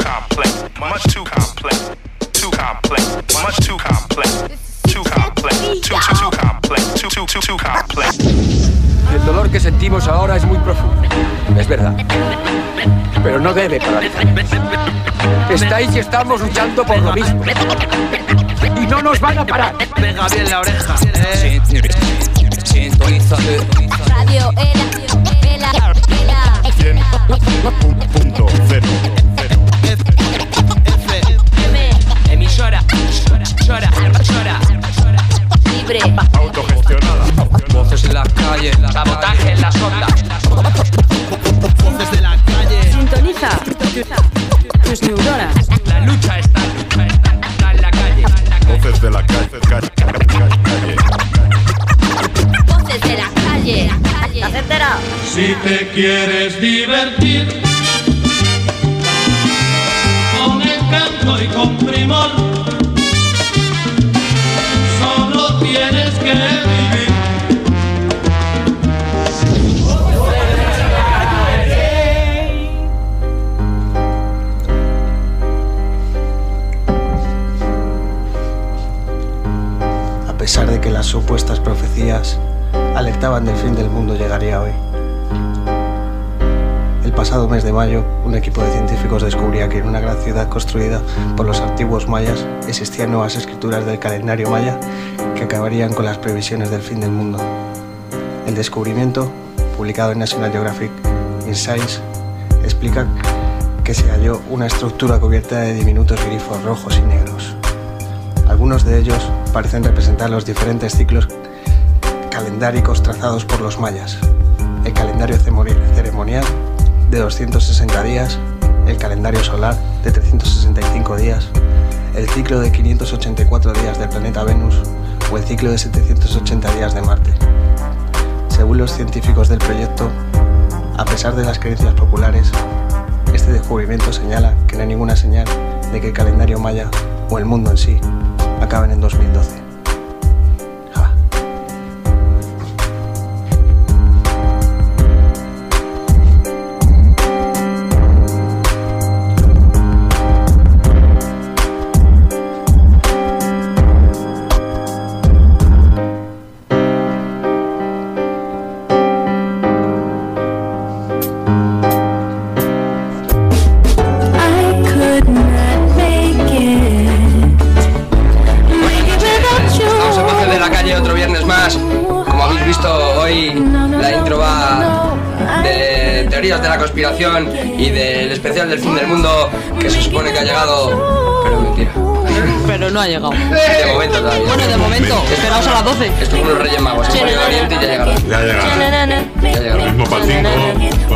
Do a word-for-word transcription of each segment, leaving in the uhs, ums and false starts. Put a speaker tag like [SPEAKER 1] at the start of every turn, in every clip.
[SPEAKER 1] complex, much too complex, too complex, much too complex, too complex, too too too complex, too too too too complex.
[SPEAKER 2] El dolor que sentimos ahora es muy profundo, es verdad, pero no debe paralizar. Estáis y estamos luchando por lo mismo y no nos van a parar.
[SPEAKER 3] Pega bien la oreja. Eh.
[SPEAKER 4] Sintonízate. Radio Ela, Ela, Ela.
[SPEAKER 5] cien punto cero.
[SPEAKER 3] Emisora. Chora, chora.
[SPEAKER 4] Libre.
[SPEAKER 5] Autogestionada.
[SPEAKER 2] Voces en la calle,
[SPEAKER 3] Sabotaje en las ondas. Voces de la calle.
[SPEAKER 6] Sintoniza tus neuronas.
[SPEAKER 3] La lucha está, está en la calle.
[SPEAKER 5] Voces de la calle. calle, calle.
[SPEAKER 4] Voces de la calle. ¿Te has enterado?
[SPEAKER 7] Si te quieres divertir con encanto y con primor, solo tienes que vivir.
[SPEAKER 8] A pesar de que las supuestas profecías alertaban del fin del mundo llegaría hoy. El pasado mes de mayo, un equipo de científicos descubría que en una gran ciudad construida por los antiguos mayas existían nuevas escrituras del calendario maya que acabarían con las previsiones del fin del mundo. El descubrimiento, publicado en National Geographic in Science, explica que se halló una estructura cubierta de diminutos grifos rojos y negros. Algunos de ellos parecen representar los diferentes ciclos calendáricos trazados por los mayas: el calendario ceremonial de doscientos sesenta días, el calendario solar de trescientos sesenta y cinco días, el ciclo de quinientos ochenta y cuatro días del planeta Venus o el ciclo de setecientos ochenta días de Marte. Según los científicos del proyecto, a pesar de las creencias populares, este descubrimiento señala que no hay ninguna señal de que el calendario maya o el mundo en sí acaben en dos mil doce.
[SPEAKER 2] Y del especial del fin del mundo que se supone que ha llegado, pero mentira.
[SPEAKER 6] Pero no ha llegado.
[SPEAKER 2] De momento todavía.
[SPEAKER 6] Bueno, de momento, esperamos a las doce.
[SPEAKER 2] Esto es unos Reyes Magos, se pone Oriente y ya llegará.
[SPEAKER 5] Ya llegará.
[SPEAKER 2] Ya llegará.
[SPEAKER 5] Lo mismo para el cinco.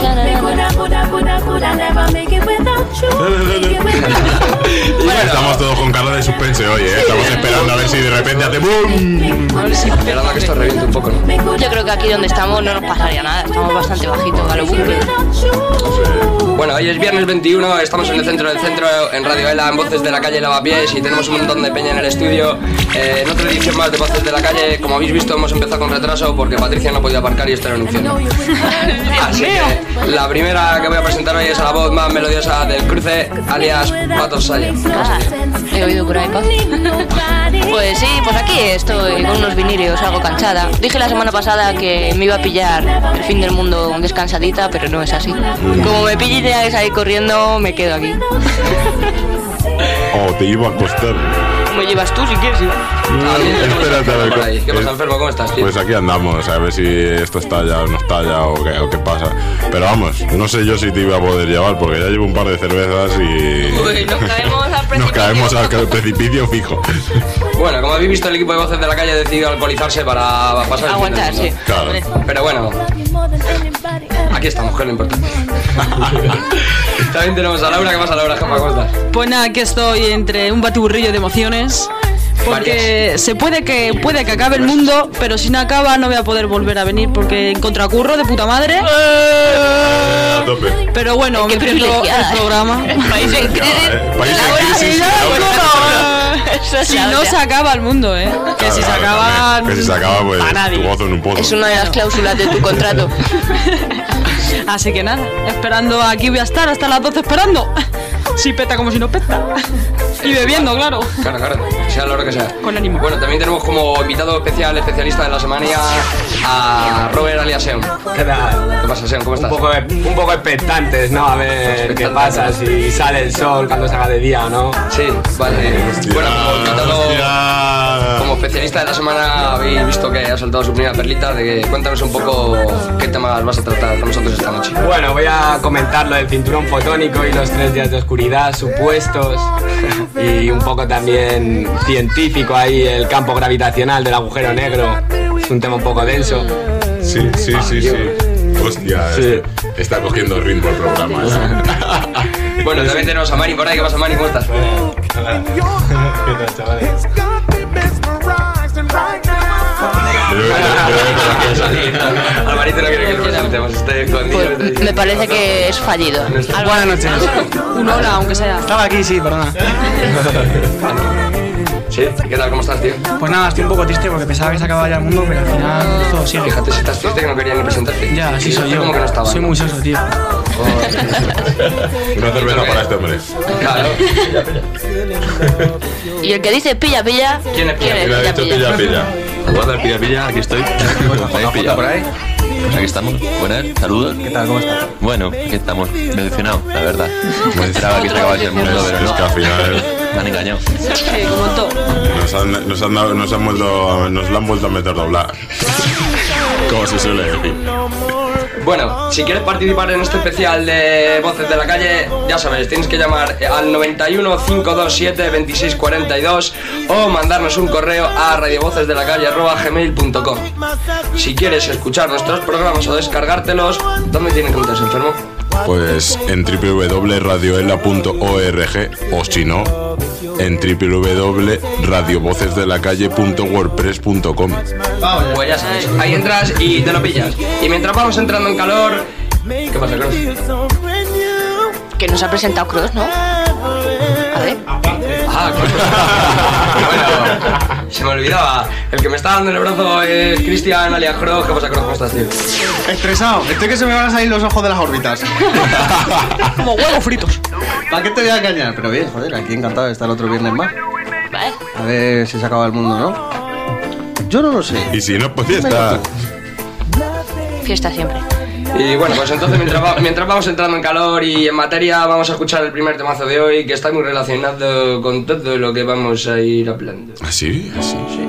[SPEAKER 2] Bueno,
[SPEAKER 5] estamos todos con cara de suspense hoy, ¿eh? Estamos esperando a ver si de repente hace ¡boom!
[SPEAKER 6] A ver si
[SPEAKER 2] esperando a que esto reviente un poco, ¿no?
[SPEAKER 6] Yo creo que aquí donde estamos no nos pasaría nada. Estamos bastante bajitos a lo bucle.
[SPEAKER 2] Bueno, hoy es viernes veintiuno, estamos en el centro del centro, en Radio Ela, en Voces de la Calle Lavapiés, y tenemos un montón de peña en el estudio. Eh, en otra edición más de Voces de la Calle, como habéis visto, hemos empezado con retraso porque Patricia no podía aparcar y esto era un infierno. Así que la primera que voy a presentar hoy es a la voz más melodiosa del cruce, alias Patos Saya.
[SPEAKER 6] Ah, he oído por ahí, Paz. Pues sí, pues aquí estoy con unos vinirios, algo cansada. Dije la semana pasada que me iba a pillar el fin del mundo descansadita, pero no es así. Como me pille y tenga que salir corriendo, me quedo aquí.
[SPEAKER 5] Oh, te iba a costar.
[SPEAKER 6] Me llevas tú si quieres, sí.
[SPEAKER 2] Ah, bien,
[SPEAKER 5] Espérate a ver
[SPEAKER 2] por ahí.
[SPEAKER 5] cómo-
[SPEAKER 2] ¿Qué pasa, enfermo? ¿Cómo estás, tío?
[SPEAKER 5] Pues aquí andamos, a ver si esto estalla o no estalla o qué, o qué pasa. Pero vamos, no sé yo si te iba a poder llevar porque ya llevo un par de cervezas y...
[SPEAKER 6] Uy, nos caemos al precipicio.
[SPEAKER 5] Nos caemos al precipicio fijo.
[SPEAKER 2] Bueno, como habéis visto, el equipo de Voces de la Calle ha decidido alcoholizarse para pasar el fin del
[SPEAKER 6] Aguantar,
[SPEAKER 2] mundo.
[SPEAKER 6] sí.
[SPEAKER 5] Claro.
[SPEAKER 2] Pero bueno, aquí estamos, que es lo importante. También tenemos a Laura. ¿Qué pasa, Laura? ¿Cómo estás?
[SPEAKER 9] Pues nada, aquí estoy entre un batiburrillo de emociones. Porque
[SPEAKER 2] Varias.
[SPEAKER 9] se puede que puede que acabe el mundo, pero si no acaba no voy a poder volver a venir porque en contracurro de puta madre.
[SPEAKER 5] A tope.
[SPEAKER 9] Pero bueno,
[SPEAKER 6] Qué
[SPEAKER 9] me pierdo
[SPEAKER 6] privilegiada,
[SPEAKER 9] el
[SPEAKER 6] ¿eh?
[SPEAKER 9] programa.
[SPEAKER 6] País en crisis.
[SPEAKER 5] Eh, País
[SPEAKER 9] Laura,
[SPEAKER 5] en crisis.
[SPEAKER 9] sí, ya,
[SPEAKER 5] Laura.
[SPEAKER 6] Eso es
[SPEAKER 9] Si
[SPEAKER 6] la
[SPEAKER 9] no
[SPEAKER 6] hostia.
[SPEAKER 9] se acaba el mundo, ¿eh? Que si se
[SPEAKER 5] Claro,
[SPEAKER 9] acaba.
[SPEAKER 5] también. Que si se acaba, pues
[SPEAKER 9] a nadie.
[SPEAKER 5] tu gozo en un pozo.
[SPEAKER 6] Es una de las cláusulas de tu contrato.
[SPEAKER 9] Así que nada, esperando aquí voy a estar hasta las doce esperando. Si peta como si no peta. Y bebiendo, claro.
[SPEAKER 2] Claro, claro, sea la hora que sea.
[SPEAKER 9] Con ánimo.
[SPEAKER 2] Bueno, también tenemos como invitado especial, especialista de la semana, a Robert alias Sean.
[SPEAKER 10] ¿Qué tal?
[SPEAKER 2] ¿Qué pasa, Sean? ¿Cómo estás?
[SPEAKER 10] Un poco, un poco expectantes, ¿no? A ver qué pasa,
[SPEAKER 2] ¿no?
[SPEAKER 10] si sale el sol cuando se haga de día o no.
[SPEAKER 2] Sí, vale.
[SPEAKER 5] Hostia,
[SPEAKER 2] bueno, como invitado,
[SPEAKER 5] hostia.
[SPEAKER 2] como especialista de la semana, habéis visto que ha soltado su primera perlita. De que cuéntanos un poco qué temas vas a tratar con nosotros esta noche.
[SPEAKER 10] Bueno, voy a comentar lo del cinturón fotónico y los tres días de oscuridad supuestos. Y un poco también científico ahí, el campo gravitacional del agujero negro. Es un tema un poco denso.
[SPEAKER 5] Sí, sí, sí, sí. Hostia,
[SPEAKER 10] Sí.
[SPEAKER 5] está cogiendo ritmo el programa. ¿eh?
[SPEAKER 2] Bueno, también tenemos a Mari por ahí. ¿Qué pasa, Mari? ¿Cómo estás?
[SPEAKER 10] Hola. ¿Qué tal, chavales?
[SPEAKER 2] Alvarito no quiere que lo presentemos. Estoy escondido.
[SPEAKER 6] Pues me parece que es fallido.
[SPEAKER 9] Buenas noches. Un hola, aunque sea.
[SPEAKER 11] Estaba aquí, sí, perdona.
[SPEAKER 2] ¿Sí? ¿Qué tal? ¿Cómo estás, tío?
[SPEAKER 11] Pues nada, estoy un poco triste porque pensaba que se acababa ya el mundo, pero al final todo sigue.
[SPEAKER 2] Fíjate, si estás triste que no quería ni presentarte.
[SPEAKER 11] Ya, así soy yo.
[SPEAKER 2] Como que no estaba.
[SPEAKER 11] Soy muy soso, tío.
[SPEAKER 5] Una cerveza para este hombre.
[SPEAKER 2] Claro.
[SPEAKER 6] Y el que dice pilla, pilla.
[SPEAKER 2] ¿Quién es pilla?
[SPEAKER 5] Mira, ha dicho pilla, pilla.
[SPEAKER 12] Guarda, pilla, pilla, aquí estoy. ¿Habéis pillado?
[SPEAKER 2] por ahí?
[SPEAKER 12] Pues aquí estamos. Buenas, saludos.
[SPEAKER 8] ¿Qué tal? ¿Cómo estás?
[SPEAKER 12] Bueno, aquí estamos. Decepcionado, la verdad. Me esperaba que se acabase el mundo, pero
[SPEAKER 5] Es
[SPEAKER 12] no.
[SPEAKER 5] que al final
[SPEAKER 12] Me han engañado.
[SPEAKER 9] Sí, como todo.
[SPEAKER 5] nos han, nos han, dado- nos han vuelto, nos la han vuelto a meter doblar. Como se suele decir.
[SPEAKER 2] Bueno, si quieres participar en este especial de Voces de la Calle, ya sabes, tienes que llamar al noventa y uno, cinco dos siete, veintiséis cuarenta y dos o mandarnos un correo a radiovocesdelacalle arroba gmail punto com. Si quieres escuchar nuestros programas o descargártelos, ¿dónde tienen que meterse, enfermo?
[SPEAKER 5] Pues en w w w punto radioela punto org o si no, en w w w punto radiovocesdelacalle punto wordpress punto com.
[SPEAKER 2] Pues ya sabes, ahí entras y te lo pillas. Y mientras vamos entrando en calor... ¿Qué pasa, Cross?
[SPEAKER 6] Que nos ha presentado Cross, ¿no? A ver.
[SPEAKER 2] Ah, bueno, se me olvidaba. El que me está dando el brazo es Cristian alias Cross. ¿Qué pasa, Cross? ¿Cómo estás, tío?
[SPEAKER 8] Estresado, estoy que se me van a salir los ojos de las órbitas.
[SPEAKER 9] Como huevos fritos.
[SPEAKER 8] ¿Para qué te voy a engañar? Pero bien, joder, aquí encantado de estar otro viernes más.
[SPEAKER 6] Vale.
[SPEAKER 8] A ver si se acaba el mundo, ¿no? Yo no lo sé.
[SPEAKER 5] Y si no, pues fiesta.
[SPEAKER 6] Fiesta siempre.
[SPEAKER 2] Y bueno, pues entonces mientras, va- mientras vamos entrando en calor y en materia, vamos a escuchar el primer temazo de hoy, que está muy relacionado con todo lo que vamos a ir hablando.
[SPEAKER 5] ¿Así? ¿Así?
[SPEAKER 2] Sí.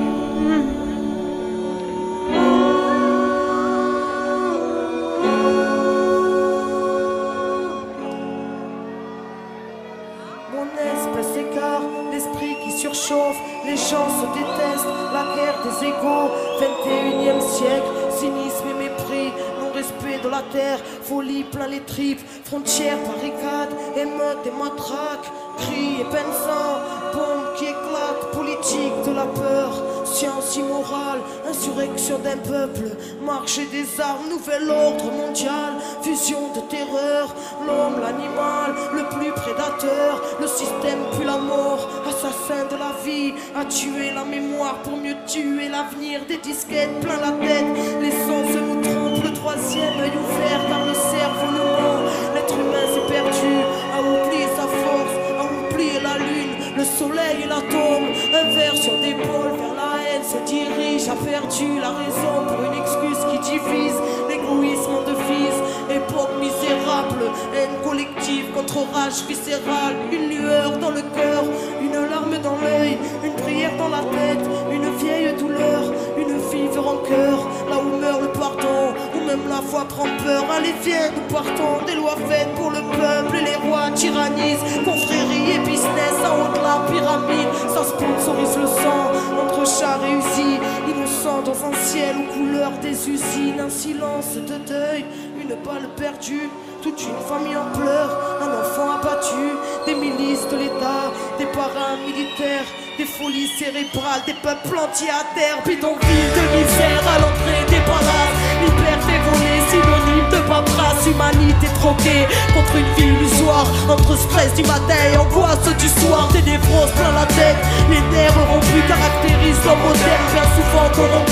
[SPEAKER 13] Mon espèce écart, l'esprit qui surchauffe, les gens se détestent, la guerre des égaux, vingt et unième siècle, cynisme et mépris, non-respect de la terre, folie plein les tripes, frontières, barricades, émeutes et matraques, cris et peine sang, bombes qui éclatent, politique de la peur, science immorale, insurrection d'un peuple, marché des armes, nouvel ordre mondial, fusion de terreur, l'homme, l'animal, le plus prédateur, le système puis la mort, assassin de la vie, a tué la mémoire pour mieux tuer l'avenir, des disquettes plein la tête, les sens se nous trompent, le troisième œil ouvert car le cerveau nous ment, l'être humain s'est perdu, a oublié sa force, a oublié la lune, le soleil et l'atome, inversion d'épaule vers la haine se dirige, a perdu la raison pour une excuse qui divise, l'égoïsme de fils, époque misérable, haine collective contre rage viscérale, une lueur dans le cœur, une larme dans l'œil, une prière dans la tête, une vieille douleur, une vive rancœur, là où meurt le pardon, où même la foi prend peur, allez viens nous partons, des lois faites pour le peuple et les rois tyrannisent, confrérie et business en haut de la pyramide, ça sponsorise le sang, entre chats réussis, innocents dans un ciel aux couleurs des usines, un silence de deuil, une balle perdue, toute une famille en pleurs, un enfant abattu, des milices de l'État, des paramilitaires, des folies cérébrales, des peuples entiers à terre, bidonville de misère à l'entrée des palaces, liberté volée, synonyme de paperasse, humanité troquée contre une vie illusoire, entre stress du matin et angoisse du soir, des névroses plein la tête, les nerfs rompus caractérisent l'homme moderne, bien souvent corrompu,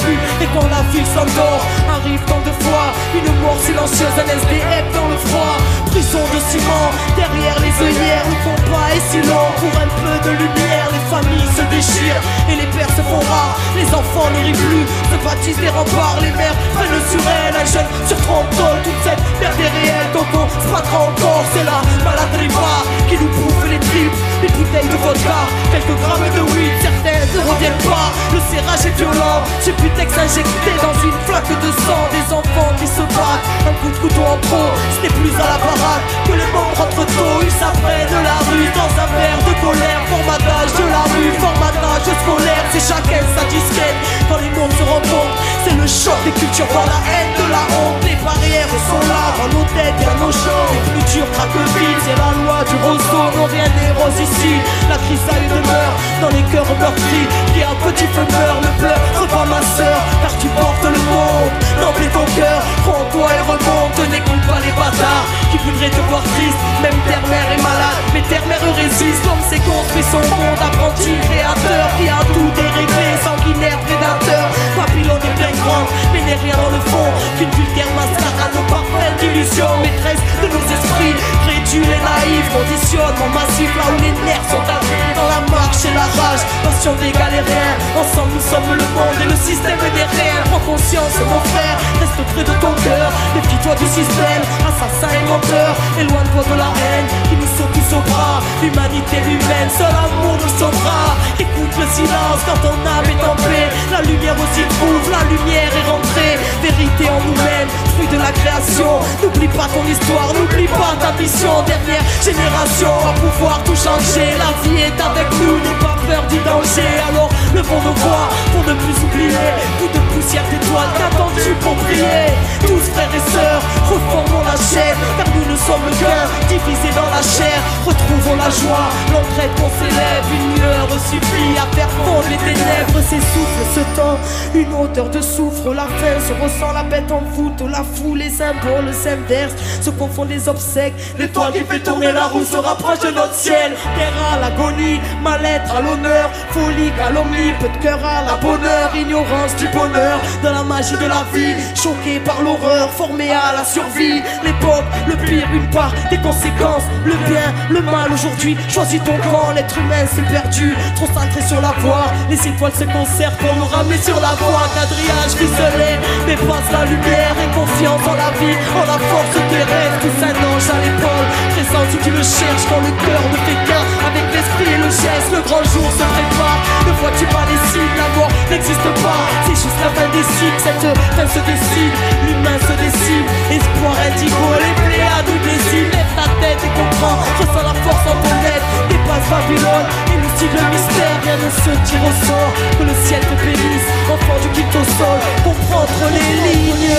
[SPEAKER 13] Et quand la ville s'endort, arrive tant de fois une mort silencieuse, un S D F dans le froid. Prison de ciment, derrière les œillères, le combat est si long. Pour un peu de lumière, les familles se déchirent et les pères se font rares. Les enfants ne rient plus, se bâtissent des remparts. Les mères prennent sur elles, un jeune sur trente tonnes. Toute cette merde est réelle, donc on se battra encore. C'est la maladriva qui nous bouffe les tripes. Les bouteilles de vodka, quelques grammes de weed. Certaines ne reviennent pas, le serrage est violent. J'ai pu texte injecté dans une flaque de sang. Des enfants qui se battent, un coup de couteau en trop. Ce n'est plus à la parade que les membres rentrent tôt. Ils s'apprennent de la rue dans un verre de colère. Formatage de la rue, formatage scolaire. C'est chacun sa disquette quand les mondes se rencontrent. C'est le choc des cultures dans la haine de la honte. Les barrières sont là, dans nos têtes et à nos champs. Les plus durs craquent vite, c'est la loi du roseau. Non, rien n'est rose ici, la crise a une demeure dans les cœurs meurtris. Qui un petit feu meurt, le pleur, reprends ma sœur. Car tu portes le monde, n'oublie ton cœur. Prends-toi et remonte, n'écoute pas les bâtards qui voudraient te voir triste. Même terre-mère est malade, mais terre-mère résiste. L'homme s'est construit son monde, apprenti créateur. Qui a tout déréglé, sanguinaire, prédateur. Babylone est bien grande, mais n'est rien dans le fond qu'une vulgaire mascarade de parfaite illusion. Maîtresse de nos esprits, crédules et naïfs. Conditionnement massif, là où les nerfs sont atteints. Dans la marche et la rage, passion des galériens. Ensemble nous sommes le monde et le système n'est rien. Prends conscience mon frère, reste près de ton cœur. Méfie-toi du système, assassin et menteur. Éloigne-toi de la haine qui nous saute tous au bras. L'humanité humaine, seul amour nous sauvera. Écoute le silence quand ton âme est en paix. La lumière aussi trouve, la lumière est rentrée. Vérité en nous-mêmes, fruit de la création. N'oublie pas ton histoire, n'oublie pas ta mission. Dernière génération à pouvoir tout changer. La vie est avec nous, n'aie pas peur du danger. Alors levons nos voix pour ne plus oublier. Coup de poussière d'étoiles, qu'attends-tu pour prier? Tous frères et sœurs, reformons la chaîne. Car nous ne sommes qu'un, divisés dans la chair. Retrouvons la joie, l'entraide qu'on s'élève. Une lueur suffit à faire fondre les ténèbres. S'essouffle ce temps, une odeur de soufre. La faim se ressent, la bête en voûte. La foule, les symboles s'inversent, se confondent les obsèques. L'étoile qui fait tourner la roue se rapproche de notre ciel. Terre à l'agonie, mal-être à l'honneur. Folie, calomnie, peu de cœur à la bonheur. Ignorance du bonheur, de la magie de la vie. Choqué par l'horreur, formé à la survie. L'époque, le pire, une part des conséquences. Le bien, le mal aujourd'hui, choisis ton camp. L'être humain s'est perdu, trop centré sur la voie. Les étoiles se conservent pour nous ramener sur la voie. Quadrillage ficelé, dépasse la lumière. Et confiance en la vie, en la force des rêves. Tous un ange à l'épaule, présent si tu le cherches. Quand le cœur ne fait qu'un, avec l'esprit et le geste. Le grand jour se prépare, ne vois-tu pas les signes? La mort n'existe pas, c'est juste la fin des cycles. Cette fin se décide, l'humain se décide. Espoir, indigo, les pléiades nous désignent. Lève ta tête et comprends, ressens la force en ton être. Dépasse Babylone, élucide le mystère. Rien ne se tire au sort, que le ciel te bénisse. Enfant du quitte au sol, comprends entre les lignes.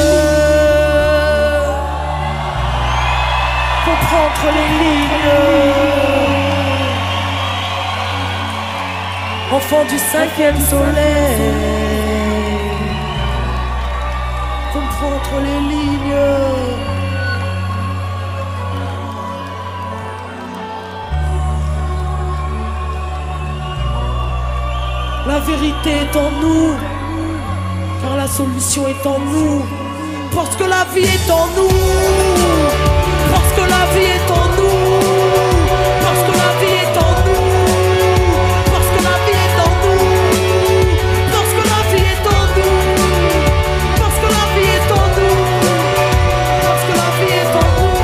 [SPEAKER 13] Comprends entre les lignes. Enfant du cinquième soleil, comprends entre les lignes. La vérité est en nous, car la solution est en nous. Parce que la vie est en nous. Parce que la vie est en nous. Parce que la vie est en nous. Parce que la vie est en nous. Parce que la vie est en nous. Parce que la vie est en nous. Parce que la vie est en nous.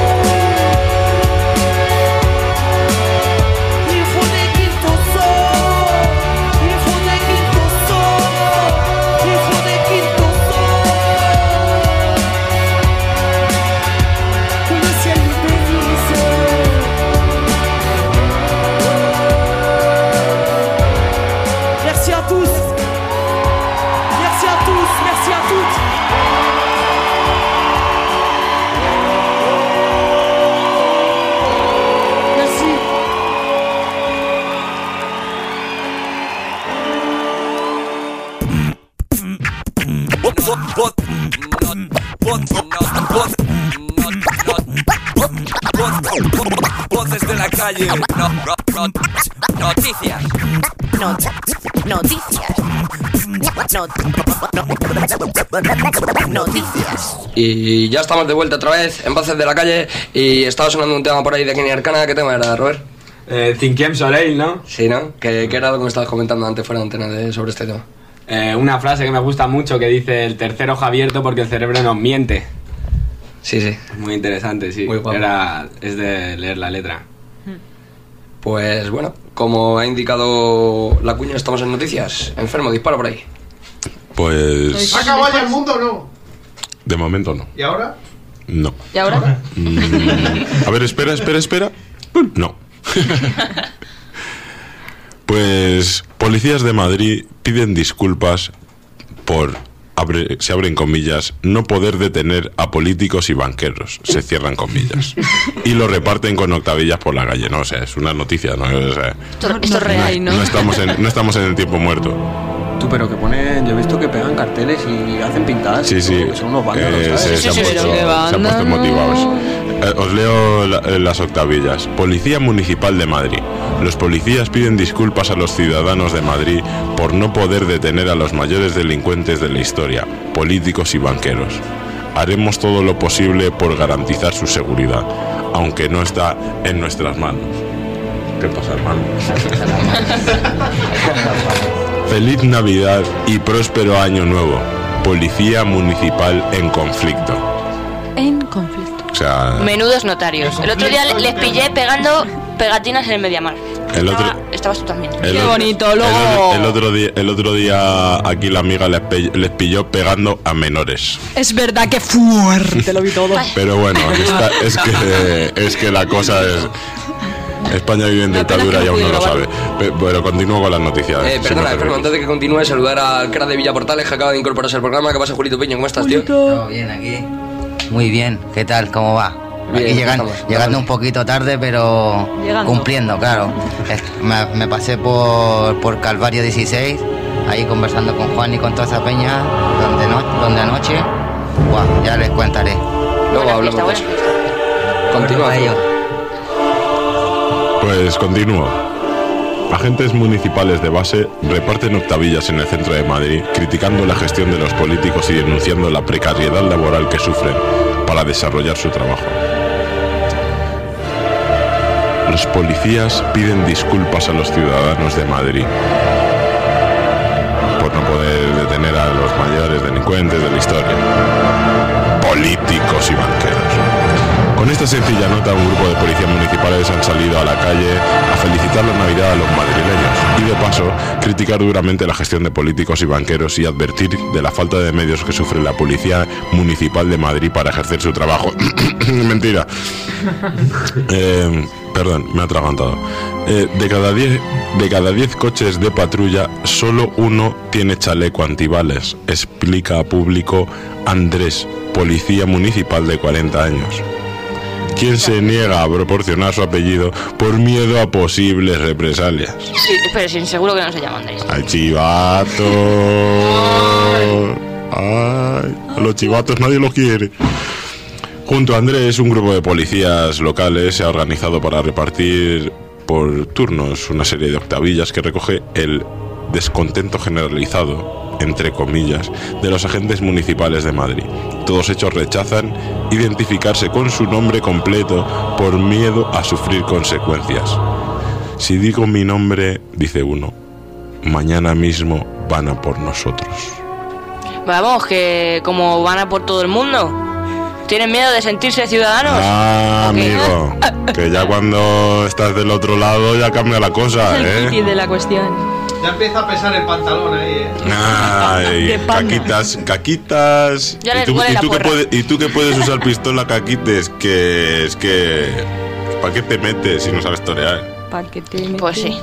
[SPEAKER 13] Il faudrait qu'il te sorte. Il faudrait qu'il te sorte. Il faudrait qu'il te sorte. Que le ciel nous bénisse. Merci à tous. Merci à tous. Merci à toutes. Merci.
[SPEAKER 14] Voces de la calle. No, no, no, noticias.
[SPEAKER 4] Not- Noticias. Noticias.
[SPEAKER 2] Y ya estamos de vuelta otra vez en Voces de la Calle y estaba sonando un tema por ahí de Kenny Arcana. ¿Qué tema era, Robert?
[SPEAKER 10] Eh, Cinquième Soleil, ¿no?
[SPEAKER 2] Sí, ¿no? ¿Qué, qué era lo que me estabas comentando antes fuera de antena de, sobre este tema?
[SPEAKER 10] Eh, una frase que me gusta mucho que dice: el tercer ojo abierto porque el cerebro nos miente.
[SPEAKER 2] Sí, sí.
[SPEAKER 10] Muy interesante, sí.
[SPEAKER 2] Muy guapo.
[SPEAKER 10] Era, es de leer la letra.
[SPEAKER 2] Pues bueno, como ha indicado la cuña, estamos en noticias. Enfermo, dispara por ahí.
[SPEAKER 5] Pues...
[SPEAKER 14] ¿Ha acabado ya el mundo o no?
[SPEAKER 5] De momento no.
[SPEAKER 14] ¿Y ahora?
[SPEAKER 5] No.
[SPEAKER 9] ¿Y ahora?
[SPEAKER 5] Mm, a ver, espera, espera, espera. No. Pues policías de Madrid piden disculpas por, abre, se abren comillas, no poder detener a políticos y banqueros, se cierran comillas, y lo reparten con octavillas por la calle. No, o sea, es una noticia, ¿no? O sea,
[SPEAKER 6] Esto, esto es real, ¿no?
[SPEAKER 5] no estamos en, no estamos en el tiempo muerto.
[SPEAKER 8] Tú, pero que ponen, yo he visto que pegan carteles y hacen pintadas.
[SPEAKER 5] Sí, sí.
[SPEAKER 8] Que son unos vándalos,
[SPEAKER 5] Eh,
[SPEAKER 8] ¿sabes?
[SPEAKER 5] se, se han puesto, se han puesto motivados. Eh, os leo la- eh, las octavillas. Policía Municipal de Madrid. Los policías piden disculpas a los ciudadanos de Madrid por no poder detener a los mayores delincuentes de la historia, políticos y banqueros. Haremos todo lo posible por garantizar su seguridad, aunque no está en nuestras manos. ¿Qué pasa, hermano? Feliz Navidad y próspero Año Nuevo. Policía Municipal en conflicto.
[SPEAKER 9] En conflicto.
[SPEAKER 5] O sea,
[SPEAKER 6] Menudos notarios. El otro día les pillé pegando pegatinas en el Mediamar.
[SPEAKER 5] el otro...
[SPEAKER 6] Estabas tú también.
[SPEAKER 5] El
[SPEAKER 9] Qué
[SPEAKER 5] otro-
[SPEAKER 9] bonito,
[SPEAKER 5] el
[SPEAKER 9] luego.
[SPEAKER 5] otro, el otro día, el otro día aquí la amiga les, pe- les pilló pegando a menores.
[SPEAKER 9] Es verdad que fuerte, lo vi todo.
[SPEAKER 5] Pero bueno, está- es que es que la cosa es... España vive en dictadura y aún no lo sabe. Pe- Pero continúo con las noticias.
[SPEAKER 2] Eh,
[SPEAKER 5] si me
[SPEAKER 2] perdona, enfermo,
[SPEAKER 5] permitís.
[SPEAKER 2] antes de que continúe, saludar al crack de Villa Portales que acaba de incorporarse al programa. ¿Qué pasa, Julito Piño? ¿Cómo estás, tío?
[SPEAKER 15] Todo bien aquí. Muy bien, ¿qué tal? ¿Cómo va?
[SPEAKER 2] Bien,
[SPEAKER 15] Aquí llegan-
[SPEAKER 2] estamos,
[SPEAKER 15] llegando
[SPEAKER 2] dándole.
[SPEAKER 15] un poquito tarde, pero
[SPEAKER 9] Llegando.
[SPEAKER 15] cumpliendo, claro. Es- Me, me pasé por, por Calvario dieciséis, ahí conversando con Juan y con toda esa peña, donde, no, donde anoche, buah, ya les contaré.
[SPEAKER 2] Luego hablamos de eso. Continúa.
[SPEAKER 15] Ellos.
[SPEAKER 5] Pues continúo. Agentes municipales de base reparten octavillas en el centro de Madrid, criticando la gestión de los políticos y denunciando la precariedad laboral que sufren para desarrollar su trabajo. Los policías piden disculpas a los ciudadanos de Madrid por no poder detener a los mayores delincuentes de la historia, políticos y banqueros. Con esta sencilla nota, un grupo de policías municipales han salido a la calle a felicitar la Navidad a los madrileños y, de paso, criticar duramente la gestión de políticos y banqueros y advertir de la falta de medios que sufre la Policía Municipal de Madrid para ejercer su trabajo. Mentira. Eh, perdón, me he atragantado. Eh, de cada diez de cada diez coches de patrulla, solo uno tiene chaleco antibales, explica a público Andrés, policía municipal de cuarenta años. ¿Quién se niega a proporcionar su apellido por miedo a posibles represalias?
[SPEAKER 6] Sí, pero sin seguro que no se llama Andrés.
[SPEAKER 5] ¡Al chivato! ¡Ay! A los chivatos nadie los quiere. Junto a Andrés, un grupo de policías locales se ha organizado para repartir por turnos una serie de octavillas que recoge el descontento generalizado, entre comillas, de los agentes municipales de Madrid. Todos ellos rechazan identificarse con su nombre completo por miedo a sufrir consecuencias. Si digo mi nombre, dice uno, mañana mismo van a por nosotros.
[SPEAKER 6] Vamos, que como van a por todo el mundo. ¿Tienen miedo de sentirse ciudadanos?
[SPEAKER 5] Ah,
[SPEAKER 6] ¿O qué?
[SPEAKER 5] amigo, que ya cuando estás del otro lado ya cambia la cosa,
[SPEAKER 9] Es el
[SPEAKER 5] ¿eh?
[SPEAKER 9] kit de la cuestión.
[SPEAKER 14] Ya empieza a pesar el pantalón ahí, ¿eh?
[SPEAKER 5] Ay,
[SPEAKER 9] De panda.
[SPEAKER 5] caquitas, caquitas.
[SPEAKER 6] Ya
[SPEAKER 5] ¿Y
[SPEAKER 6] les
[SPEAKER 5] tú,
[SPEAKER 6] huele
[SPEAKER 5] y
[SPEAKER 6] la
[SPEAKER 5] tú que
[SPEAKER 6] porra.
[SPEAKER 5] puedes, ¿Y tú que puedes usar pistola, caquites? Que es que... ¿Para qué te metes si no sabes torear?
[SPEAKER 9] Pa' que te
[SPEAKER 6] Pues sí.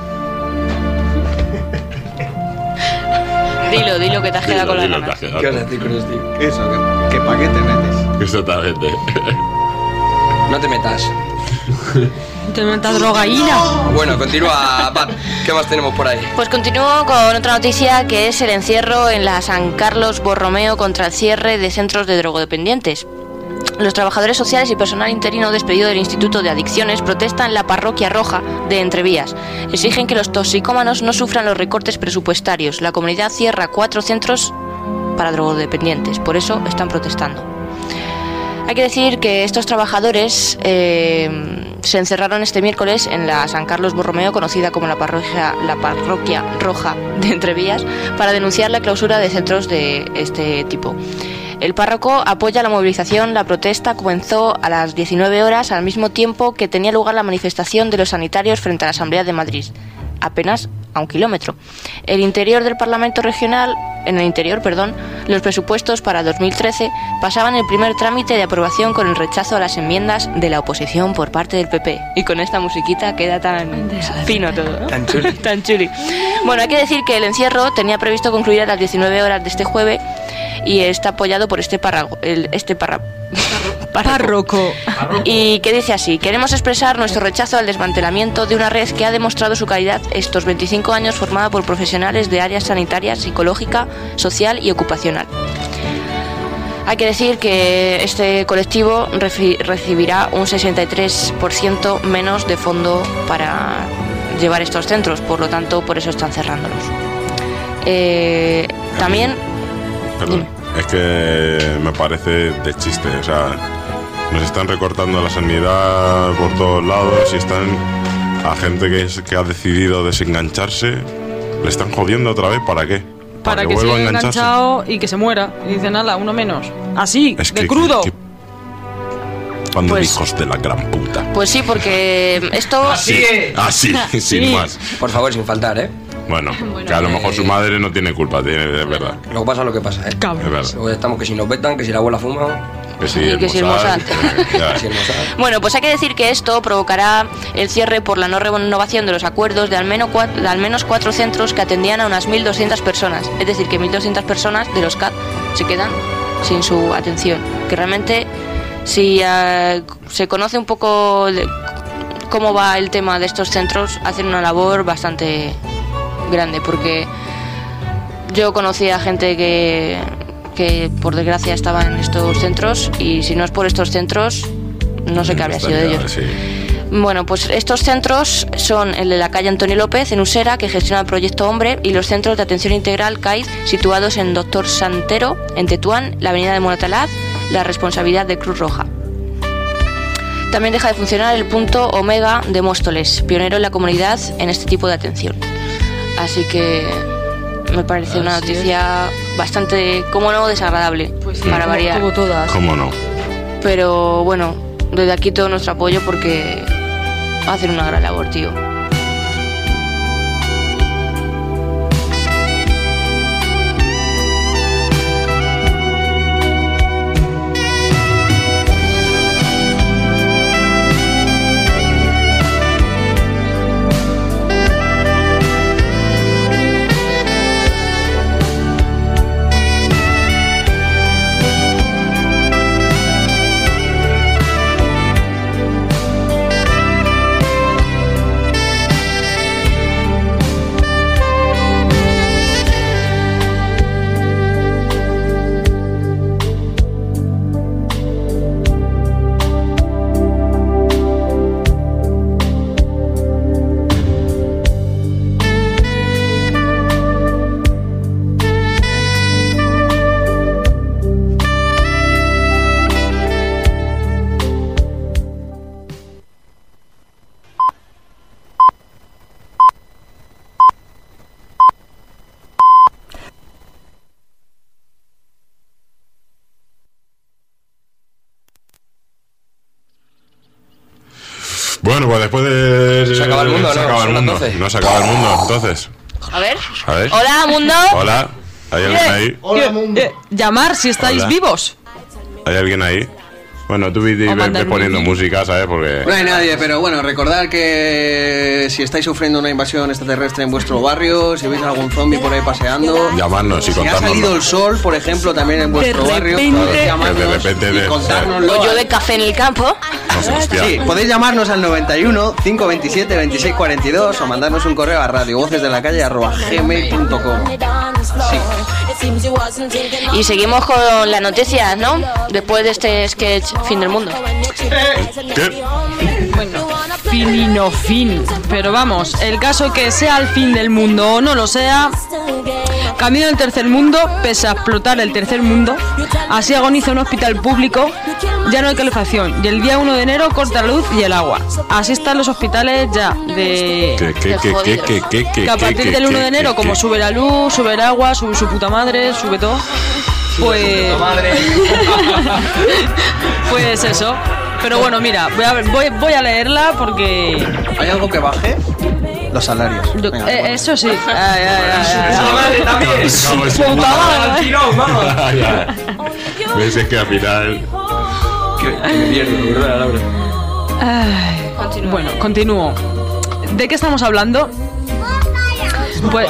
[SPEAKER 6] Dilo, dilo que te has quedado con las
[SPEAKER 5] Dilo,
[SPEAKER 6] ganas.
[SPEAKER 5] dilo,
[SPEAKER 2] ¿Qué vas a decir con esto, tío?
[SPEAKER 8] Eso, que, que pa' qué te metes.
[SPEAKER 5] Exactamente.
[SPEAKER 2] No te metas.
[SPEAKER 9] Te metas drogaína.
[SPEAKER 2] Bueno, continúa, Pat. ¿Qué más tenemos por ahí?
[SPEAKER 6] Pues continúo con otra noticia que es el encierro en la San Carlos Borromeo contra el cierre de centros de drogodependientes. los trabajadores sociales y personal interino despedido del Instituto de Adicciones protestan en la Parroquia Roja de Entrevías. Exigen que los toxicómanos no sufran los recortes presupuestarios. La comunidad cierra cuatro centros para drogodependientes, por eso están protestando. Hay que decir que estos trabajadores eh, se encerraron este miércoles en la San Carlos Borromeo, conocida como la parroquia, la parroquia Roja de Entrevías, para denunciar la clausura de centros de este tipo. El párroco apoya la movilización. La protesta comenzó a las diecinueve horas, al mismo tiempo que tenía lugar la manifestación de los sanitarios frente a la Asamblea de Madrid, apenas a un kilómetro. El interior del Parlamento Regional, en el interior, perdón, los presupuestos para dos mil trece pasaban el primer trámite de aprobación con el rechazo a las enmiendas de la oposición por parte del P P. Y con esta musiquita queda tan fino todo, ¿no?
[SPEAKER 2] Tan chuli.
[SPEAKER 6] Tan chuli. Bueno, hay que decir que el encierro tenía previsto concluir a las diecinueve horas de este jueves y está apoyado por este párroco, el, este parra,
[SPEAKER 9] párroco.
[SPEAKER 6] Y que dice así: queremos expresar nuestro rechazo al desmantelamiento de una red que ha demostrado su calidad estos veinticinco años, formada por profesionales de áreas sanitarias, psicológica, social y ocupacional. Hay que decir que este colectivo refi- recibirá un sesenta y tres por ciento menos de fondo para llevar estos centros, por lo tanto, por eso están cerrándolos. Eh, también...
[SPEAKER 5] Perdón, es que me parece de chiste, o sea, nos están recortando la sanidad por todos lados y están a gente que, es, que ha decidido desengancharse, le están jodiendo otra vez, ¿para qué?
[SPEAKER 9] Para, para que, que
[SPEAKER 5] vuelva
[SPEAKER 9] siga
[SPEAKER 5] a engancharse
[SPEAKER 9] enganchado y que se muera. Y dicen, nada, uno menos. Así,
[SPEAKER 5] es
[SPEAKER 9] de
[SPEAKER 5] que,
[SPEAKER 9] crudo.
[SPEAKER 5] Que, que... Cuando
[SPEAKER 6] Pues-
[SPEAKER 5] hijos de la gran puta.
[SPEAKER 6] Pues sí, porque esto...
[SPEAKER 5] Así, así, sin
[SPEAKER 6] Sí.
[SPEAKER 5] más.
[SPEAKER 2] Por favor, sin faltar, ¿eh?
[SPEAKER 5] Bueno, que a lo mejor su madre no tiene culpa, tiene, es verdad.
[SPEAKER 2] Luego pasa lo que pasa, ¿eh?
[SPEAKER 5] Es verdad.
[SPEAKER 2] Luego estamos que si nos vetan, que si la abuela fuma...
[SPEAKER 5] Que si
[SPEAKER 6] Y
[SPEAKER 5] el
[SPEAKER 6] que si el
[SPEAKER 5] Mossad,
[SPEAKER 6] Mossad.
[SPEAKER 5] ya.
[SPEAKER 2] que si el Mossad.
[SPEAKER 6] Bueno, pues hay que decir que esto provocará el cierre por la no renovación de los acuerdos de al menos cuatro, de al menos cuatro centros que atendían a unas mil doscientas personas. Es decir, que mil doscientas personas de los C A D se quedan sin su atención. Que realmente, si uh, se conoce un poco de cómo va el tema de estos centros, hacen una labor bastante grande, porque yo conocí a gente que, que por desgracia estaba en estos centros, y si no es por estos centros, no sé qué habría sido de ellos.
[SPEAKER 5] Sí.
[SPEAKER 6] Bueno, pues estos centros son el de la calle Antonio López, en Usera, que gestiona el Proyecto Hombre, y los centros de atención integral C A I D, situados en Doctor Santero, en Tetuán, la avenida de Moratalaz, la responsabilidad de Cruz Roja. También deja de funcionar el punto Omega de Móstoles, pionero en la comunidad en este tipo de atención. Así que me parece una
[SPEAKER 9] Así
[SPEAKER 6] noticia bastante, como no, desagradable,
[SPEAKER 9] Pues sí,
[SPEAKER 6] para
[SPEAKER 9] como-
[SPEAKER 6] variar.
[SPEAKER 9] como todas.
[SPEAKER 5] ¿Cómo no?
[SPEAKER 6] Pero bueno, desde aquí todo nuestro apoyo, porque hacen una gran labor, tío.
[SPEAKER 5] Bueno, pues después de...
[SPEAKER 2] ¿Se acaba el mundo,
[SPEAKER 5] se
[SPEAKER 2] no?
[SPEAKER 5] acaba el
[SPEAKER 2] Son las
[SPEAKER 5] mundo.
[SPEAKER 2] doce.
[SPEAKER 5] No se acaba el mundo, entonces.
[SPEAKER 6] A ver.
[SPEAKER 5] A ver.
[SPEAKER 6] Hola, mundo.
[SPEAKER 5] Hola. ¿Hay alguien ahí?
[SPEAKER 9] Eh, eh, llamar si estáis
[SPEAKER 5] Hola.
[SPEAKER 9] vivos.
[SPEAKER 5] ¿Hay alguien ahí? Bueno, tú ve, ve- ve
[SPEAKER 9] mandar
[SPEAKER 5] poniendo
[SPEAKER 9] un-
[SPEAKER 5] música, ¿sabes? Porque...
[SPEAKER 8] No hay nadie, pero bueno, recordad que si estáis sufriendo una invasión extraterrestre en vuestro barrio, si veis algún zombie por ahí paseando,
[SPEAKER 5] Llamarnos y
[SPEAKER 8] si ha
[SPEAKER 5] contárnoslo.
[SPEAKER 8] salido el sol, por ejemplo, también en vuestro
[SPEAKER 9] De
[SPEAKER 8] barrio,
[SPEAKER 9] repente-
[SPEAKER 8] podéis
[SPEAKER 5] Que
[SPEAKER 8] llamarnos
[SPEAKER 5] de repente
[SPEAKER 8] y
[SPEAKER 5] de-
[SPEAKER 8] contárnoslo.
[SPEAKER 6] O yo de café en el campo.
[SPEAKER 5] No sé, hostia.
[SPEAKER 8] Sí, podéis llamarnos al noventa y uno, cinco veintisiete, veintiséis cuarenta y dos o mandarnos un correo a radiovocesdelacalle arroba gmail punto com. Sí.
[SPEAKER 6] Y seguimos con las noticias, ¿no? Después de este sketch Fin del Mundo.
[SPEAKER 5] ¿Qué?
[SPEAKER 9] Bueno, fin y no fin. Pero vamos, el caso que sea el fin del mundo o no lo sea, camino del tercer mundo, pese a explotar el tercer mundo, así agoniza un hospital público, ya no hay calefacción, y el día uno de enero corta la luz y el agua. Así están los hospitales ya de...
[SPEAKER 5] ¿Qué, qué, qué, qué, qué, qué, qué,
[SPEAKER 9] que a partir
[SPEAKER 5] qué,
[SPEAKER 9] del uno
[SPEAKER 5] qué,
[SPEAKER 9] de enero,
[SPEAKER 5] qué,
[SPEAKER 9] como
[SPEAKER 5] qué?
[SPEAKER 9] sube la luz, sube el agua, sube su puta madre, sube todo, pues... pues eso. Pero bueno, mira, voy a, ver, voy, voy a leerla porque...
[SPEAKER 8] ¿Hay algo que baje? Los salarios.
[SPEAKER 9] Yo-
[SPEAKER 8] Venga,
[SPEAKER 9] eh,
[SPEAKER 8] bueno.
[SPEAKER 9] eso sí. Ay, ay, ay, ay,
[SPEAKER 10] ¡Puta madre también!
[SPEAKER 9] Puta madre.
[SPEAKER 10] ¡Al tirón, vamos!
[SPEAKER 5] ¿Ves? Es que al final...
[SPEAKER 2] Que, que me pierdo, ¿verdad, Laura?
[SPEAKER 9] Ay, bueno, continúo. ¿De qué estamos hablando? Pues...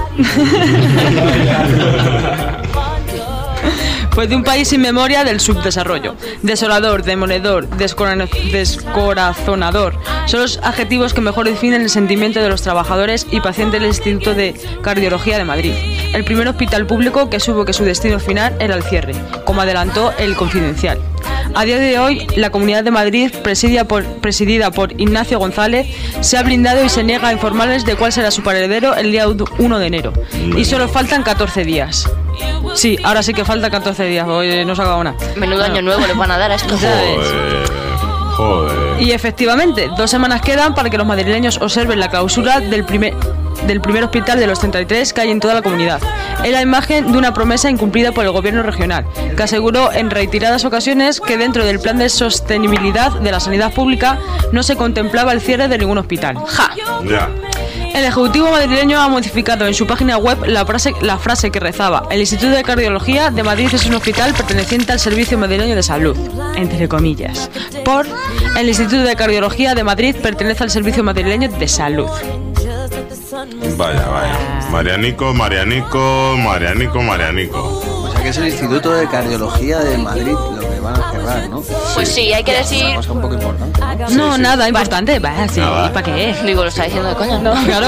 [SPEAKER 9] Pues de un país sin memoria del subdesarrollo. Desolador, demoledor, descora- descorazonador. Son los adjetivos que mejor definen el sentimiento de los trabajadores y pacientes del Instituto de Cardiología de Madrid. El primer hospital público que supo que su destino final era el cierre, como adelantó el Confidencial. A día de hoy, la Comunidad de Madrid, presidida por, presidida por Ignacio González, se ha blindado y se niega a informarles de cuál será su paradero el día uno de enero. Y solo faltan catorce días. Sí, ahora sí que falta catorce días, hoy no se ha acabado nada.
[SPEAKER 6] Menudo año nuevo les van a dar a estos.
[SPEAKER 5] Joder, joder.
[SPEAKER 9] Y efectivamente, dos semanas quedan para que los madrileños observen la clausura del primer, del primer hospital de los treinta y tres que hay en toda la comunidad. Es la imagen de una promesa incumplida por el gobierno regional, que aseguró en reiteradas ocasiones que dentro del plan de sostenibilidad de la sanidad pública no se contemplaba el cierre de ningún hospital. ¡Ja!
[SPEAKER 5] Ya.
[SPEAKER 9] El Ejecutivo madrileño ha modificado en su página web la frase, la frase que rezaba: el Instituto de Cardiología de Madrid es un hospital perteneciente al Servicio Madrileño de Salud, entre comillas, por el Instituto de Cardiología de Madrid pertenece al Servicio Madrileño de Salud.
[SPEAKER 5] Vaya, vaya. Marianico, Marianico, Marianico, Marianico.
[SPEAKER 8] O sea que es el Instituto de Cardiología de Madrid lo que van a cerrar, ¿no?
[SPEAKER 6] Pues sí, hay que decir...
[SPEAKER 8] Una cosa un poco importante, ¿no?
[SPEAKER 9] No, nada importante, va, sí,
[SPEAKER 5] Nada.
[SPEAKER 9] ¿para qué?
[SPEAKER 6] Digo, lo está diciendo de coña.
[SPEAKER 9] No, claro.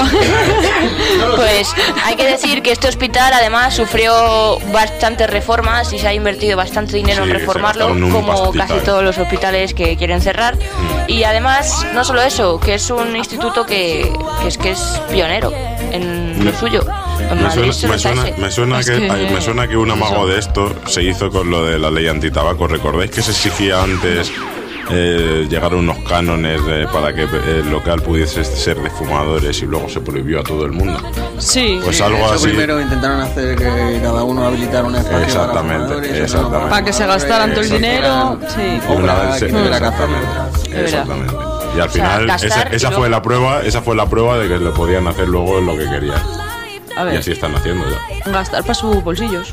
[SPEAKER 6] Pues hay que decir que este hospital además sufrió bastantes reformas y se ha invertido bastante dinero
[SPEAKER 5] Sí,
[SPEAKER 6] en
[SPEAKER 5] se
[SPEAKER 6] reformarlo,
[SPEAKER 5] gastaron un
[SPEAKER 6] como
[SPEAKER 5] pastizal.
[SPEAKER 6] casi todos los hospitales que quieren cerrar. Y además, no solo eso, que es un instituto que, que es que es pionero en lo suyo. En
[SPEAKER 5] Me
[SPEAKER 6] Madrid
[SPEAKER 5] suena,
[SPEAKER 6] solo
[SPEAKER 5] me
[SPEAKER 6] está
[SPEAKER 5] suena,
[SPEAKER 6] ese.
[SPEAKER 5] me suena
[SPEAKER 9] Es
[SPEAKER 5] que,
[SPEAKER 9] que-
[SPEAKER 5] ay, me suena que un amago de esto se hizo con lo de la ley antitabaco. ¿Recordáis que se exigía antes eh, llegar a unos cánones eh, para que el local pudiese ser de fumadores y luego se prohibió a todo el mundo?
[SPEAKER 9] Sí.
[SPEAKER 5] Pues
[SPEAKER 8] Sí,
[SPEAKER 5] algo
[SPEAKER 8] eso
[SPEAKER 5] así.
[SPEAKER 8] primero intentaron hacer que cada uno habilitara un espacio
[SPEAKER 5] Exactamente,
[SPEAKER 8] para fumadores, otro
[SPEAKER 5] exactamente.
[SPEAKER 8] no
[SPEAKER 9] Para que se gastaran todo el dinero, sí.
[SPEAKER 5] Y una vez se-
[SPEAKER 8] que hubiera que hacerlo.
[SPEAKER 5] exactamente, exactamente. Y al
[SPEAKER 6] O sea,
[SPEAKER 5] final
[SPEAKER 6] gastar
[SPEAKER 5] esa,
[SPEAKER 6] y
[SPEAKER 5] esa
[SPEAKER 6] luego-
[SPEAKER 5] fue la prueba, esa fue la prueba de que lo podían hacer luego lo que querían.
[SPEAKER 9] A
[SPEAKER 5] Y
[SPEAKER 9] ver,
[SPEAKER 5] así están haciendo ya.
[SPEAKER 9] gastar para sus bolsillos.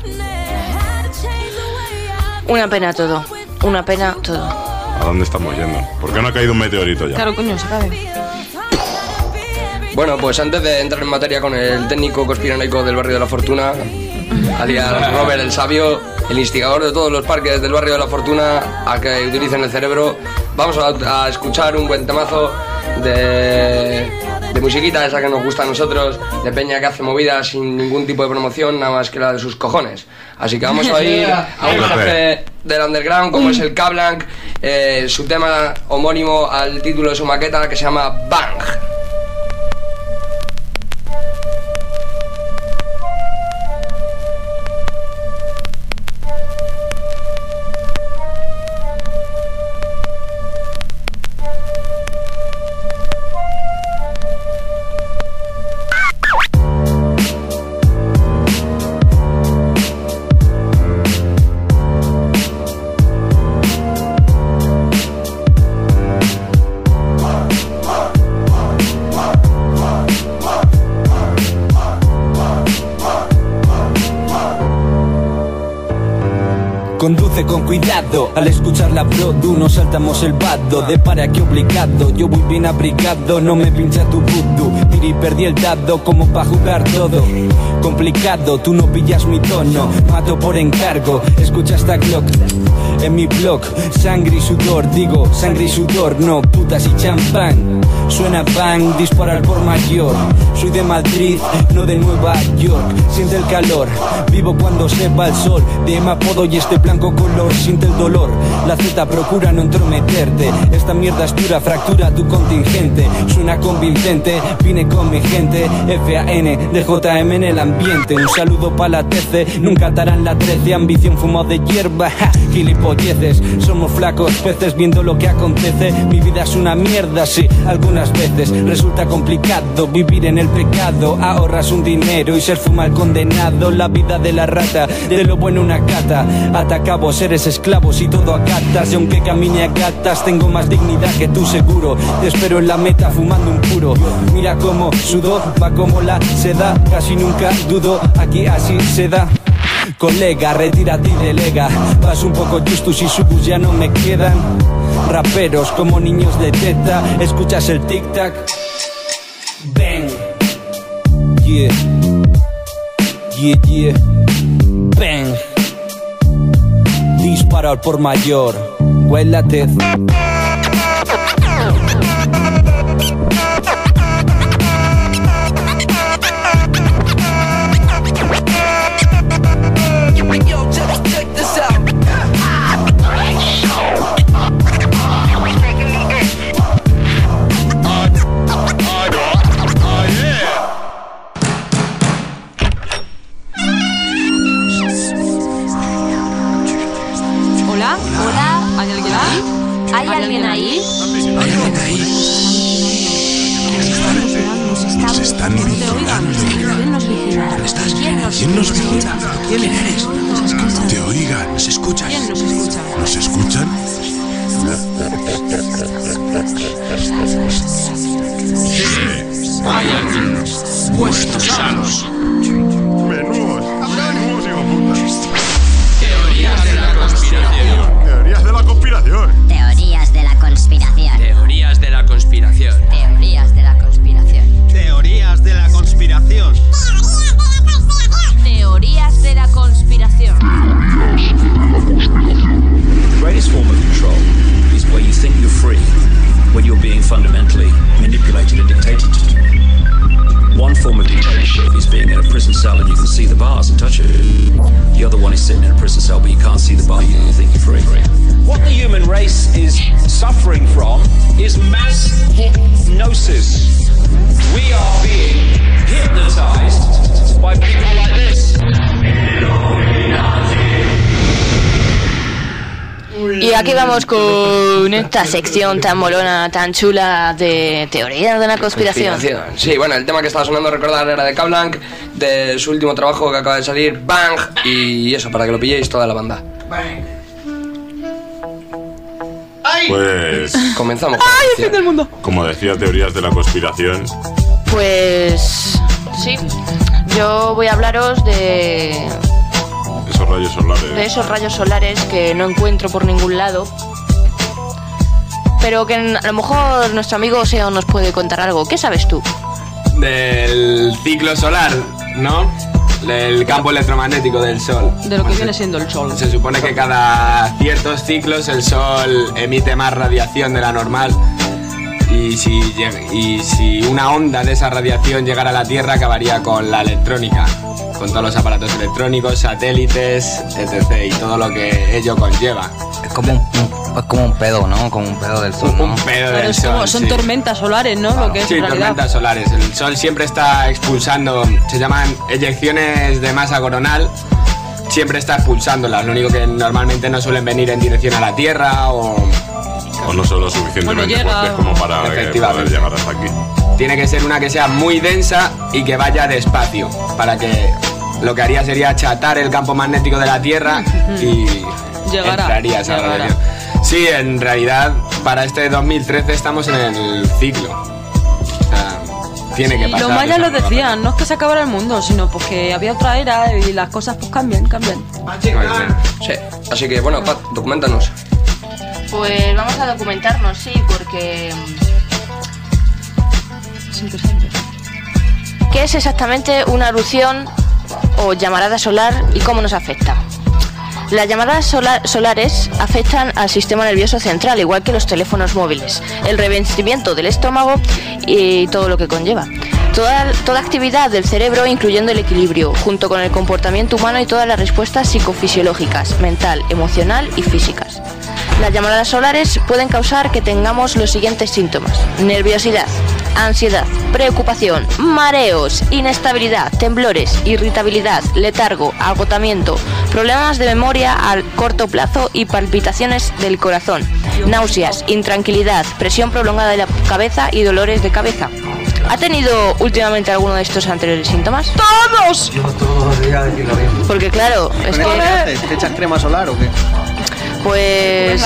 [SPEAKER 6] Una pena todo, una pena todo.
[SPEAKER 5] ¿A dónde estamos yendo? ¿Por qué no ha caído un meteorito ya?
[SPEAKER 9] Claro, coño, se cabe.
[SPEAKER 2] Bueno, pues antes de entrar en materia con el técnico conspiranoico del barrio de la Fortuna, alias Robert el Sabio, el instigador de todos los parques del barrio de la Fortuna a que utilicen el cerebro, vamos a, a escuchar un buen temazo de, de musiquita esa que nos gusta a nosotros, de peña que hace movidas sin ningún tipo de promoción, nada más que la de sus cojones. Así que vamos a ir a un jefe del underground como es el K-Blank, eh, su tema homónimo al título de su maqueta que se llama Bang.
[SPEAKER 16] Conduce con cuidado, al escuchar la produ nos saltamos el vado. De para que obligado, yo voy bien abrigado, no me pincha tu voodoo. Tiri perdí el dado como pa' jugar todo. Complicado, tú no pillas mi tono, mato por encargo, escucha esta clock. en mi blog. Sangre y sudor, digo, sangre y sudor, no putas y champán. Suena bang, dispara al por mayor. Soy de Madrid, no de Nueva York. Siente el calor, vivo cuando se va el sol. De mi apodo y este blanco color, siente el dolor. La Z procura no entrometerte. Esta mierda es dura, fractura tu contingente. Suena convincente, vine con mi gente. F A N, de J M en el ambiente. Un saludo pa' la T C, nunca atarán la trece. Ambición, fumo de hierba, ja, gilipolleces. Somos flacos peces viendo lo que acontece. Mi vida es una mierda, sí, algunas veces resulta complicado vivir en el pecado. Ahorras un dinero y ser fuma el condenado. La vida de la rata, de lo bueno una cata. Atacabos, eres esclavos y todo acatas. Y aunque camine a gatas, tengo más dignidad que tú seguro. Te espero en la meta fumando un puro. Mira cómo sudo, va como la seda. Casi nunca dudo, aquí así se da. Colega, retírate y delega. Paso un poco justus y subus ya no me quedan. Raperos como niños de teta. Escuchas el tic-tac. Bang. Yeah. Yeah, yeah. Bang. Disparo al por mayor. Huélate.
[SPEAKER 4] ¿Hay alguien ahí?
[SPEAKER 17] ¿Hay alguien ahí? Nos están vigilando.
[SPEAKER 4] ¿Quién nos vigila?
[SPEAKER 17] ¿Quién nos vigila? ¿Quién eres? Te oigan. ¿Nos escuchan?
[SPEAKER 9] ¿Quién nos escucha?
[SPEAKER 17] ¿Nos escuchan?
[SPEAKER 7] Sí, hay alguien. Puestos sanos.
[SPEAKER 17] Menudos. Menudos hijoputas.
[SPEAKER 7] Teorías de la conspiración.
[SPEAKER 17] Teorías de la conspiración.
[SPEAKER 4] Teorías de la conspiración.
[SPEAKER 2] Teorías de la conspiración.
[SPEAKER 4] Teorías de la conspiración.
[SPEAKER 14] Teorías de la conspiración.
[SPEAKER 4] Teorías de la conspiración.
[SPEAKER 18] The greatest form of control is where you think you're free, when you're being fundamentally manipulated and dictated to. One form of dictatorship is being in a prison cell and you can see the bars and touch it. The other one is sitting in a prison cell but you can't see the bar, you think you're free.
[SPEAKER 19] What the human race is suffering from is mass hypnosis. We are being hypnotized by people like this.
[SPEAKER 6] Y aquí vamos con esta sección tan molona, tan chula de teorías de la conspiración.
[SPEAKER 2] Conspiración. Sí, bueno, el tema que estaba sonando, recordar, era de K-Blanc, de su último trabajo que acaba de salir, Bang, y eso, para que lo pilléis toda la banda.
[SPEAKER 5] Pues...
[SPEAKER 2] Comenzamos.
[SPEAKER 9] ¡Ay, el fin del mundo!
[SPEAKER 5] Como decía, teorías de la conspiración.
[SPEAKER 6] Pues... sí, yo voy a hablaros de...
[SPEAKER 5] Esos rayos solares.
[SPEAKER 6] de esos rayos solares que no encuentro por ningún lado, pero que a lo mejor nuestro amigo Seo nos puede contar algo. ¿Qué sabes tú?
[SPEAKER 10] Del ciclo solar, ¿no? Del campo electromagnético del Sol.
[SPEAKER 9] De lo que viene siendo el Sol.
[SPEAKER 10] Se supone que cada ciertos ciclos el Sol emite más radiación de la normal. Y si, y si una onda de esa radiación llegara a la Tierra, acabaría con la electrónica, con todos los aparatos electrónicos, satélites, etcétera, y todo lo que ello conlleva.
[SPEAKER 15] Es como un, es como un pedo, ¿no? Como un pedo del sol, ¿no?
[SPEAKER 10] Un pedo
[SPEAKER 9] Pero
[SPEAKER 10] del
[SPEAKER 9] es como,
[SPEAKER 10] sol,
[SPEAKER 9] son
[SPEAKER 10] sí.
[SPEAKER 9] tormentas solares, ¿no? Lo que es
[SPEAKER 10] Sí,
[SPEAKER 9] en realidad.
[SPEAKER 10] tormentas solares. El Sol siempre está expulsando, se llaman eyecciones de masa coronal, siempre está expulsándolas. Lo único que normalmente no suelen venir en dirección a la Tierra o...
[SPEAKER 5] O no son lo suficientemente
[SPEAKER 10] Bueno, llega-
[SPEAKER 5] fuertes como para eh, poder llegar hasta aquí.
[SPEAKER 10] Tiene que ser una que sea muy densa y que vaya despacio, para que lo que haría sería achatar el campo magnético de la Tierra y
[SPEAKER 9] Llegará,
[SPEAKER 10] entraría esa
[SPEAKER 9] llegará.
[SPEAKER 10] radiación. Sí, en realidad para este dos mil trece estamos en el ciclo. O sea, tiene que
[SPEAKER 9] Y
[SPEAKER 10] pasar.
[SPEAKER 9] los mayas
[SPEAKER 10] esa
[SPEAKER 9] lo decían, no es que se acabara el mundo, sino porque había otra era y las cosas pues cambian, cambian.
[SPEAKER 2] Sí, así que bueno, Pat, documéntanos.
[SPEAKER 6] Pues vamos a documentarnos, sí, porque...
[SPEAKER 9] Es interesante.
[SPEAKER 6] ¿qué es exactamente una erupción o llamarada solar y cómo nos afecta? Las llamadas solar- solares afectan al sistema nervioso central, igual que los teléfonos móviles, el revestimiento del estómago y todo lo que conlleva. Toda, toda actividad del cerebro, incluyendo el equilibrio, junto con el comportamiento humano y todas las respuestas psicofisiológicas, mental, emocional y físicas. Las llamadas solares pueden causar que tengamos los siguientes síntomas: nerviosidad, ansiedad, preocupación, mareos, inestabilidad, temblores, irritabilidad, letargo, agotamiento, problemas de memoria a corto plazo y palpitaciones del corazón, náuseas, intranquilidad, presión prolongada de la cabeza y dolores de cabeza. ¿Ha tenido últimamente alguno de estos anteriores síntomas?
[SPEAKER 9] ¡Todos!
[SPEAKER 8] Yo todos los días decir lo mismo.
[SPEAKER 6] Porque claro, es
[SPEAKER 8] ¿Qué
[SPEAKER 6] que...
[SPEAKER 8] haces? ¿Te echas crema solar o qué?
[SPEAKER 6] Pues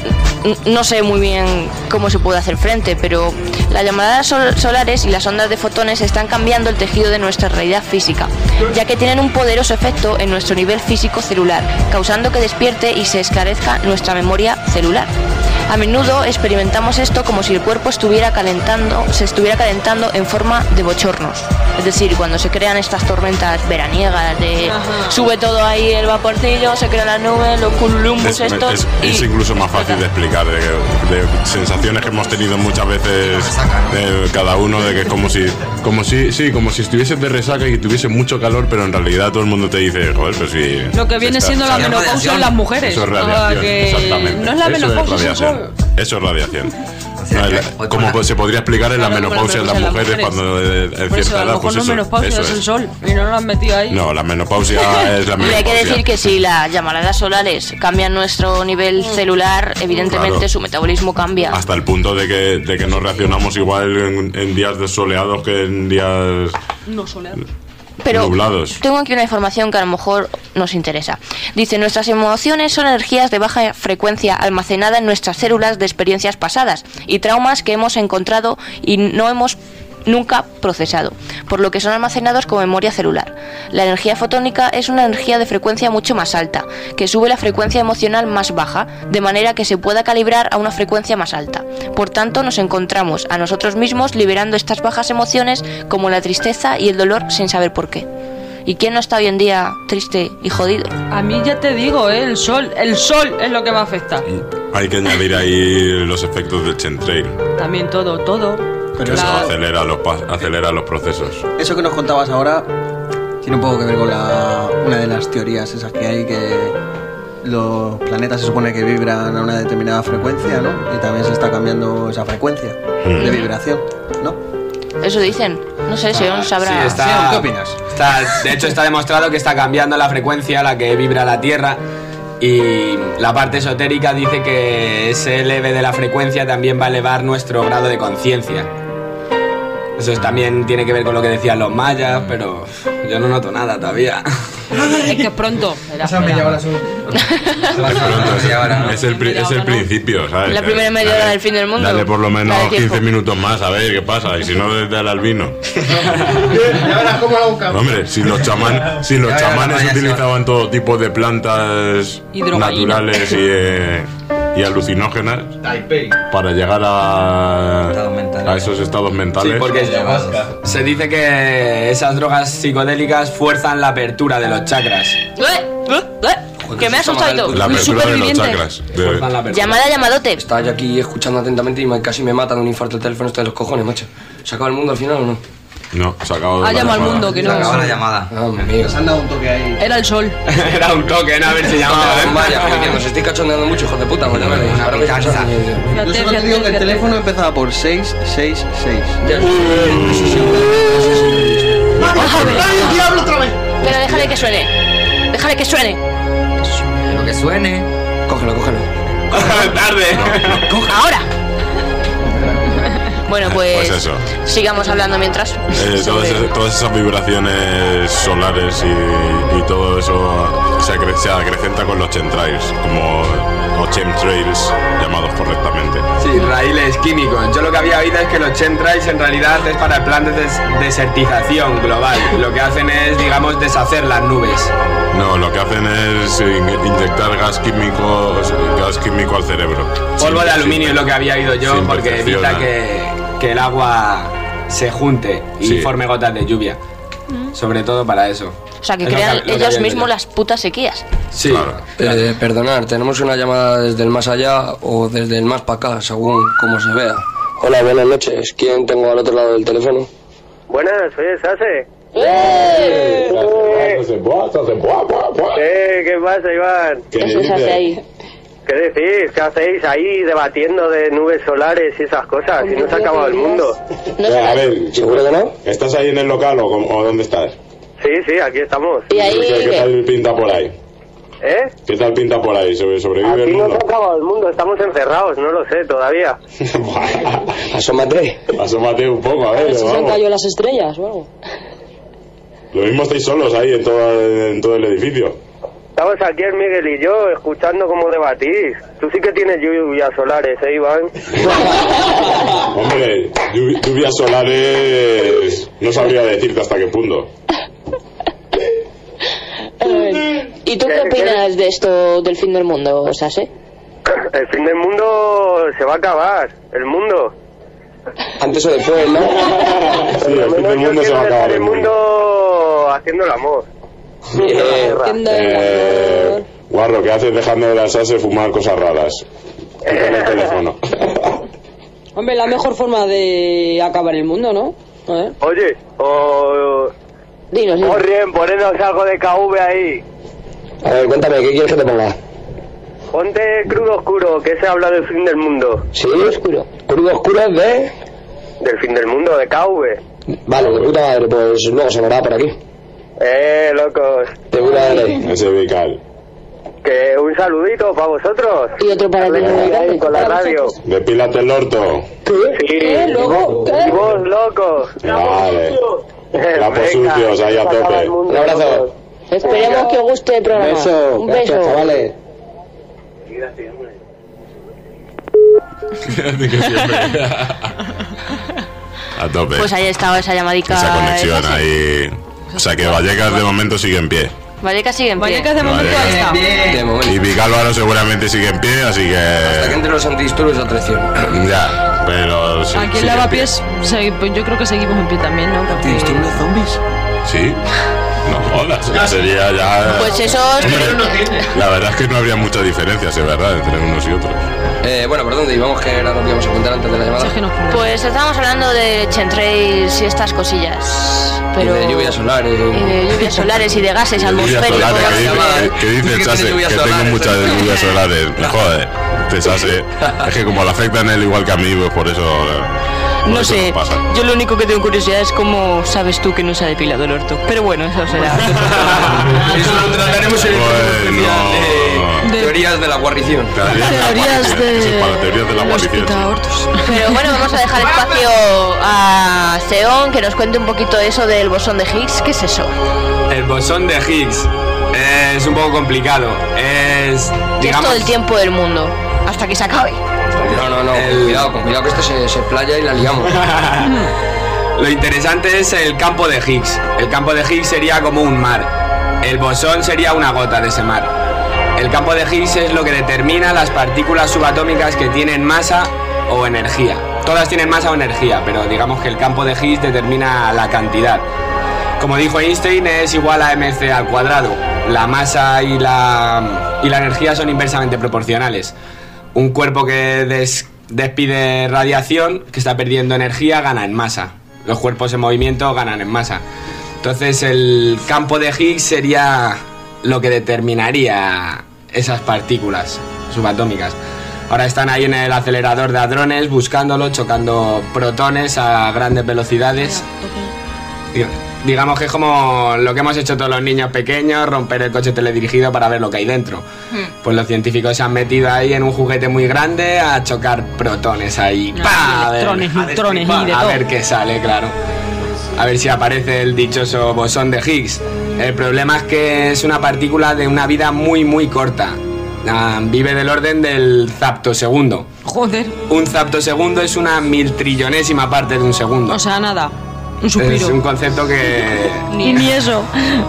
[SPEAKER 6] no sé muy bien cómo se puede hacer frente, pero las llamadas sol- solares y las ondas de fotones están cambiando el tejido de nuestra realidad física, ya que tienen un poderoso efecto en nuestro nivel físico celular, causando que despierte y se esclarezca nuestra memoria celular. A menudo experimentamos esto como si el cuerpo estuviera calentando, se estuviera calentando en forma de bochornos. Es decir, cuando se crean estas tormentas veraniegas de
[SPEAKER 9] Ajá.
[SPEAKER 6] sube todo ahí el vaporcillo, se crean las nubes, los cumulumbus
[SPEAKER 5] Es,
[SPEAKER 6] estos
[SPEAKER 5] es-
[SPEAKER 6] y...
[SPEAKER 5] es incluso más fácil de explicar, de, de sensaciones que hemos tenido muchas veces de cada uno, de que es como si, como si, sí, como si estuvieses de resaca y tuviese mucho calor, pero en realidad todo el mundo te dice, joder, pues sí.
[SPEAKER 9] Lo que viene
[SPEAKER 5] está-
[SPEAKER 9] siendo la
[SPEAKER 5] está-
[SPEAKER 9] menopausia en las mujeres.
[SPEAKER 5] Eso es
[SPEAKER 9] O sea,
[SPEAKER 5] radiación,
[SPEAKER 9] que
[SPEAKER 5] exactamente.
[SPEAKER 9] no es la
[SPEAKER 5] Eso
[SPEAKER 9] menopausia,
[SPEAKER 5] es
[SPEAKER 9] eso es
[SPEAKER 5] radiación. Eso es radiación. No, el- como pues, se podría explicar en la
[SPEAKER 9] Claro, como la
[SPEAKER 5] menopausia en las
[SPEAKER 9] menopausia en las
[SPEAKER 5] mujeres cuando eh, en
[SPEAKER 9] Por eso,
[SPEAKER 5] cierta
[SPEAKER 9] a lo
[SPEAKER 5] edad,
[SPEAKER 9] mejor
[SPEAKER 5] pues
[SPEAKER 9] no es
[SPEAKER 5] eso,
[SPEAKER 9] menopausia,
[SPEAKER 5] eso
[SPEAKER 9] es el
[SPEAKER 5] es.
[SPEAKER 9] sol. Y no lo han metido ahí.
[SPEAKER 5] No, la menopausia es la
[SPEAKER 6] Hombre, hay que
[SPEAKER 5] menopausia.
[SPEAKER 6] decir que si las llamadas solares cambian nuestro nivel celular, evidentemente
[SPEAKER 5] Claro.
[SPEAKER 6] su metabolismo cambia.
[SPEAKER 5] Hasta el punto de que, de que no reaccionamos igual en, en días soleados que en días
[SPEAKER 9] No soleado.
[SPEAKER 6] Pero
[SPEAKER 5] nublados.
[SPEAKER 6] tengo aquí una información que a lo mejor nos interesa. Dice, nuestras emociones son energías de baja frecuencia almacenada en nuestras células de experiencias pasadas y traumas que hemos encontrado y no hemos nunca procesado, por lo que son almacenados como memoria celular. La energía fotónica es una energía de frecuencia mucho más alta, que sube la frecuencia emocional más baja, de manera que se pueda calibrar a una frecuencia más alta. Por tanto, nos encontramos a nosotros mismos liberando estas bajas emociones como la tristeza y el dolor sin saber por qué. ¿Y quién no está hoy en día triste y jodido?
[SPEAKER 9] A mí ya te digo, ¿eh? El sol, el sol es lo que me afecta.
[SPEAKER 5] Hay que añadir ahí los efectos del chemtrail.
[SPEAKER 9] También todo, todo.
[SPEAKER 5] Que eso
[SPEAKER 9] La-
[SPEAKER 5] acelera los, pa- acelera los procesos.
[SPEAKER 8] Eso que nos contabas ahora tiene un poco que ver con la, una de las teorías esas que hay, que los planetas se supone que vibran a una determinada frecuencia, ¿no? Y también se está cambiando esa frecuencia
[SPEAKER 5] Mm.
[SPEAKER 8] de vibración, ¿no?
[SPEAKER 6] Eso dicen. No sé si aún sabrá.
[SPEAKER 10] Sí, está,
[SPEAKER 8] Sion, ¿qué opinas?
[SPEAKER 10] está- de hecho, está demostrado que está cambiando la frecuencia a la que vibra la Tierra. Y la parte esotérica dice que ese eleve de la frecuencia también va a elevar nuestro grado de conciencia. Eso es- también tiene que ver con lo que decían los mayas, pero yo no noto nada todavía.
[SPEAKER 9] Es que es pronto. Espera,
[SPEAKER 8] Esa media
[SPEAKER 9] espera.
[SPEAKER 8] hora solo.
[SPEAKER 5] Es el, pri- es el principio, ¿sabes?
[SPEAKER 6] La primera media hora del fin del mundo.
[SPEAKER 5] Dale por lo menos
[SPEAKER 6] Dale tiempo.
[SPEAKER 5] quince minutos más, a ver qué pasa. Y si no, desde el albino.
[SPEAKER 8] Ya verás cómo lo buscamos.
[SPEAKER 5] Hombre, si los, chaman, si los
[SPEAKER 15] Ya, ya,
[SPEAKER 5] chamanes
[SPEAKER 15] ya, ya,
[SPEAKER 5] utilizaban todo tipo de plantas
[SPEAKER 9] Hidromaína.
[SPEAKER 5] naturales y, eh, y alucinógenas
[SPEAKER 8] Taipei.
[SPEAKER 5] para llegar a, a esos estados
[SPEAKER 10] Sí,
[SPEAKER 5] mentales.
[SPEAKER 10] porque se dice que esas drogas psicodélicas fuerzan la apertura de los chakras.
[SPEAKER 6] ¡Eh! ¡Eh! ¡Eh! Que me ha asustado y todo.
[SPEAKER 5] La
[SPEAKER 6] Un
[SPEAKER 5] apertura de los
[SPEAKER 6] superviviente.
[SPEAKER 5] chakras. de-
[SPEAKER 10] Fuerzan la apertura.
[SPEAKER 6] Llamada, llamadote.
[SPEAKER 2] Estaba yo aquí escuchando atentamente y me- casi me mata de un infarto el teléfono este de los cojones, macho. ¿Se acaba el mundo al final o no?
[SPEAKER 5] No, se acabó
[SPEAKER 9] Ha
[SPEAKER 5] la
[SPEAKER 9] llamado al
[SPEAKER 5] llamada.
[SPEAKER 9] mundo, que no.
[SPEAKER 15] Acaba la llamada.
[SPEAKER 2] Ah, amigo.
[SPEAKER 8] Nos han dado un toque ahí.
[SPEAKER 9] Era el sol.
[SPEAKER 10] Era un toque, ¿no? A ver si
[SPEAKER 2] Ah,
[SPEAKER 10] llamaba.
[SPEAKER 2] vaya, joder, que nos estoy cachondeando mucho, hijos de puta. Pues, vale,
[SPEAKER 15] Una
[SPEAKER 2] ahora me
[SPEAKER 15] pitanza.
[SPEAKER 2] pasa.
[SPEAKER 8] Yo
[SPEAKER 9] Fíjate,
[SPEAKER 8] solo te
[SPEAKER 9] fíjate,
[SPEAKER 8] digo que el
[SPEAKER 9] fíjate.
[SPEAKER 8] teléfono empezaba por seis seis seis.
[SPEAKER 6] ¡Ay, diablo otra vez! Pero déjale que suene. Déjale que suene.
[SPEAKER 15] Lo que suene.
[SPEAKER 2] Cógelo, cógelo.
[SPEAKER 10] Tarde.
[SPEAKER 6] Ahora. Bueno, pues,
[SPEAKER 5] Pues eso.
[SPEAKER 6] sigamos hablando mientras.
[SPEAKER 5] Eh,
[SPEAKER 6] sobre-
[SPEAKER 5] todas, todas esas vibraciones solares y, y todo eso se, acre- se acrecenta con los chemtrails, como o chemtrails llamados correctamente.
[SPEAKER 10] Sí, raíles químicos. Yo lo que había oído es que los chemtrails en realidad es para el plan de des- desertización global. Lo que hacen es, digamos, deshacer las nubes.
[SPEAKER 5] No, lo que hacen es in- inyectar gas químico, gas químico al cerebro.
[SPEAKER 10] Polvo
[SPEAKER 5] Sin-
[SPEAKER 10] de aluminio es lo que había oído yo,
[SPEAKER 5] sin
[SPEAKER 10] porque
[SPEAKER 5] percepción,
[SPEAKER 10] evita
[SPEAKER 5] ¿no?
[SPEAKER 10] que, que el agua se junte y
[SPEAKER 5] Sí.
[SPEAKER 10] forme gotas de lluvia. Sobre todo para eso.
[SPEAKER 6] O sea, que
[SPEAKER 2] Es lo
[SPEAKER 6] crean
[SPEAKER 2] que- lo que
[SPEAKER 6] ellos
[SPEAKER 2] había
[SPEAKER 6] mismos
[SPEAKER 2] ya.
[SPEAKER 6] las putas sequías.
[SPEAKER 2] Sí, eh, perdonar, tenemos una llamada desde el más allá o desde el más para acá, según como se vea. Hola, buenas noches. ¿Quién tengo al otro lado del teléfono?
[SPEAKER 20] Buenas, soy el Sase.
[SPEAKER 5] ¡Eh!
[SPEAKER 20] Eh, ¿qué pasa, Iván?
[SPEAKER 5] ¿Qué Eso se hace ahí.
[SPEAKER 20] ¿Qué decís? ¿Qué hacéis ahí debatiendo de nubes solares y esas cosas? Si no se ha acabado el mundo.
[SPEAKER 5] Eh, a ver, ¿seguro que no? ¿Estás ahí en el local o, cómo- o dónde estás?
[SPEAKER 20] Sí, sí, aquí estamos.
[SPEAKER 5] ¿Qué, qué tal pinta por ahí?
[SPEAKER 20] ¿Eh?
[SPEAKER 5] ¿Qué tal pinta por ahí? ¿Sobre- ¿Sobrevive
[SPEAKER 20] Aquí
[SPEAKER 5] el
[SPEAKER 20] no se
[SPEAKER 5] mundo?
[SPEAKER 20] ha acabado el mundo, estamos encerrados, no lo sé todavía.
[SPEAKER 5] Asómate. Asómate un poco, a ver.
[SPEAKER 21] ¿Se han
[SPEAKER 5] vamos.
[SPEAKER 21] caído las estrellas o algo?
[SPEAKER 5] Lo mismo estáis solos ahí en todo, en todo el edificio.
[SPEAKER 20] Estamos aquí el Miguel y yo escuchando cómo debatís. Tú sí que tienes lluvias solares, ¿eh, Iván?
[SPEAKER 5] Hombre, lluvi- lluvias solares no sabría decirte hasta qué punto.
[SPEAKER 21] Eh, ¿Y tú qué opinas de esto del fin del mundo, Sase?
[SPEAKER 20] El fin del mundo se va a acabar, el mundo.
[SPEAKER 2] Antes o después, ¿no?
[SPEAKER 5] Sí, el fin del mundo se va a acabar.
[SPEAKER 20] El mundo haciendo el amor.
[SPEAKER 5] Eh, eh, Guarro, ¿qué haces dejando de la Sase fumar cosas raras? Y con el teléfono.
[SPEAKER 21] Hombre, la mejor forma de acabar el mundo, ¿no? A ver.
[SPEAKER 20] Oye, o...
[SPEAKER 21] Dinos, dinos.
[SPEAKER 20] Muy bien, ponernos algo de K V ahí.
[SPEAKER 2] A ver, cuéntame, ¿qué quieres que te ponga?
[SPEAKER 20] Ponte Crudo Oscuro, que se habla del fin del mundo.
[SPEAKER 2] ¿Sí? Oscuro. ¿Crudo oscuro de...?
[SPEAKER 20] Del fin del mundo, de K V.
[SPEAKER 2] Vale, de puta madre, pues luego sonará por aquí.
[SPEAKER 20] Eh, locos.
[SPEAKER 2] De puta madre.
[SPEAKER 5] Ese vical.
[SPEAKER 20] Que un saludito para vosotros.
[SPEAKER 21] Y otro para ti.
[SPEAKER 20] Ahí con la radio.
[SPEAKER 5] Depílate el orto.
[SPEAKER 20] Sí.
[SPEAKER 21] ¿Qué, loco? ¿Qué?
[SPEAKER 20] Y vos, loco.
[SPEAKER 5] Vale. Lapos sucios, ahí a tope.
[SPEAKER 2] Un abrazo.
[SPEAKER 21] Esperemos que os guste el programa.
[SPEAKER 2] Beso.
[SPEAKER 21] Un beso.
[SPEAKER 2] Gracias, chavales.
[SPEAKER 5] A tope.
[SPEAKER 6] Pues ahí estaba esa llamadica.
[SPEAKER 5] Esa conexión
[SPEAKER 6] esa.
[SPEAKER 5] ahí. O sea que Vallecas de momento sigue en pie.
[SPEAKER 6] Vallecas sigue en pie.
[SPEAKER 9] Vallecas de momento ahí está.
[SPEAKER 2] De momento.
[SPEAKER 5] Y Vicálvaro seguramente sigue en pie, así
[SPEAKER 2] Hasta que
[SPEAKER 5] que.
[SPEAKER 2] entre los antidisturbios a traición.
[SPEAKER 5] Ya, pero. sí,
[SPEAKER 9] Aquí en
[SPEAKER 5] sigue
[SPEAKER 9] Lavapiés, segui- pues yo creo que seguimos en pie también, ¿no? Porque...
[SPEAKER 2] ¿Antidisturbios zombies?
[SPEAKER 5] Sí. No jodas, ya sería ya.
[SPEAKER 6] Pues eso es-
[SPEAKER 5] Hombre, la verdad es que no habría mucha diferencia, sí, ¿verdad? Entre unos y otros.
[SPEAKER 2] Eh, bueno, ¿por dónde íbamos? Que era lo que íbamos a contar antes de la llamada.
[SPEAKER 6] Pues estábamos hablando de chemtrails y estas cosillas. Pero...
[SPEAKER 2] Y de lluvias solares.
[SPEAKER 6] Y de lluvias solares y de gases
[SPEAKER 5] Lluvias
[SPEAKER 6] atmosféricos.
[SPEAKER 5] solares, que dice, que, que dice el Sase, que tengo muchas lluvias solares. Joder, este Sase. Es que como le afectan a él igual que a mí, pues por eso. por
[SPEAKER 6] No
[SPEAKER 5] eso
[SPEAKER 6] sé,
[SPEAKER 5] nos pasa.
[SPEAKER 6] yo lo único que tengo curiosidad es cómo sabes tú que no se ha depilado el orto. Pero bueno, eso será.
[SPEAKER 2] Eso lo trataremos en el especial de teorías de la guarnición.
[SPEAKER 9] Teorías de...
[SPEAKER 5] Eso es para teorías de la guarnición.
[SPEAKER 6] Pero bueno, vamos a dejar espacio a Seon que nos cuente un poquito eso del bosón de Higgs. ¿Qué es eso?
[SPEAKER 10] El bosón de Higgs es un poco complicado. Es,
[SPEAKER 6] Que es
[SPEAKER 10] digamos,
[SPEAKER 6] todo el tiempo del mundo, hasta que se acabe.
[SPEAKER 2] No, no, no, con cuidado, con cuidado que esto se, se playa y la liamos.
[SPEAKER 10] lo interesante es el campo de Higgs. El campo de Higgs sería como un mar. El bosón sería una gota de ese mar. El campo de Higgs es lo que determina las partículas subatómicas que tienen masa o energía. Todas tienen masa o energía, pero digamos que el campo de Higgs determina la cantidad. Como dijo Einstein, es igual a mc al cuadrado. La masa y la, y la energía son inversamente proporcionales. Un cuerpo que des, despide radiación, que está perdiendo energía, gana en masa. Los cuerpos en movimiento ganan en masa. Entonces el campo de Higgs sería lo que determinaría esas partículas subatómicas. Ahora están ahí en el acelerador de hadrones buscándolo, chocando protones a grandes velocidades. Digamos que es como lo que hemos hecho todos los niños pequeños, romper el coche teledirigido para ver lo que hay dentro. Pues los científicos se han metido ahí en un juguete muy grande a chocar protones ahí. ¡Pah! A ver,
[SPEAKER 9] Electrones, neutrones y de
[SPEAKER 10] a
[SPEAKER 9] todo.
[SPEAKER 10] ver qué sale, claro. A ver si aparece el dichoso bosón de Higgs. El problema es que es una partícula de una vida muy muy corta. Ah, vive del orden del zaptosegundo.
[SPEAKER 9] Joder.
[SPEAKER 10] Un zaptosegundo es una mil trillonésima parte de un segundo.
[SPEAKER 9] O sea, nada. Un suspiro.
[SPEAKER 10] Es un concepto que...
[SPEAKER 9] Ni, ni eso.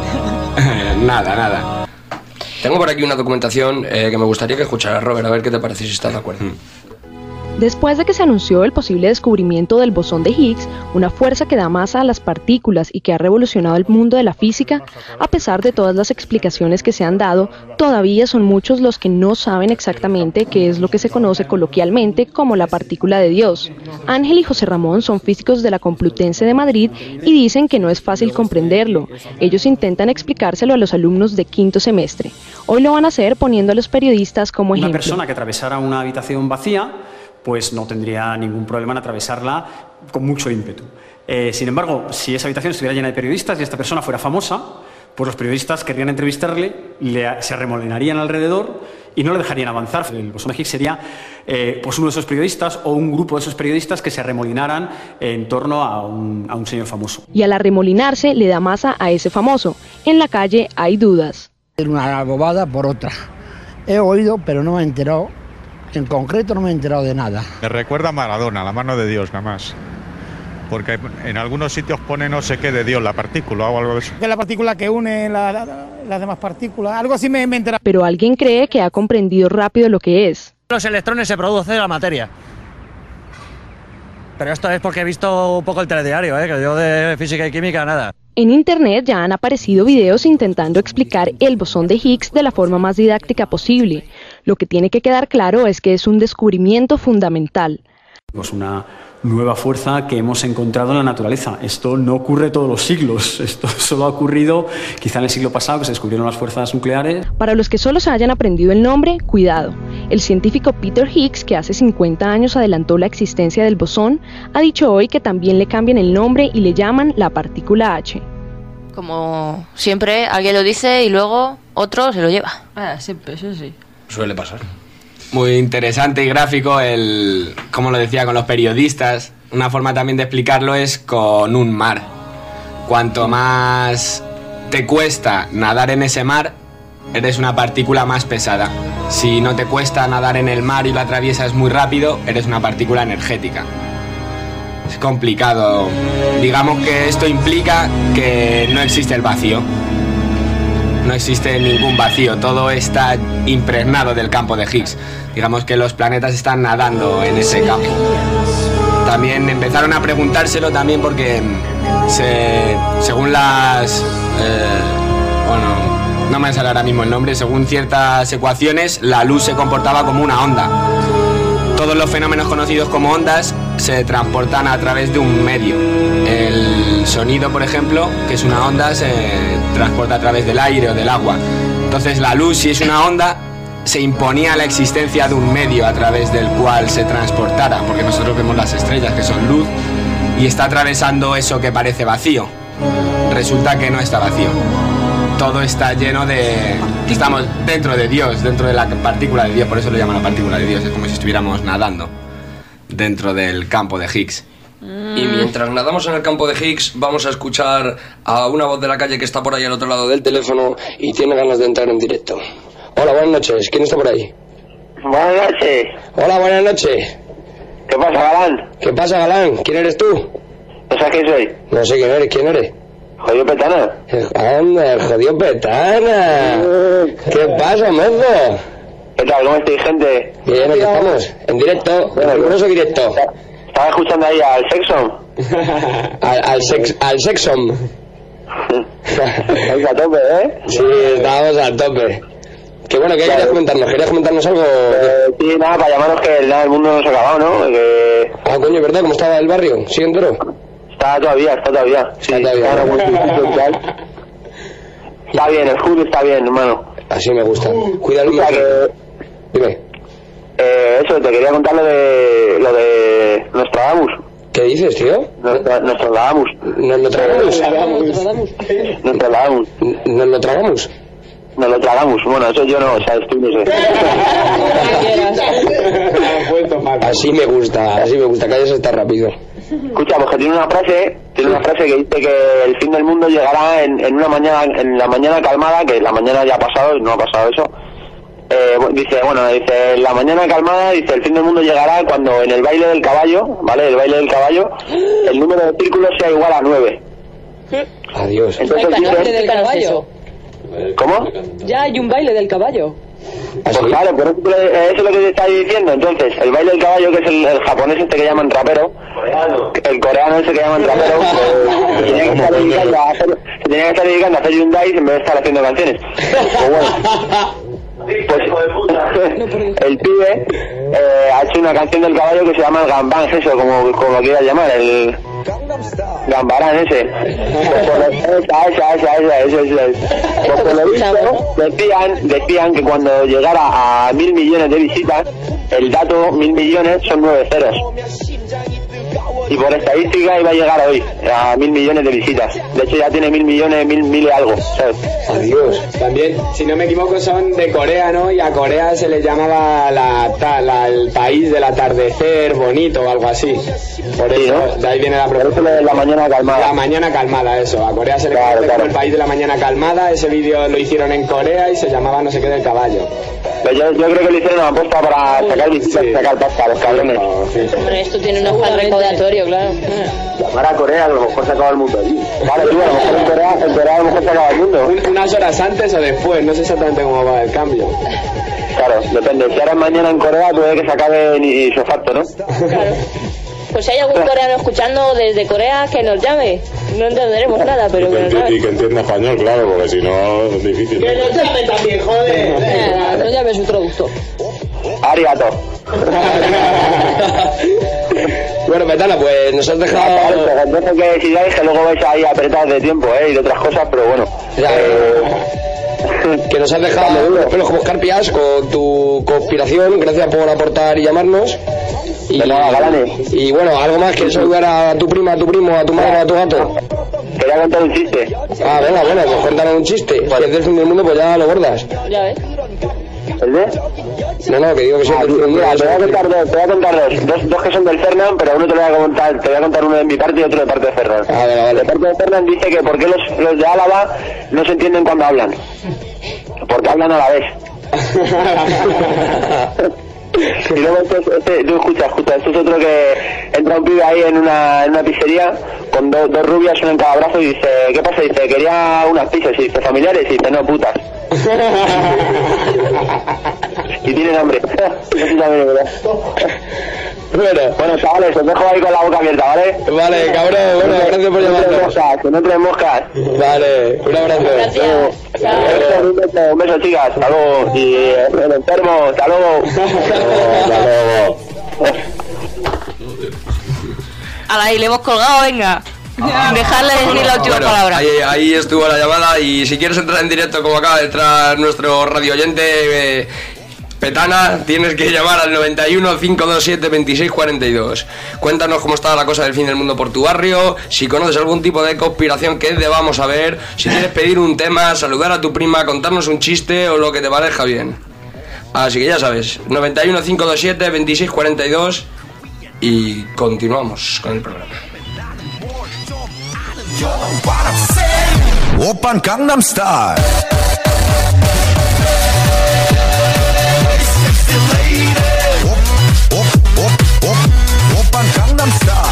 [SPEAKER 10] nada, nada.
[SPEAKER 2] Tengo por aquí una documentación eh, que me gustaría que escucharas, Robert, a ver qué te parece, si estás de acuerdo.
[SPEAKER 1] Después de que se anunció el posible descubrimiento del bosón de Higgs, una fuerza que da masa a las partículas y que ha revolucionado el mundo de la física, a pesar de todas las explicaciones que se han dado, todavía son muchos los que no saben exactamente qué es lo que se conoce coloquialmente como la partícula de Dios. Ángel y José Ramón son físicos de la Complutense de Madrid y dicen que no es fácil comprenderlo. Ellos intentan explicárselo a los alumnos de quinto semestre. Hoy lo van a hacer poniendo a los periodistas como ejemplo.
[SPEAKER 22] Una persona que atravesara una habitación vacía pues no tendría ningún problema en atravesarla con mucho ímpetu. Eh, sin embargo, si esa habitación estuviera llena de periodistas y esta persona fuera famosa, pues los periodistas querrían entrevistarle, le, se arremolinarían alrededor y no le dejarían avanzar. El bosón de Higgs sería eh, pues uno de esos periodistas o un grupo de esos periodistas que se arremolinaran en torno a un, a un señor famoso.
[SPEAKER 1] Y al arremolinarse le da masa a ese famoso. En la calle hay dudas.
[SPEAKER 23] Una bobada por otra. He oído, pero no me he enterado. En concreto no me he enterado de nada.
[SPEAKER 24] Me recuerda a Maradona, la mano de Dios, nada más. Porque en algunos sitios pone no sé qué de Dios, la partícula o algo de eso.
[SPEAKER 25] Que es la partícula que une la, la, las demás partículas, algo así me, me he enterado.
[SPEAKER 1] Pero alguien cree que ha comprendido rápido lo que es.
[SPEAKER 26] Los electrones se producen en la materia. Pero esto es porque he visto un poco el telediario, ¿eh? Que yo de física y química nada.
[SPEAKER 1] En internet ya han aparecido videos intentando explicar el bosón de Higgs de la forma más didáctica posible. Lo que tiene que quedar claro es que es un descubrimiento fundamental.
[SPEAKER 22] Pues una nueva fuerza que hemos encontrado en la naturaleza. Esto no ocurre todos los siglos. Esto solo ha ocurrido quizá en el siglo pasado, que se descubrieron las fuerzas nucleares.
[SPEAKER 1] Para los que solo se hayan aprendido el nombre, cuidado. El científico Peter Higgs, que hace cincuenta años adelantó la existencia del bosón, ha dicho hoy que también le cambian el nombre y le llaman la partícula H.
[SPEAKER 6] Como siempre, alguien lo dice y luego otro se lo lleva.
[SPEAKER 9] Ah, siempre, eso sí.
[SPEAKER 2] Suele pasar.
[SPEAKER 10] Muy interesante y gráfico el, como lo decía, con los periodistas. Una forma también de explicarlo es con un mar. Cuanto más te cuesta nadar en ese mar, eres una partícula más pesada. Si no te cuesta nadar en el mar y lo atraviesas muy rápido, eres una partícula energética. Es complicado. Digamos que esto implica que no existe el vacío. No existe ningún vacío, todo está impregnado del campo de Higgs. Digamos que los planetas están nadando en ese campo. También empezaron a preguntárselo también porque se, según las... Eh, bueno, no me sale ahora mismo el nombre, según ciertas ecuaciones, la luz se comportaba como una onda. Todos los fenómenos conocidos como ondas se transportan a través de un medio. El sonido, por ejemplo, que es una onda, se transporta a través del aire o del agua. Entonces la luz, si es una onda, se imponía la existencia de un medio a través del cual se transportara, porque nosotros vemos las estrellas, que son luz, y está atravesando eso que parece vacío. Resulta que no está vacío. Todo está lleno de... Estamos dentro de Dios, dentro de la partícula de Dios, por eso lo llaman la partícula de Dios, es como si estuviéramos nadando dentro del campo de Higgs.
[SPEAKER 2] Y mientras nadamos en el campo de Higgs, vamos a escuchar a una voz de la calle que está por ahí al otro lado del teléfono y tiene ganas de entrar en directo. Hola, buenas noches, ¿quién está por ahí?
[SPEAKER 20] Buenas noches.
[SPEAKER 2] Hola, buenas noches.
[SPEAKER 20] ¿Qué pasa, Galán?
[SPEAKER 2] ¿Qué pasa, Galán? ¿Quién eres tú?
[SPEAKER 20] ¿No sabes quién soy?
[SPEAKER 2] No sé quién eres, ¿quién eres?
[SPEAKER 20] Jodido Petana.
[SPEAKER 2] Anda, el jodido Petana. ¿Qué pasa, mozo?
[SPEAKER 20] ¿Qué tal? ¿Cómo estáis, gente?
[SPEAKER 2] Bien, aquí estamos, en directo, en riguroso directo.
[SPEAKER 20] ¿Estaba escuchando ahí al Sexom?
[SPEAKER 2] al, al, sex, al Sexom.
[SPEAKER 20] Estáis a tope, ¿eh?
[SPEAKER 2] Sí, estábamos a tope. Qué bueno, ¿qué querías comentarnos? ¿Querías comentarnos algo?
[SPEAKER 20] Eh, sí, nada, para llamaros que nada, el mundo no se ha acabado, ¿no? Que...
[SPEAKER 2] Ah, coño, ¿verdad? ¿Cómo estaba el barrio? ¿Sigue entero?
[SPEAKER 20] Está todavía, está todavía. Sí,
[SPEAKER 2] está todavía.
[SPEAKER 20] Está, ¿no? Está bien, el Hood está bien, hermano.
[SPEAKER 2] Así me gusta. Cuídalo mucho. Que... Dime.
[SPEAKER 20] Eh, eso, te quería contar lo de... lo de... Nostradamus.
[SPEAKER 2] ¿Qué dices, tío?
[SPEAKER 20] Nostradamus.
[SPEAKER 2] ¿Nos lo tragamos?
[SPEAKER 20] Nostradamus.
[SPEAKER 2] ¿Nos lo tragamos?
[SPEAKER 20] Nos lo tragamos. Bueno, eso yo no, o sea, estoy no sé.
[SPEAKER 2] Así me gusta, así me gusta, calles está rápido.
[SPEAKER 20] Escucha, porque tiene una frase, tiene una frase que dice que el fin del mundo llegará en, en una mañana, en la mañana calmada, que la mañana ya ha pasado y no ha pasado eso. Eh, dice, bueno, dice, la mañana calmada, dice, el fin del mundo llegará cuando en el baile del caballo, ¿vale? El baile del caballo, el número de círculos sea igual a nueve.
[SPEAKER 2] Adiós.
[SPEAKER 21] Entonces, ¿el baile del caballo?
[SPEAKER 20] ¿Cómo?
[SPEAKER 21] Ya hay un baile del caballo.
[SPEAKER 20] Pues claro, pero eso, eso es lo que te estaba diciendo. Entonces, el baile del caballo, que es el, el japonés este que llaman rapero, el coreano ese que llaman rapero, se tenía que estar dedicando a hacer, se tenía que estar dedicando a hacer Hyundai en vez de estar haciendo canciones. Pues bueno, pues el pibe eh, ha hecho una canción del caballo que se llama el gambán, eso, como, como lo quieras llamar, el gambarán ese. Pues por lo, esa, esa, esa, esa, esa, esa. Pues por lo visto, decían, decían que cuando llegara a mil millones de visitas, el dato mil millones son nueve ceros. Y por estadística iba a llegar hoy a mil millones de visitas. De hecho ya tiene mil millones, mil, mil y algo, ¿sabes?
[SPEAKER 10] Adiós. También, si no me equivoco, son de Corea, ¿no? Y a Corea se le llamaba la, ta, la, el país del atardecer bonito o algo así. Por
[SPEAKER 20] sí,
[SPEAKER 10] eso,
[SPEAKER 20] ¿no?
[SPEAKER 10] de ahí viene la
[SPEAKER 20] propuesta. De la mañana calmada.
[SPEAKER 10] La mañana calmada, eso. A Corea se le
[SPEAKER 20] claro,
[SPEAKER 10] conoce
[SPEAKER 20] claro.
[SPEAKER 10] como el país de la mañana calmada. Ese vídeo lo hicieron en Corea y se llamaba no sé qué del caballo.
[SPEAKER 20] Pero yo, yo creo que lo hicieron a posta para sacar visitas, sí. sacar pasta a los cabrones.
[SPEAKER 6] Sí. Hombre, esto tiene un afán recaudatorio, claro.
[SPEAKER 20] Llamar a Corea, a lo mejor se acaba el mundo allí. Vale, tú, a lo mejor en Corea, en Corea a lo mejor se acaba el mundo.
[SPEAKER 10] Un, unas horas antes o después, no sé exactamente cómo va el cambio.
[SPEAKER 20] Claro, depende. Si ahora es mañana en Corea, puede que se acabe ni su facto, ¿no?
[SPEAKER 6] Claro. Pues si hay algún coreano escuchando desde Corea, que nos llame. No entenderemos nada, pero
[SPEAKER 5] y que,
[SPEAKER 6] que nos llame.
[SPEAKER 5] Y que entienda español, claro, porque si no es difícil.
[SPEAKER 21] Que nos llame también, joder.
[SPEAKER 6] Eh, nos llame su traductor.
[SPEAKER 20] Arigato.
[SPEAKER 2] Bueno, Petana, pues nos has dejado...
[SPEAKER 20] Entonces que decidáis que luego vais ahí apretados de tiempo, ¿eh? Y de otras cosas, pero bueno.
[SPEAKER 2] Ya, eh... que nos has dejado los pelos como escarpias con tu conspiración. Gracias por aportar y llamarnos. Y,
[SPEAKER 20] nada,
[SPEAKER 2] y bueno, algo más que saludar a tu prima, a tu primo, a tu madre, a tu gato.
[SPEAKER 20] Quería contar un chiste.
[SPEAKER 2] Ah, venga, bueno, pues cuéntanos un chiste. Si es del fin del mundo, pues ya lo guardas.
[SPEAKER 6] Ya ves.
[SPEAKER 20] ¿El de?
[SPEAKER 2] No, no, que digo que si es
[SPEAKER 20] ah,
[SPEAKER 2] del fin del mundo.
[SPEAKER 20] Mira, te voy a contar dos, te voy a contar dos, dos, dos que son del Fernan, pero uno te lo voy a contar, te voy a contar uno de mi parte y otro de parte de Fernan.
[SPEAKER 2] Ah, vale, vale.
[SPEAKER 20] De parte de Fernan dice que por qué los, los de Álava no se entienden cuando hablan. Porque hablan a la vez. Y luego este, este, tú escucha, escucha, esto es otro que entra un pibe ahí en una, en una pizzería con do, dos rubias, una en cada brazo y dice, ¿qué pasa? Dice, quería unas pizzas, y dice, familiares, y dice, no, putas. Y tienen hambre. Eso también es verdad.
[SPEAKER 2] Bueno,
[SPEAKER 20] bueno, chavales, os dejo ahí con la boca abierta, ¿vale?
[SPEAKER 2] Vale, cabrón, bueno, no, gracias por llamarnos.
[SPEAKER 20] Que no traen moscas.
[SPEAKER 2] Vale, un abrazo.
[SPEAKER 6] Gracias.
[SPEAKER 20] Un beso, un beso, chicas, hasta luego. Y eh, el enfermo, hasta luego.
[SPEAKER 5] Hasta luego.
[SPEAKER 6] Ala, ahí le hemos colgado, venga. Ah, dejarle decir la última
[SPEAKER 2] bueno,
[SPEAKER 6] palabra.
[SPEAKER 2] Ahí, ahí estuvo la llamada y si quieres entrar en directo como acaba de entrar nuestro radio oyente eh, Petana, tienes que llamar al noventa y uno, cinco dos siete, veintiséis cuarenta y dos. Cuéntanos cómo está la cosa del fin del mundo por tu barrio, si conoces algún tipo de conspiración que debamos saber, si quieres pedir un tema, saludar a tu prima, contarnos un chiste o lo que te parezca bien. Así que ya sabes, noventa y uno, cinco dos siete, veintiséis cuarenta y dos y continuamos con el programa.
[SPEAKER 17] Oppan Gangnam Style. Oppan Gangnam Style.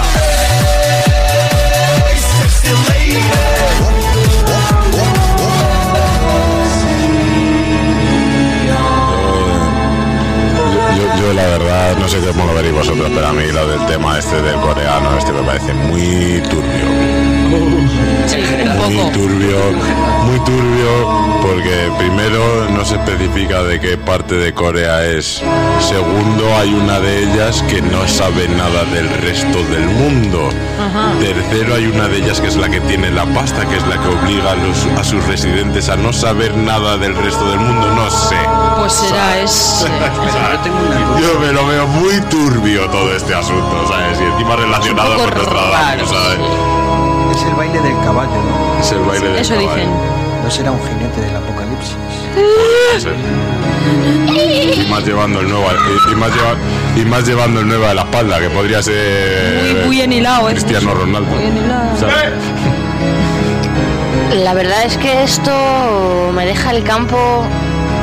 [SPEAKER 5] Yo, yo la verdad no sé cómo lo veréis vosotros, pero a mí lo del tema este del coreano este me parece muy turbio.
[SPEAKER 6] Sí, un poco.
[SPEAKER 5] Muy turbio, muy turbio, porque primero no se especifica de qué parte de Corea es. Segundo, hay una de ellas que no sabe nada del resto del mundo.
[SPEAKER 6] Ajá.
[SPEAKER 5] Tercero, hay una de ellas que es la que tiene la pasta, que es la que obliga a, los, a sus residentes a no saber nada del resto del mundo. No sé.
[SPEAKER 9] Pues será es.
[SPEAKER 5] Yo me lo veo muy turbio todo este asunto, ¿sabes? Y encima relacionado con nuestra
[SPEAKER 9] raro,
[SPEAKER 5] ¿sabes?
[SPEAKER 8] Es el baile del caballo, ¿no?
[SPEAKER 5] Es el baile del
[SPEAKER 9] Eso
[SPEAKER 5] caballo.
[SPEAKER 9] dicen.
[SPEAKER 8] ¿No será un jinete del apocalipsis?
[SPEAKER 5] Puede ser. Y más llevando el nuevo y, y más lleva, y más llevando el nuevo a la espalda, que podría ser
[SPEAKER 9] Muy, muy enhilado, ¿eh?
[SPEAKER 5] Cristiano Ronaldo.
[SPEAKER 9] Muy enhilado.
[SPEAKER 5] ¿Sabes?
[SPEAKER 6] La verdad es que esto me deja el campo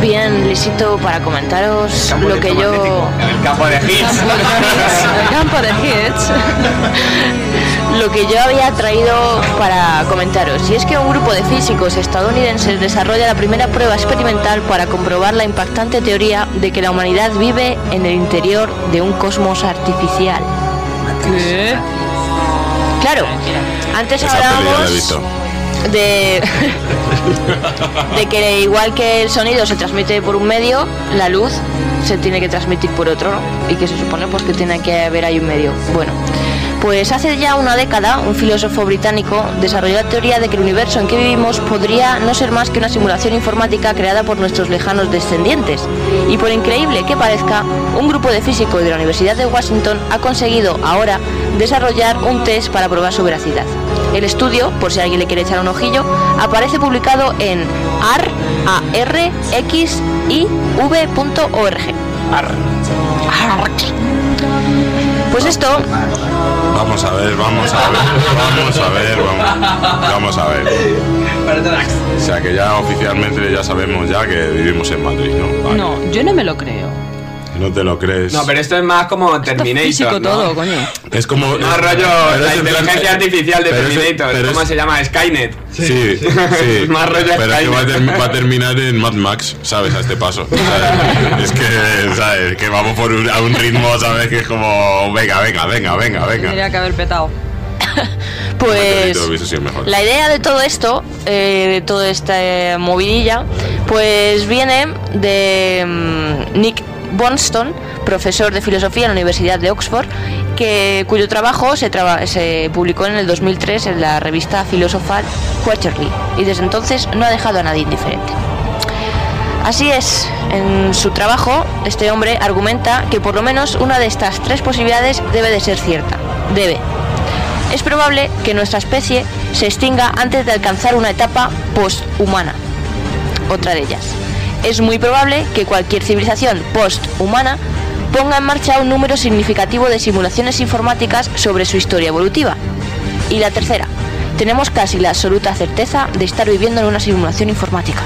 [SPEAKER 6] bien lisito para comentaros lo que yo...
[SPEAKER 10] El campo de hits.
[SPEAKER 9] El campo de hits.
[SPEAKER 6] Lo que yo había traído para comentaros. Y es que un grupo de físicos estadounidenses desarrolla la primera prueba experimental para comprobar la impactante teoría de que la humanidad vive en el interior de un cosmos artificial.
[SPEAKER 9] ¿Qué?
[SPEAKER 6] Claro, antes
[SPEAKER 5] Esa peli ya la he
[SPEAKER 6] hablábamos
[SPEAKER 5] visto.
[SPEAKER 6] de de que igual que el sonido se transmite por un medio, la luz se tiene que transmitir por otro, ¿no? Y que se supone pues que tiene que haber ahí un medio. Bueno, pues hace ya una década un filósofo británico desarrolló la teoría de que el universo en que vivimos podría no ser más que una simulación informática creada por nuestros lejanos descendientes. Y por increíble que parezca, un grupo de físicos de la Universidad de Washington ha conseguido ahora desarrollar un test para probar su veracidad. El estudio, por si alguien le quiere echar un ojillo, aparece publicado en arx i v punto org. Pues esto...
[SPEAKER 5] Vamos a ver, vamos a ver, vamos a ver, vamos, vamos a ver. O sea que ya oficialmente ya sabemos ya que vivimos en Madrid, ¿no? Vale.
[SPEAKER 9] No, yo no me lo creo.
[SPEAKER 5] No te lo crees.
[SPEAKER 10] No, pero esto es más como Terminator,
[SPEAKER 9] Físico
[SPEAKER 10] ¿no?
[SPEAKER 9] todo, coño.
[SPEAKER 5] Es como...
[SPEAKER 10] Más rollo,
[SPEAKER 5] pero
[SPEAKER 10] la
[SPEAKER 5] es en
[SPEAKER 10] inteligencia
[SPEAKER 5] plan-
[SPEAKER 10] artificial de
[SPEAKER 5] pero es-
[SPEAKER 10] Terminator.
[SPEAKER 5] pero
[SPEAKER 10] ¿Cómo
[SPEAKER 5] es-
[SPEAKER 10] se llama? Skynet.
[SPEAKER 5] Sí, sí.
[SPEAKER 10] Más rollo
[SPEAKER 5] Pero es que va a,
[SPEAKER 10] Skynet.
[SPEAKER 5] ter- va a terminar en Mad Max, ¿sabes? A este paso. ¿Sabes? Es que, ¿sabes? Que vamos por un, a un ritmo, ¿sabes? Que es como... Venga, venga, venga, venga, venga.
[SPEAKER 9] Tendría que haber petado.
[SPEAKER 6] Pues
[SPEAKER 5] Todo hubiese sido mejor.
[SPEAKER 6] la idea de todo esto, eh, de toda esta eh, movidilla, pues viene de mm, Nick Bonston, profesor de filosofía en la Universidad de Oxford, que, cuyo trabajo se, traba- se publicó en el dos mil tres en la revista Philosophical Quarterly, y desde entonces no ha dejado a nadie indiferente. Así es, en su trabajo este hombre argumenta que por lo menos una de estas tres posibilidades debe de ser cierta. Debe. Es probable que nuestra especie se extinga antes de alcanzar una etapa posthumana. Otra de ellas. Es muy probable que cualquier civilización posthumana ponga en marcha un número significativo de simulaciones informáticas sobre su historia evolutiva. Y la tercera. Tenemos casi la absoluta certeza de estar viviendo en una simulación informática.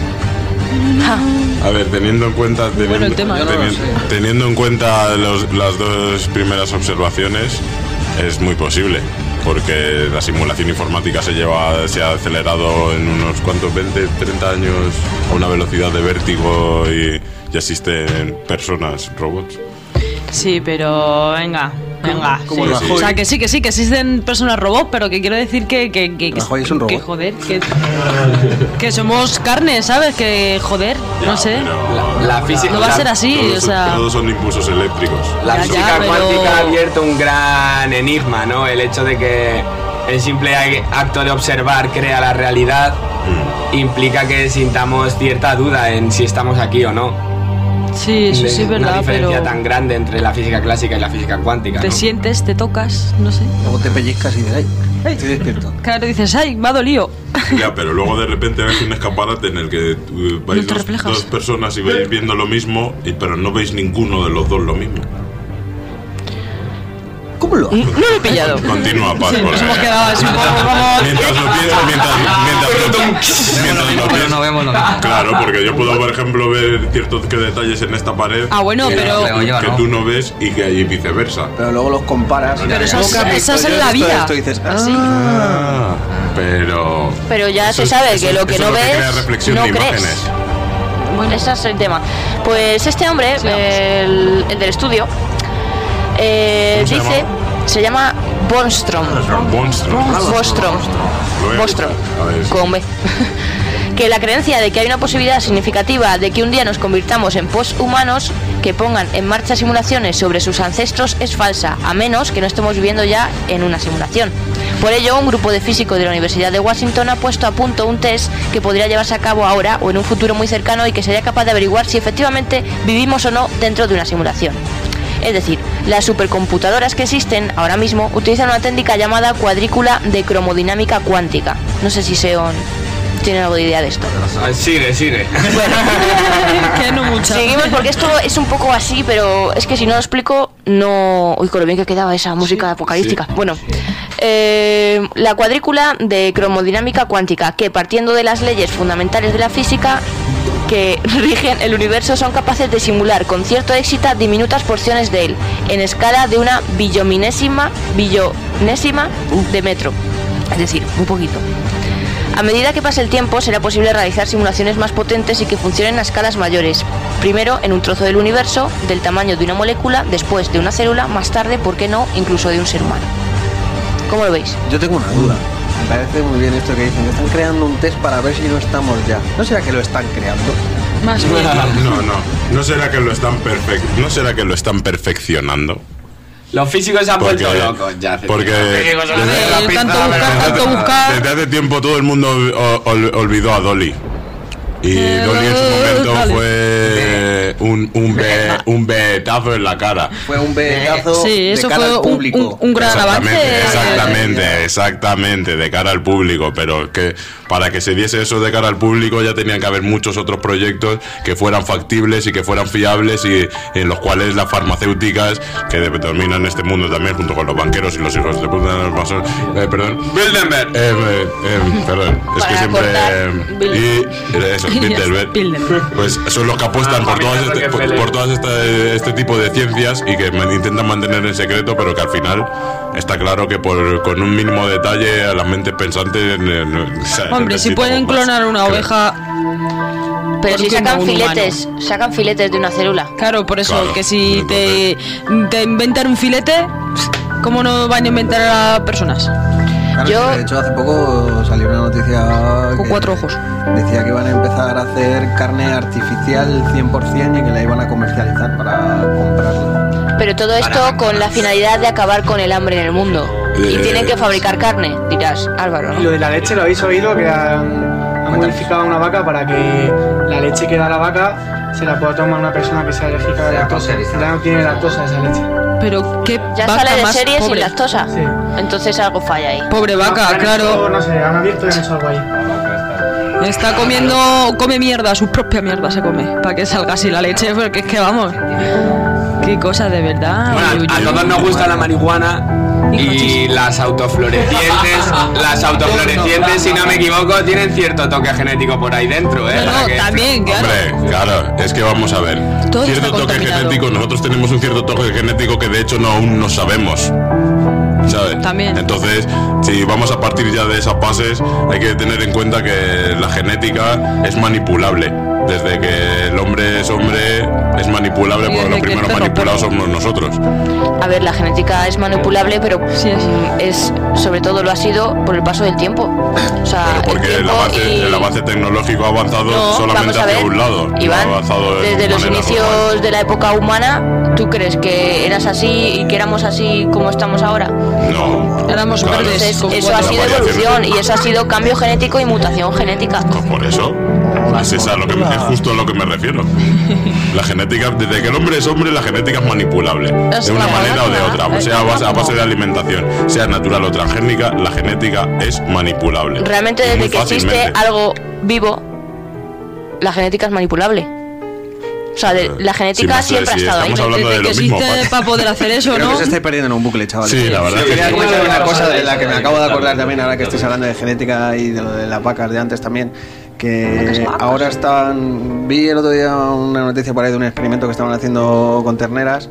[SPEAKER 6] Ja.
[SPEAKER 5] A ver, teniendo en cuenta teniendo,
[SPEAKER 9] Bueno, el tema, yo no lo
[SPEAKER 5] teni-
[SPEAKER 9] sé.
[SPEAKER 5] teniendo en cuenta los- las dos primeras observaciones, es muy posible, porque la simulación informática se lleva se ha acelerado en unos cuantos veinte, treinta años a una velocidad de vértigo y ya existen personas, robots.
[SPEAKER 9] Sí, pero venga, venga.
[SPEAKER 8] como
[SPEAKER 9] sí.
[SPEAKER 8] Rajoy.
[SPEAKER 9] O sea, que sí, que sí, que existen personas robots, pero que quiero decir que... que, que, que,
[SPEAKER 8] Rajoy es un
[SPEAKER 9] que
[SPEAKER 8] robot.
[SPEAKER 9] joder, que, que somos carne, ¿sabes? Que joder, no sé.
[SPEAKER 10] La, la física...
[SPEAKER 9] No va a
[SPEAKER 10] la-
[SPEAKER 9] ser así,
[SPEAKER 5] Todos,
[SPEAKER 9] o
[SPEAKER 5] son-
[SPEAKER 9] sea...
[SPEAKER 5] todos son impulsos eléctricos.
[SPEAKER 10] La
[SPEAKER 9] Ya,
[SPEAKER 10] física
[SPEAKER 9] ya, pero-
[SPEAKER 10] cuántica ha abierto un gran enigma, ¿no? El hecho de que el simple acto de observar crea la realidad implica que sintamos cierta duda en si estamos aquí o no.
[SPEAKER 9] Sí, eso sí es
[SPEAKER 10] Una
[SPEAKER 9] verdad,
[SPEAKER 10] diferencia
[SPEAKER 9] pero...
[SPEAKER 10] tan grande entre la física clásica y la física cuántica,
[SPEAKER 9] Te
[SPEAKER 10] ¿no?
[SPEAKER 9] sientes, te tocas, no sé.
[SPEAKER 8] Luego te pellizcas y dices, ay, estoy despierto.
[SPEAKER 9] Claro, dices, ay, me ha dolido.
[SPEAKER 5] Ya, pero luego de repente ves un escaparate en el que uh, vais
[SPEAKER 9] No te
[SPEAKER 5] dos,
[SPEAKER 9] reflejas.
[SPEAKER 5] dos personas y veis viendo lo mismo, y, pero no veis ninguno de los dos lo mismo.
[SPEAKER 8] ¿Cómo lo haces?
[SPEAKER 6] No lo he pillado.
[SPEAKER 5] Continúa, Paz,
[SPEAKER 9] Sí,
[SPEAKER 5] porque-
[SPEAKER 9] nos hemos quedado así un poco como...
[SPEAKER 5] Mientras lo pienso, mientras, mientras lo, mientras lo pienso.
[SPEAKER 3] no vemos lo mismo.
[SPEAKER 5] Claro, porque yo puedo, por ejemplo, ver ciertos que detalles en esta pared
[SPEAKER 9] Ah, bueno,
[SPEAKER 5] que,
[SPEAKER 9] pero-
[SPEAKER 5] que,
[SPEAKER 3] yo
[SPEAKER 5] que
[SPEAKER 3] no.
[SPEAKER 5] tú no ves y que y viceversa.
[SPEAKER 8] Pero luego los comparas.
[SPEAKER 9] Pero eso
[SPEAKER 8] ¿Cómo
[SPEAKER 9] es-
[SPEAKER 8] que has visto?
[SPEAKER 9] eso es
[SPEAKER 8] Yo
[SPEAKER 9] en
[SPEAKER 8] he
[SPEAKER 9] la
[SPEAKER 8] visto
[SPEAKER 9] vida.
[SPEAKER 8] esto y dices, ah,
[SPEAKER 9] Sí.
[SPEAKER 5] Ah, pero...
[SPEAKER 6] Pero ya
[SPEAKER 5] eso
[SPEAKER 6] se
[SPEAKER 5] es-
[SPEAKER 6] sabe
[SPEAKER 5] eso-
[SPEAKER 6] que lo que
[SPEAKER 5] eso
[SPEAKER 6] no
[SPEAKER 5] es lo que
[SPEAKER 6] ves,
[SPEAKER 5] crea reflexión
[SPEAKER 6] no
[SPEAKER 5] de
[SPEAKER 6] crees.
[SPEAKER 5] imágenes.
[SPEAKER 6] Bueno, ese es el tema. Pues este hombre, el, el del estudio, eh,
[SPEAKER 5] ¿Cómo se
[SPEAKER 6] dice,
[SPEAKER 5] llamaba?
[SPEAKER 6] se llama Bostrom.
[SPEAKER 5] Bostrom.
[SPEAKER 6] Bostrom.
[SPEAKER 5] Lo voy a
[SPEAKER 6] Bostrom.
[SPEAKER 5] buscar. A ver, sí.
[SPEAKER 6] Con B. Que la creencia de que hay una posibilidad significativa de que un día nos convirtamos en posthumanos que pongan en marcha simulaciones sobre sus ancestros es falsa, a menos que no estemos viviendo ya en una simulación. Por ello, un grupo de físicos de la Universidad de Washington ha puesto a punto un test que podría llevarse a cabo ahora o en un futuro muy cercano y que sería capaz de averiguar si efectivamente vivimos o no dentro de una simulación. Es decir, las supercomputadoras que existen ahora mismo utilizan una técnica llamada cuadrícula de cromodinámica cuántica. No sé si Seon tiene algo de idea de esto.
[SPEAKER 10] Ah, Sigue, sigue.
[SPEAKER 9] Que no mucho.
[SPEAKER 6] Seguimos porque esto es un poco así, pero es que si no lo explico, no... Uy, con lo bien que quedaba esa música apocalíptica. Bueno, eh, la cuadrícula de cromodinámica cuántica, que partiendo de las leyes fundamentales de la física, que rigen el universo son capaces de simular con cierto éxito diminutas porciones de él, en escala de una billonésima, billonésima de metro. Es decir, un poquito. A medida que pase el tiempo, será posible realizar simulaciones más potentes y que funcionen a escalas mayores. Primero, en un trozo del universo, del tamaño de una molécula, después de una célula, más tarde, ¿por qué no?, incluso de un ser humano. ¿Cómo lo veis?
[SPEAKER 8] Yo tengo una duda. Me parece muy bien esto que dicen, que están creando un test para ver si no estamos ya. ¿No será que lo están creando?
[SPEAKER 9] Más
[SPEAKER 5] bien. No, no. ¿No será que lo están perfec- ¿No será que lo están perfeccionando?
[SPEAKER 10] Los físicos se han
[SPEAKER 5] porque,
[SPEAKER 10] vuelto locos ya.
[SPEAKER 5] Porque desde,
[SPEAKER 9] desde, tanto buscar, tanto buscar.
[SPEAKER 5] desde hace tiempo todo el mundo ol, ol, olvidó a Dolly. Y eh, Dolly en su momento dale. fue un, un, be, un betazo en la cara.
[SPEAKER 8] Fue un betazo
[SPEAKER 9] sí, eso
[SPEAKER 8] de cara
[SPEAKER 9] fue
[SPEAKER 8] al público.
[SPEAKER 9] Un, un, un gran
[SPEAKER 5] exactamente,
[SPEAKER 9] avance.
[SPEAKER 5] Exactamente, exactamente, de cara al público. Pero que para que se diese eso de cara al público ya tenían que haber muchos otros proyectos que fueran factibles y que fueran fiables y en los cuales las farmacéuticas, que dominan este mundo también junto con los banqueros y los hijos de puta de los masones, eh, perdón, Bilderberg, eh, eh, eh, perdón, es que siempre eh, y eso, Bilderberg, pues son los que apuestan por todas este, por, por todas esta, este tipo de ciencias y que intentan mantener en secreto, pero que al final está claro que por con un mínimo detalle a las mentes pensantes eh, no,
[SPEAKER 9] hombre, si pueden clonar una oveja.
[SPEAKER 6] Pero si sacan filetes, humano? sacan filetes de una célula.
[SPEAKER 9] Claro, por eso,
[SPEAKER 5] claro,
[SPEAKER 9] que si te, te inventan un filete, ¿cómo no van a inventar a personas?
[SPEAKER 8] Claro,
[SPEAKER 6] Yo...
[SPEAKER 8] De hecho, hace poco salió una noticia
[SPEAKER 9] con cuatro ojos.
[SPEAKER 8] Decía que iban a empezar a hacer carne artificial cien por ciento y que la iban a comercializar para comprarla.
[SPEAKER 6] Pero todo esto para... con la finalidad de acabar con el hambre en el mundo. Y tienen que fabricar carne, dirás, Álvaro, ¿no?
[SPEAKER 3] Lo de la leche, ¿lo habéis oído? Que han, han modificado una vaca para que la leche que da la vaca se la pueda tomar una persona que sea alérgica a la lactosa. Ya no tiene lactosa esa leche.
[SPEAKER 9] Pero qué
[SPEAKER 6] ya
[SPEAKER 9] vaca
[SPEAKER 6] sale de
[SPEAKER 9] más
[SPEAKER 6] serie
[SPEAKER 9] pobre.
[SPEAKER 6] sin lactosa. Sí. Entonces algo falla ahí.
[SPEAKER 9] Pobre vaca,
[SPEAKER 3] no,
[SPEAKER 9] claro.
[SPEAKER 3] Hecho, no sé, han abierto y han hecho algo ahí.
[SPEAKER 9] Está comiendo, come mierda, su propia mierda se come, para que salga así la leche, porque es que vamos. Qué cosa de verdad.
[SPEAKER 10] Bueno, a todos nos gusta la marihuana. Y las autoflorecientes, las autoflorecientes, si no me equivoco, tienen cierto toque genético por ahí dentro, ¿eh?
[SPEAKER 9] No, no,
[SPEAKER 10] que...
[SPEAKER 9] también, claro.
[SPEAKER 5] Hombre, claro, es que vamos a ver.
[SPEAKER 9] Todo
[SPEAKER 5] cierto toque genético, nosotros tenemos un cierto toque genético que de hecho no aún no sabemos. ¿Sabes?
[SPEAKER 9] También.
[SPEAKER 5] Entonces, si vamos a partir ya de esas bases, hay que tener en cuenta que la genética es manipulable. Desde que el hombre es hombre, es manipulable, porque los primeros manipulados somos nosotros.
[SPEAKER 6] A ver, la genética es manipulable, pero sí, es. es sobre todo lo ha sido por el paso del tiempo. O sea,
[SPEAKER 5] pero porque el, el, avance, y... el avance tecnológico ha avanzado no, solamente hacia un lado.
[SPEAKER 6] Iván,
[SPEAKER 5] no ha avanzado de
[SPEAKER 6] desde los inicios normal. de la época humana, ¿tú crees que eras así y que éramos así como estamos ahora?
[SPEAKER 5] No.
[SPEAKER 9] Éramos
[SPEAKER 5] claro.
[SPEAKER 9] verdes.
[SPEAKER 6] Entonces, eso ha sido evolución y eso ha sido cambio genético y mutación genética.
[SPEAKER 5] No, por eso. Es, esa lo que me, es justo a lo que me refiero. La genética, desde que el hombre es hombre, la genética es manipulable. Es de una manera o de otra. O sea, a base, a base de alimentación, sea natural o transgénica, la genética es manipulable.
[SPEAKER 6] Realmente, desde que existe algo vivo, la genética es manipulable. O sea, de, la genética
[SPEAKER 5] sí,
[SPEAKER 6] siempre
[SPEAKER 5] sí,
[SPEAKER 6] ha estado ahí.
[SPEAKER 5] Desde
[SPEAKER 9] que
[SPEAKER 5] mismo,
[SPEAKER 9] existe para poder hacer eso,
[SPEAKER 8] Creo
[SPEAKER 9] ¿no?
[SPEAKER 8] que se estáis perdiendo en un bucle, chavales.
[SPEAKER 5] Sí, la verdad.
[SPEAKER 8] Sí, quería comentar una cosa de la que me acabo de acordar también, ahora que estáis hablando de genética y de lo de las vacas de antes también. Que ahora están... Vi el otro día una noticia por ahí de un experimento que estaban haciendo con terneras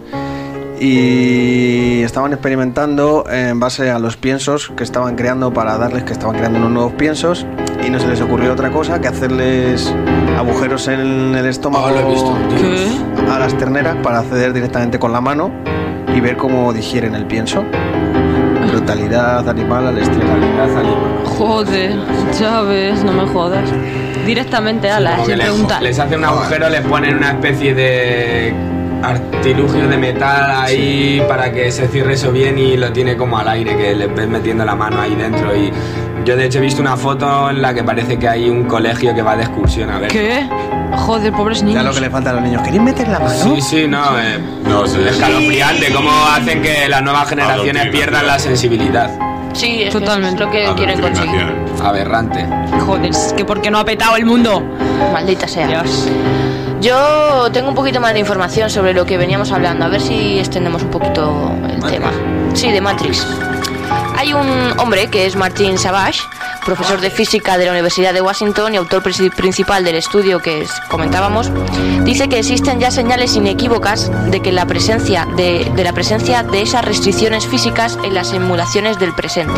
[SPEAKER 8] y estaban experimentando en base a los piensos que estaban creando para darles, que estaban creando unos nuevos piensos y no se les ocurrió otra cosa que hacerles agujeros en el estómago
[SPEAKER 10] oh, lo he visto,
[SPEAKER 8] a las terneras para acceder directamente con la mano y ver cómo digieren el pienso. Brutalidad animal al extremo.
[SPEAKER 9] Joder, ya ves, no me jodas. Directamente a la sin
[SPEAKER 10] les,
[SPEAKER 9] preguntar.
[SPEAKER 10] Les hace un agujero, les ponen una especie de artilugio de metal ahí para que se cierre eso bien y lo tiene como al aire, que les ves metiendo la mano ahí dentro. Y yo de hecho he visto una foto en la que parece que hay un colegio que va de excursión a ver.
[SPEAKER 9] ¿Qué? Joder, pobres niños.
[SPEAKER 8] Ya lo que le falta a los niños. ¿Queréis meter la mano?
[SPEAKER 10] Sí, sí, no, eh,
[SPEAKER 5] no sí,
[SPEAKER 10] escalofriante.
[SPEAKER 5] sí.
[SPEAKER 10] Cómo hacen que las nuevas generaciones pierdan la sensibilidad.
[SPEAKER 6] Sí, es
[SPEAKER 9] totalmente
[SPEAKER 6] que es lo que quieren conseguir.
[SPEAKER 10] Aberrante.
[SPEAKER 9] Joder, es que porque no ha petado el mundo.
[SPEAKER 6] Maldita sea.
[SPEAKER 9] Dios.
[SPEAKER 6] Yo tengo un poquito más de información sobre lo que veníamos hablando. A ver si extendemos un poquito el
[SPEAKER 10] Matrix.
[SPEAKER 6] tema. Sí, de Matrix. Hay un hombre que es Martin Savage, profesor de física de la Universidad de Washington y autor principal del estudio que comentábamos. Dice que existen ya señales inequívocas de que la presencia de, de la presencia de esas restricciones físicas en las simulaciones del presente.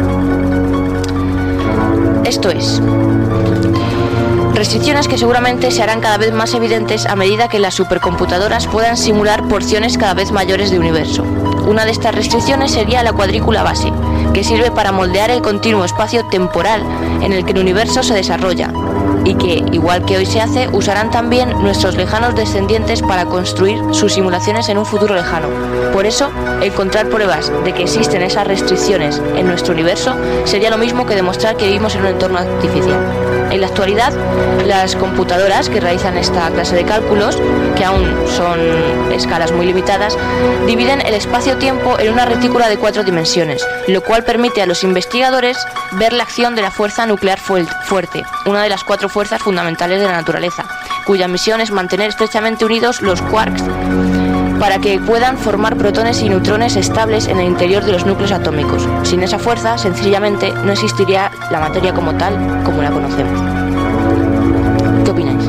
[SPEAKER 6] Esto es, restricciones que seguramente se harán cada vez más evidentes a medida que las supercomputadoras puedan simular porciones cada vez mayores de universo. Una de estas restricciones sería la cuadrícula base, que sirve para moldear el continuo espacio temporal en el que el universo se desarrolla, y que, igual que hoy se hace, usarán también nuestros lejanos descendientes para construir sus simulaciones en un futuro lejano. Por eso, encontrar pruebas de que existen esas restricciones en nuestro universo sería lo mismo que demostrar que vivimos en un entorno artificial. En la actualidad, las computadoras que realizan esta clase de cálculos, que aún son escalas muy limitadas, dividen el espacio-tiempo en una retícula de cuatro dimensiones, lo cual permite a los investigadores ver la acción de la fuerza nuclear fuerte, una de las cuatro fuerzas fundamentales de la naturaleza, cuya misión es mantener estrechamente unidos los quarks para que puedan formar protones y neutrones estables en el interior de los núcleos atómicos. Sin esa fuerza, sencillamente, no existiría la materia como tal, como la conocemos. ¿Qué opináis?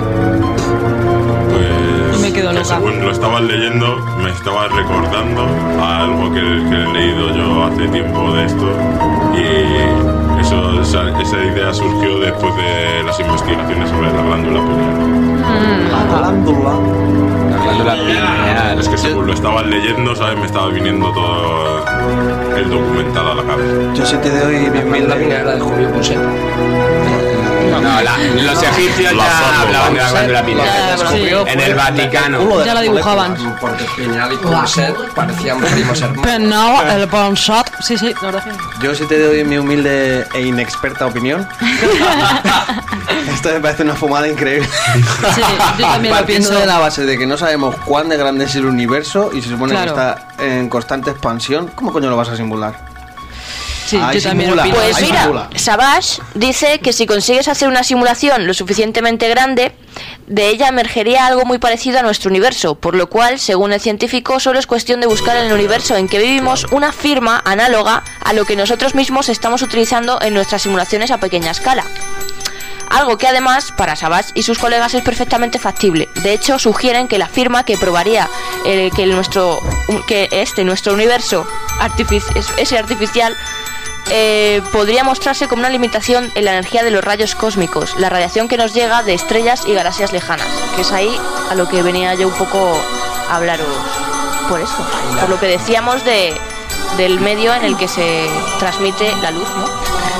[SPEAKER 5] Pues
[SPEAKER 6] Me quedo
[SPEAKER 5] que
[SPEAKER 6] loca.
[SPEAKER 5] según lo estabas leyendo, me estaba recordando a algo que, que he leído yo hace tiempo de esto, y eso, esa, esa idea surgió después de las investigaciones sobre la glándula pineal.
[SPEAKER 10] La glándula. La glándula pineal.
[SPEAKER 5] Es que según lo estabas leyendo, ¿sabes? Me estaba viniendo todo el documental a la cabeza.
[SPEAKER 8] Yo sí te doy mi humilde.
[SPEAKER 2] La pineal era de Julio Pousset.
[SPEAKER 10] No, la, los egipcios
[SPEAKER 5] La
[SPEAKER 10] ya
[SPEAKER 5] forma.
[SPEAKER 10] hablaban de la glándula pineal.
[SPEAKER 9] Sí.
[SPEAKER 10] En el Vaticano.
[SPEAKER 9] Ya la dibujaban.
[SPEAKER 2] Porque Pineal y Pousset parecían primos hermanos.
[SPEAKER 9] Pero no, el Ponsat. Sí, sí, la verdad que
[SPEAKER 8] Yo sí te doy mi humilde e inexperta opinión. Esto me parece una fumada increíble.
[SPEAKER 9] sí, yo también lo
[SPEAKER 8] Partiendo
[SPEAKER 9] pienso.
[SPEAKER 8] de la base de que no sabemos cuán de grande es el universo y se supone
[SPEAKER 9] Claro.
[SPEAKER 8] que está en constante expansión, ¿cómo coño lo vas a simular?
[SPEAKER 9] Sí,
[SPEAKER 8] Ahí
[SPEAKER 9] yo también
[SPEAKER 8] simula.
[SPEAKER 9] opino.
[SPEAKER 6] Pues
[SPEAKER 8] Ahí
[SPEAKER 6] mira,
[SPEAKER 8] simula.
[SPEAKER 6] Savage dice que si consigues hacer una simulación lo suficientemente grande, de ella emergería algo muy parecido a nuestro universo, por lo cual, según el científico, solo es cuestión de buscar en el universo en que vivimos una firma análoga a lo que nosotros mismos estamos utilizando en nuestras simulaciones a pequeña escala. Algo que además, para Savage y sus colegas, es perfectamente factible. De hecho, sugieren que la firma que probaría eh, que, el nuestro, que este, nuestro universo, artific- ese artificial, Eh, podría mostrarse como una limitación en la energía de los rayos cósmicos, la radiación que nos llega de estrellas y galaxias lejanas, que es ahí a lo que venía yo un poco a hablaros por eso, por lo que decíamos de del medio en el que se transmite la luz, ¿no?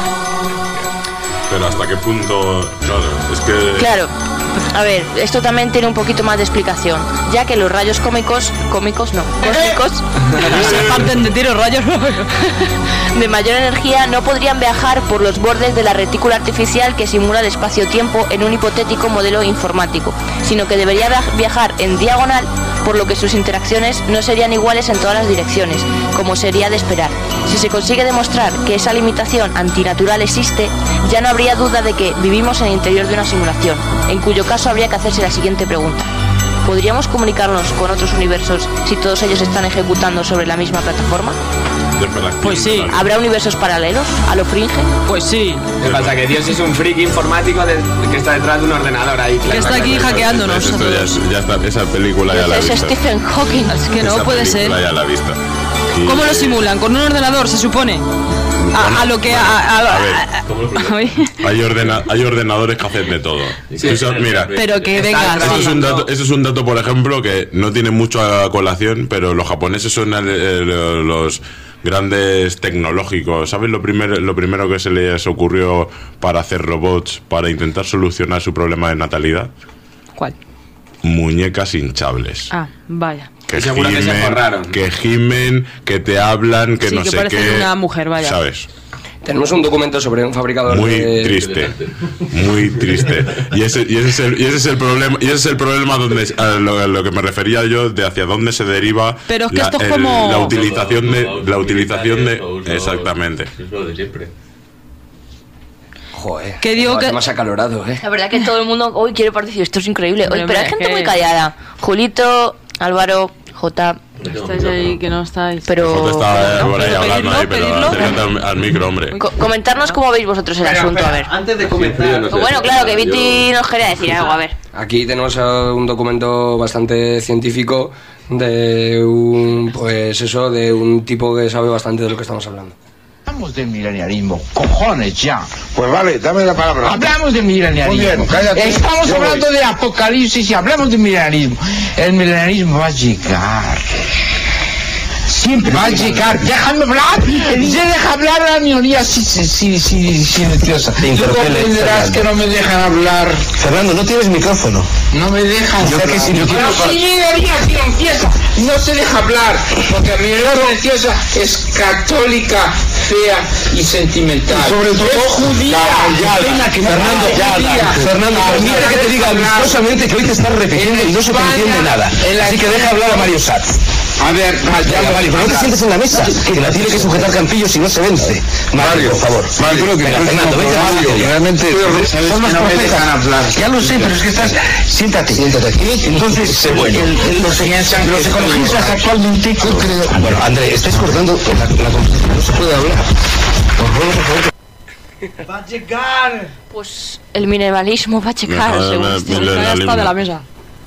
[SPEAKER 5] Pero hasta qué punto, claro, es que...
[SPEAKER 6] Claro, a ver, esto también tiene un poquito más de explicación, ya que los rayos cómicos, cómicos no, cósmicos,
[SPEAKER 9] se parten de tiros rayos.
[SPEAKER 6] de mayor energía no podrían viajar por los bordes de la retícula artificial que simula el espacio-tiempo en un hipotético modelo informático, sino que debería viajar en diagonal, por lo que sus interacciones no serían iguales en todas las direcciones, como sería de esperar. Si se consigue demostrar que esa limitación antinatural existe, ya no habría duda de que vivimos en el interior de una simulación, en cuyo caso habría que hacerse la siguiente pregunta: ¿podríamos comunicarnos con otros universos si todos ellos están ejecutando sobre la misma plataforma?
[SPEAKER 9] Pues sí.
[SPEAKER 6] ¿Habrá universos paralelos a lo Fringe?
[SPEAKER 9] Pues sí.
[SPEAKER 10] ¿Qué pasa? Que Dios es un friki informático de- que está detrás de un ordenador ahí.
[SPEAKER 9] Que está aquí hackeándonos.
[SPEAKER 5] Esto ya, es- ya está, esa película ya la he
[SPEAKER 6] Es
[SPEAKER 5] visto.
[SPEAKER 6] Stephen Hawking.
[SPEAKER 9] Es que no
[SPEAKER 5] Esa
[SPEAKER 9] puede ser.
[SPEAKER 5] película ya la he visto. Y-
[SPEAKER 9] ¿Cómo lo simulan? ¿Con un ordenador, se supone? A, a lo que... A, a-
[SPEAKER 5] A
[SPEAKER 9] a-
[SPEAKER 5] ver, hay, ordena- hay ordenadores que hacen de todo. Tú sabes- mira,
[SPEAKER 9] Pero que venga,
[SPEAKER 5] esto
[SPEAKER 9] sí.
[SPEAKER 5] es, un dato, esto es un dato, por ejemplo, que no tiene mucho a colación, pero los japoneses son el- el- los grandes tecnológicos. ¿Sabes lo primero, lo primero que se les ocurrió para hacer robots para intentar solucionar su problema de natalidad?
[SPEAKER 9] ¿Cuál?
[SPEAKER 5] Muñecas hinchables.
[SPEAKER 9] Ah, vaya.
[SPEAKER 5] Que
[SPEAKER 10] Seguro que se
[SPEAKER 5] gimen,
[SPEAKER 10] forraron.
[SPEAKER 5] que gimen, que te hablan, que
[SPEAKER 9] Sí,
[SPEAKER 5] no
[SPEAKER 9] que
[SPEAKER 5] sé
[SPEAKER 9] parecen
[SPEAKER 5] qué.
[SPEAKER 9] una mujer, vaya.
[SPEAKER 5] ¿Sabes?
[SPEAKER 2] Tenemos un documento sobre un fabricador
[SPEAKER 5] Muy
[SPEAKER 2] de...
[SPEAKER 5] triste, muy triste. Y ese, y ese es el, y ese es el problema, y ese es el problema donde a lo, a lo que me refería yo, de hacia dónde se deriva
[SPEAKER 9] Pero es que
[SPEAKER 5] la,
[SPEAKER 9] esto es
[SPEAKER 5] el-
[SPEAKER 9] como-
[SPEAKER 5] la utilización de la utilización de exactamente.
[SPEAKER 7] Es lo de siempre.
[SPEAKER 2] Joder,
[SPEAKER 9] Que digo que-
[SPEAKER 2] más acalorado, ¿eh?
[SPEAKER 6] La verdad que todo el mundo hoy quiere participar, esto es increíble. Oye,
[SPEAKER 9] Hombre,
[SPEAKER 6] pero hay
[SPEAKER 9] es
[SPEAKER 6] gente
[SPEAKER 9] que-
[SPEAKER 6] muy callada. Julito, Álvaro, Jota,
[SPEAKER 9] Estáis ahí, que no estáis.
[SPEAKER 6] Pero...
[SPEAKER 5] Jota está
[SPEAKER 9] no,
[SPEAKER 5] por ahí
[SPEAKER 9] pero
[SPEAKER 5] hablando
[SPEAKER 9] pedirlo,
[SPEAKER 5] ahí, pero
[SPEAKER 9] pedirlo.
[SPEAKER 5] acércate al, al micro, hombre.
[SPEAKER 6] Co- comentarnos cómo veis vosotros el
[SPEAKER 2] Espera,
[SPEAKER 6] asunto,
[SPEAKER 2] espera,
[SPEAKER 6] a ver.
[SPEAKER 7] Antes de comentar...
[SPEAKER 2] no sé.
[SPEAKER 6] Bueno, claro, que Viti nos quería decir algo, a ver.
[SPEAKER 2] Aquí tenemos eh, un documento bastante científico de un, pues eso, de un tipo que sabe bastante de lo que estamos hablando.
[SPEAKER 11] Hablamos del milenialismo, cojones ya.
[SPEAKER 12] Pues vale, dame la palabra.
[SPEAKER 11] Hablamos del milenialismo.
[SPEAKER 12] Muy bien, cállate.
[SPEAKER 11] Estamos
[SPEAKER 12] Yo
[SPEAKER 11] hablando
[SPEAKER 12] voy.
[SPEAKER 11] de apocalipsis y hablamos del milenialismo. El milenialismo va a llegar. Siempre va a llegar. Déjame hablar. Se deja hablar a la minoría sí, sí, sí, sí, silenciosa. Tú comprenderás que no me dejan hablar.
[SPEAKER 12] Fernando, no tienes micrófono.
[SPEAKER 11] No me dejan
[SPEAKER 12] Yo
[SPEAKER 11] hablar.
[SPEAKER 12] que si yo quiero-
[SPEAKER 11] La minoría silenciosa no se deja hablar. Porque la minoría silenciosa es católica, fea y sentimental.
[SPEAKER 12] Y sobre todo,
[SPEAKER 11] es judía.
[SPEAKER 12] callada.
[SPEAKER 11] Venga, que
[SPEAKER 12] Fernando,
[SPEAKER 11] me
[SPEAKER 12] ya,
[SPEAKER 11] judía.
[SPEAKER 12] Fernando, permite que te diga amistosamente que hoy te estás repitiendo y no se te entiende nada. Así que deja hablar a Mario Sanz.
[SPEAKER 11] A ver,
[SPEAKER 12] Venga, Mario, pero no te sientes en la mesa, que la tiene que sujetar Campillo si no se vence. Mario, por favor.
[SPEAKER 11] Mario, creo que
[SPEAKER 12] Venga,
[SPEAKER 11] el
[SPEAKER 12] Fernando,
[SPEAKER 11] próximo
[SPEAKER 12] vete a la
[SPEAKER 11] programa,
[SPEAKER 12] materia.
[SPEAKER 11] realmente, sabes
[SPEAKER 12] Son
[SPEAKER 11] que
[SPEAKER 12] más
[SPEAKER 11] no me
[SPEAKER 12] profetas.
[SPEAKER 11] dejan hablar.
[SPEAKER 12] Ya lo sé, pero es que estás... Siéntate. Siéntate aquí. Entonces,
[SPEAKER 11] Sé bueno.
[SPEAKER 12] el- el- los,
[SPEAKER 11] Piensan
[SPEAKER 12] los
[SPEAKER 11] que
[SPEAKER 12] ecologistas
[SPEAKER 11] soy
[SPEAKER 12] actualmente... Yo creo... Bueno, André, estáis cortando la, la conversación. No se puede hablar. Os ruego, por favor.
[SPEAKER 23] Va a llegar.
[SPEAKER 6] Pues el minimalismo va a checar,
[SPEAKER 5] Mejor
[SPEAKER 6] según
[SPEAKER 5] el
[SPEAKER 6] este.
[SPEAKER 5] minimalismo.
[SPEAKER 9] Ya está de la mesa.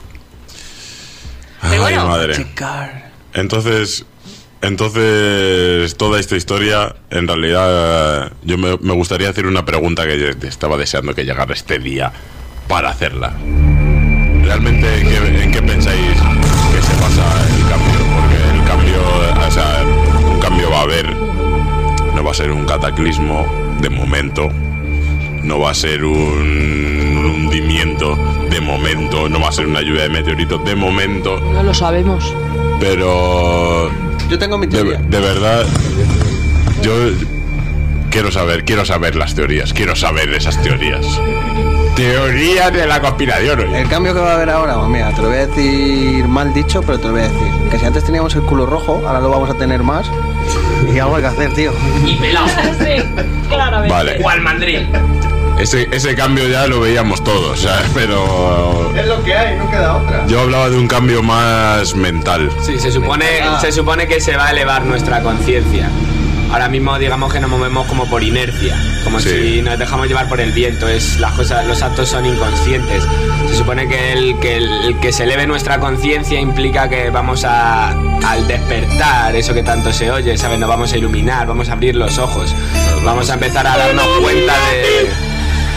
[SPEAKER 5] Ay,
[SPEAKER 6] bueno.
[SPEAKER 5] madre. Entonces, entonces toda esta historia, en realidad, yo me, me gustaría hacer una pregunta que yo estaba deseando que llegara este día para hacerla. ¿Realmente en qué, en qué pensáis que se basa el cambio? Porque el cambio, o sea, un cambio va a haber, no va a ser un cataclismo de momento, no va a ser un hundimiento de momento, no va a ser una lluvia de meteoritos de momento.
[SPEAKER 9] No lo sabemos.
[SPEAKER 5] Pero
[SPEAKER 8] Yo tengo mi
[SPEAKER 5] de,
[SPEAKER 8] teoría.
[SPEAKER 5] de verdad, yo quiero saber, quiero saber las teorías, quiero saber esas teorías. Teorías de la conspiración.
[SPEAKER 8] El cambio que va a haber ahora, pues mira, te lo voy a decir mal dicho, pero te lo voy a decir. Que si antes teníamos el culo rojo, ahora lo vamos a tener más. Y algo hay que hacer, tío.
[SPEAKER 7] Y pelado.
[SPEAKER 9] Sí, claramente.
[SPEAKER 5] Vale.
[SPEAKER 7] O almandril.
[SPEAKER 5] Ese, ese cambio ya lo veíamos todos, ¿sabes? Pero
[SPEAKER 8] Es lo que hay, no queda otra.
[SPEAKER 5] yo hablaba de un cambio más mental.
[SPEAKER 10] Sí, se supone, se supone que se va a elevar nuestra conciencia. Ahora mismo digamos que nos movemos como por inercia, como
[SPEAKER 5] Sí.
[SPEAKER 10] si nos dejamos llevar por el viento, es las cosas, los actos son inconscientes. Se supone que el que, el, el que se eleve nuestra conciencia implica que vamos a al despertar, eso que tanto se oye, ¿sabes? Nos vamos a iluminar, vamos a abrir los ojos, vamos a empezar a darnos cuenta de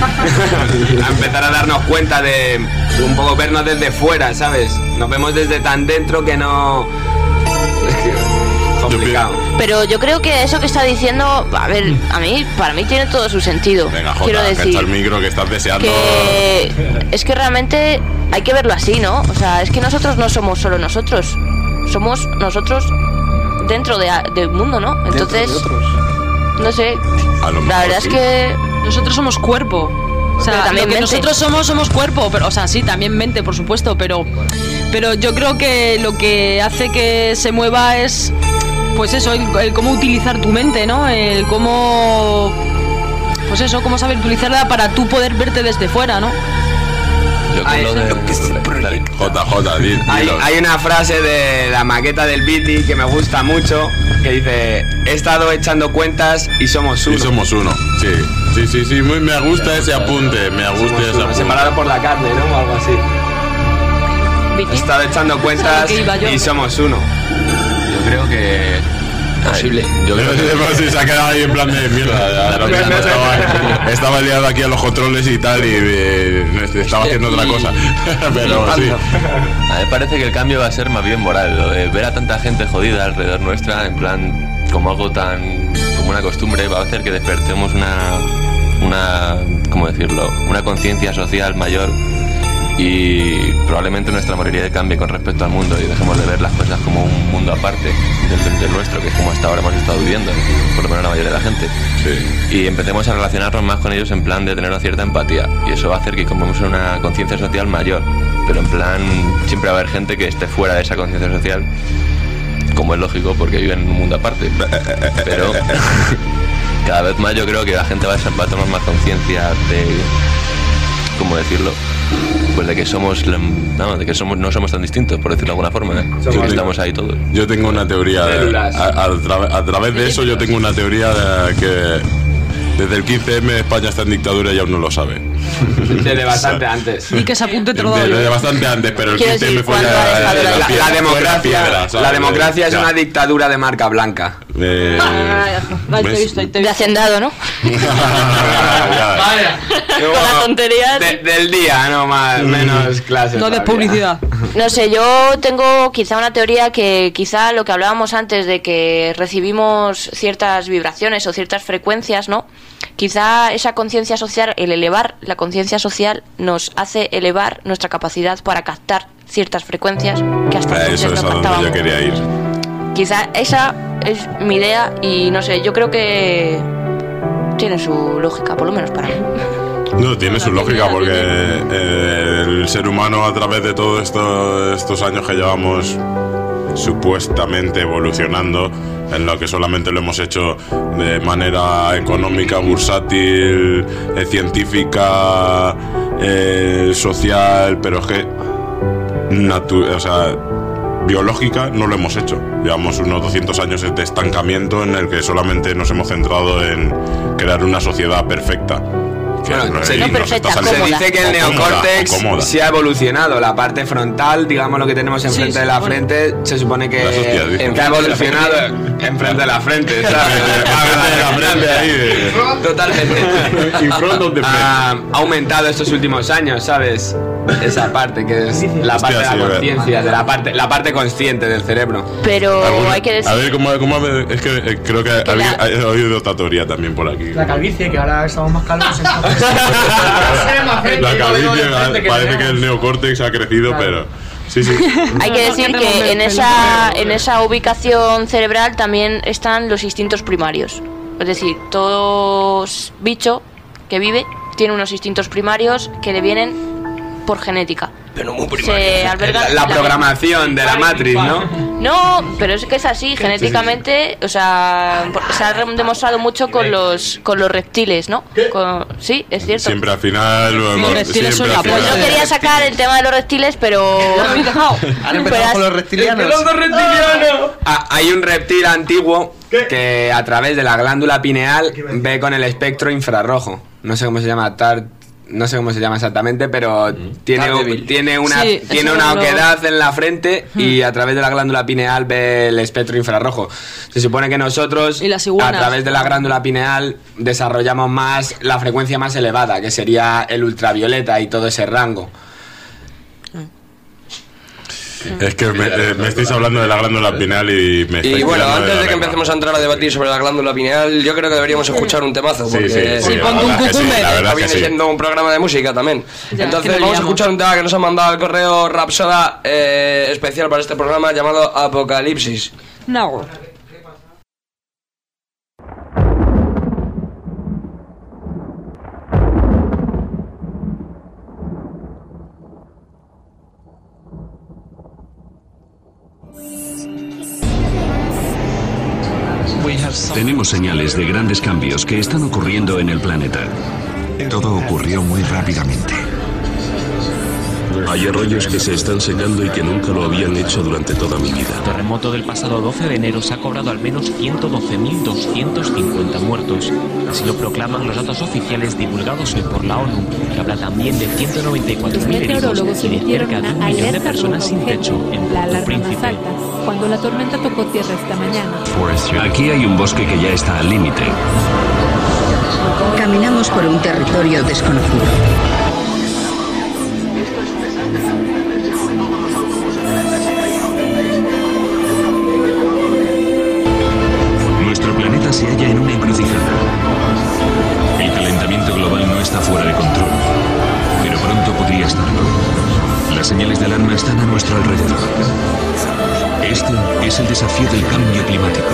[SPEAKER 10] a empezar a darnos cuenta de, de un poco vernos desde fuera, ¿sabes? Nos vemos desde tan dentro que no complicado.
[SPEAKER 6] Pero yo creo que eso que está diciendo, a ver, a mí, para mí tiene todo su sentido.
[SPEAKER 5] Venga, Jota,
[SPEAKER 6] Quiero
[SPEAKER 5] engancha
[SPEAKER 6] decir
[SPEAKER 5] el micro que estás deseando.
[SPEAKER 6] que es que realmente hay que verlo así, ¿no? O sea, es que nosotros no somos solo nosotros, somos nosotros dentro de, del mundo, ¿no? Entonces, no sé,
[SPEAKER 5] A lo
[SPEAKER 6] la
[SPEAKER 5] mejor
[SPEAKER 6] verdad
[SPEAKER 5] sí.
[SPEAKER 6] es que
[SPEAKER 9] Nosotros somos cuerpo. O sea,
[SPEAKER 6] Pero también
[SPEAKER 9] lo que
[SPEAKER 6] mente.
[SPEAKER 9] nosotros somos, somos cuerpo, pero, o sea, sí, también mente, por supuesto, pero, pero yo creo que lo que hace que se mueva es, pues eso, el, el cómo utilizar tu mente, ¿no? El cómo, pues eso, cómo saber utilizarla para tú poder verte desde fuera, ¿no?
[SPEAKER 2] Yo con lo de...
[SPEAKER 5] J J, di-
[SPEAKER 10] Hay,
[SPEAKER 5] dilo.
[SPEAKER 10] hay una frase de la maqueta del Viti que me gusta mucho que dice: he estado echando cuentas y somos uno.
[SPEAKER 5] Y somos uno, sí. Sí, sí, sí, muy, me gusta ese apunte, me gusta
[SPEAKER 10] Somos
[SPEAKER 5] ese
[SPEAKER 10] uno,
[SPEAKER 5] apunte.
[SPEAKER 10] separado por la carne, ¿no? O algo así. He estado echando cuentas
[SPEAKER 9] que iba yo.
[SPEAKER 10] y somos uno.
[SPEAKER 2] Yo creo que... Posible. Yo creo que...
[SPEAKER 5] Pero sí, se ha quedado ahí en plan de mierda. ya, no, no, estaba, estaba liado aquí a los controles y tal, y eh, estaba haciendo otra cosa. Pero sí.
[SPEAKER 13] A mí me parece que el cambio va a ser más bien moral, lo de ver a tanta gente jodida alrededor nuestra, en plan, como algo tan, como una costumbre, va a hacer que despertemos una, una, ¿cómo decirlo?, una conciencia social mayor y probablemente nuestra moralidad cambie con respecto al mundo y dejemos de ver las cosas como un mundo aparte del, del nuestro, que es como hasta ahora hemos estado viviendo, por lo menos la mayoría de la gente.
[SPEAKER 5] Sí.
[SPEAKER 13] Y empecemos a relacionarnos más con ellos en plan de tener una cierta empatía. Y eso va a hacer que comemos una conciencia social mayor. Pero en plan, siempre va a haber gente que esté fuera de esa conciencia social, como es lógico, porque viven en un mundo aparte. Pero cada vez más yo creo que la gente va a, va a tomar más conciencia de, ¿cómo decirlo? Pues de que somos, no, de que somos, no somos tan distintos, por decirlo de alguna forma, ¿eh? Somos, que estamos ahí todos.
[SPEAKER 5] Yo tengo una teoría, de, a, a, tra, a través de eso yo tengo una teoría de que desde el quince eme España está en dictadura y aún no lo sabe.
[SPEAKER 10] Desde bastante antes.
[SPEAKER 9] Y que se apunte todo.
[SPEAKER 5] Desde, desde bastante antes, pero el quince eme fue ya
[SPEAKER 10] la, la, la, la democracia, piedra, la democracia es una dictadura de marca blanca.
[SPEAKER 5] Eh,
[SPEAKER 9] ah, te he visto, te he visto.
[SPEAKER 6] De hacendado, ¿no?
[SPEAKER 10] Vaya.
[SPEAKER 6] Con las tonterías.
[SPEAKER 10] De, del día, no más, menos clases.
[SPEAKER 9] No de publicidad.
[SPEAKER 6] No sé, yo tengo quizá una teoría que quizá lo que hablábamos antes de que recibimos ciertas vibraciones o ciertas frecuencias, ¿no? Quizá esa conciencia social, el elevar la conciencia social, nos hace elevar nuestra capacidad para captar ciertas frecuencias que hasta entonces
[SPEAKER 5] eso es
[SPEAKER 6] no
[SPEAKER 5] a
[SPEAKER 6] captábamos.
[SPEAKER 5] donde yo quería ir.
[SPEAKER 6] Quizá esa es mi idea y no sé, yo creo que tiene su lógica, por lo menos para mí.
[SPEAKER 5] No, tiene su lógica porque eh, el ser humano a través de todos esto, estos años que llevamos supuestamente evolucionando, en lo que solamente lo hemos hecho de manera económica, bursátil, eh, científica, eh, social, pero es que natu- o sea, biológica no lo hemos hecho. Llevamos unos doscientos años de estancamiento en el que solamente nos hemos centrado en crear una sociedad perfecta.
[SPEAKER 10] Bueno, se, no perfecta, se dice que el neocórtex cómoda. Se ha evolucionado. La parte frontal, digamos lo que tenemos enfrente sí, de la supone. frente, se supone que, hostias, que ha evolucionado enfrente de la frente, ¿sabes? Totalmente. Ha aumentado estos últimos años, ¿sabes? Esa parte que es la parte Hostia, de la sí, conciencia, de la parte, la parte consciente del cerebro.
[SPEAKER 6] Pero
[SPEAKER 5] ¿Alguna?
[SPEAKER 6] hay que decir.
[SPEAKER 5] A ver, ¿cómo, cómo es que eh, creo que, que había, la... he oído otra teoría también por aquí.
[SPEAKER 3] La calvicie, que ahora estamos más calvos.
[SPEAKER 5] La calvicie, parece que el neocórtex ha crecido, claro. Pero sí, sí.
[SPEAKER 6] Hay que decir que en esa, en esa ubicación cerebral también están los instintos primarios. Es decir, todo bicho que vive tiene unos instintos primarios que le vienen por genética.
[SPEAKER 2] Pero muy primario.
[SPEAKER 6] Se alberga
[SPEAKER 10] la, la programación de la Matrix, ¿no?
[SPEAKER 6] No, pero es que es así, genéticamente, o sea, se ha demostrado mucho con los con los reptiles, ¿no? Con, sí, es cierto.
[SPEAKER 5] Siempre al final lo hemos,
[SPEAKER 6] los
[SPEAKER 5] siempre
[SPEAKER 6] son
[SPEAKER 5] al final.
[SPEAKER 6] Pues yo quería sacar el tema de los reptiles, pero
[SPEAKER 8] han empezado con los reptilianos.
[SPEAKER 10] Ah, hay un reptil antiguo que a través de la glándula pineal ve con el espectro infrarrojo. No sé cómo se llama, tar No sé cómo se llama exactamente, pero mm. tiene, tiene una, sí, tiene una oquedad lo... en la frente mm. y a través de la glándula pineal ve el espectro infrarrojo. Se supone que nosotros, a través de la glándula pineal, desarrollamos más la frecuencia más elevada, que sería el ultravioleta y todo ese rango.
[SPEAKER 5] Es que me, eh, me estáis hablando de la glándula pineal y me
[SPEAKER 2] Y bueno, antes
[SPEAKER 5] de,
[SPEAKER 2] de que empecemos a entrar a debatir sobre la glándula pineal, yo creo que deberíamos escuchar un temazo, porque
[SPEAKER 5] sí, sí, sí,
[SPEAKER 2] sí,
[SPEAKER 5] la verdad que sí, la verdad
[SPEAKER 2] viene
[SPEAKER 5] que sí.
[SPEAKER 2] siendo un programa de música también.
[SPEAKER 9] Ya,
[SPEAKER 2] Entonces vamos a escuchar un tema que nos ha mandado al correo Rapsoda, eh, especial para este programa, llamado Apocalipsis.
[SPEAKER 9] No.
[SPEAKER 4] Tenemos señales de grandes cambios que están ocurriendo en el planeta.
[SPEAKER 17] Todo ocurrió muy rápidamente.
[SPEAKER 7] Hay arroyos que se están secando y que nunca lo habían hecho durante toda mi vida.
[SPEAKER 14] El terremoto del pasado doce de enero se ha cobrado al menos ciento doce mil doscientos cincuenta muertos. Así lo proclaman los datos oficiales divulgados hoy por la ONU, que habla también de ciento noventa y cuatro mil heridos y de cerca de un millón de personas sin techo en Puerto Príncipe.
[SPEAKER 16] Cuando la tormenta tocó tierra esta mañana.
[SPEAKER 4] Aquí hay un bosque que ya está al límite.
[SPEAKER 18] Caminamos por un territorio desconocido.
[SPEAKER 4] Nuestro planeta se halla en una encrucijada. El calentamiento global no está fuera de control, pero pronto podría estarlo. Las señales de alarma están a nuestro alrededor. Este es el desafío del cambio climático.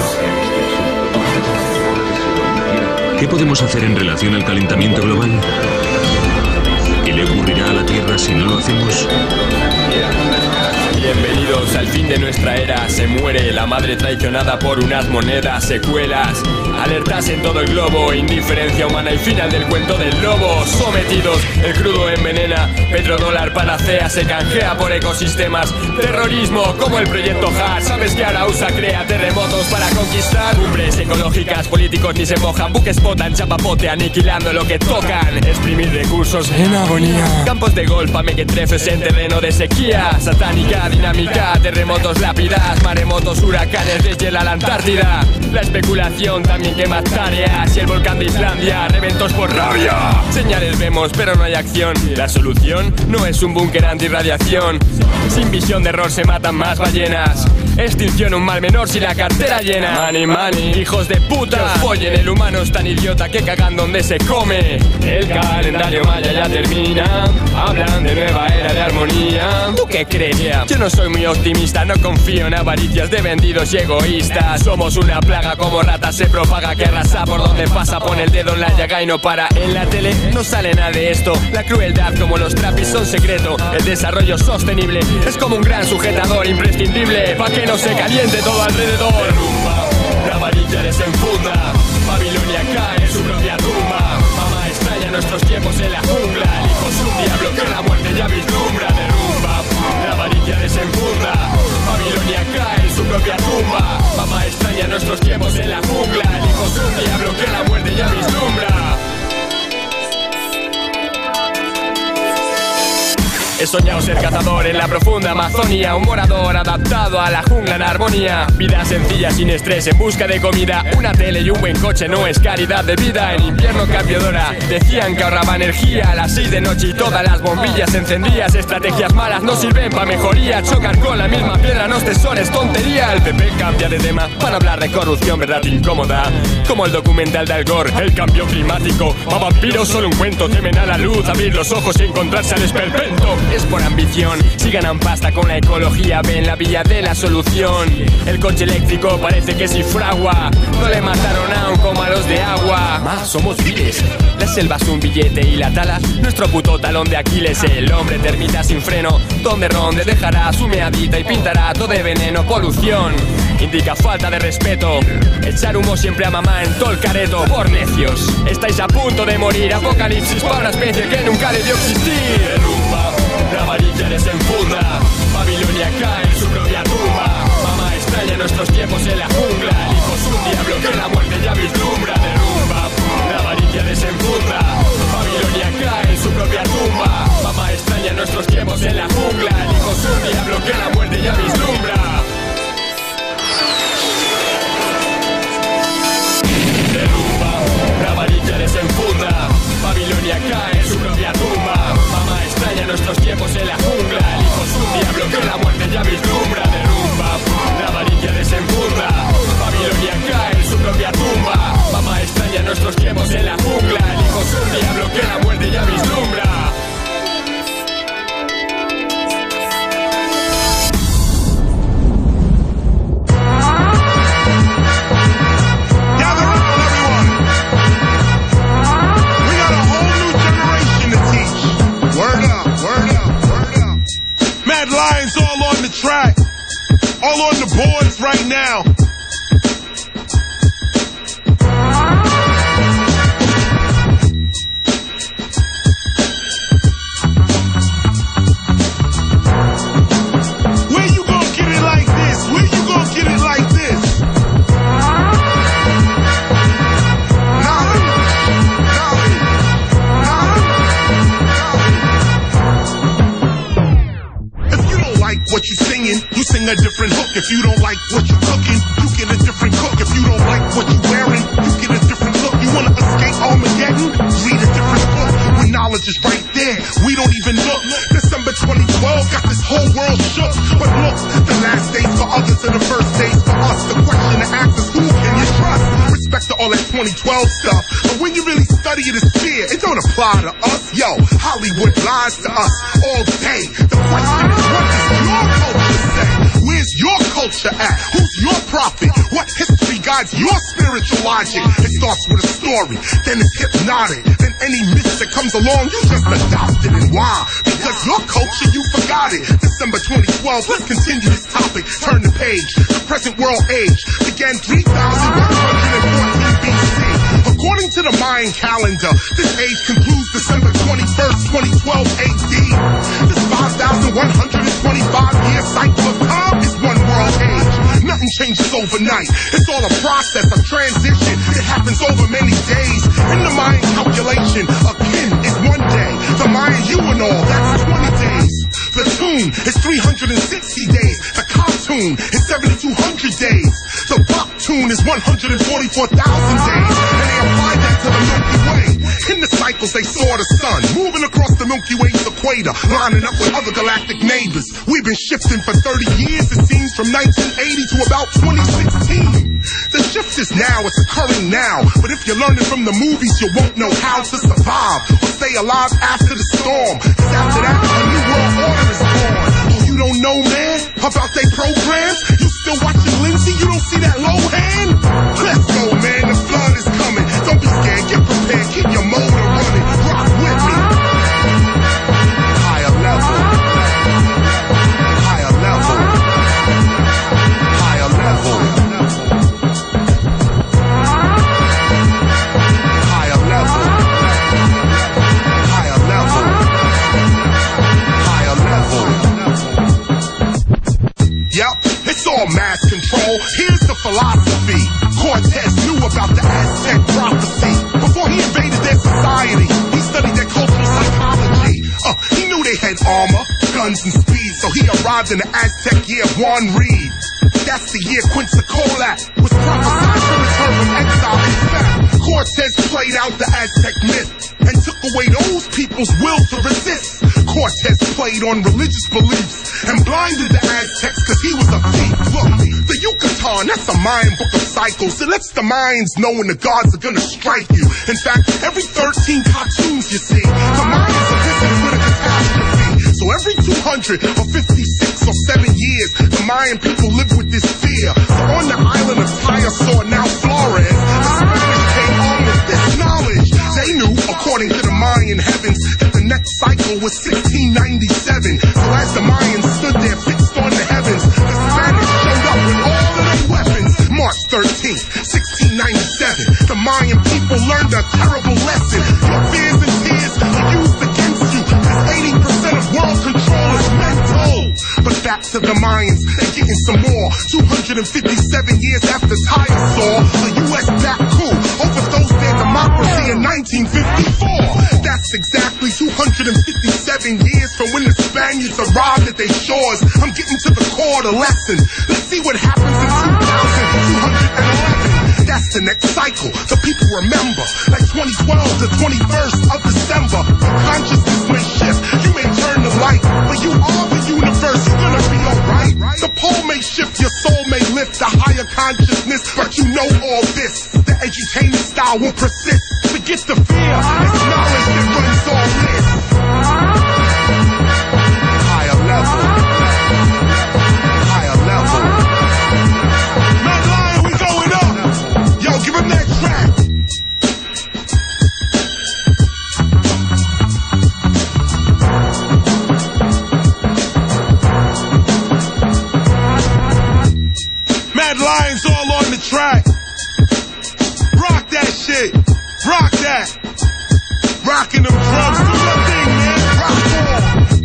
[SPEAKER 4] ¿Qué podemos hacer en relación al calentamiento global? ¿Qué le ocurrirá a la Tierra si no lo hacemos?
[SPEAKER 15] Bienvenidos al fin de nuestra era. Se muere la madre traicionada por unas monedas. Secuelas, alertas en todo el globo. Indiferencia humana y final del cuento del lobo. Sometidos, el crudo envenena. Petrodólar panacea se canjea por ecosistemas. Terrorismo como el proyecto Hart. Sabes que ahora USA crea terremotos para conquistar. Cumbres ecológicas, políticos ni se mojan. Buques potan, chapapote aniquilando lo que tocan. Exprimir recursos en agonía. Campos de golf pa' mequetrefes en terreno de sequía. Satánica, dinámica, terremotos lápidas. Maremotos, huracanes, deshiela la Antártida. La especulación también quema hectáreas. Y el volcán de Islandia, reventos por rabia. Señales vemos pero no hay acción. La solución no es un búnker antirradiación. Sin visión de error se matan más ballenas. Extinción un mal menor si la cartera llena. Money, money, hijos de puta. Que os follen, el humano es tan idiota que cagan donde se come. El calendario maya ya termina. Hablan de nueva era de armonía. ¿Tú qué crees? Yo no soy muy optimista, no confío en avaricias de vendidos y egoístas. Somos una plaga como rata se propaga que arrasa por donde pasa. Pone el dedo en la llaga y no para. En la tele no sale nada de esto. La crueldad como los trapis son secreto. El desarrollo sostenible es como un gran sujetador imprescindible pa' que no se caliente todo alrededor. Derrumba, la varilla desenfunda. Babilonia cae en su propia tumba. Mamá extraña nuestros tiempos en la jungla. El hijo es un diablo que la muerte ya vislumbra. Derrumba, la varilla desenfunda. Babilonia cae en su propia tumba. Mamá extraña nuestros tiempos en la jungla. El hijo es un diablo que la muerte ya vislumbra. He soñado ser cazador en la profunda Amazonia. Un morador adaptado a la jungla en armonía. Vida sencilla sin estrés en busca de comida. Una tele y un buen coche no es calidad de vida. En invierno cambio de hora. Decían que ahorraba energía. A las seis de noche y todas las bombillas encendidas. Estrategias malas no sirven pa' mejoría. Chocar con la misma piedra no tesores tontería. El P P cambia de tema para hablar de corrupción, verdad incómoda. Como el documental de Al Gore. El cambio climático. Pa' vampiros solo un cuento. Temen a la luz, abrir los ojos y encontrarse al esperpento. Es por ambición, si ganan pasta con la ecología, ven la vía de la solución. El coche eléctrico parece que si fragua. No le mataron aún como a los de agua. Más somos viles, la selva es un billete y la tala nuestro puto talón de Aquiles. El hombre termita sin freno, donde ronde dejará su meadita y pintará todo de veneno, polución. Indica falta de respeto, echar humo siempre a mamá en todo el careto. Por necios, estáis a punto de morir. Apocalipsis para una especie que nunca debió existir. Derrumba, la varilla desenfunda. Babilonia cae en su propia tumba. Mamá extraña nuestros tiempos en la jungla. El hijo es un diablo que la muerte ya vislumbra. Derrumba, la varilla desenfunda. Babilonia cae en su propia tumba. Mamá extraña nuestros tiempos en la jungla. El hijo es un diablo que la muerte ya vislumbra. Derrumba, la varilla desenfunda. Babilonia cae en su propia tumba. Mamá extraña nuestros tiempos en la jungla. El hijo es un diablo que la muerte ya vislumbra. Derrumba, la varilla desenfunda. Babilonia cae en su propia tumba. Mamá extraña nuestros tiempos en la jungla. El hijo es un diablo que la muerte ya vislumbra.
[SPEAKER 17] Lions all on the track, all on the boards right now. Where you gonna get it like this? Where you gonna get it like this? What you singing, you sing a different hook. If you don't like what you cooking, you get a different cook. If you don't like what you wearing, you get a different look. You wanna escape Armageddon? Read a different book. When knowledge is right there, we don't even look. December twenty twelve got this whole world shook. But look, the last days for others are the first days for us. The question to ask is who can you trust? Respect to all that twenty twelve stuff, but when you really study it as fear, it don't apply to us. Yo, Hollywood lies to us all day. The question is, what does your culture say? Where's your culture at? Who's your prophet? What history guides your spiritual logic? It starts with a story, then it's hypnotic. Then any myth that comes along, you just adopt it. And why? Because Cause your culture, you forgot it. December twenty twelve, let's continue this topic. Turn the page. The present world age began three thousand one hundred fourteen B C. According to the Mayan calendar, this age concludes December twenty-first, twenty twelve A D. This five thousand one hundred twenty-five year cycle of time is one world age. Nothing changes overnight. It's all a process of transition. It happens over many days. In the Mayan calculation, a kin is one day. The Mayan you and all, that's twenty days. The tune is three hundred sixty days. The cartoon is seventy-two hundred days. The buck tune is one hundred forty-four thousand days. And they apply that to the Milky Way. In the cycles they saw the sun moving across the Milky Way's equator, lining up with other galactic neighbors. We've been shifting for thirty years, it seems, from nineteen eighty to about twenty sixteen. The shift is now, it's occurring now. But if you're learning from the movies, you won't know how to survive or stay alive after the storm. Cause after that, a new world order is born. Oh, you don't know, man, about they programs? You still watching Lindsay? You don't see that low hand? Let's go, man, the flood is coming. Don't be scared, get prepared, keep your motor running. Rock with me. Higher level. Higher level. Higher level. Higher level. Higher level. Higher level. Yep, it's all mass control. Here's the philosophy. Cortez knew about the Aztec prophecy. Before he invaded their society, he studied their cultural psychology. Uh, he knew they had armor, guns, and speed, so he arrived in the Aztec year of Juan Reed. That's the year Quetzalcoatl was prophesied to return from exile. In fact, Cortez played out the Aztec myth and took away those people's will to resist. Cortez played on religious beliefs and blinded the Aztecs cause he was a thief. Look, the Yucatan, that's a Mayan book of cycles. It lets the Mayans know when the gods are gonna strike you. In fact, every thirteen cartoons you see, the Mayans are visited with a catastrophe. So every two hundred or fifty-six or seven years, the Mayan people live with this fear. So on the island of Tayasor, now Flores, the Spanish came on with this knowledge. They knew, according to the Mayan heavens, that the next cycle was sixteen ninety-seven. So as the Mayans stood there fixed on the heavens, the Spanish showed up with all of their weapons. March thirteenth, sixteen ninety-seven, the Mayan people learned a terrible lesson. Your fears and tears are used against you, cause eighty percent of world control is mental. But back to the Mayans, they're getting some more. two hundred fifty-seven years after Tayasor, the U S back coup overthrows their democracy in nineteen fifty-four. That's exactly two hundred fifty-seven years from when the Spaniards arrived at their shores. I'm getting to the core of the lesson. Let's see what happens in two thousand two hundred eleven. That's the next cycle. The people remember, like twenty twelve, the twenty-first of December. The consciousness may shift, you may turn the light, but you are the universe, you're gonna be alright. The pole may shift, your soul may lift the higher consciousness, but you know all this. The edutainment style will persist. Forget the fear, it's knowledge that runs all this. Higher level. Higher level. Mad Lion, we going up. Yo, give him that track. Mad Lions all on the track. Rock that shit. Rock that. Rocking them drums. Do your thing, man. Rock on.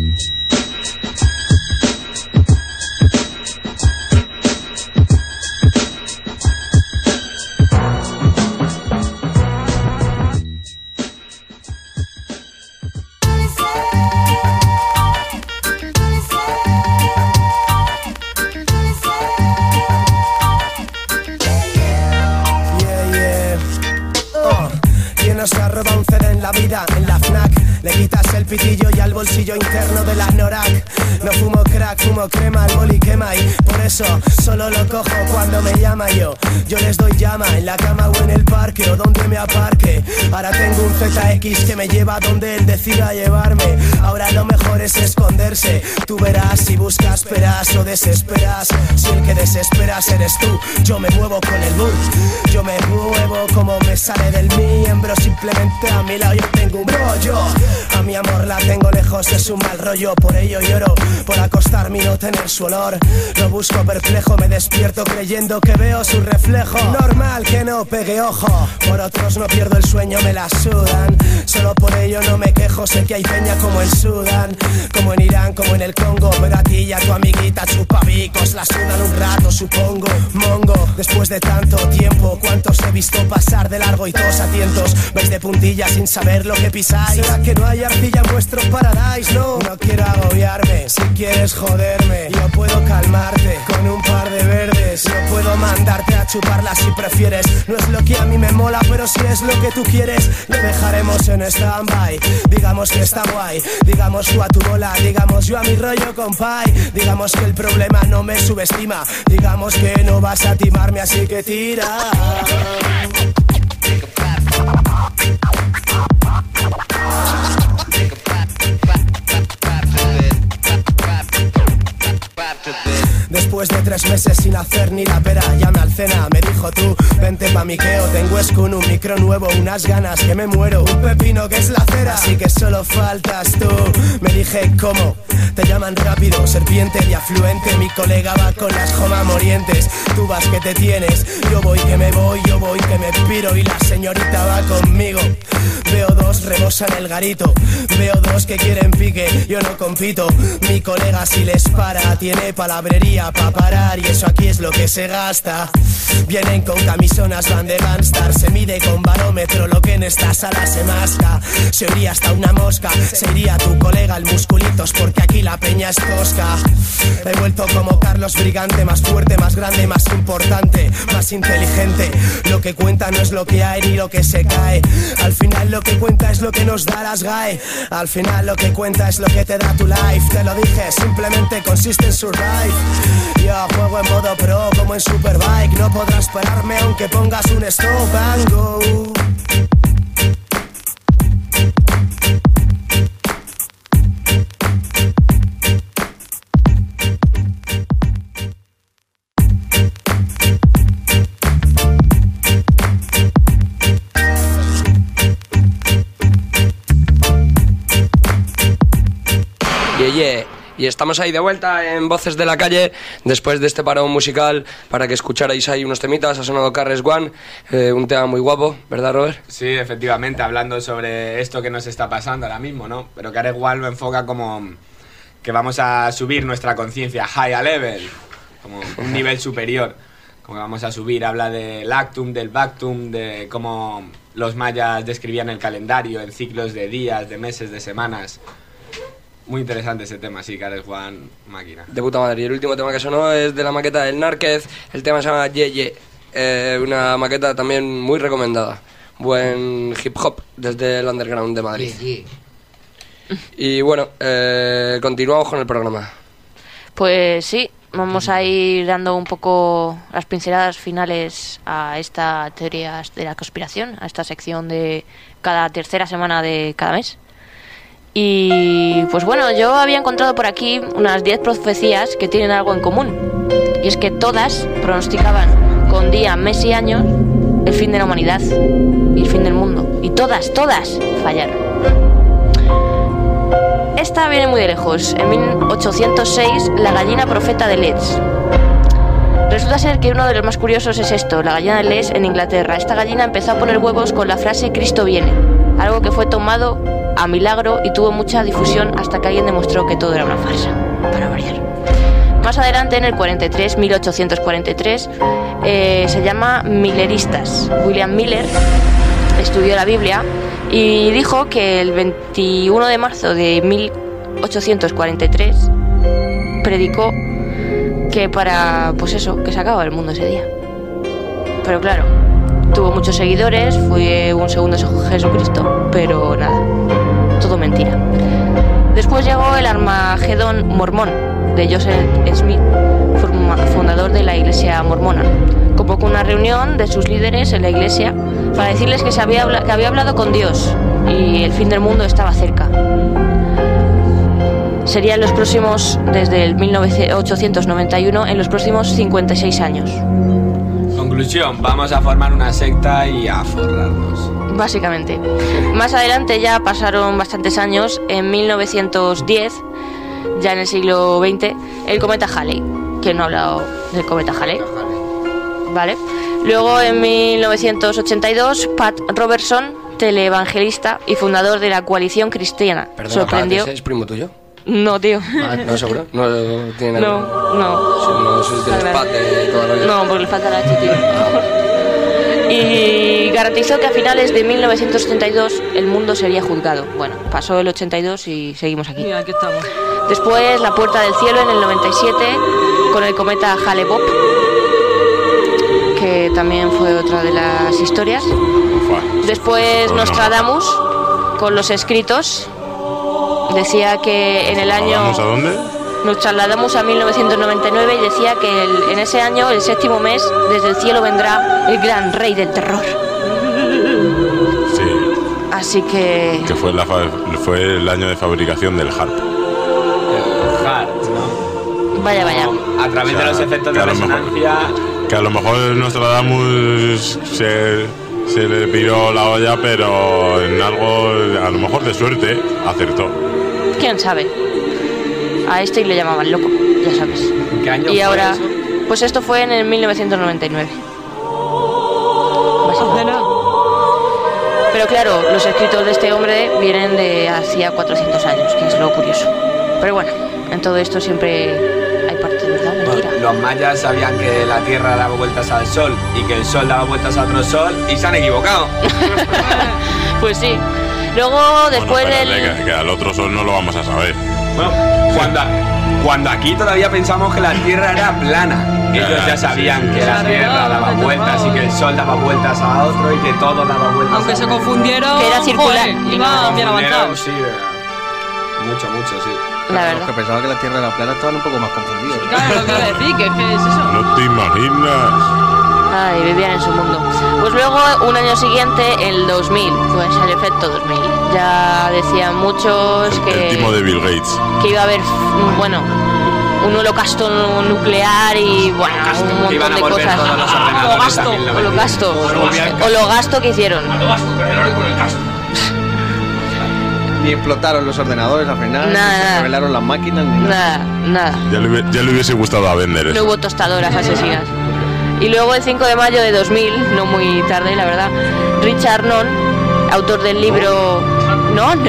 [SPEAKER 1] Se ha robado un C D en la vida, en la FNAC. Le quitas el pitillo y al bolsillo interno de la Norak. No fumo crack, fumo crema, el boli quema y por eso solo lo cojo cuando me llama yo. Yo les doy llama en la cama o en el parque o donde me aparque. Ahora tengo un Z X que me lleva donde él decida llevarme. Ahora lo mejor es esconderse. Tú verás si buscas peras o desesperas. Si el que desesperas eres tú, yo me muevo con el mood. Yo me muevo como me sale del miembro. Simplemente a mi lado yo tengo un rollo. A mi amor la tengo lejos, es un mal rollo. Por ello lloro, por acostarme y no tener su olor. Lo busco perplejo, me despierto creyendo que veo su reflejo. Normal que no pegue ojo, por otros no pierdo el sueño, me la sudan. Solo por ello no me quejo, sé que hay peña como en Sudán, como en Irán, como en el Congo. Pero a ti y a tu amiguita chupavicos la sudan un rato, supongo. Mongo, después de tanto tiempo, ¿cuántos he visto pasar de largo y todos a tientos? Vais de puntilla sin saber lo que pisáis. ¿Será que no hay arcilla en vuestro paradise? No, no quiero agobiarme, si quieres joderme yo puedo calmarte con un par de verdes. Yo puedo mandarte a chuparla si prefieres. No es lo que a mí me mola, pero si es lo que tú quieres, lo dejaremos en stand-by. Digamos que está guay, digamos tú a tu bola, digamos yo a mi rollo compay. Digamos que el problema no me subestima, digamos que no vas a timarme, así que tira. Después de tres meses sin hacer ni la pera, llame al cena, me dijo tú, vente pa' miqueo, tengo escun, un micro nuevo, unas ganas que me muero, un pepino que es la cera, así que solo faltas tú. Me dije, ¿cómo? Te llaman rápido, serpiente y afluente, mi colega va con las joma morientes, tú vas que te tienes, yo voy que me voy, yo voy que me piro y la señorita va conmigo. Veo dos, rebosan el garito, veo dos que quieren pique, yo no compito, mi colega si les para, tiene palabrería pa' parar y eso aquí es lo que se gasta. Vienen con camisonas, van de Gunstar, se mide con barómetro lo que en esta sala se masca. Se oiría hasta una mosca, se iría tu colega el musculitos porque aquí la peña es tosca. He vuelto como Carlos Brigante, más fuerte, más grande, más importante, más inteligente. Lo que cuenta no es lo que hay ni lo que se cae, al final lo que cuenta es lo que nos da las G A E. Al final lo que cuenta es lo que te da tu life. Te lo dije, simplemente consiste en survive. Yo juego en modo pro como en Superbike, no podrás pararme aunque pongas un stop and go.
[SPEAKER 2] Yeah, yeah. Y estamos ahí de vuelta en Voces de la Calle, después de este parón musical, para que escucharais ahí unos temitas. Ha sonado K R S One, eh, un tema muy guapo, ¿verdad, Robert?
[SPEAKER 10] Sí, efectivamente, hablando sobre esto que nos está pasando ahora mismo, ¿no? Pero K R S One lo enfoca como que vamos a subir nuestra conciencia, high level, como un nivel superior, como que vamos a subir. Habla del actum, del bactum, de cómo los mayas describían el calendario en ciclos de días, de meses, de semanas. Muy interesante ese tema, sí, K R S One, máquina.
[SPEAKER 2] De puta madre. Y el último tema que sonó es de la maqueta del Nárquez. El tema se llama Ye Ye. Eh, una maqueta también muy recomendada. Buen hip hop desde el underground de Madrid.
[SPEAKER 19] Yeah, yeah.
[SPEAKER 2] Y bueno, eh, continuamos con el programa.
[SPEAKER 6] Pues sí, vamos a ir dando un poco las pinceladas finales a esta teoría de la conspiración, a esta sección de cada tercera semana de cada mes. Y pues bueno, yo había encontrado por aquí unas diez profecías que tienen algo en común. Y es que todas pronosticaban con día, mes y años el fin de la humanidad y el fin del mundo. Y todas, todas fallaron. Esta viene muy de lejos. En mil ochocientos seis, la gallina profeta de Leeds. Resulta ser que uno de los más curiosos es esto, la gallina de Leeds en Inglaterra. Esta gallina empezó a poner huevos con la frase Cristo viene, algo que fue tomado a milagro y tuvo mucha difusión hasta que alguien demostró que todo era una farsa, para variar. Más adelante, en el cuarenta y tres, mil ochocientos cuarenta y tres, eh, se llama Milleristas. William Miller estudió la Biblia y dijo que el veintiuno de marzo de mil ochocientos cuarenta y tres predicó que para, pues eso, que se acababa el mundo ese día. Pero claro, tuvo muchos seguidores, fue un segundo Jesucristo, pero nada, todo mentira. Después llegó el Armagedón mormón de Joseph Smith, fundador de la iglesia mormona. Convocó una reunión de sus líderes en la iglesia para decirles que, se había, habla- que había hablado con Dios y el fin del mundo estaba cerca. Serían los próximos, desde el mil ochocientos noventa y uno, en los próximos cincuenta y seis años.
[SPEAKER 10] Conclusión, vamos a formar una secta y a forrarnos.
[SPEAKER 6] Básicamente. Más adelante ya pasaron bastantes años, en mil novecientos diez, ya en el siglo veinte, el cometa Halley. ¿Quién no ha hablado del cometa Halley? Vale. Luego en mil novecientos ochenta y dos, Pat Robertson, teleevangelista y fundador de la Coalición Cristiana,
[SPEAKER 2] Perdona,
[SPEAKER 6] sorprendió...
[SPEAKER 2] Pat, ¿ese es primo tuyo?
[SPEAKER 6] No, tío.
[SPEAKER 2] Ah, ¿no, seguro? No, no tiene nada.
[SPEAKER 6] No, no.
[SPEAKER 2] Sí, no sois de los Pat de toda la vida.
[SPEAKER 6] No, porque le falta la H, tío. Y garantizó que a finales de mil novecientos ochenta y dos el mundo sería juzgado. Bueno, pasó el ochenta y dos y seguimos aquí.
[SPEAKER 9] Mira, aquí estamos.
[SPEAKER 6] Después la Puerta del Cielo en el noventa y siete con el cometa Hale-Bopp, que también fue otra de las historias. Después Nostradamus con los escritos. Decía que en el año...
[SPEAKER 5] ¿Vamos a dónde?
[SPEAKER 6] Nos trasladamos a mil novecientos noventa y nueve y decía que el, en ese año, el séptimo mes, desde el cielo vendrá el gran rey del terror.
[SPEAKER 5] Sí.
[SPEAKER 6] Así que...
[SPEAKER 5] Que fue, la fa- fue el año de fabricación del harp.
[SPEAKER 10] El harp, ¿no?
[SPEAKER 6] Vaya, vaya.
[SPEAKER 10] A través
[SPEAKER 5] O sea,
[SPEAKER 10] de los efectos
[SPEAKER 5] que
[SPEAKER 10] de
[SPEAKER 5] a lo
[SPEAKER 10] resonancia...
[SPEAKER 5] Que a lo mejor Nostradamus se, se le piró la olla, pero en algo, a lo mejor de suerte, acertó.
[SPEAKER 6] ¿Quién sabe? A este le llamaban loco, ya sabes.
[SPEAKER 10] ¿En qué año
[SPEAKER 6] Y
[SPEAKER 10] fue
[SPEAKER 6] ahora...
[SPEAKER 10] eso?
[SPEAKER 6] Pues esto fue en el mil novecientos noventa y nueve. Pero claro, los escritos de este hombre vienen de hacía cuatrocientos años, que es lo curioso. Pero bueno, en todo esto siempre hay parte de verdad, mentira.
[SPEAKER 10] Los mayas sabían que la Tierra daba vueltas al Sol y que el Sol daba vueltas a otro Sol y se han equivocado.
[SPEAKER 6] Pues sí. Luego, después
[SPEAKER 5] Bueno,
[SPEAKER 6] del...
[SPEAKER 5] espérate, que, que al otro sol no lo vamos a saber.
[SPEAKER 10] Bueno, cuando, cuando aquí todavía pensamos que la Tierra era plana, ellos ya
[SPEAKER 5] Ya,
[SPEAKER 10] sabían
[SPEAKER 5] sí,
[SPEAKER 10] que
[SPEAKER 5] sí,
[SPEAKER 10] la
[SPEAKER 5] sí.
[SPEAKER 10] Tierra daba vueltas y que el Sol daba vueltas a otro y que todo daba vueltas.
[SPEAKER 9] Aunque
[SPEAKER 10] a
[SPEAKER 9] se
[SPEAKER 10] otro.
[SPEAKER 9] confundieron,
[SPEAKER 6] Que era circular.
[SPEAKER 9] joder, iban bien avanzados.
[SPEAKER 10] Sí, eh, mucho, mucho, sí.
[SPEAKER 6] La
[SPEAKER 8] Los
[SPEAKER 6] verdad.
[SPEAKER 8] que pensaban que la Tierra era plana estaban un poco más confundidos.
[SPEAKER 9] Claro, lo que iba a decir, que, que es eso.
[SPEAKER 5] No te imaginas.
[SPEAKER 6] Ay, vivían en su mundo. Pues luego, un año siguiente, el dos mil, pues el efecto dos mil. Ya decían muchos
[SPEAKER 5] El
[SPEAKER 6] que,
[SPEAKER 5] timo de Bill Gates.
[SPEAKER 6] que iba a haber, bueno, un holocausto nuclear y, bueno, un
[SPEAKER 10] Que iban
[SPEAKER 6] montón
[SPEAKER 10] a
[SPEAKER 6] de
[SPEAKER 10] volver
[SPEAKER 6] cosas.
[SPEAKER 10] todos los ordenadores a mil novecientos.
[SPEAKER 6] Holocausto. Hologasto que hicieron.
[SPEAKER 8] Ni explotaron los ordenadores al final,
[SPEAKER 6] Nada,
[SPEAKER 8] ni se
[SPEAKER 6] nada.
[SPEAKER 8] revelaron las máquinas, ni nada.
[SPEAKER 6] Nada, nada.
[SPEAKER 5] Ya le, hubie- ya le hubiese gustado a Bender
[SPEAKER 6] No
[SPEAKER 5] eso.
[SPEAKER 6] hubo tostadoras asesinas. Y luego el cinco de mayo de dos mil, no muy tarde la verdad, Richard Nunn, autor del libro Nunn,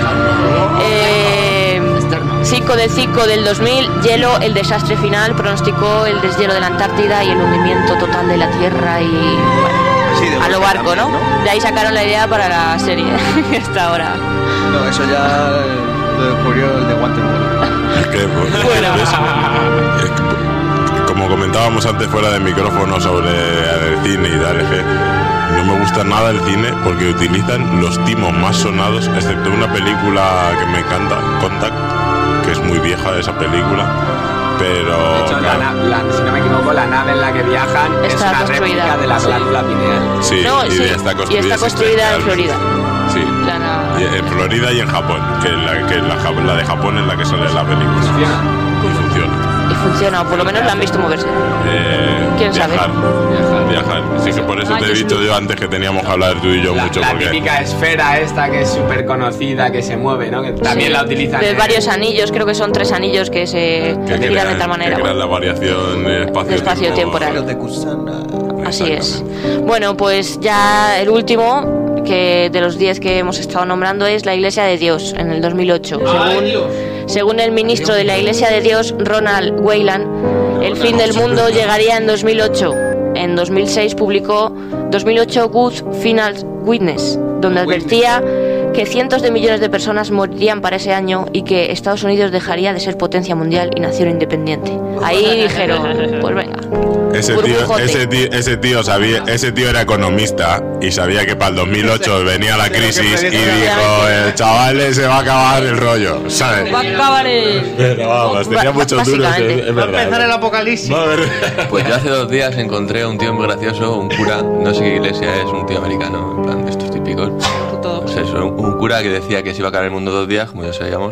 [SPEAKER 6] eh, cinco del cinco del dos mil, Hielo, el desastre final, pronosticó el deshielo de la Antártida y el hundimiento total de la Tierra y bueno,
[SPEAKER 8] Sí, de
[SPEAKER 6] a lo
[SPEAKER 8] Wolf
[SPEAKER 6] barco, ¿no?
[SPEAKER 8] también,
[SPEAKER 6] De ahí sacaron la idea para la serie que está ahora.
[SPEAKER 8] No, eso ya lo descubrió el de Waterworld.
[SPEAKER 5] Es que, pues,
[SPEAKER 6] Bueno.
[SPEAKER 5] es- es que, como comentábamos antes fuera de micrófono sobre el cine y tal, es que no me gusta nada el cine porque utilizan los timos más sonados, excepto una película que me encanta, Contact, que es muy vieja esa película, pero...
[SPEAKER 10] De hecho, la,
[SPEAKER 5] claro,
[SPEAKER 10] na- la- si no me equivoco, la nave en la que viajan es
[SPEAKER 6] Está
[SPEAKER 10] una
[SPEAKER 6] construida,
[SPEAKER 10] réplica de la
[SPEAKER 6] sí.
[SPEAKER 10] glándula pineal.
[SPEAKER 5] sí,
[SPEAKER 6] No,
[SPEAKER 5] y
[SPEAKER 6] sí,
[SPEAKER 5] está
[SPEAKER 6] y
[SPEAKER 5] construida,
[SPEAKER 6] está construida en
[SPEAKER 5] realmente.
[SPEAKER 6] Florida.
[SPEAKER 5] Sí,
[SPEAKER 6] La na-
[SPEAKER 5] y en Florida y en Japón, que, la, que la, ja- la de Japón es la que sale en la película.
[SPEAKER 10] Funciona.
[SPEAKER 5] Y funciona.
[SPEAKER 6] Y funciona, o por lo menos la han visto moverse.
[SPEAKER 5] Eh,
[SPEAKER 6] ¿Quién sabe?
[SPEAKER 5] viajar, viajar. Sí, que por eso
[SPEAKER 9] Ay,
[SPEAKER 5] te he
[SPEAKER 9] yo
[SPEAKER 5] dicho
[SPEAKER 9] sí.
[SPEAKER 5] yo antes que teníamos que hablar tú y yo
[SPEAKER 10] La,
[SPEAKER 5] mucho
[SPEAKER 10] la
[SPEAKER 5] porque
[SPEAKER 10] típica esfera esta que es súper conocida, que se mueve, ¿no? Que también
[SPEAKER 6] Sí.
[SPEAKER 10] la utilizan.
[SPEAKER 6] De
[SPEAKER 10] en-
[SPEAKER 6] varios anillos, creo que son tres anillos que se
[SPEAKER 5] que
[SPEAKER 6] giran
[SPEAKER 5] crean,
[SPEAKER 6] de tal manera.
[SPEAKER 5] que crean la variación espacio,
[SPEAKER 6] De espacio-temporal.
[SPEAKER 8] Pero de Kusana.
[SPEAKER 6] Así es. Bueno, pues ya el último que de los diez que hemos estado nombrando es la Iglesia de Dios en el dos mil ocho. Según, según el ministro de la Iglesia de Dios, Ronald Wayland, el fin del mundo llegaría en dos mil ocho. En dos mil seis publicó dos mil ocho Good Final Witness, donde advertía que cientos de millones de personas morirían para ese año y que Estados Unidos dejaría de ser potencia mundial y nación independiente. Ahí dijeron, pues venga.
[SPEAKER 5] Ese tío,
[SPEAKER 6] burbujote.
[SPEAKER 5] ese tío, ese tío sabía, ese tío era economista y sabía que para el dos mil ocho venía la crisis y dijo, el chaval se va a acabar el rollo, ¿sabes?
[SPEAKER 9] Va a acabar el...
[SPEAKER 5] Pero vamos, tenía
[SPEAKER 6] Ba-
[SPEAKER 5] muchos duros,
[SPEAKER 6] básicamente.
[SPEAKER 5] es, es
[SPEAKER 8] Va a
[SPEAKER 5] verdad.
[SPEAKER 8] empezar el apocalipsis.
[SPEAKER 5] Va a haber-
[SPEAKER 13] Pues yo hace dos días encontré a un tío muy gracioso, un cura, no sé qué iglesia es, un tío americano, en plan de estos típicos.
[SPEAKER 9] Todo.
[SPEAKER 13] Pues eso, un, un cura que decía que se iba a acabar el mundo dos días, como ya sabíamos,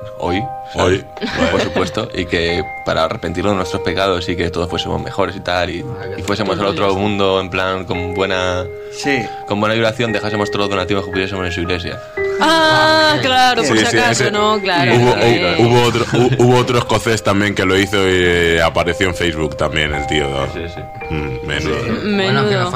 [SPEAKER 13] hoy,
[SPEAKER 5] hoy,
[SPEAKER 13] por supuesto, y que para arrepentirnos de nuestros pecados y que todos fuésemos mejores y tal, y, y fuésemos al otro mundo en plan con buena,
[SPEAKER 8] sí.
[SPEAKER 13] con buena vibración, dejásemos todos los donativos que pudiésemos en su iglesia.
[SPEAKER 9] Ah, claro, por
[SPEAKER 5] Sí,
[SPEAKER 9] si
[SPEAKER 5] sí,
[SPEAKER 9] acaso,
[SPEAKER 5] ese-
[SPEAKER 9] ¿no? Claro.
[SPEAKER 5] Hubo,
[SPEAKER 9] Eh,
[SPEAKER 5] hubo, hubo otro, hu- hubo otro escocés también que lo hizo y eh, apareció en Facebook también el tío, ¿no?
[SPEAKER 13] Sí, sí.
[SPEAKER 5] Mm, menudo.
[SPEAKER 9] Menudo.
[SPEAKER 10] Ya,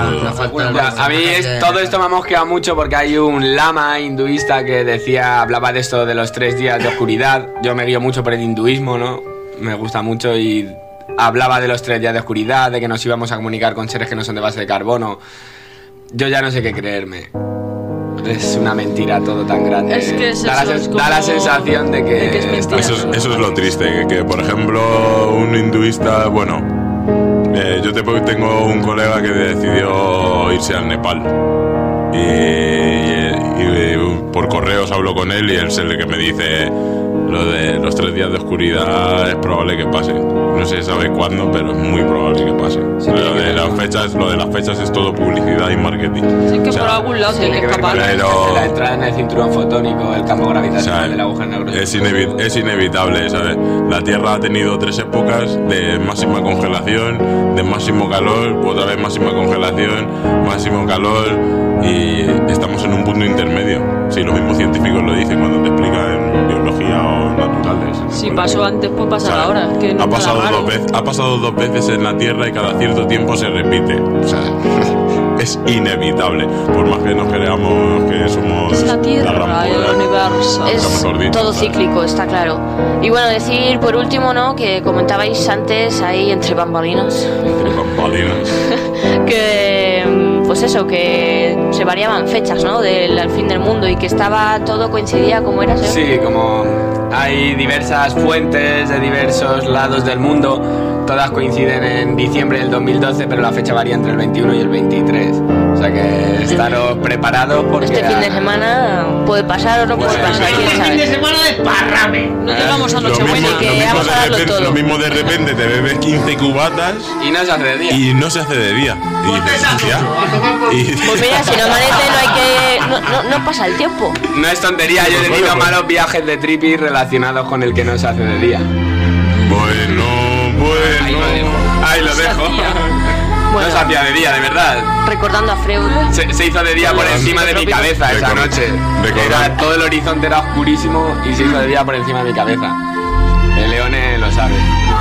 [SPEAKER 10] a mí es- todo esto me ha mosqueado mucho porque hay un lama hinduista que decía, hablaba de esto de los tres días de oscuridad. Yo me guío mucho por el hinduismo, ¿no? Me gusta mucho y hablaba de los tres días de oscuridad, de que nos íbamos a comunicar con seres que no son de base de carbono. Yo ya no sé qué creerme. Es una mentira todo tan grande.
[SPEAKER 9] Es que es
[SPEAKER 10] da, la,
[SPEAKER 9] eso,
[SPEAKER 10] sen-
[SPEAKER 9] es
[SPEAKER 10] da la
[SPEAKER 9] como-
[SPEAKER 10] sensación de que,
[SPEAKER 9] de que es mentira.
[SPEAKER 5] Eso es, eso es lo triste, que, que, por ejemplo un hinduista, bueno, eh, yo te, tengo un colega que decidió irse al Nepal y, y- y por correos hablo con él y él es el que me dice lo de los tres días de oscuridad es probable que pase. No se sabe cuándo, pero es muy probable que pase. Lo de las fechas, lo de las fechas es todo publicidad y marketing.
[SPEAKER 9] Sí, que
[SPEAKER 5] O sea,
[SPEAKER 9] por algún lado tiene que escapar.
[SPEAKER 5] pero-
[SPEAKER 10] la entrada en el cinturón fotónico, el campo gravitacional del agujero negro.
[SPEAKER 5] Es, inevi- es inevitable, ¿sabes? La Tierra ha tenido tres épocas de máxima congelación, de máximo calor, otra vez máxima congelación, máximo calor y estamos en un punto intermedio. Sí, los mismos científicos lo dicen cuando te explican biología o naturales.
[SPEAKER 9] Si pasó antes, puede pasar
[SPEAKER 5] ¿Sabes?
[SPEAKER 9] ahora. Que no
[SPEAKER 5] Ha
[SPEAKER 9] es nada
[SPEAKER 5] pasado,
[SPEAKER 9] raro.
[SPEAKER 5] dos veces, ha pasado dos veces en la Tierra y cada cierto tiempo se repite. O sea, es inevitable. Por más que nos creamos que somos
[SPEAKER 9] Es la
[SPEAKER 5] gran
[SPEAKER 9] Tierra, el
[SPEAKER 5] poder.
[SPEAKER 9] universo.
[SPEAKER 5] Nunca mejor dicho,
[SPEAKER 6] Todo
[SPEAKER 5] ¿sabes?
[SPEAKER 6] cíclico, está claro. Y bueno, decir por último, ¿no? Que comentabais antes ahí entre bambalinas
[SPEAKER 5] Bambalinas.
[SPEAKER 6] que mm, pues eso, que se variaban fechas, ¿no? Del al fin del mundo y que estaba todo coincidía como era. ¿sí?
[SPEAKER 10] Sí, como hay diversas fuentes de diversos lados del mundo, todas coinciden en diciembre del dos mil doce, pero la fecha varía entre el veintiuno y el veintitrés. O sea que estaros preparados porque...
[SPEAKER 6] Este fin de semana puede pasar o no puede pasar, quién sabe.
[SPEAKER 10] semana de parrame.
[SPEAKER 9] No llegamos a
[SPEAKER 5] Lo
[SPEAKER 9] Nochebuena.
[SPEAKER 5] mismo,
[SPEAKER 6] que
[SPEAKER 5] lo mismo
[SPEAKER 6] vamos a
[SPEAKER 5] de
[SPEAKER 6] darlo
[SPEAKER 5] repente,
[SPEAKER 6] todo.
[SPEAKER 5] lo mismo de repente te bebes quince cubatas
[SPEAKER 10] Y no se hace de día.
[SPEAKER 5] y no se hace de día. Y dices, hostia. Y
[SPEAKER 6] Pues mira, si no amanece no hay que... No, no, no pasa el tiempo.
[SPEAKER 10] No es tontería, yo he tenido malos viajes de tripi relacionados con el que no se hace de día.
[SPEAKER 5] bueno, bueno.
[SPEAKER 10] Ahí lo dejo. Ahí lo dejo. No
[SPEAKER 6] Bueno.
[SPEAKER 10] se hacía de día, de verdad.
[SPEAKER 6] Recordando a Freud.
[SPEAKER 10] Se, se hizo de día por encima de mi cabeza esa
[SPEAKER 5] Recordad-
[SPEAKER 10] noche.
[SPEAKER 5] recordad-
[SPEAKER 10] Era, todo el horizonte era oscurísimo y se hizo de día por encima de mi cabeza. El Leone lo sabe.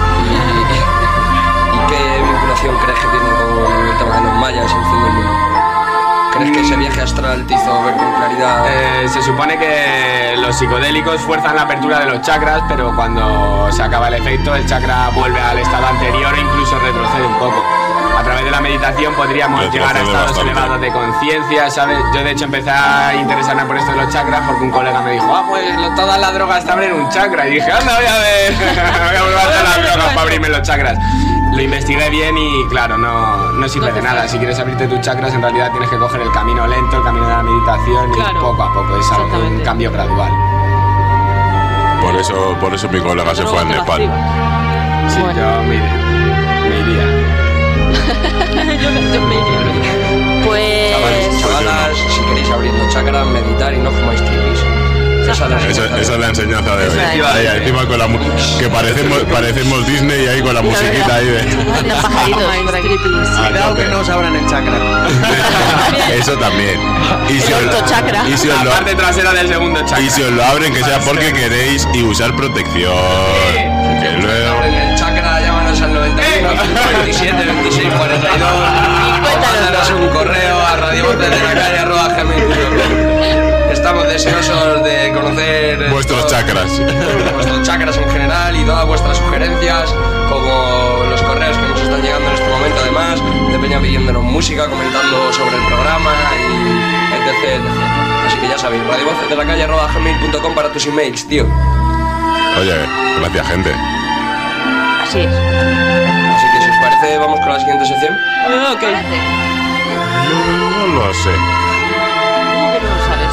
[SPEAKER 2] ¿Y qué vinculación crees que tiene con el tema de los mayas y el fin del mundo? ¿Crees que ese viaje astral te hizo ver con claridad?
[SPEAKER 10] Eh, se supone que los psicodélicos fuerzan la apertura de los chakras, pero cuando se acaba el efecto, el chakra vuelve al estado anterior e incluso retrocede un poco. A través de la meditación podríamos
[SPEAKER 5] Retrocede
[SPEAKER 10] llegar a estados
[SPEAKER 5] bastante.
[SPEAKER 10] elevados de conciencia, ¿sabes? Yo de hecho empecé a interesarme por esto de los chakras porque un colega me dijo, ah, pues lo- todas las drogas te abren un chakra. Y dije, anda, voy a ver, voy a probar todas las drogas para abrirme los chakras. Lo investigué bien y claro, no, no sirve de nada. Si quieres abrirte tus chakras, en realidad tienes que coger el camino lento, el camino de la meditación y
[SPEAKER 9] Claro.
[SPEAKER 10] poco a poco. Es algo, un
[SPEAKER 9] Exactamente.
[SPEAKER 10] cambio gradual.
[SPEAKER 5] Por eso, por eso mi colega se fue al Nepal.
[SPEAKER 10] Sí, yo me iría. Me iría.
[SPEAKER 9] yo, yo me iría.
[SPEAKER 6] Pues...
[SPEAKER 2] Chavales, chavalas, si queréis abrir los chakras, meditar y no fumáis tripis. Esa es la
[SPEAKER 5] Esa,
[SPEAKER 2] enseñanza.
[SPEAKER 5] esa es la enseñanza de hoy.
[SPEAKER 6] Esa es.
[SPEAKER 5] Ahí, encima con la mu- que parecemos, parecemos Disney ahí con la musiquita ahí de.
[SPEAKER 6] Los pajaritos por aquí.
[SPEAKER 8] Cuidado que no os abran el chakra.
[SPEAKER 5] Eso también. Y si os,
[SPEAKER 6] octo chakra.
[SPEAKER 5] y si os
[SPEAKER 10] La
[SPEAKER 5] lo,
[SPEAKER 10] parte trasera del segundo chakra.
[SPEAKER 5] y si os lo abren, que sea porque queréis y usar protección. Que luego.
[SPEAKER 2] En el chakra, llámanos al noventa y uno, veintisiete, veintiséis, cuarenta y dos. Mándanos un correo a radiovozdelacalle arroba gmail punto com. Estamos deseosos de conocer
[SPEAKER 5] Vuestros
[SPEAKER 2] todo-
[SPEAKER 5] chakras.
[SPEAKER 2] vuestros chakras en general y todas vuestras sugerencias, como los correos que nos están llegando en este momento, además, de Peña pidiéndonos música, comentando sobre el programa y etc, etcétera. Así que ya sabéis, radiovozdelacalle arroba gmail punto com para tus emails, tío.
[SPEAKER 5] Oye, gracias, gente.
[SPEAKER 6] Así es.
[SPEAKER 2] Así que si os parece, vamos con la siguiente sección.
[SPEAKER 9] Ah, ok.
[SPEAKER 5] No lo sé.
[SPEAKER 9] ¿Cómo que no lo sabes?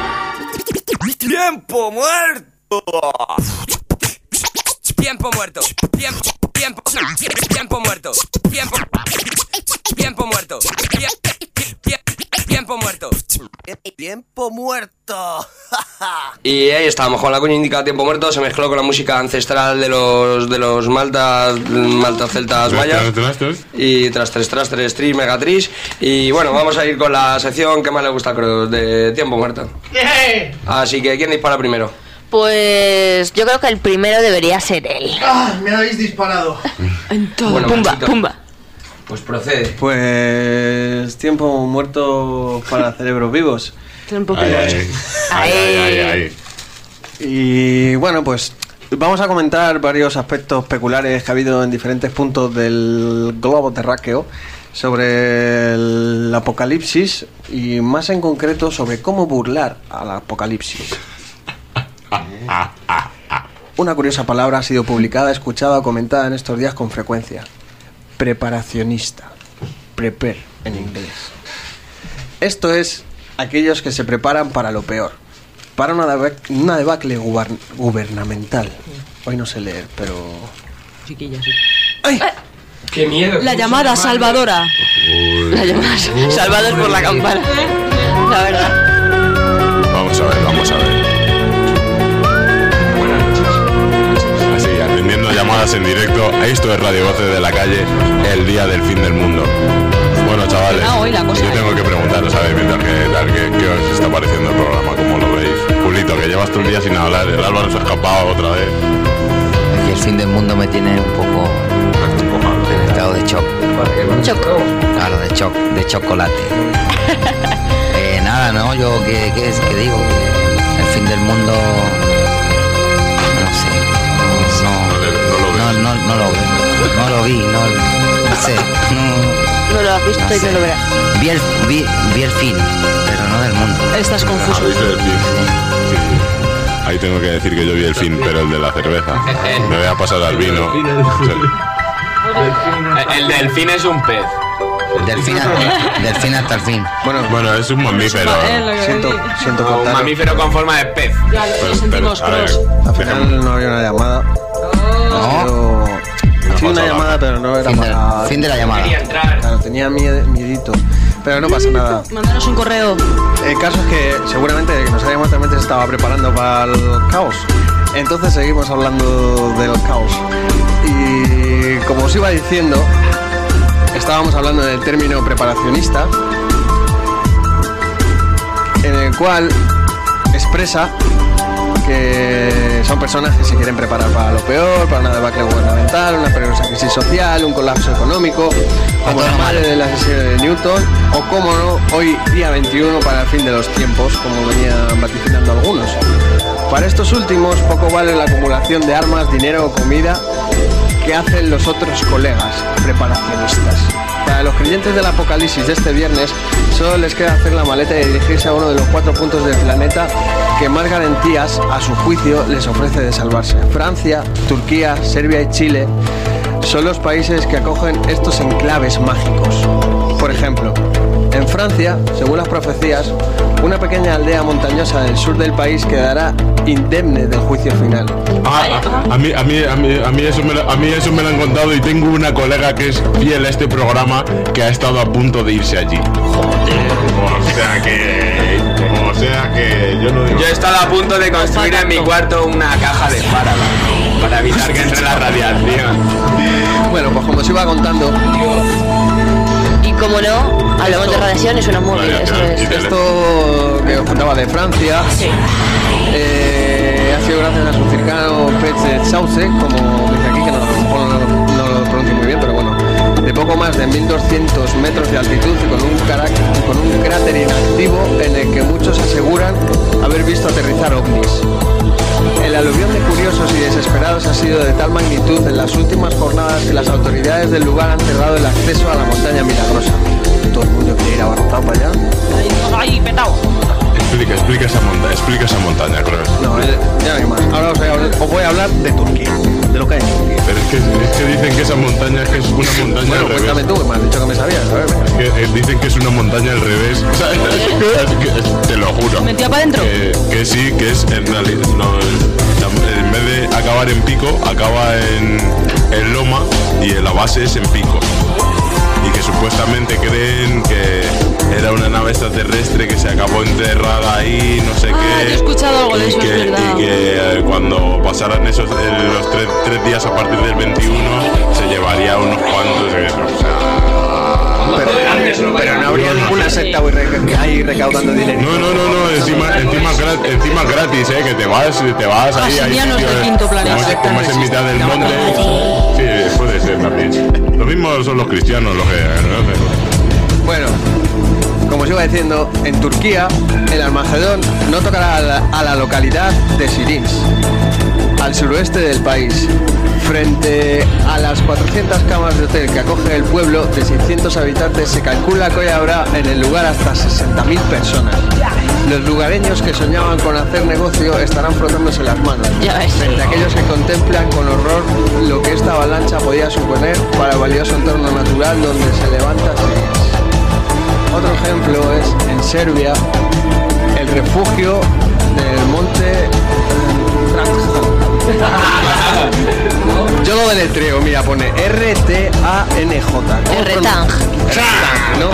[SPEAKER 1] ¡Tiempo muerto! Tiempo muerto. Tiempo, tiempo, tiempo muerto. Tiempo, tiempo muerto. Tiempo, tiempo muerto. Tiempo muerto.
[SPEAKER 2] Y ahí estábamos con la cuña indica Tiempo Muerto, se mezcló con la música ancestral de los de los maltas, maltas celtas mayas. Y tras tres, tras tres, tris, megatris. Y bueno, vamos a ir con la sección que más le gusta a Cruz, de Tiempo Muerto. Así que, ¿quién dispara primero?
[SPEAKER 6] Pues yo creo que el primero debería ser él.
[SPEAKER 23] ¡Ah! Me habéis disparado.
[SPEAKER 6] En todo.
[SPEAKER 2] Bueno,
[SPEAKER 6] pumba,
[SPEAKER 2] Manchito.
[SPEAKER 6] pumba.
[SPEAKER 2] Pues procede.
[SPEAKER 8] Pues tiempo muerto para cerebros vivos.
[SPEAKER 6] Un poco
[SPEAKER 5] Ay, ay, ay, ay, ay, ay.
[SPEAKER 8] Y bueno, pues vamos a comentar varios aspectos peculiares que ha habido en diferentes puntos del globo terráqueo sobre el apocalipsis y más en concreto sobre cómo burlar al apocalipsis. Una curiosa palabra ha sido publicada, escuchada o comentada en estos días con frecuencia. Preparacionista. Prepare en inglés. Esto es aquellos que se preparan para lo peor. Para una, deba- una debacle gubar- gubernamental. Hoy no sé leer, pero...
[SPEAKER 9] Chiquilla, sí.
[SPEAKER 8] ¡Ay!
[SPEAKER 2] ¡Qué miedo!
[SPEAKER 9] La llamada salvadora.
[SPEAKER 6] La llamada salvados por la campana. La verdad.
[SPEAKER 5] Vamos a ver, vamos a ver. Así, atendiendo llamadas en directo. Esto es Radio Voces de la Calle, el día del fin del mundo. Bueno, chavales,
[SPEAKER 9] Ah, hoy la cosa
[SPEAKER 5] yo
[SPEAKER 9] es-
[SPEAKER 5] tengo que preguntaros, ¿sabéis? Mientras que tal, ¿qué, qué os está pareciendo el programa? ¿Cómo lo veis? Julito, que llevas todo el día sin hablar, el Álvaro se ha escapado otra vez.
[SPEAKER 12] Y el fin del mundo me tiene un poco en estado de shock.
[SPEAKER 6] Choco.
[SPEAKER 12] Claro, de shock, de chocolate. eh, nada, ¿no? Yo, ¿qué, qué, es, qué digo? Que el fin del mundo... No sé. No, no, no, no lo vi. No lo vi, no, no sé. No,
[SPEAKER 6] No lo has visto
[SPEAKER 12] no
[SPEAKER 6] y
[SPEAKER 12] sé.
[SPEAKER 6] no lo verás.
[SPEAKER 12] Vi el, vi, vi el fin, pero no del mundo.
[SPEAKER 9] Estás confuso.
[SPEAKER 5] ¿Habéis visto el fin? Sí, sí. Ahí tengo que decir que yo vi el fin, pero el de la cerveza. Me voy a pasar al vino.
[SPEAKER 10] El delfín es un pez.
[SPEAKER 12] Del fin, a- del fin hasta el fin.
[SPEAKER 8] Bueno,
[SPEAKER 5] Bueno, es un mamífero.
[SPEAKER 9] Es lo que
[SPEAKER 8] siento,
[SPEAKER 9] decía.
[SPEAKER 8] siento
[SPEAKER 10] Un
[SPEAKER 8] contaros.
[SPEAKER 10] mamífero con forma de pez.
[SPEAKER 9] Ya, lo
[SPEAKER 5] Pero-
[SPEAKER 9] sentimos,
[SPEAKER 5] pero, a ver,
[SPEAKER 9] Cross.
[SPEAKER 8] Al final no había una llamada. Ha sido, ha sido una llamada, pero no era
[SPEAKER 12] Fin de,
[SPEAKER 8] para...
[SPEAKER 12] fin de la llamada.
[SPEAKER 8] Claro, tenía mie- miedito. Pero no pasa nada.
[SPEAKER 9] Mándanos un correo.
[SPEAKER 8] El caso es que seguramente que nos habíamos también se estaba preparando para el caos. Entonces seguimos hablando del caos. Y como os iba diciendo, estábamos hablando del término preparacionista, en el cual expresa que son personas que se quieren preparar para lo peor, para una debacle gubernamental, una peligrosa crisis social, un colapso económico, como la madre del asesino de Newton, o como no, hoy día veintiuno para el fin de los tiempos, como venían vaticinando algunos. Para estos últimos poco vale la acumulación de armas, dinero o comida que hacen los otros colegas preparacionistas. Para los creyentes del apocalipsis de este viernes, solo les queda hacer la maleta y dirigirse a uno de los cuatro puntos del planeta que más garantías, a su juicio, les ofrece de salvarse. Francia, Turquía, Serbia y Chile son los países que acogen estos enclaves mágicos. Por ejemplo, en Francia, según las profecías, una pequeña aldea montañosa del sur del país quedará indemne del juicio final.
[SPEAKER 5] Ah, a, a mí, a, mí, a, mí, a, mí eso me lo, a mí eso me lo han contado y tengo una colega que es fiel a este programa que ha estado a punto de irse allí. Joder, o sea que... O sea que yo no digo...
[SPEAKER 10] Yo he estado a punto de construir en mi cuarto una caja de Faraday para evitar que entre la radiación.
[SPEAKER 8] Bueno, pues como os iba contando...
[SPEAKER 6] Y como no, hablamos de radiación y suena muy bien. Esto es.
[SPEAKER 8] Esto que os contaba de Francia eh, ha sido gracias a su cercano pez de Sauce, como dice aquí, que no, no, no lo pronuncio muy bien, pero bueno, de poco más de mil doscientos metros de altitud y con un, carac- con un cráter inactivo en el que muchos aseguran haber visto aterrizar ovnis. El aluvión de curiosos y desesperados ha sido de tal magnitud en las últimas jornadas que las autoridades del lugar han cerrado el acceso a la montaña milagrosa. Todo el mundo quiere ir abarrotado para allá.
[SPEAKER 9] Ahí, petao.
[SPEAKER 5] Explica, explica esa montaña, explica esa montaña, creo.
[SPEAKER 8] No, eh, ya no hay más. Ahora os voy, a hablar, os voy a hablar de Turquía, de lo que hay en Turquía.
[SPEAKER 5] Pero es que, es que dicen que esa montaña es que es una montaña
[SPEAKER 8] Bueno,
[SPEAKER 5] al revés.
[SPEAKER 8] cuéntame tú, que me has dicho que me sabías, ¿sabes?
[SPEAKER 5] Es que, eh, dicen que es una montaña al revés. ¿Sabes? Es que- te lo juro.
[SPEAKER 9] ¿Metía para adentro?
[SPEAKER 5] Que, que sí, que es en realidad. No, la- en vez de acabar en pico, acaba en, en loma y en la base es en pico. Y que supuestamente creen que era una nave extraterrestre que se acabó enterrada ahí, no sé
[SPEAKER 9] Ah,
[SPEAKER 5] qué.
[SPEAKER 9] yo he escuchado algo de
[SPEAKER 5] y
[SPEAKER 9] eso,
[SPEAKER 5] que,
[SPEAKER 9] es
[SPEAKER 5] eh, cuando pasaran esos eh, los tres, tres días a partir del veintiuno se llevaría unos cuantos. Eh, o sea,
[SPEAKER 8] pero, pero no habría ninguna secta ahí recaudando dinero.
[SPEAKER 5] No, no, no, no, encima, encima, gra- encima gratis, eh, que te vas, te vas ahí, ahí
[SPEAKER 9] Asinianos
[SPEAKER 5] sitio,
[SPEAKER 9] del quinto planeta.
[SPEAKER 5] como, es, como es en mitad del monte. Sí, puede ser también. Lo mismo son los cristianos los que, ¿no?
[SPEAKER 8] Bueno, como os iba diciendo, en Turquía el Armagedón no tocará a la, a la localidad de Sirins, al suroeste del país. Frente a las cuatrocientas camas de hotel que acoge el pueblo de seiscientos habitantes, se calcula que hoy habrá en el lugar hasta sesenta mil personas. Los lugareños que soñaban con hacer negocio estarán frotándose las manos frente a aquellos que contemplan con horror lo que esta avalancha podía suponer para el valioso entorno natural donde se levanta Sirins. Otro ejemplo es en Serbia, el refugio del monte Yo lo deletreo, mira, pone R T A N J.
[SPEAKER 6] R-Tang.
[SPEAKER 8] ¿no?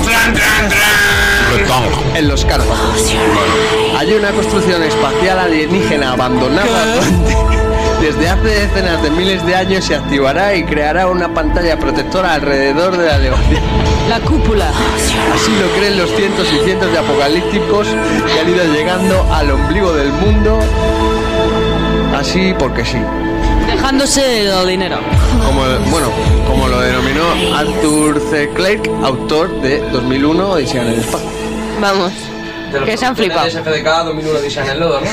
[SPEAKER 8] En los Cárpatos. Hay una construcción espacial alienígena abandonada donde desde hace decenas de miles de años se activará y creará una pantalla protectora alrededor de la elevación.
[SPEAKER 9] La cúpula.
[SPEAKER 8] Así lo creen los cientos y cientos de apocalípticos que han ido llegando al ombligo del mundo. Así porque sí.
[SPEAKER 9] Dejándose el dinero.
[SPEAKER 8] Como, bueno, como lo denominó Arthur C. Clarke, autor de dos mil uno Odisea en el espacio.
[SPEAKER 6] Vamos, que se han flipado.
[SPEAKER 2] S F D K dos mil uno Odisea en el lodo, ¿no?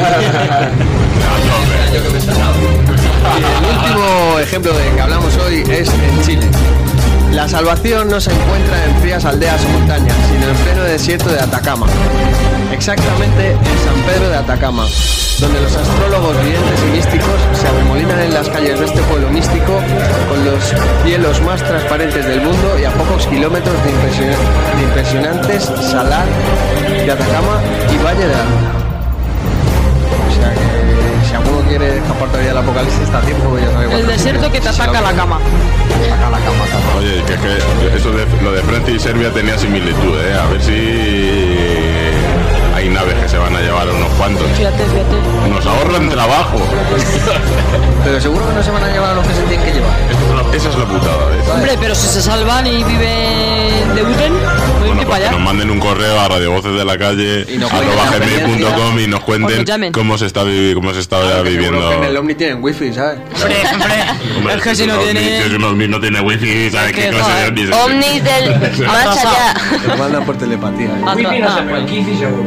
[SPEAKER 8] Y el último ejemplo de que hablamos hoy es en Chile. La salvación no se encuentra en frías aldeas o montañas, sino en pleno desierto de Atacama. Exactamente en San Pedro de Atacama, donde los astrólogos, videntes y místicos se arremolinan en las calles de este pueblo místico con los cielos más transparentes del mundo y a pocos kilómetros de, impresion- de impresionantes salar de Atacama y Valle de la Luna. O sea que si alguno quiere escapar todavía del apocalipsis está a tiempo, ya sabe.
[SPEAKER 9] El desierto que te ataca la cama.
[SPEAKER 8] Ataca la cama, ataca.
[SPEAKER 5] Oye, que es que eso de, lo de Francia y Serbia tenía similitud, ¿eh? A ver si hay naves que se van a llevar a unos cuantos.
[SPEAKER 9] Fíjate, fíjate.
[SPEAKER 5] Nos ahorran trabajo.
[SPEAKER 8] Pero seguro que no se van a llevar a los que se tienen que llevar.
[SPEAKER 5] Esa es la putada, ¿ves?
[SPEAKER 9] Hombre, pero si se salvan y viven, debuten, no hay que para
[SPEAKER 5] Que
[SPEAKER 9] allá.
[SPEAKER 5] nos manden un correo a radiovoces de la calle
[SPEAKER 8] Y nos
[SPEAKER 5] arroba
[SPEAKER 8] cuenten la
[SPEAKER 5] gmail punto com y nos
[SPEAKER 9] O
[SPEAKER 5] cuenten
[SPEAKER 9] nos llamen.
[SPEAKER 5] cómo se está vivi- cómo se está viviendo.
[SPEAKER 8] Seguro que en el Omni tienen wifi, ¿sabes?
[SPEAKER 9] Hombre, hombre.
[SPEAKER 5] Hombre,
[SPEAKER 9] Es que si no
[SPEAKER 5] un ovni-
[SPEAKER 9] tiene-
[SPEAKER 5] si un ovni no tiene wifi, ¿sabes
[SPEAKER 9] Es
[SPEAKER 5] qué
[SPEAKER 9] que
[SPEAKER 5] clase de
[SPEAKER 9] no,
[SPEAKER 5] ovni es ese?
[SPEAKER 6] Ovnis del más allá.
[SPEAKER 8] Nos mandan por telepatía. ¿eh?
[SPEAKER 9] Wifi no se
[SPEAKER 2] puede, Kifi seguro.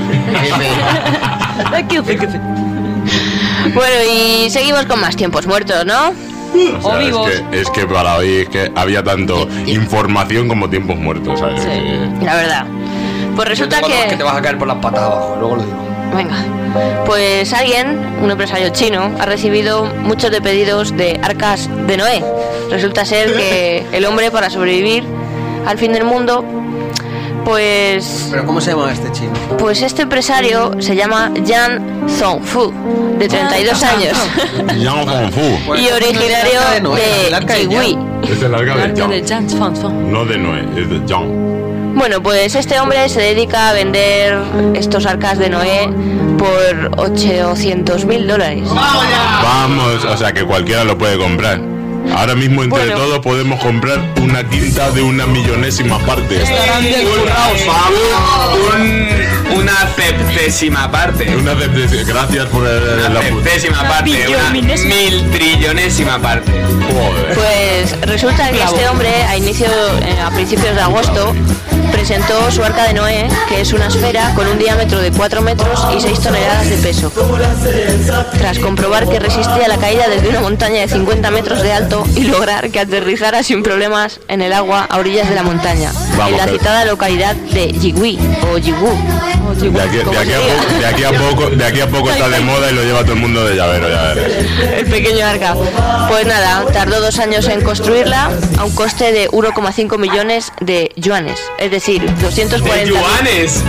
[SPEAKER 6] Bueno, y seguimos con más tiempos muertos, ¿no?
[SPEAKER 5] O sea, es, que, es que para hoy es que había tanto información como tiempos muertos, ¿sabes? Eh,
[SPEAKER 6] La verdad. Pues resulta
[SPEAKER 2] Yo tengo
[SPEAKER 6] que...
[SPEAKER 2] que te vas a caer por las patas abajo, luego lo digo.
[SPEAKER 6] Venga. Pues alguien, un empresario chino, ha recibido muchos de pedidos de arcas de Noé. Resulta ser que el hombre, para sobrevivir al fin del mundo, pues...
[SPEAKER 8] ¿Pero cómo se llama este chino?
[SPEAKER 6] Pues este empresario se llama Yang Zhongfu, de treinta y dos años.
[SPEAKER 5] Yang Zhongfu.
[SPEAKER 6] Y originario de Jihui.
[SPEAKER 5] Es el arca de
[SPEAKER 9] de
[SPEAKER 5] Yang.
[SPEAKER 9] Jan
[SPEAKER 5] No de Noé, es de Yang.
[SPEAKER 6] Bueno, pues este hombre se dedica a vender estos arcas de Noé por ochocientos mil dólares.
[SPEAKER 5] Vamos, o sea que cualquiera lo puede comprar. Ahora mismo entre
[SPEAKER 6] Bueno.
[SPEAKER 5] todos podemos comprar una quinta de una millonésima parte.
[SPEAKER 9] Estarán del curraos.
[SPEAKER 10] Un, una septésima parte.
[SPEAKER 5] Una de, gracias por el,
[SPEAKER 10] Una
[SPEAKER 5] la
[SPEAKER 10] septésima parte. Una
[SPEAKER 9] billonésima.
[SPEAKER 10] mil trillonésima parte.
[SPEAKER 5] Joder.
[SPEAKER 6] Pues resulta que este hombre a inicio, eh, a principios de agosto, presentó su arca de Noé, que es una esfera con un diámetro de cuatro metros y seis toneladas de peso. Tras comprobar que resistía la caída desde una montaña de cincuenta metros de alto y lograr que aterrizara sin problemas en el agua a orillas de la montaña,
[SPEAKER 5] Vamos,
[SPEAKER 6] en la
[SPEAKER 5] que-
[SPEAKER 6] citada localidad de Jihui o Jiwu.
[SPEAKER 5] De aquí, de, aquí a poco, de aquí a poco, de aquí a poco está de moda y lo lleva todo el mundo de llavero, ya verás.
[SPEAKER 6] El pequeño arca. Pues nada, tardó dos años en construirla a un coste de uno coma cinco millones de yuanes, es decir, doscientos
[SPEAKER 10] ¡De
[SPEAKER 6] cuarenta
[SPEAKER 10] yuanes!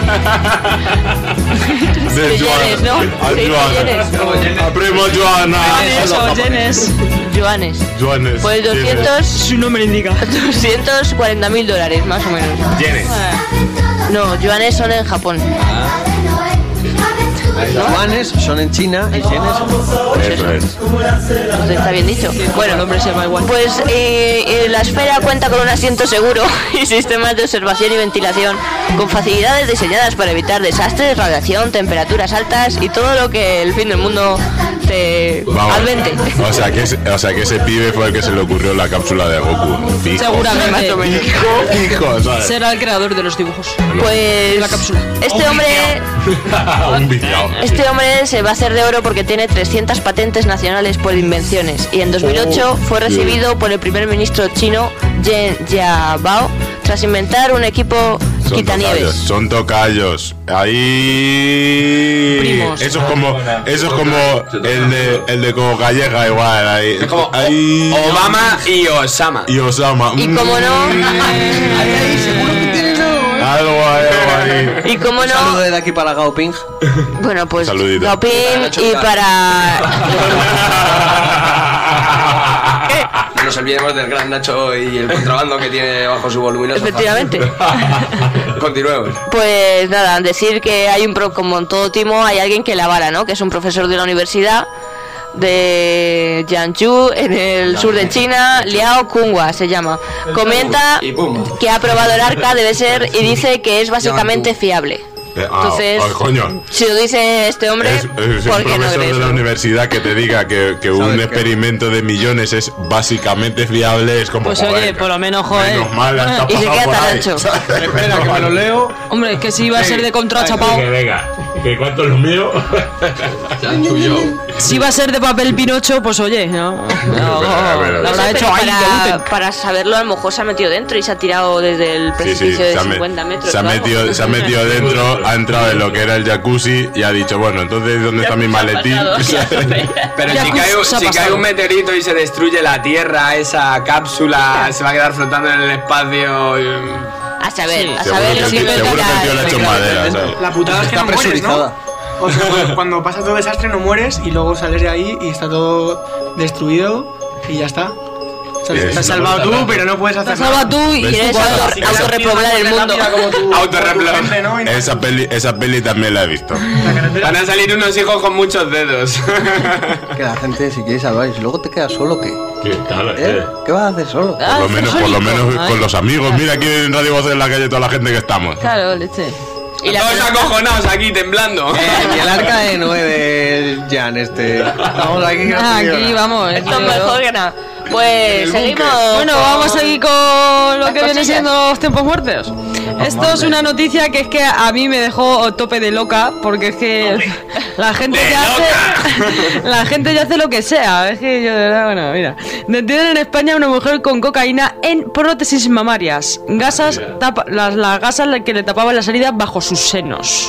[SPEAKER 5] De
[SPEAKER 6] millones, ¿no?
[SPEAKER 5] A
[SPEAKER 6] Sí,
[SPEAKER 5] Joana.
[SPEAKER 6] millones.
[SPEAKER 5] A primo Joana.
[SPEAKER 9] Eso, yenes.
[SPEAKER 6] Yuanes.
[SPEAKER 5] Joanes.
[SPEAKER 6] Pues doscientos,
[SPEAKER 9] Su nombre indica.
[SPEAKER 6] doscientos cuarenta mil dólares, más o menos.
[SPEAKER 10] Yenes.
[SPEAKER 6] No, yuanes son en Japón.
[SPEAKER 8] Los manes son en China y tienes...
[SPEAKER 5] Eso es.
[SPEAKER 6] Pues está bien dicho. Bueno,
[SPEAKER 9] el hombre se llama igual.
[SPEAKER 6] Pues eh, eh, la esfera cuenta con un asiento seguro y sistemas de observación y ventilación con facilidades diseñadas para evitar desastres, radiación, temperaturas altas y todo lo que el fin del mundo te
[SPEAKER 5] Vamos.
[SPEAKER 6] advente.
[SPEAKER 5] O sea, que ese, o sea que ese pibe fue el que se le ocurrió la cápsula de Goku. Fijo.
[SPEAKER 9] Seguramente.
[SPEAKER 6] Más o menos.
[SPEAKER 5] Hijo, hijo, ¿sabes?
[SPEAKER 9] Será el creador de los dibujos.
[SPEAKER 6] Pues
[SPEAKER 9] La cápsula.
[SPEAKER 6] este hombre
[SPEAKER 5] Un viciado.
[SPEAKER 6] este hombre se va a hacer de oro porque tiene trescientas patentes nacionales por invenciones y en dos mil ocho fue recibido por el primer ministro chino Yen Jiabao tras inventar un equipo
[SPEAKER 5] Son
[SPEAKER 6] quitanieves.
[SPEAKER 5] tocayos, son tocayos. Ahí.
[SPEAKER 6] Primos.
[SPEAKER 5] Eso es como, eso es como el de, el de como Calleja igual. Ahí.
[SPEAKER 10] Es como
[SPEAKER 5] ahí.
[SPEAKER 10] Obama y Osama.
[SPEAKER 5] Y Osama.
[SPEAKER 6] Y como no,
[SPEAKER 5] Algo ahí, algo ahí.
[SPEAKER 6] y como
[SPEAKER 8] Un saludo
[SPEAKER 6] no,
[SPEAKER 8] de aquí para Gao Ping.
[SPEAKER 6] bueno pues
[SPEAKER 5] Saludito.
[SPEAKER 6] Gaopin y para
[SPEAKER 2] No nos olvidemos del gran Nacho y el contrabando que tiene bajo su voluminoso.
[SPEAKER 6] efectivamente.
[SPEAKER 2] Continuemos.
[SPEAKER 6] Pues nada, decir que hay un pro, como en todo timo, hay alguien que la avala, ¿no? Que es un profesor de la universidad de Jiangsu, en el sur de China, Liao Kunghua se llama. Comenta
[SPEAKER 2] Y pum.
[SPEAKER 6] que ha probado el arca, debe ser, y dice que es básicamente fiable.
[SPEAKER 5] Eh, ah,
[SPEAKER 6] Entonces,
[SPEAKER 5] oh, coño.
[SPEAKER 6] si lo dice este hombre,
[SPEAKER 5] Es, es un
[SPEAKER 6] ¿por qué no
[SPEAKER 5] profesor
[SPEAKER 6] crees?
[SPEAKER 5] de la universidad que te diga que, que un
[SPEAKER 8] ¿Sabes qué?
[SPEAKER 5] experimento de millones es básicamente fiable, es como
[SPEAKER 9] Pues
[SPEAKER 5] joder,
[SPEAKER 9] oye, por lo menos, joder.
[SPEAKER 5] menos mal, está
[SPEAKER 6] Y se
[SPEAKER 5] pasado
[SPEAKER 6] queda
[SPEAKER 5] por
[SPEAKER 6] tan
[SPEAKER 5] ahí.
[SPEAKER 6] ancho.
[SPEAKER 8] Espera, que me lo leo.
[SPEAKER 9] Hombre, es que si iba a ser de contrachapado,
[SPEAKER 5] Que venga, que cuánto es lo mío.
[SPEAKER 9] si iba a ser de papel Pinocho, pues oye, no. No,
[SPEAKER 5] pero-
[SPEAKER 9] lo habrá
[SPEAKER 6] No sé,
[SPEAKER 9] hecho
[SPEAKER 6] pero
[SPEAKER 9] ahí,
[SPEAKER 6] para,
[SPEAKER 9] de útil.
[SPEAKER 6] para saberlo, a lo mejor se ha metido dentro y se ha tirado desde el
[SPEAKER 5] Sí, sí,
[SPEAKER 6] precipicio
[SPEAKER 5] se
[SPEAKER 6] de
[SPEAKER 5] ha, me-
[SPEAKER 6] cincuenta metros.
[SPEAKER 5] se ha
[SPEAKER 6] o algo.
[SPEAKER 5] metido, se ha metido dentro, ha entrado en lo que era el jacuzzi y ha dicho, bueno, entonces ¿dónde está mi maletín?
[SPEAKER 10] Pero
[SPEAKER 9] Ya
[SPEAKER 10] si cae,
[SPEAKER 9] se ha
[SPEAKER 10] si cae
[SPEAKER 9] pasado.
[SPEAKER 10] un meteorito y se destruye la Tierra, esa cápsula se va a quedar flotando en el espacio. y-
[SPEAKER 6] A saber, a
[SPEAKER 5] Seguro
[SPEAKER 6] saber
[SPEAKER 5] que
[SPEAKER 6] lo
[SPEAKER 5] el
[SPEAKER 6] que
[SPEAKER 5] tío- seguro que el tío lo ha hecho en madera, ¿sabes?
[SPEAKER 3] La putada es que
[SPEAKER 8] Está
[SPEAKER 3] no mueres, ¿no?
[SPEAKER 8] presurizada.
[SPEAKER 3] O sea, cuando, cuando pasa todo desastre no mueres y luego sales de ahí y está todo destruido y ya está. O sea,
[SPEAKER 5] Sí,
[SPEAKER 3] te has
[SPEAKER 5] sí,
[SPEAKER 3] salvado
[SPEAKER 5] no,
[SPEAKER 3] tú,
[SPEAKER 5] no.
[SPEAKER 3] pero no puedes hacer
[SPEAKER 9] Te salva
[SPEAKER 3] nada.
[SPEAKER 9] tú y
[SPEAKER 5] ¿Ves?
[SPEAKER 6] quieres
[SPEAKER 5] Bueno,
[SPEAKER 6] auto-
[SPEAKER 3] Si quieres
[SPEAKER 6] autorrepoblar el
[SPEAKER 3] hacer
[SPEAKER 6] mundo.
[SPEAKER 3] rápida como tú-
[SPEAKER 10] Autorreplo-
[SPEAKER 3] como tu gente, ¿no? Y no-
[SPEAKER 5] Esa peli, esa peli también la he visto.
[SPEAKER 3] la carretera-
[SPEAKER 10] Van a salir unos hijos con muchos dedos.
[SPEAKER 8] Que la gente, si quieres salvar, y si luego te quedas solo, ¿qué? ¿Eh? ¿Qué vas a hacer solo?
[SPEAKER 9] Ah,
[SPEAKER 5] Por lo menos, por lo menos con los amigos. Mira aquí en Radio Voz en la calle toda la gente que estamos.
[SPEAKER 9] Claro, leche.
[SPEAKER 6] Y la
[SPEAKER 10] Todos
[SPEAKER 6] pelota-
[SPEAKER 10] acojonados aquí temblando.
[SPEAKER 8] Eh, y el arca de Noé del Jan, este. Vamos aquí. que no
[SPEAKER 9] Ah,
[SPEAKER 8] te digo
[SPEAKER 9] aquí
[SPEAKER 8] nada.
[SPEAKER 9] vamos.
[SPEAKER 6] Esto es mejor que nada. Pues seguimos.
[SPEAKER 9] Bueno,
[SPEAKER 6] con-
[SPEAKER 9] vamos a seguir con lo que viene
[SPEAKER 6] cosillas.
[SPEAKER 9] siendo los tiempos muertos. Esto es una noticia que es que a mí me dejó a tope de loca, porque es que la gente ya hace la gente ya hace lo que sea. Es que yo de verdad, bueno, mira. Detienen en España a una mujer con cocaína en prótesis mamarias. Gasas tapa, las, las gasas que le tapaban las heridas bajo sus senos.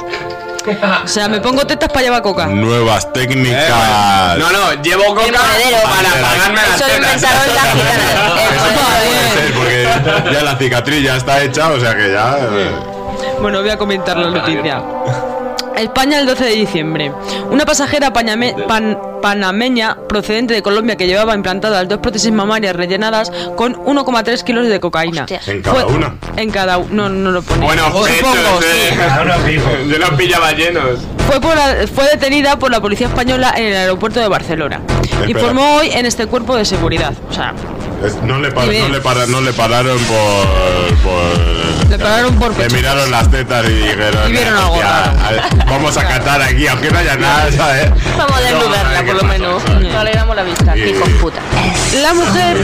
[SPEAKER 9] O sea, me pongo tetas para llevar coca.
[SPEAKER 5] Nuevas técnicas.
[SPEAKER 10] No, no, llevo coca
[SPEAKER 6] El monedero.
[SPEAKER 10] para pagarme las
[SPEAKER 6] Eso lo
[SPEAKER 10] tetas.
[SPEAKER 6] inventaron las gitanas. El monedero.
[SPEAKER 5] Sí, porque ya la cicatriz ya está hecha, o sea que ya. eh,
[SPEAKER 9] Bueno, voy a comentar la noticia. España el doce de diciembre. Una pasajera pañame- pan- panameña procedente de Colombia que llevaba implantadas dos prótesis mamarias rellenadas con uno coma tres kilos de cocaína.
[SPEAKER 6] Hostias.
[SPEAKER 5] En cada
[SPEAKER 9] Fue-
[SPEAKER 5] una.
[SPEAKER 9] En cada uno. No, no lo pone.
[SPEAKER 10] Bueno,
[SPEAKER 9] Supongo,
[SPEAKER 10] hechos,
[SPEAKER 9] sí.
[SPEAKER 10] eh. Yo los pillaba llenos.
[SPEAKER 9] Fue, por la- fue detenida por la policía española en el aeropuerto de Barcelona.
[SPEAKER 5] Espera.
[SPEAKER 9] Informó hoy en este cuerpo de seguridad. O sea,
[SPEAKER 5] Es- no, le par-
[SPEAKER 9] Y ve.
[SPEAKER 5] no, le para- no le pararon por. por
[SPEAKER 9] le pararon por
[SPEAKER 5] le
[SPEAKER 9] pecho.
[SPEAKER 5] miraron las tetas y dijeron.
[SPEAKER 9] Y vieron
[SPEAKER 5] "Eh,
[SPEAKER 9] algo
[SPEAKER 5] hostia,
[SPEAKER 9] raro".
[SPEAKER 5] a ver, vamos a catar aquí, aunque no haya nada, ¿sabes?
[SPEAKER 6] Vamos a desnudarla, por lo menos. Nos alegramos la vista.
[SPEAKER 5] Sí.
[SPEAKER 6] Hijos puta.
[SPEAKER 9] La mujer,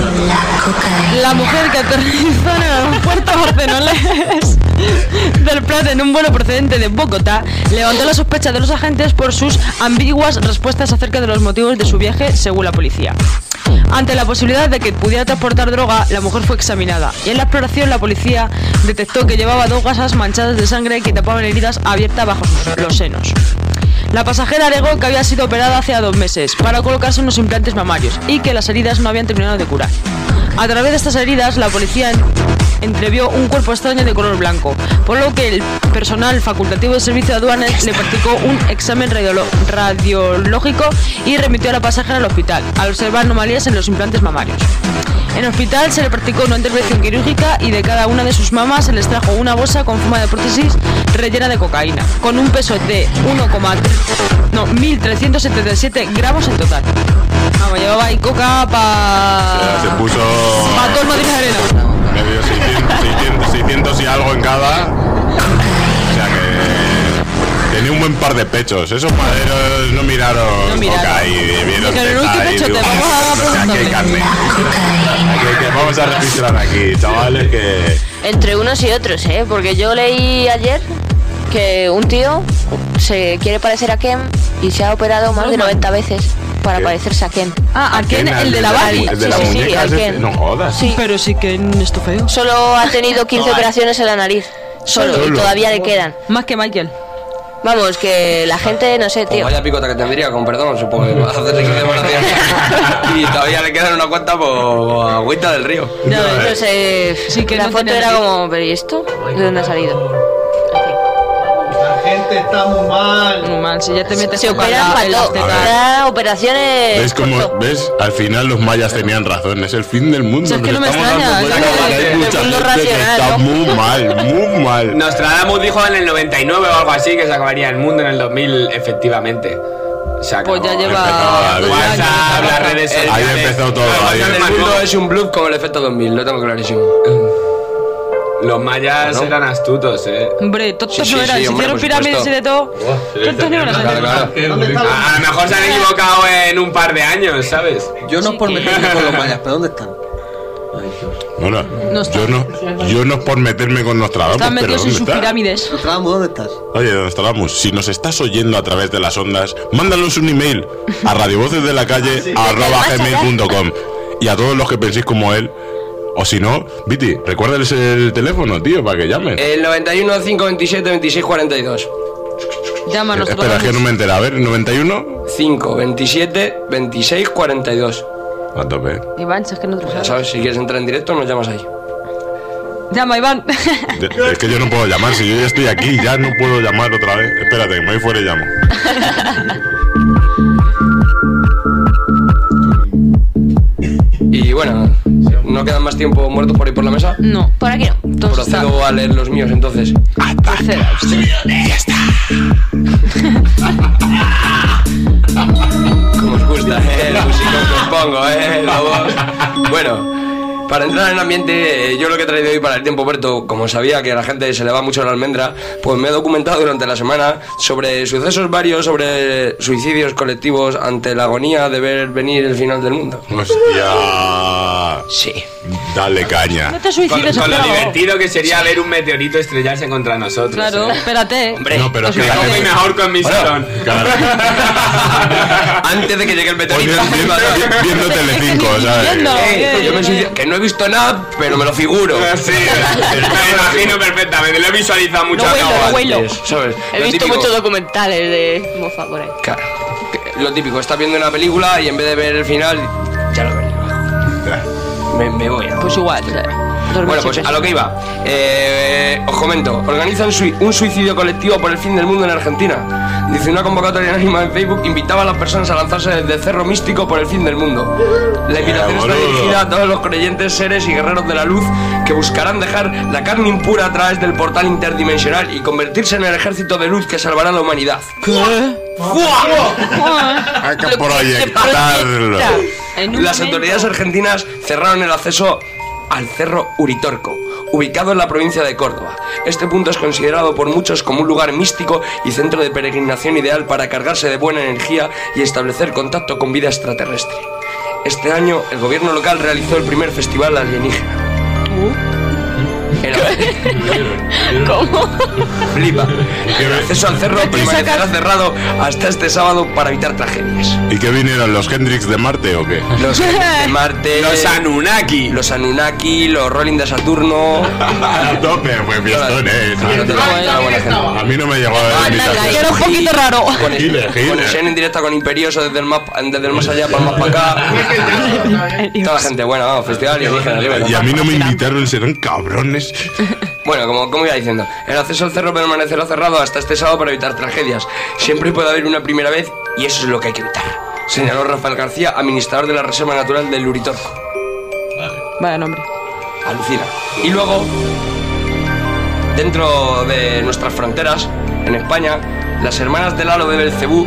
[SPEAKER 9] la mujer que aterrizó en el aeropuerto barcelonés del Prat en un vuelo procedente de Bogotá levantó la sospecha de los agentes por sus ambiguas respuestas acerca de los motivos de su viaje, según la policía. Ante la posibilidad de que pudiera transportar droga, la mujer fue examinada y en la exploración la policía detectó que llevaba dos gasas manchadas de sangre que tapaban heridas abiertas bajo sus- los senos. La pasajera alegó que había sido operada hace dos meses para colocarse unos implantes mamarios y que las heridas no habían terminado de curar. A través de estas heridas, la policía entrevió un cuerpo extraño de color blanco, por lo que el personal facultativo de servicio de aduanas le practicó un examen radiolo- radiológico y remitió a la pasajera al hospital, al observar anomalías en los implantes mamarios. En el hospital se le practicó una intervención quirúrgica y de cada una de sus mamas se le extrajo una bolsa con forma de prótesis rellena de cocaína, con un peso de uno coma tres, no, mil trescientos setenta y siete gramos en total. Vamos, llevaba ahí coca para...
[SPEAKER 5] Se puso...
[SPEAKER 9] para todo el Madrid Arena.
[SPEAKER 5] Medio seiscientos, seiscientos, seiscientos y algo en cada. O sea que... Tenía un buen par de pechos. Esos maderos no miraron,
[SPEAKER 9] No miraron.
[SPEAKER 5] coca y vieron
[SPEAKER 9] Dijeron,
[SPEAKER 5] teta
[SPEAKER 9] "Uy, qué
[SPEAKER 5] y
[SPEAKER 9] pechote,
[SPEAKER 5] digo,
[SPEAKER 9] vamos a
[SPEAKER 5] o sea, aquí hay
[SPEAKER 9] preguntarle".
[SPEAKER 5] carne. Aquí, que vamos a registrar aquí, chavales, que...
[SPEAKER 6] Entre unos y otros, ¿eh? Porque yo leí ayer que un tío se quiere parecer a Ken y se ha operado más de noventa veces para
[SPEAKER 5] ¿Qué?
[SPEAKER 6] parecer a Ken.
[SPEAKER 9] Ah, a Ken,
[SPEAKER 5] Ken,
[SPEAKER 9] el de la
[SPEAKER 5] el
[SPEAKER 9] Barbie.
[SPEAKER 5] el de la
[SPEAKER 6] Sí, sí, sí,
[SPEAKER 5] muñeca
[SPEAKER 6] al
[SPEAKER 5] ese-
[SPEAKER 6] Ken.
[SPEAKER 5] no jodas.
[SPEAKER 6] Sí.
[SPEAKER 9] Pero sí que esto feo.
[SPEAKER 6] Solo ha tenido quince operaciones en la nariz. Solo, y
[SPEAKER 5] Solo.
[SPEAKER 6] todavía le quedan.
[SPEAKER 9] Más que Michael.
[SPEAKER 6] Vamos, que la gente, no sé,
[SPEAKER 2] Pues
[SPEAKER 6] tío.
[SPEAKER 2] vaya picota que tendría, con perdón, supongo que va a hacerse quince operaciones. Y todavía le quedan una cuenta por agüita del río.
[SPEAKER 6] No, no sé.
[SPEAKER 9] Sí, que
[SPEAKER 6] la
[SPEAKER 9] no
[SPEAKER 6] foto
[SPEAKER 9] tiene
[SPEAKER 6] era
[SPEAKER 9] nariz.
[SPEAKER 6] como, ¿pero y esto? ¿De dónde ha salido?
[SPEAKER 3] La gente está muy mal.
[SPEAKER 9] Muy mal, si ya te metes
[SPEAKER 6] Se
[SPEAKER 9] coca
[SPEAKER 6] operan
[SPEAKER 9] en la-
[SPEAKER 6] para
[SPEAKER 9] en las
[SPEAKER 6] todo.
[SPEAKER 9] tetas.
[SPEAKER 6] Da operaciones.
[SPEAKER 5] ¿Ves cómo,
[SPEAKER 6] corto.
[SPEAKER 5] ves? Al final los mayas tenían razón, es el fin del mundo.
[SPEAKER 9] Si es que
[SPEAKER 5] Nos
[SPEAKER 9] no me
[SPEAKER 5] estamos
[SPEAKER 9] extraña,
[SPEAKER 5] dando
[SPEAKER 9] es
[SPEAKER 5] cuenta
[SPEAKER 9] que-
[SPEAKER 5] de que hay
[SPEAKER 6] del
[SPEAKER 5] mucha
[SPEAKER 6] mundo
[SPEAKER 5] gente que
[SPEAKER 6] racional,
[SPEAKER 5] está
[SPEAKER 6] ¿no?
[SPEAKER 5] muy mal, muy mal.
[SPEAKER 10] Nostradamus dijo en el noventa y nueve o algo así que se acabaría el mundo en el dos mil, efectivamente. Se acabó.
[SPEAKER 9] Pues ya
[SPEAKER 5] Empezó
[SPEAKER 9] lleva...
[SPEAKER 5] a-
[SPEAKER 9] dos
[SPEAKER 5] WhatsApp,
[SPEAKER 9] años.
[SPEAKER 10] las redes
[SPEAKER 2] El-
[SPEAKER 5] Ahí
[SPEAKER 10] sociales.
[SPEAKER 5] empezó todo.
[SPEAKER 10] Claro,
[SPEAKER 5] ahí
[SPEAKER 10] el
[SPEAKER 2] El
[SPEAKER 5] empezó.
[SPEAKER 2] mundo es un bluff con el efecto dos mil, lo tengo clarísimo.
[SPEAKER 10] Los mayas
[SPEAKER 2] Bueno.
[SPEAKER 10] eran astutos, eh.
[SPEAKER 9] Hombre, tontos
[SPEAKER 2] Sí, sí,
[SPEAKER 9] no eran.
[SPEAKER 2] sí,
[SPEAKER 9] Si
[SPEAKER 2] hombre,
[SPEAKER 9] hicieron
[SPEAKER 2] por
[SPEAKER 9] pirámides y
[SPEAKER 2] supuesto.
[SPEAKER 9] de todo. Tontos no eran.
[SPEAKER 2] Claro, claro.
[SPEAKER 10] A, a lo mejor se han equivocado en un par de años, ¿sabes?
[SPEAKER 8] Yo no es por meterme con los mayas, pero ¿dónde están?
[SPEAKER 5] Bueno,
[SPEAKER 9] No está.
[SPEAKER 5] yo no, yo no es por meterme con Nostradamus,
[SPEAKER 9] Están
[SPEAKER 5] pero
[SPEAKER 9] metidos en
[SPEAKER 5] ¿dónde
[SPEAKER 9] sus
[SPEAKER 5] está?
[SPEAKER 9] pirámides.
[SPEAKER 8] Nostradamus, ¿dónde estás?
[SPEAKER 5] Oye, Nostradamus, si nos estás oyendo a través de las ondas, mándanos un email a radiovocesdelacalle arroba gmail punto com y a todos los que penséis como él. O si no, Viti, recuérdales el teléfono, tío, para que llamen.
[SPEAKER 2] El noventa y uno, cinco veintisiete, veintiséis cuarenta y dos.
[SPEAKER 9] Llámanos.
[SPEAKER 5] Espera, que no me entera. A ver, noventa y uno.
[SPEAKER 2] cinco veintisiete, veintiséis cuarenta y dos.
[SPEAKER 5] A tope.
[SPEAKER 9] Iván, si es que no te lo
[SPEAKER 2] Ya
[SPEAKER 9] sabes.
[SPEAKER 2] sabes, si quieres entrar en directo, nos llamas ahí.
[SPEAKER 9] Llama, Iván.
[SPEAKER 5] De- Es que yo no puedo llamar, si yo ya estoy aquí, ya no puedo llamar otra vez. Espérate, que me voy fuera y llamo.
[SPEAKER 2] Y bueno, ¿no quedan más tiempo muertos por ahí por la mesa?
[SPEAKER 9] No.
[SPEAKER 6] Por aquí no. Todos están.
[SPEAKER 2] Procedo a leer los míos entonces.
[SPEAKER 9] Tercera.
[SPEAKER 5] Ya está.
[SPEAKER 2] Como os gusta, eh, el músico que os pongo, eh, lobos. Bueno, para entrar en ambiente, eh, yo lo que he traído hoy para el tiempo muerto, como sabía que a la gente se le va mucho la almendra, pues me he documentado durante la semana sobre sucesos varios, sobre suicidios colectivos ante la agonía de ver venir el final del mundo.
[SPEAKER 5] Hostia.
[SPEAKER 2] Sí.
[SPEAKER 5] Dale caña.
[SPEAKER 9] No te
[SPEAKER 10] Con,
[SPEAKER 9] suicides,
[SPEAKER 10] con lo
[SPEAKER 9] espera.
[SPEAKER 10] divertido que sería ver un meteorito estrellarse contra nosotros.
[SPEAKER 9] Claro,
[SPEAKER 10] eh.
[SPEAKER 9] espérate.
[SPEAKER 2] Hombre,
[SPEAKER 5] No, pero es que
[SPEAKER 10] Me
[SPEAKER 5] la
[SPEAKER 10] cojo y
[SPEAKER 5] gente...
[SPEAKER 10] me ahorco en mi
[SPEAKER 2] Bueno,
[SPEAKER 10] salón.
[SPEAKER 5] Claro.
[SPEAKER 2] antes de que llegue el meteorito.
[SPEAKER 5] Viendo, viendo Telecinco, ¿sabes?
[SPEAKER 9] Viendo.
[SPEAKER 2] Eh, yo me suicido- que no he visto nada, pero me lo figuro.
[SPEAKER 10] Sí, me imagino perfectamente, lo he visualizado mucho.
[SPEAKER 9] Lo huelo,
[SPEAKER 10] acabo
[SPEAKER 9] lo huelo.
[SPEAKER 2] Antes, ¿sabes?
[SPEAKER 6] He
[SPEAKER 2] Lo
[SPEAKER 6] visto
[SPEAKER 2] típico-
[SPEAKER 6] muchos documentales de mofa por ahí.
[SPEAKER 2] Claro, que- lo típico, estás viendo una película y en vez de ver el final, ya lo veré. Me, me voy. ¿no?
[SPEAKER 9] Pues igual.
[SPEAKER 2] Bueno, pues a lo que iba. Eh, os comento, organizan sui- un suicidio colectivo por el fin del mundo en Argentina. Dice, una convocatoria anónima en Facebook invitaba a las personas a lanzarse desde Cerro Místico por el fin del mundo. La invitación está
[SPEAKER 5] boludo.
[SPEAKER 2] dirigida a todos los creyentes, seres y guerreros de la luz que buscarán dejar la carne impura a través del portal interdimensional y convertirse en el ejército de luz que salvará a la humanidad.
[SPEAKER 5] Hay que proyectarlo.
[SPEAKER 2] Las autoridades argentinas cerraron el acceso al Cerro Uritorco, ubicado en la provincia de Córdoba. Este punto es considerado por muchos como un lugar místico y centro de peregrinación ideal para cargarse de buena energía y establecer contacto con vida extraterrestre. Este año, el gobierno local realizó el primer festival alienígena. En
[SPEAKER 6] ¿Cómo?
[SPEAKER 2] Flipa. El acceso al cerro permanecerá cerrado hasta este sábado para evitar tragedias.
[SPEAKER 5] ¿Y qué vinieron, los Hendrix de Marte o qué?
[SPEAKER 2] Los Hendrix de Marte.
[SPEAKER 10] Los Anunnaki.
[SPEAKER 2] Los Anunnaki, los Rolling de Saturno.
[SPEAKER 5] A tope, pues fiestones. A mí no me llegó a ver.
[SPEAKER 9] Era un poquito raro.
[SPEAKER 2] Conexión en directa con Imperioso desde el más, desde el más allá para el más para acá. Toda la gente buena, vamos, festival y alienígena.
[SPEAKER 5] Y a mí no me invitaron, serán cabrones.
[SPEAKER 2] Bueno, como, como iba diciendo, el acceso al cerro permanecerá cerrado hasta este sábado para evitar tragedias. Siempre puede haber una primera vez y eso es lo que hay que evitar, señaló Rafael García, administrador de la Reserva Natural del Uritorco.
[SPEAKER 9] Vale. Vaya nombre.
[SPEAKER 2] Alucina. Y luego, dentro de nuestras fronteras, en España, las hermanas del Halo de Belcebú.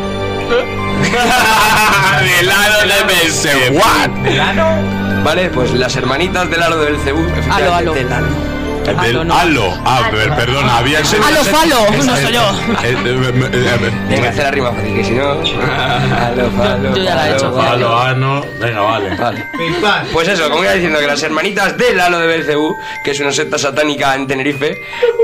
[SPEAKER 10] Del Halo de Belcebú.
[SPEAKER 2] ¿What? Vale, pues las hermanitas del Halo de Belcebú.
[SPEAKER 9] Halo, halo.
[SPEAKER 2] Del Halo.
[SPEAKER 5] El del halo. Ah, perdona, había que ser.
[SPEAKER 9] Halo falo, no soy yo.
[SPEAKER 2] Tiene que hacer la rima fácil, que si no. Halo, falo.
[SPEAKER 9] Yo ya la he hecho.
[SPEAKER 5] Halo, ano. Venga, vale.
[SPEAKER 2] Vale. Pues eso, como iba diciendo, que las hermanitas del Halo de Belcebú, que es una secta satánica en Tenerife,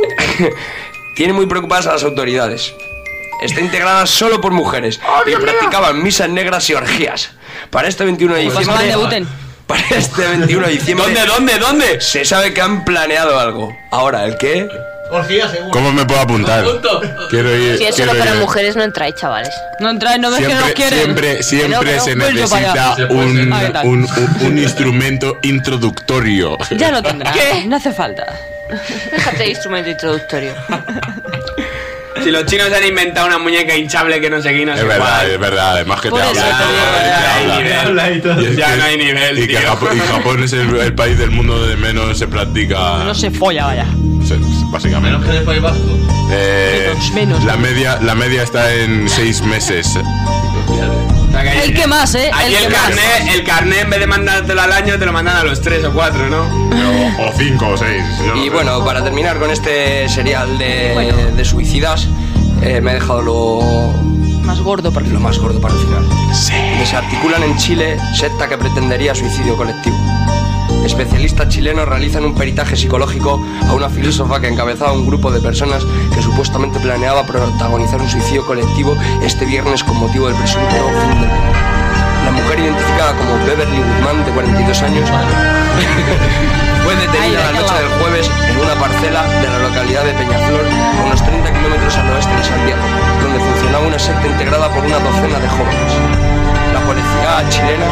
[SPEAKER 2] tienen muy preocupadas a las autoridades. Está integrada solo por mujeres y practicaban misas negras y orgías. Para este veintiuno de diciembre. Para este veintiuno de diciembre.
[SPEAKER 10] ¿Dónde, dónde, dónde?
[SPEAKER 2] Se sabe que han planeado algo. Ahora, ¿el qué?
[SPEAKER 5] ¿Cómo me puedo apuntar? Quiero ir.
[SPEAKER 6] Si es
[SPEAKER 5] quiero
[SPEAKER 6] solo para
[SPEAKER 5] ir.
[SPEAKER 6] mujeres, no entráis, chavales.
[SPEAKER 9] No entráis, no ves que no
[SPEAKER 5] Siempre,
[SPEAKER 9] quieren.
[SPEAKER 5] siempre, siempre
[SPEAKER 9] Pero,
[SPEAKER 5] se
[SPEAKER 9] pero, vuelvo para
[SPEAKER 5] necesita
[SPEAKER 9] allá.
[SPEAKER 5] un,
[SPEAKER 9] Ahí está.
[SPEAKER 5] un, un, un instrumento introductorio.
[SPEAKER 9] Ya lo tendrás.
[SPEAKER 6] ¿Qué?
[SPEAKER 9] No hace falta.
[SPEAKER 6] Déjate de instrumento introductorio.
[SPEAKER 10] Si los chinos han inventado una muñeca hinchable que no sé qué, no sé
[SPEAKER 5] Es verdad,
[SPEAKER 10] cuál.
[SPEAKER 5] es verdad, además que te
[SPEAKER 10] Por eso
[SPEAKER 5] habla.
[SPEAKER 10] te digo,
[SPEAKER 5] te
[SPEAKER 10] ya
[SPEAKER 5] habla.
[SPEAKER 10] hay nivel.
[SPEAKER 5] Y es
[SPEAKER 10] Ya
[SPEAKER 5] que-
[SPEAKER 10] no hay nivel,
[SPEAKER 5] Y que
[SPEAKER 10] tío.
[SPEAKER 5] Japón, y Japón es el, el país del mundo donde menos se practica.
[SPEAKER 9] No se folla, vaya.
[SPEAKER 5] se- básicamente.
[SPEAKER 20] Menos que en el País Vasco.
[SPEAKER 5] Eh,
[SPEAKER 9] Menos, menos.
[SPEAKER 5] La media, la media está en seis meses.
[SPEAKER 9] El que más, ¿eh?
[SPEAKER 10] Aquí el,
[SPEAKER 9] que más.
[SPEAKER 10] carnet, el carnet en vez de mandártelo al año te lo mandan a los tres o cuatro, ¿no?
[SPEAKER 5] O, o cinco o seis. yo no
[SPEAKER 2] Y
[SPEAKER 5] sé.
[SPEAKER 2] bueno, para terminar con este serial de, de suicidas, eh, me he dejado lo,
[SPEAKER 9] Más gordo, por
[SPEAKER 2] lo más gordo para el final. Desarticulan en Chile secta que pretendería suicidio colectivo. Especialistas chilenos realizan un peritaje psicológico a una filósofa que encabezaba un grupo de personas que supuestamente planeaba protagonizar un suicidio colectivo este viernes con motivo del presunto fin del mundo. La mujer, identificada como Beverly Guzmán, de cuarenta y dos años, fue detenida la noche del jueves en una parcela de la localidad de Peñaflor, a unos treinta kilómetros al oeste de Santiago, donde funcionaba una secta integrada por una docena de jóvenes. La policía chilena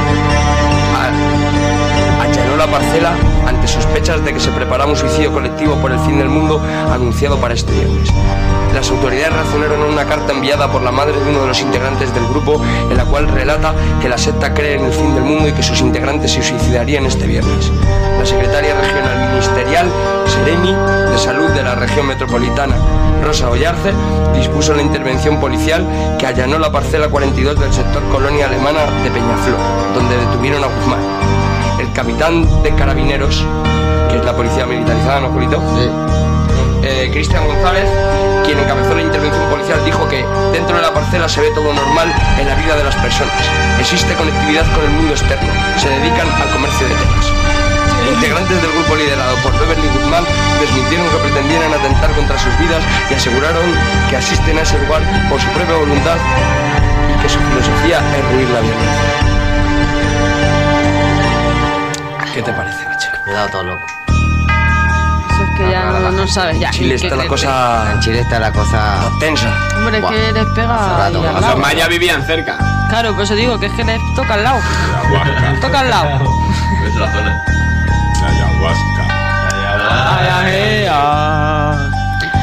[SPEAKER 2] a- allanó la parcela ante sospechas de que se preparaba un suicidio colectivo por el fin del mundo anunciado para este viernes. Las autoridades reaccionaron a una carta enviada por la madre de uno de los integrantes del grupo, en la cual relata que la secta cree en el fin del mundo y que sus integrantes se suicidarían este viernes. La secretaria regional ministerial, Seremi, de Salud de la región metropolitana, Rosa Ollarce, dispuso la intervención policial que allanó la parcela cuarenta y dos del sector colonia alemana de Peñaflor, donde detuvieron a Guzmán. El capitán de carabineros, que es la policía militarizada, ¿no, Julito? Sí. Eh, Cristian González, quien encabezó la intervención policial, dijo que dentro de la parcela se ve todo normal en la vida de las personas. Existe conectividad con el mundo externo. Se dedican al comercio de telas. Integrantes del grupo liderado por Beverly Guzmán desmintieron que pretendieran atentar contra sus vidas y aseguraron que asisten a ese lugar por su propia voluntad y que su filosofía es ruir la violencia. ¿Qué te parece, macho?
[SPEAKER 12] Me he dado todo loco.
[SPEAKER 9] Eso es que ya no, no sabes ya.
[SPEAKER 2] En Chile
[SPEAKER 9] ¿qué
[SPEAKER 2] está la
[SPEAKER 9] crees?
[SPEAKER 2] cosa
[SPEAKER 12] En Chile está la cosa
[SPEAKER 2] tensa.
[SPEAKER 9] Hombre, es
[SPEAKER 12] Buah.
[SPEAKER 9] que les pega
[SPEAKER 12] Hace rato,
[SPEAKER 9] ahí al
[SPEAKER 12] hace
[SPEAKER 9] lado.
[SPEAKER 10] Los mayas vivían cerca.
[SPEAKER 9] Claro, por eso digo que es que les toca al lado. Toca al lado.
[SPEAKER 20] Es la zona.
[SPEAKER 5] La ayahuasca.
[SPEAKER 9] Ay, ay, ay.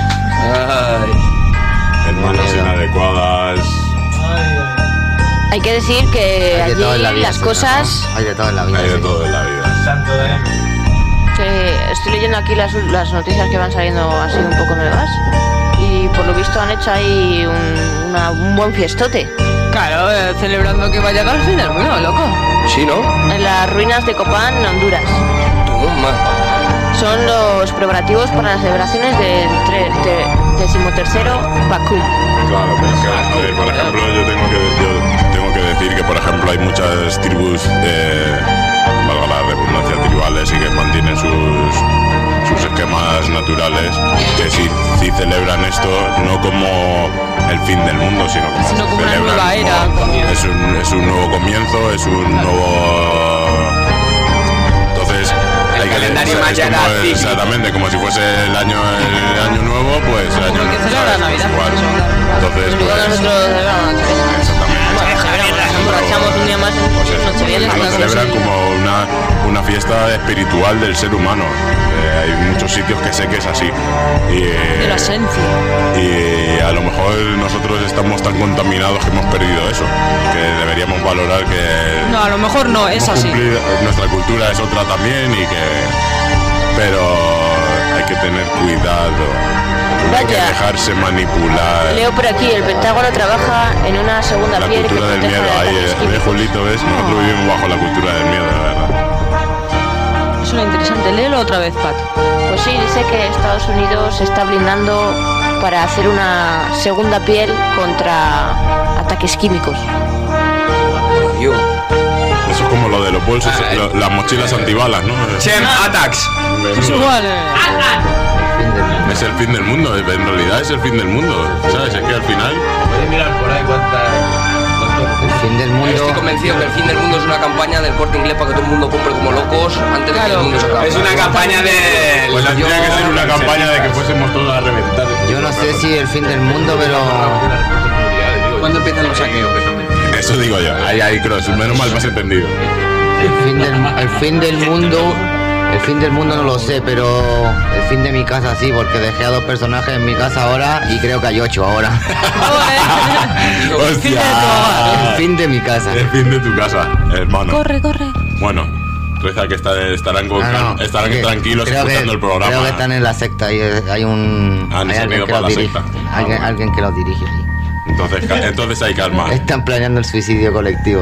[SPEAKER 2] Ay.
[SPEAKER 5] Hermanas inadecuadas.
[SPEAKER 6] Hay que decir que
[SPEAKER 12] Hay de todo en la
[SPEAKER 6] allí
[SPEAKER 12] vida,
[SPEAKER 6] las
[SPEAKER 12] señor,
[SPEAKER 6] cosas...
[SPEAKER 12] ¿no? Hay de todo en la vida.
[SPEAKER 5] Hay de
[SPEAKER 12] sí.
[SPEAKER 5] todo en la vida.
[SPEAKER 20] Santo de...
[SPEAKER 6] que estoy leyendo aquí las, las noticias que van saliendo así un poco nuevas. Y por lo visto han hecho ahí un, una- un buen fiestote.
[SPEAKER 9] Claro, eh, celebrando que va a llegar el fin del mundo, loco.
[SPEAKER 2] Sí, ¿no?
[SPEAKER 6] En las ruinas de Copán, Honduras.
[SPEAKER 2] Toma.
[SPEAKER 6] Son los preparativos para las celebraciones del tre- te- decimotercero Bakú.
[SPEAKER 5] Claro, pero es que, a ver, por ejemplo, yo tengo que, yo tengo que decir que, por ejemplo, hay muchas tribus, eh, valga la redundancia, tribales y que mantienen sus, sus esquemas nat- culturales que sí, sí celebran esto no como el fin del mundo, sino como,
[SPEAKER 9] sino como una nueva era.
[SPEAKER 5] Es un, es un nuevo comienzo, es un nuevo... Entonces,
[SPEAKER 10] el
[SPEAKER 5] hay
[SPEAKER 10] calendario
[SPEAKER 5] que,
[SPEAKER 10] maya
[SPEAKER 5] es como,
[SPEAKER 10] era cíclico.
[SPEAKER 5] exactamente, como si fuese el año, el año nuevo, pues el año nuevo,
[SPEAKER 9] celebra Navidad.
[SPEAKER 5] igual. Entonces, pues,
[SPEAKER 6] Nosotros celebramos emborrachamos un día más en Nochevieja.
[SPEAKER 5] lo celebran como una, una fiesta espiritual del ser humano. Eh, hay muchos sitios que sé que es así. Y, eh,
[SPEAKER 9] De la esencia.
[SPEAKER 5] y a lo mejor nosotros estamos tan contaminados que hemos perdido eso, que deberíamos valorar que
[SPEAKER 9] No, a lo mejor no, es
[SPEAKER 5] hemos
[SPEAKER 9] así.
[SPEAKER 5] cumplido- nuestra cultura es otra también y que pero hay que tener cuidado, no hay que
[SPEAKER 6] Vaya.
[SPEAKER 5] dejarse manipular.
[SPEAKER 6] Leo por aquí, el Pentágono trabaja en una segunda
[SPEAKER 5] La
[SPEAKER 6] piel que
[SPEAKER 5] cultura del
[SPEAKER 6] proteja
[SPEAKER 5] miedo,
[SPEAKER 6] de
[SPEAKER 5] ahí
[SPEAKER 6] ataques
[SPEAKER 5] eh,
[SPEAKER 6] químicos.
[SPEAKER 5] ve, Julito, ves, nosotros vivimos bajo la cultura del miedo, de verdad.
[SPEAKER 9] Es una interesante. Léelo otra vez, Pat.
[SPEAKER 6] Pues sí, dice que Estados Unidos se está blindando para hacer una segunda piel contra ataques químicos.
[SPEAKER 5] Eso es como lo de los bolsos, lo- las mochilas antibalas, ¿no?
[SPEAKER 10] Chem Attacks.
[SPEAKER 5] Es
[SPEAKER 9] igual.
[SPEAKER 5] Es el fin del mundo, en realidad es el fin del mundo, ¿sabes? Es que al final...
[SPEAKER 13] Puedes mirar por ahí cuántas...
[SPEAKER 12] El fin del mundo.
[SPEAKER 2] Estoy convencido que el fin del mundo es una campaña del Corte Inglés para que todo el mundo compre como locos antes de que el mundo se acabe.
[SPEAKER 10] Es una campaña de...
[SPEAKER 5] Pues tendría que ser una campaña de que fuésemos todos a reventar.
[SPEAKER 12] Yo no sé si el fin del mundo, pero.
[SPEAKER 10] ¿Cuándo empiezan los saqueos?
[SPEAKER 5] Eso digo yo, ahí, ahí, Cross, menos mal me has entendido.
[SPEAKER 12] El fin del, el fin del mundo. El fin del mundo no lo sé, pero el fin de mi casa sí, porque dejé a dos personajes en mi casa ahora y creo que hay ocho ahora.
[SPEAKER 5] ¡Hostia!
[SPEAKER 12] El fin de mi casa.
[SPEAKER 5] El fin de tu casa, hermano.
[SPEAKER 9] Corre, corre.
[SPEAKER 5] Bueno, reza que está- estarán, con-
[SPEAKER 12] No, no,
[SPEAKER 5] estarán
[SPEAKER 12] que-
[SPEAKER 5] tranquilos
[SPEAKER 12] creo que-
[SPEAKER 5] escuchando el programa.
[SPEAKER 12] Creo que están en la secta y eh, hay un.
[SPEAKER 5] Han
[SPEAKER 12] hay
[SPEAKER 5] ido
[SPEAKER 12] alguien que
[SPEAKER 5] para
[SPEAKER 12] los
[SPEAKER 5] la
[SPEAKER 12] dirige.
[SPEAKER 5] secta.
[SPEAKER 12] Alguien, alguien que los dirige ahí.
[SPEAKER 5] Entonces, ca- entonces hay calma.
[SPEAKER 12] Están planeando el suicidio colectivo.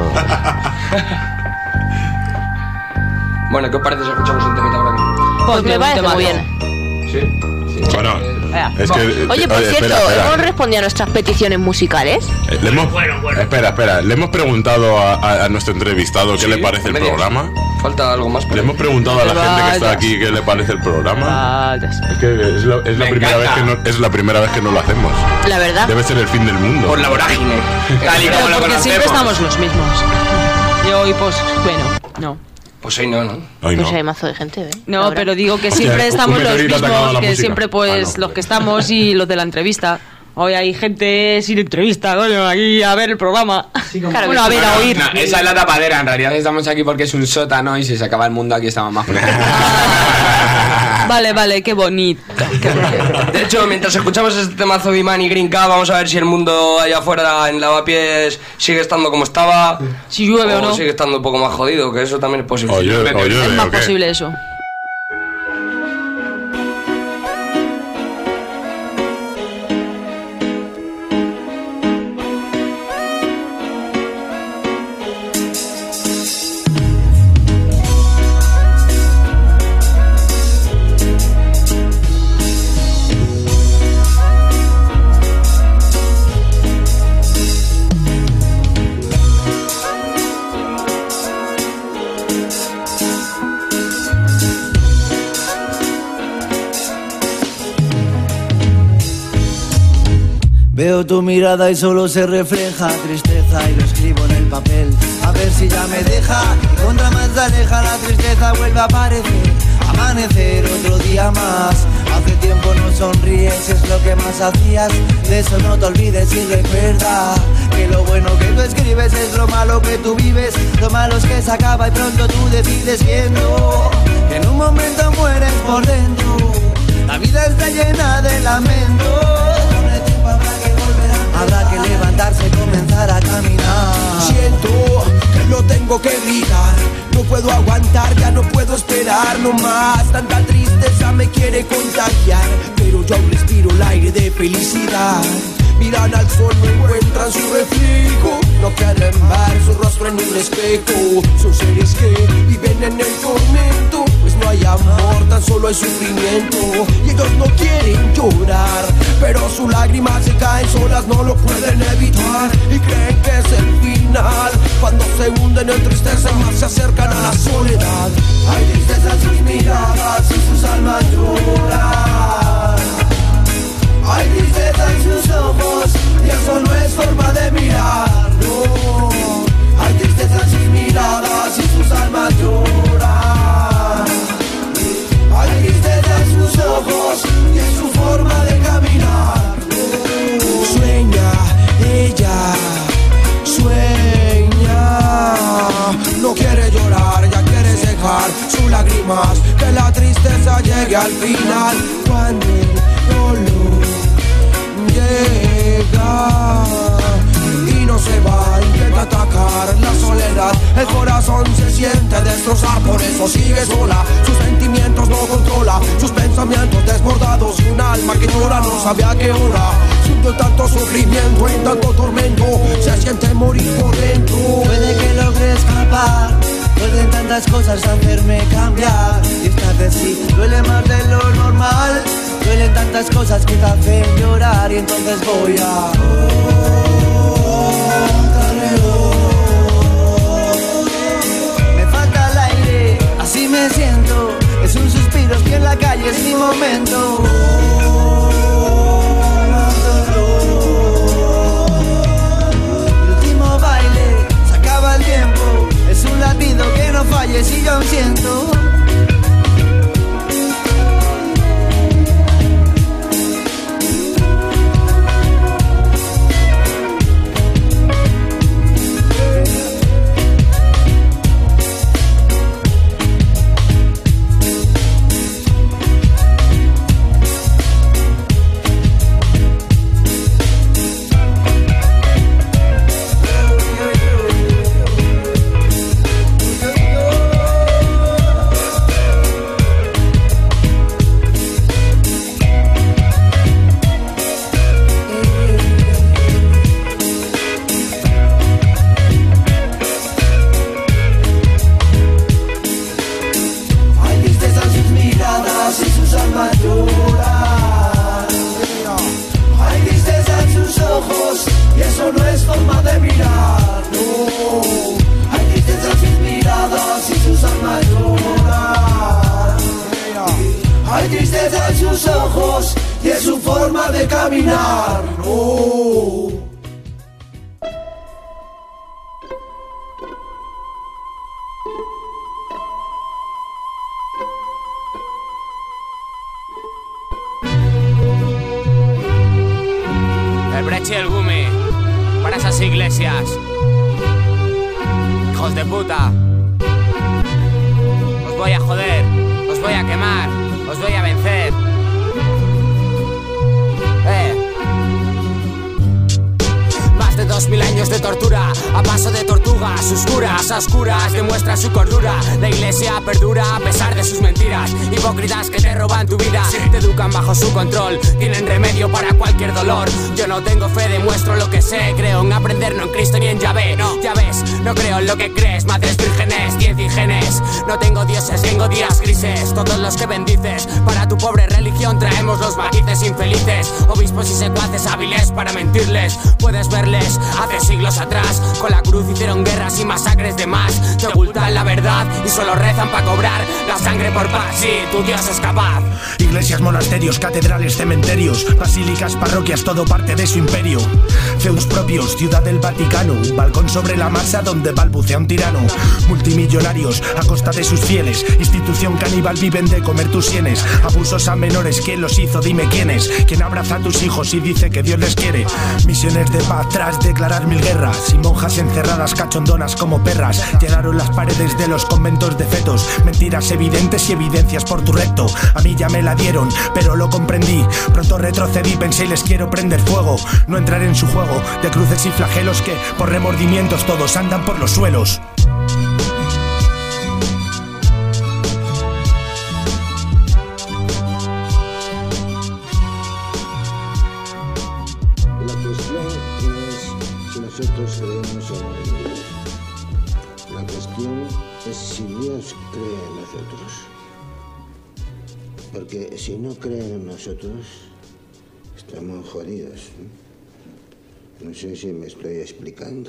[SPEAKER 2] Bueno, ¿qué os parece si escuchamos un temita ahora mismo?
[SPEAKER 6] Pues me parece muy bien.
[SPEAKER 2] Sí.
[SPEAKER 5] Bueno, es que...
[SPEAKER 6] Oye, por cierto,
[SPEAKER 5] espera, espera.
[SPEAKER 6] ¿hemos respondido a nuestras peticiones musicales?
[SPEAKER 5] Eh, le hemos, Espera, espera. Le hemos preguntado a, a- a nuestro entrevistado qué le parece el
[SPEAKER 2] medias.
[SPEAKER 5] programa.
[SPEAKER 2] Falta algo más.
[SPEAKER 5] Le hemos preguntado a la gente que está
[SPEAKER 9] Vayas.
[SPEAKER 5] aquí qué le parece el programa.
[SPEAKER 9] Vayas.
[SPEAKER 5] Es que es la, es la
[SPEAKER 10] Me
[SPEAKER 5] primera vez
[SPEAKER 10] encanta.
[SPEAKER 5] que no, es la primera vez que no lo hacemos.
[SPEAKER 6] La verdad.
[SPEAKER 5] Debe ser el fin del mundo.
[SPEAKER 10] Por la vorágine. Tal y
[SPEAKER 9] Pero
[SPEAKER 10] como lo
[SPEAKER 9] porque siempre
[SPEAKER 10] conocemos.
[SPEAKER 9] estamos los mismos. Y hoy, pues, bueno, no.
[SPEAKER 2] Pues hoy no, ¿no?
[SPEAKER 5] Hoy
[SPEAKER 6] Pues
[SPEAKER 5] no.
[SPEAKER 6] hay mazo de gente, ¿eh?
[SPEAKER 9] No,
[SPEAKER 6] Ahora.
[SPEAKER 9] pero digo que
[SPEAKER 5] Hostia,
[SPEAKER 9] siempre
[SPEAKER 5] un
[SPEAKER 9] estamos los
[SPEAKER 5] meteorito ha atacado
[SPEAKER 9] mismos,
[SPEAKER 5] la
[SPEAKER 9] que
[SPEAKER 5] música.
[SPEAKER 9] siempre pues
[SPEAKER 5] Ah, no.
[SPEAKER 9] los que estamos y los de la entrevista. Hoy hay gente sin entrevista, coño, aquí a ver el programa.
[SPEAKER 6] Claro
[SPEAKER 9] Bueno,
[SPEAKER 6] que
[SPEAKER 9] a ver,
[SPEAKER 6] sí.
[SPEAKER 9] a oír.
[SPEAKER 10] No, esa es la tapadera. En realidad estamos aquí porque es un sótano y si se acaba el mundo aquí estamos más felices.
[SPEAKER 9] Vale, vale, qué bonito. Qué bonito.
[SPEAKER 2] De hecho, mientras escuchamos este temazo de Iman y Green K, vamos a ver si el mundo allá afuera en Lavapiés sigue estando como estaba.
[SPEAKER 9] Si llueve o no.
[SPEAKER 2] sigue estando un poco más jodido, que eso también es posible.
[SPEAKER 5] O llueve, o llueve,
[SPEAKER 9] Es más
[SPEAKER 5] ¿o qué?
[SPEAKER 9] posible eso.
[SPEAKER 20] Veo tu mirada y solo se refleja tristeza y lo escribo en el papel. A ver si ya me deja y contra más se aleja la tristeza vuelve a aparecer. Amanecer otro día más. Hace tiempo no sonríes, es lo que más hacías. De eso no te olvides y recuerda que lo bueno que tú escribes es lo malo que tú vives. Lo malo es que se acaba y pronto tú decides viendo que en un momento mueres por dentro. La vida está llena de lamentos. Habrá que levantarse y comenzar a caminar.
[SPEAKER 1] Siento que lo tengo que gritar. No puedo aguantar, ya no puedo esperar no más. Tanta tristeza me quiere contagiar, pero yo aún respiro el aire de felicidad. Miran al sol, no encuentran su reflejo. No quieren ver su rostro en un espejo. Son seres que viven en el tormento, pues no hay amor, tan solo hay sufrimiento. Y ellos no quieren llorar, pero sus lágrimas se caen solas, no lo pueden evitar. Y creen que es el final. Cuando se hunden en tristeza, más se acercan a la soledad. Hay tristeza en sus miradas y sus almas lloran.
[SPEAKER 20] mirar, no. Hay tristeza en sus miradas y sus almas lloran. Hay tristeza en sus ojos y en su forma de caminar, no. Sueña, ella sueña. No quiere llorar, ya quiere cejar sus lágrimas, que la tristeza llegue al final. Cuando el dolor llega y no se va, intenta atacar la soledad. El corazón se siente destrozar, por eso sigue sola. Sus sentimientos no controla, sus pensamientos desbordados. Y un alma que llora no sabe a qué hora. Siento tanto sufrimiento y tanto tormento, se siente morir por dentro.
[SPEAKER 11] Puede que logre escapar, pueden tantas cosas hacerme cambiar. Y esta vez sí, duele más de lo normal. Duelen tantas cosas que te hacen llorar. Y entonces voy a... Me falta el aire, así me siento. Es un suspiro, estoy en la calle, es mi momento. El último baile, se acaba el tiempo. Es un latido que no falle si yo aún siento.
[SPEAKER 21] Todos los que bendices, para tu pobre religión traemos los matices infelices. Obispos y secuaces hábiles para mentirles. Puedes verles hace siglos atrás, con la cruz hicieron guerras y masacres de más. Te ocultan la verdad y solo rezan para cobrar la sangre por paz. Sí, tu Dios es capaz.
[SPEAKER 1] Iglesias, monasterios, catedrales, cementerios, basílicas, parroquias, todo parte de su imperio. Feudos propios, ciudad del Vaticano, un balcón sobre la masa donde balbucea un tirano. Multimillonarios a costa de sus fieles, institución caníbal, viven de comer tus sienes. Abusos a menores, ¿quién los hizo? Dime quiénes. ¿Quién abraza a tus hijos y dice que Dios les quiere? Misiones de paz tras declarar mil guerras, y monjas encerradas cachondonas como perras. Llenaron las paredes de los conventos de fetos, mentiras evidentes y evidencias por tu recto. A mí ya me la dieron, pero lo comprendí. Pronto retrocedí, pensé y les quiero prender fuego. No entrar en su juego de cruces y flagelos que por remordimientos todos andan por los suelos.
[SPEAKER 22] Nosotros creemos o no en Dios. La cuestión es si Dios cree en nosotros. Porque si no creen en nosotros, estamos jodidos. No sé si me estoy explicando.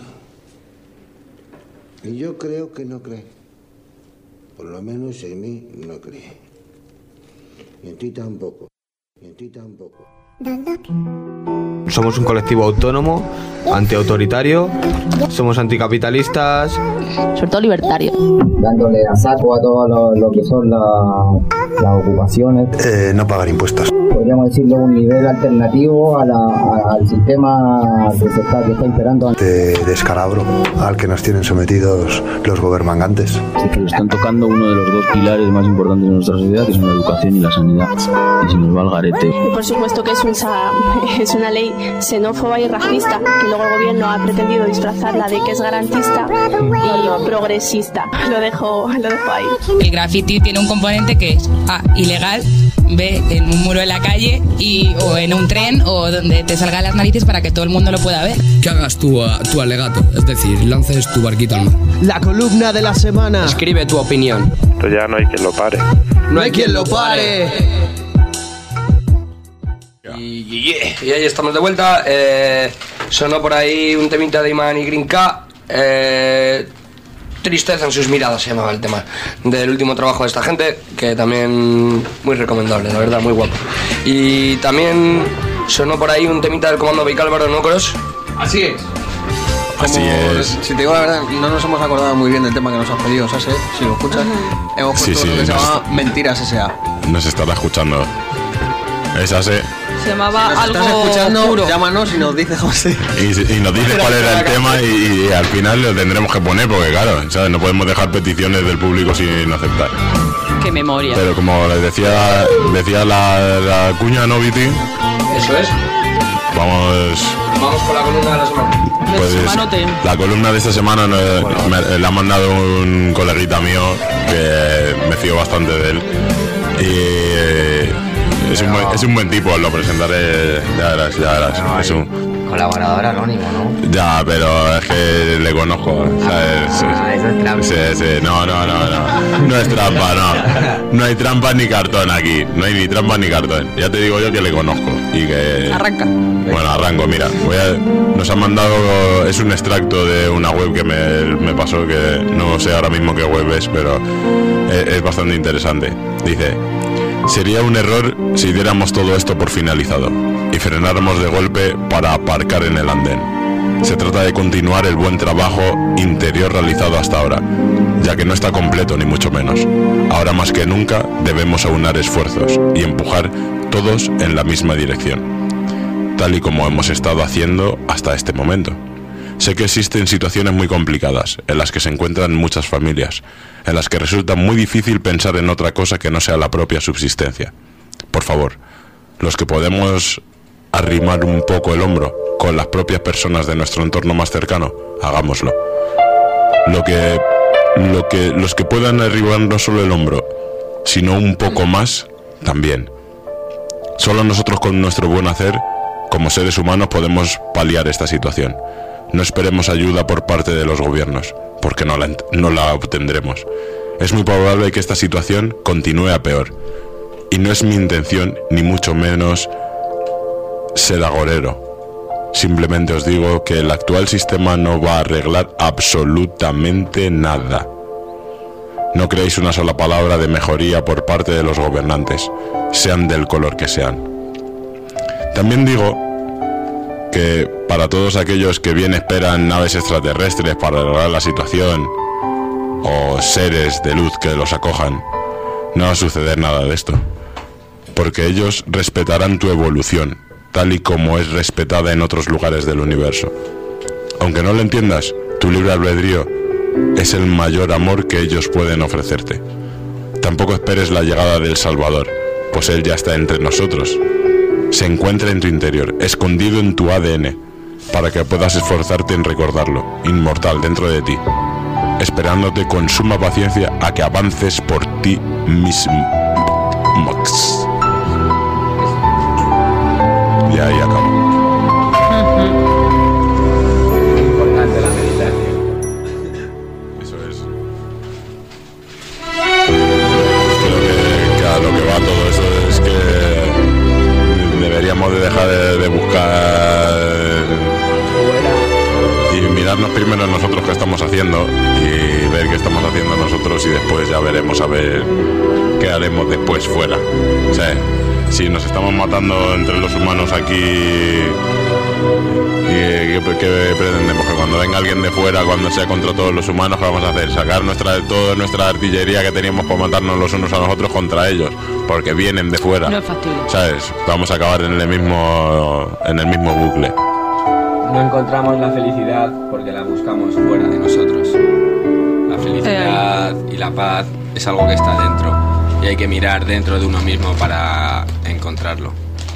[SPEAKER 22] Y yo creo que no cree. Por lo menos en mí no cree. Y en ti tampoco. Y en ti tampoco.
[SPEAKER 10] Somos un colectivo autónomo
[SPEAKER 7] antiautoritario, somos anticapitalistas.
[SPEAKER 6] Sobre todo libertario.
[SPEAKER 14] Dándole a saco a todo lo, lo que son la, las ocupaciones.
[SPEAKER 16] Eh, no pagar impuestos.
[SPEAKER 14] Podríamos decirlo un nivel alternativo a la, a, al sistema que, se está, que está imperando.
[SPEAKER 16] De descalabro al que nos tienen sometidos los gobernantes.
[SPEAKER 24] Sí, que lo están tocando uno de los dos pilares más importantes de nuestra sociedad, que son la educación y la sanidad. Y se nos va al garete.
[SPEAKER 25] Por supuesto que es una, es una ley xenófoba y racista, que luego el gobierno ha pretendido disfrazarla de que es garantista y progresista. Lo dejo, lo dejo ahí.
[SPEAKER 26] El graffiti tiene un componente que es A, ilegal, B, en un muro en la calle y, o en un tren o donde te salgan las narices para que todo el mundo lo pueda ver.
[SPEAKER 27] Que hagas tu, uh, tu alegato, es decir, lances tu barquito al mar.
[SPEAKER 28] La columna de la semana.
[SPEAKER 2] Escribe tu opinión.
[SPEAKER 29] Esto ya no hay quien lo pare.
[SPEAKER 28] No hay quien lo pare.
[SPEAKER 2] Y, yeah. y ahí estamos de vuelta. Eh, sonó por ahí un temita de Iman y Green K. Eh, Tristeza en sus miradas se llamaba el tema del último trabajo de esta gente, que también muy recomendable, la verdad, muy guapo. Y también sonó por ahí un temita del Comando Vicálvaro, ¿no, Cross?
[SPEAKER 28] Así es.
[SPEAKER 2] Así es.
[SPEAKER 28] Si te digo la verdad, no nos hemos acordado muy bien del tema que nos has pedido, Sase, si lo escuchas. Uh-huh. Hemos puesto
[SPEAKER 5] sí, sí,
[SPEAKER 28] lo que se
[SPEAKER 5] nos...
[SPEAKER 28] llama Mentiras S A.
[SPEAKER 5] Nos estará escuchando. Es Sase.
[SPEAKER 9] Se llamaba
[SPEAKER 28] si
[SPEAKER 9] algo
[SPEAKER 28] estás escuchando,
[SPEAKER 9] puro.
[SPEAKER 28] Llámanos y nos dices José.
[SPEAKER 5] Y, y nos dices cuál era el tema y, y al final lo tendremos que poner porque claro, ¿sabes? No podemos dejar peticiones del público sin aceptar.
[SPEAKER 9] Qué memoria.
[SPEAKER 5] Pero como les decía, decía la, la cuña, ¿no, Viti?
[SPEAKER 2] Eso es.
[SPEAKER 5] Vamos...
[SPEAKER 2] Vamos con la columna de la semana.
[SPEAKER 5] Pues la columna de esta semana no, me, la ha mandado un coleguita mío que me fío bastante de él. Y... Es un, buen, es un buen tipo, lo presentaré, ya verás, ya verás.
[SPEAKER 12] No,
[SPEAKER 5] es un
[SPEAKER 12] colaborador anónimo, ¿no?
[SPEAKER 5] Ya, pero es que le conozco, ¿sabes?
[SPEAKER 12] Ah, eso es trampa.
[SPEAKER 5] Sí, sí, no, no, no, no. No es trampa, no. No hay trampa ni cartón aquí. No hay ni trampa ni cartón. Ya te digo yo que le conozco y que...
[SPEAKER 9] Arranca.
[SPEAKER 5] Bueno, arranco, mira. Voy a... Nos han mandado... Es un extracto de una web que me, me pasó, que no sé ahora mismo qué web es, pero es, es bastante interesante. Dice... Sería un error si diéramos todo esto por finalizado y frenáramos de golpe para aparcar en el andén. Se trata de continuar el buen trabajo interior realizado hasta ahora, ya que no está completo ni mucho menos. Ahora más que nunca debemos aunar esfuerzos y empujar todos en la misma dirección, tal y como hemos estado haciendo hasta este momento. Sé que existen situaciones muy complicadas, en las que se encuentran muchas familias, en las que resulta muy difícil pensar en otra cosa que no sea la propia subsistencia. Por favor, los que podemos arrimar un poco el hombro con las propias personas de nuestro entorno más cercano, hagámoslo. Lo que, lo que, los que puedan arrimar no solo el hombro, sino un poco más, también. Solo nosotros con nuestro buen hacer, como seres humanos, podemos paliar esta situación. No esperemos ayuda por parte de los gobiernos, porque no la, no la obtendremos. Es muy probable que esta situación continúe a peor. Y no es mi intención, ni mucho menos, ser agorero. Simplemente os digo que el actual sistema no va a arreglar absolutamente nada. No creéis una sola palabra de mejoría por parte de los gobernantes, sean del color que sean. También digo que para todos aquellos que bien esperan naves extraterrestres para arreglar la situación, o seres de luz que los acojan, no va a suceder nada de esto, porque ellos respetarán tu evolución, tal y como es respetada en otros lugares del universo. Aunque no lo entiendas, tu libre albedrío es el mayor amor que ellos pueden ofrecerte. Tampoco esperes la llegada del Salvador, pues él ya está entre nosotros. Se encuentra en tu interior, escondido en tu A D N, para que puedas esforzarte en recordarlo, inmortal dentro de ti, esperándote con suma paciencia a que avances por ti mismo. Y ahí acabo.
[SPEAKER 10] Importante la meditación.
[SPEAKER 5] Eso es. Creo que, que a lo que va todo eso es que deberíamos de dejar de, de buscar y mirarnos primero a nosotros qué estamos haciendo y ver qué estamos haciendo nosotros y después ya veremos a ver qué haremos después fuera. O sea, si nos estamos matando entre los humanos aquí, ¿qué, qué, qué pretendemos? Que cuando venga alguien de fuera, cuando sea contra todos los humanos, ¿qué vamos a hacer? Sacar nuestra toda nuestra artillería que teníamos para matarnos los unos a los otros contra ellos, porque vienen de fuera.
[SPEAKER 9] No es factible.
[SPEAKER 5] ¿Sabes? Vamos a acabar en el mismo en el mismo bucle.
[SPEAKER 10] No encontramos la felicidad porque la buscamos fuera de nosotros. La felicidad eh. y la paz es algo que está dentro y hay que mirar dentro de uno mismo para encontrarlo.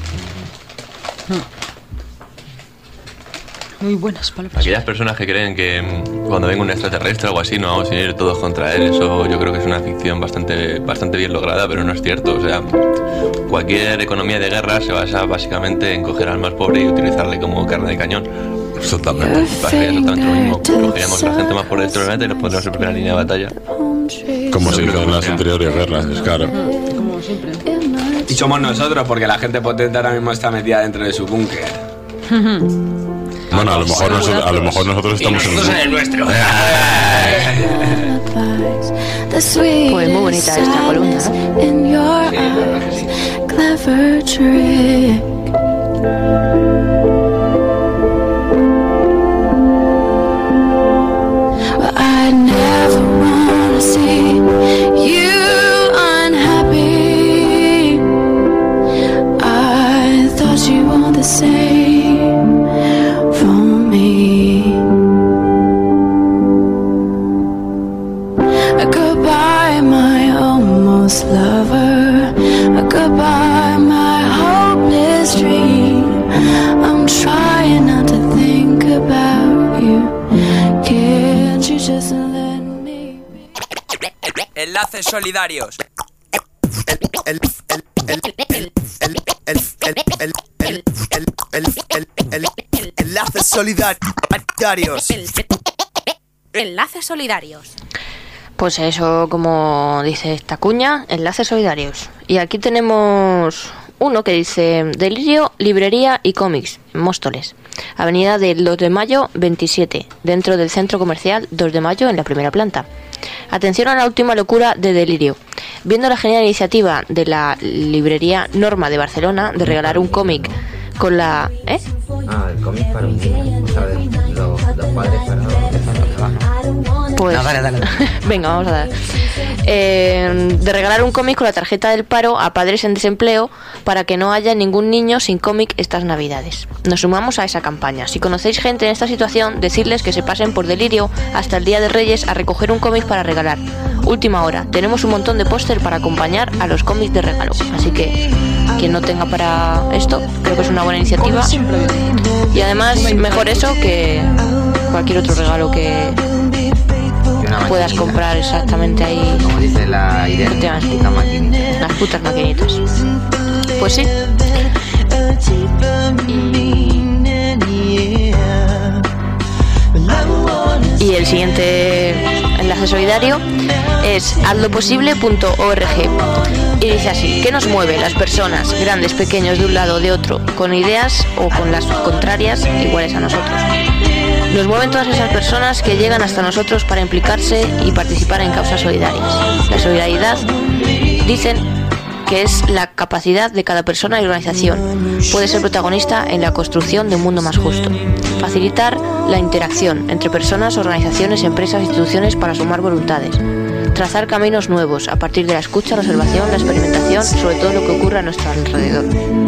[SPEAKER 9] Muy buenas palabras.
[SPEAKER 13] Aquellas personas que creen que cuando venga un extraterrestre o algo así nos vamos a ir todos contra él, eso yo creo que es una ficción bastante, bastante bien lograda, pero no es cierto. O sea, cualquier economía de guerra se basa básicamente en coger al más pobre y utilizarle como carne de cañón.
[SPEAKER 5] Exactamente.
[SPEAKER 13] Pasaría exactamente lo mismo. Cogeríamos a la gente más pobre de este planeta y nos pondríamos en primera línea de batalla.
[SPEAKER 5] Como se hizo en las anteriores guerras, es claro.
[SPEAKER 9] Como siempre.
[SPEAKER 10] Y somos nosotros, porque la gente potente ahora mismo está metida dentro de su búnker.
[SPEAKER 5] Bueno, a lo mejor nosotros, a lo mejor nosotros estamos
[SPEAKER 10] en el nuestro.
[SPEAKER 6] Pues muy bonita esta columna,
[SPEAKER 3] lover, goodbye my hopeless dream. I'm trying not to think about you. Can't you just let me be?
[SPEAKER 21] Enlaces solidarios.
[SPEAKER 1] El, el, el, el, el, el, el, el, el, el, el, el, enlaces solidarios.
[SPEAKER 4] Enlaces solidarios.
[SPEAKER 6] Pues eso, como dice esta cuña, enlaces solidarios. Y aquí tenemos uno que dice Delirio, librería y cómics, en Móstoles. Avenida del dos de mayo veintisiete, dentro del centro comercial dos de mayo en la primera planta. Atención a la última locura de Delirio. Viendo la genial iniciativa de la librería Norma de Barcelona de regalar un cómic con la... ¿Eh?
[SPEAKER 12] Ah, el cómic para un niño. O sea, los, los padres para los...
[SPEAKER 6] Pues,
[SPEAKER 12] no, dale, dale.
[SPEAKER 6] Venga, vamos a dar. Eh, de regalar un cómic con la tarjeta del paro a padres en desempleo para que no haya ningún niño sin cómic estas navidades. Nos sumamos a esa campaña. Si conocéis gente en esta situación, decirles que se pasen por Delirio hasta el Día de Reyes a recoger un cómic para regalar. Última hora. Tenemos un montón de póster para acompañar a los cómics de regalo. Así que quien no tenga para esto, creo que es una buena iniciativa. Y además, mejor eso que cualquier otro regalo que puedas comprar exactamente ahí.
[SPEAKER 12] Como dice la Irene, las maquinitas.
[SPEAKER 6] Las putas maquinitas. Pues sí. Y el siguiente enlace solidario es hazloposible punto org y dice así: ¿qué nos mueve las personas, grandes, pequeños, de un lado o de otro, con ideas o con las contrarias iguales a nosotros? Nos mueven todas esas personas que llegan hasta nosotros para implicarse y participar en causas solidarias. La solidaridad, dicen, que es la capacidad de cada persona y organización. Puede ser protagonista en la construcción de un mundo más justo. Facilitar la interacción entre personas, organizaciones, empresas, instituciones para sumar voluntades. Trazar caminos nuevos a partir de la escucha, la observación, la experimentación sobre todo lo que ocurre a nuestro alrededor.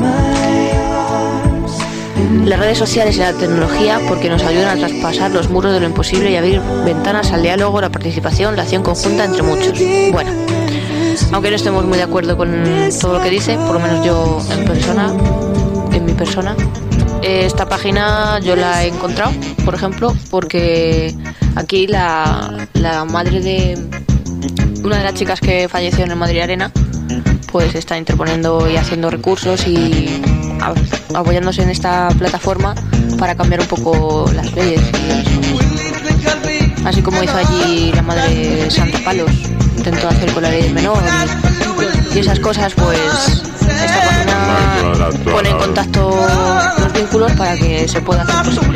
[SPEAKER 6] Las redes sociales y la tecnología porque nos ayudan a traspasar los muros de lo imposible y abrir ventanas al diálogo, la participación, la acción conjunta entre muchos. Bueno, aunque no estemos muy de acuerdo con todo lo que dice, por lo menos yo en persona, en mi persona, esta página yo la he encontrado, por ejemplo, porque aquí la, la madre de una de las chicas que falleció en el Madrid Arena, pues está interponiendo y haciendo recursos y apoyándose en esta plataforma para cambiar un poco las leyes y eso. Así como hizo allí la madre Santa Palos, intentó hacer con la ley del menor y, y esas cosas, pues esta página pone en contacto los vínculos para que se pueda hacer posible.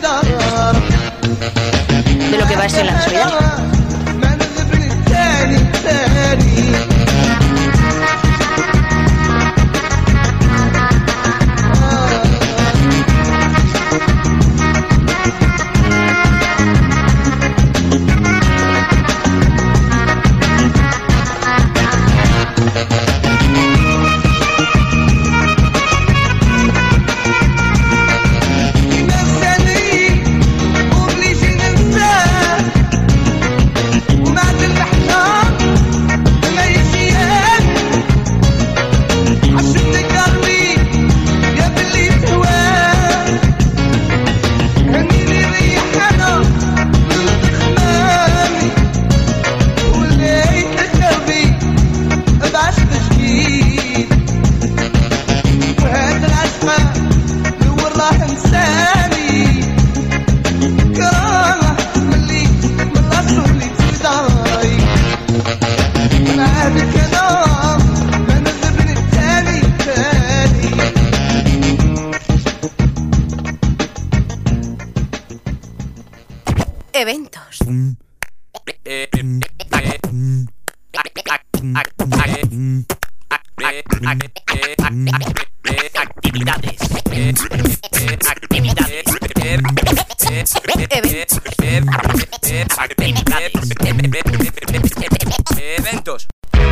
[SPEAKER 6] De lo que va a ser la solidaridad.
[SPEAKER 21] Actividades. Actividades. Eventos.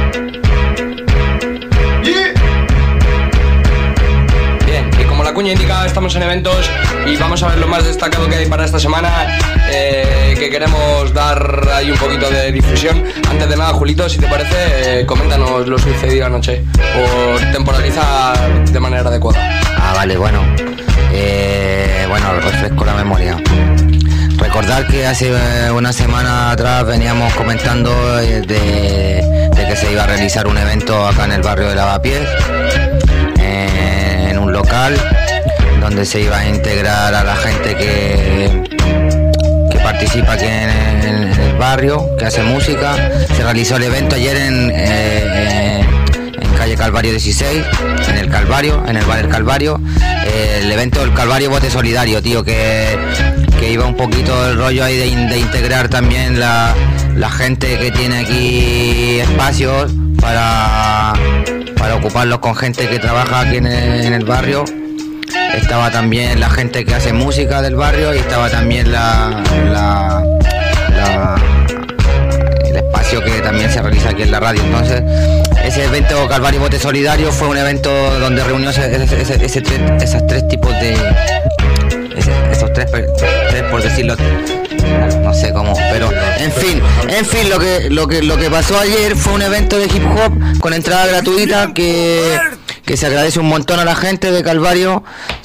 [SPEAKER 2] Bien, y como la cuña indica, estamos en eventos y vamos a ver lo más destacado que hay para esta semana, eh, que queremos dar ahí un poquito de difusión. Antes de nada, Julito, si te parece, eh, coméntanos lo sucedido anoche, o temporaliza de manera adecuada.
[SPEAKER 12] Ah, vale, bueno. Eh, bueno, refresco la memoria. Recordar que hace una semana atrás veníamos comentando de, de que se iba a realizar un evento acá en el barrio de Lavapiés, eh, en un local donde se iba a integrar a la gente que, que participa aquí en, en, en el barrio, que hace música. Se realizó el evento ayer en, eh, en calle Calvario dieciséis, en el Calvario, en el bar El Calvario. Eh, el evento del Calvario Bote Solidario, tío, que, que iba un poquito el rollo ahí de, de integrar también la, la gente que tiene aquí espacios para, para ocuparlos con gente que trabaja aquí en el, en el barrio. Estaba también la gente que hace música del barrio y estaba también la, la, la el espacio que también se realiza aquí en la radio. Entonces, ese evento Calvario Bote Solidario fue un evento donde reunió ese, ese, ese, ese tres, esos tres tipos de... Ese, esos tres, tres, por decirlo, no sé cómo, pero en fin, en fin, lo que, lo que, lo que pasó ayer fue un evento de hip hop con entrada gratuita que... que se agradece un montón a la gente de Calvario.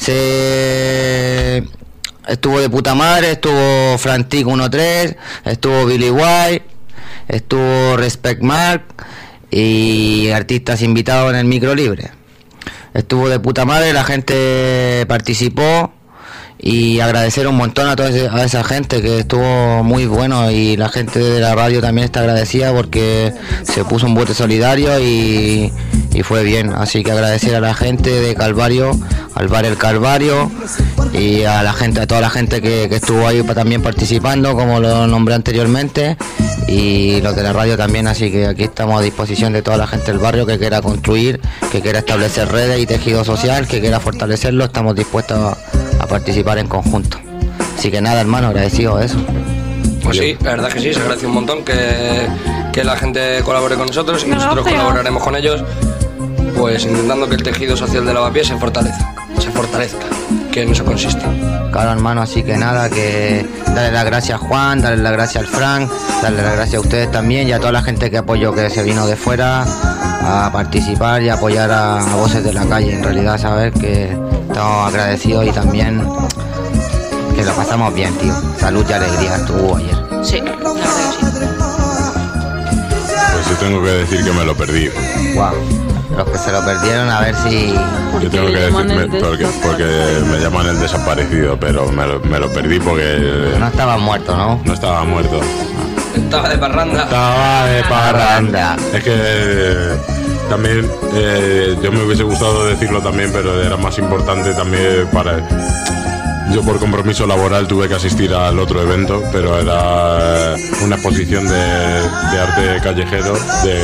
[SPEAKER 12] Se estuvo de puta madre, estuvo Frantic uno tres, estuvo Billy White, estuvo Respect Mark y artistas invitados en el micro libre. Estuvo de puta madre, la gente participó y agradecer un montón a toda esa, a esa gente, que estuvo muy bueno, y la gente de la radio también está agradecida porque se puso un bote solidario y, y fue bien. Así que agradecer a la gente de Calvario, al bar El Calvario, y a la gente, a toda la gente que, que estuvo ahí también participando, como lo nombré anteriormente, y los de la radio también. Así que aquí estamos a disposición de toda la gente del barrio que quiera construir, que quiera establecer redes y tejido social, que quiera fortalecerlo. Estamos dispuestos a, a participar en conjunto. Así que nada, hermano, agradecido de eso.
[SPEAKER 2] Pues sí, la verdad que sí, se agradece un montón que, que la gente colabore con nosotros y nosotros colaboraremos con ellos, pues intentando que el tejido social de Lavapiés se fortalezca, se fortalezca, que en eso consiste.
[SPEAKER 12] Claro, hermano, así que nada, que darle las gracias a Juan, darle las gracias al Frank, darle las gracias a ustedes también y a toda la gente que apoyó, que se vino de fuera a participar y apoyar a, a Voces de la Calle. En realidad, saber que estamos agradecidos y también que lo pasamos bien, tío. Salud y alegría estuvo ayer.
[SPEAKER 6] Sí, la verdad que sí.
[SPEAKER 5] Pues yo tengo que decir que me lo perdí.
[SPEAKER 12] Wow. Los que se lo perdieron, a ver si...
[SPEAKER 5] Yo tengo que decir, porque, porque me llaman el desaparecido, pero me lo, me lo perdí porque...
[SPEAKER 12] No estaba muerto, ¿no?
[SPEAKER 5] No estaba muerto.
[SPEAKER 2] Estaba de parranda.
[SPEAKER 5] Estaba de parranda. Es que también, eh, yo me hubiese gustado decirlo también, pero era más importante también para... Yo por compromiso laboral tuve que asistir al otro evento, pero era una exposición de, de arte callejero de,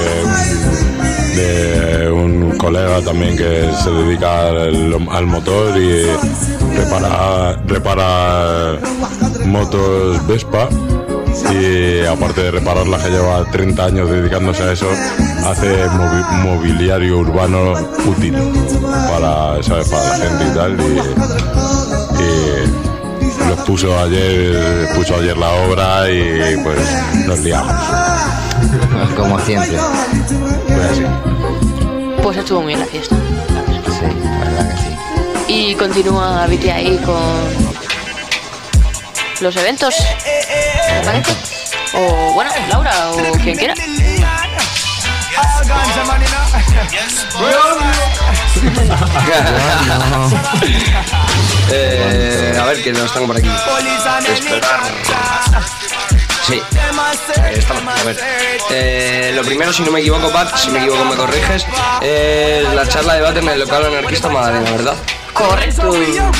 [SPEAKER 5] de un colega también que se dedica al, al motor y repara, repara motos Vespa, y aparte de repararlas, que lleva treinta años dedicándose a eso, hace movi, mobiliario urbano útil para, ¿sabes?, para la gente y tal. Y, y los puso ayer, puso ayer la obra y pues nos liamos.
[SPEAKER 12] Como siempre.
[SPEAKER 5] Pues así.
[SPEAKER 6] Pues estuvo muy bien la fiesta.
[SPEAKER 12] Sí, la verdad que sí.
[SPEAKER 6] Y continúa Viti ahí con los eventos, ¿te parece? O bueno, Laura o quien quiera.
[SPEAKER 2] eh, a ver, que nos están por aquí. Esperar. Sí, ahí estamos. A ver, eh, lo primero, si no me equivoco, Pat, si me equivoco me corriges, es la charla de debate en el local anarquista Magdalena, ¿verdad?
[SPEAKER 6] Correcto.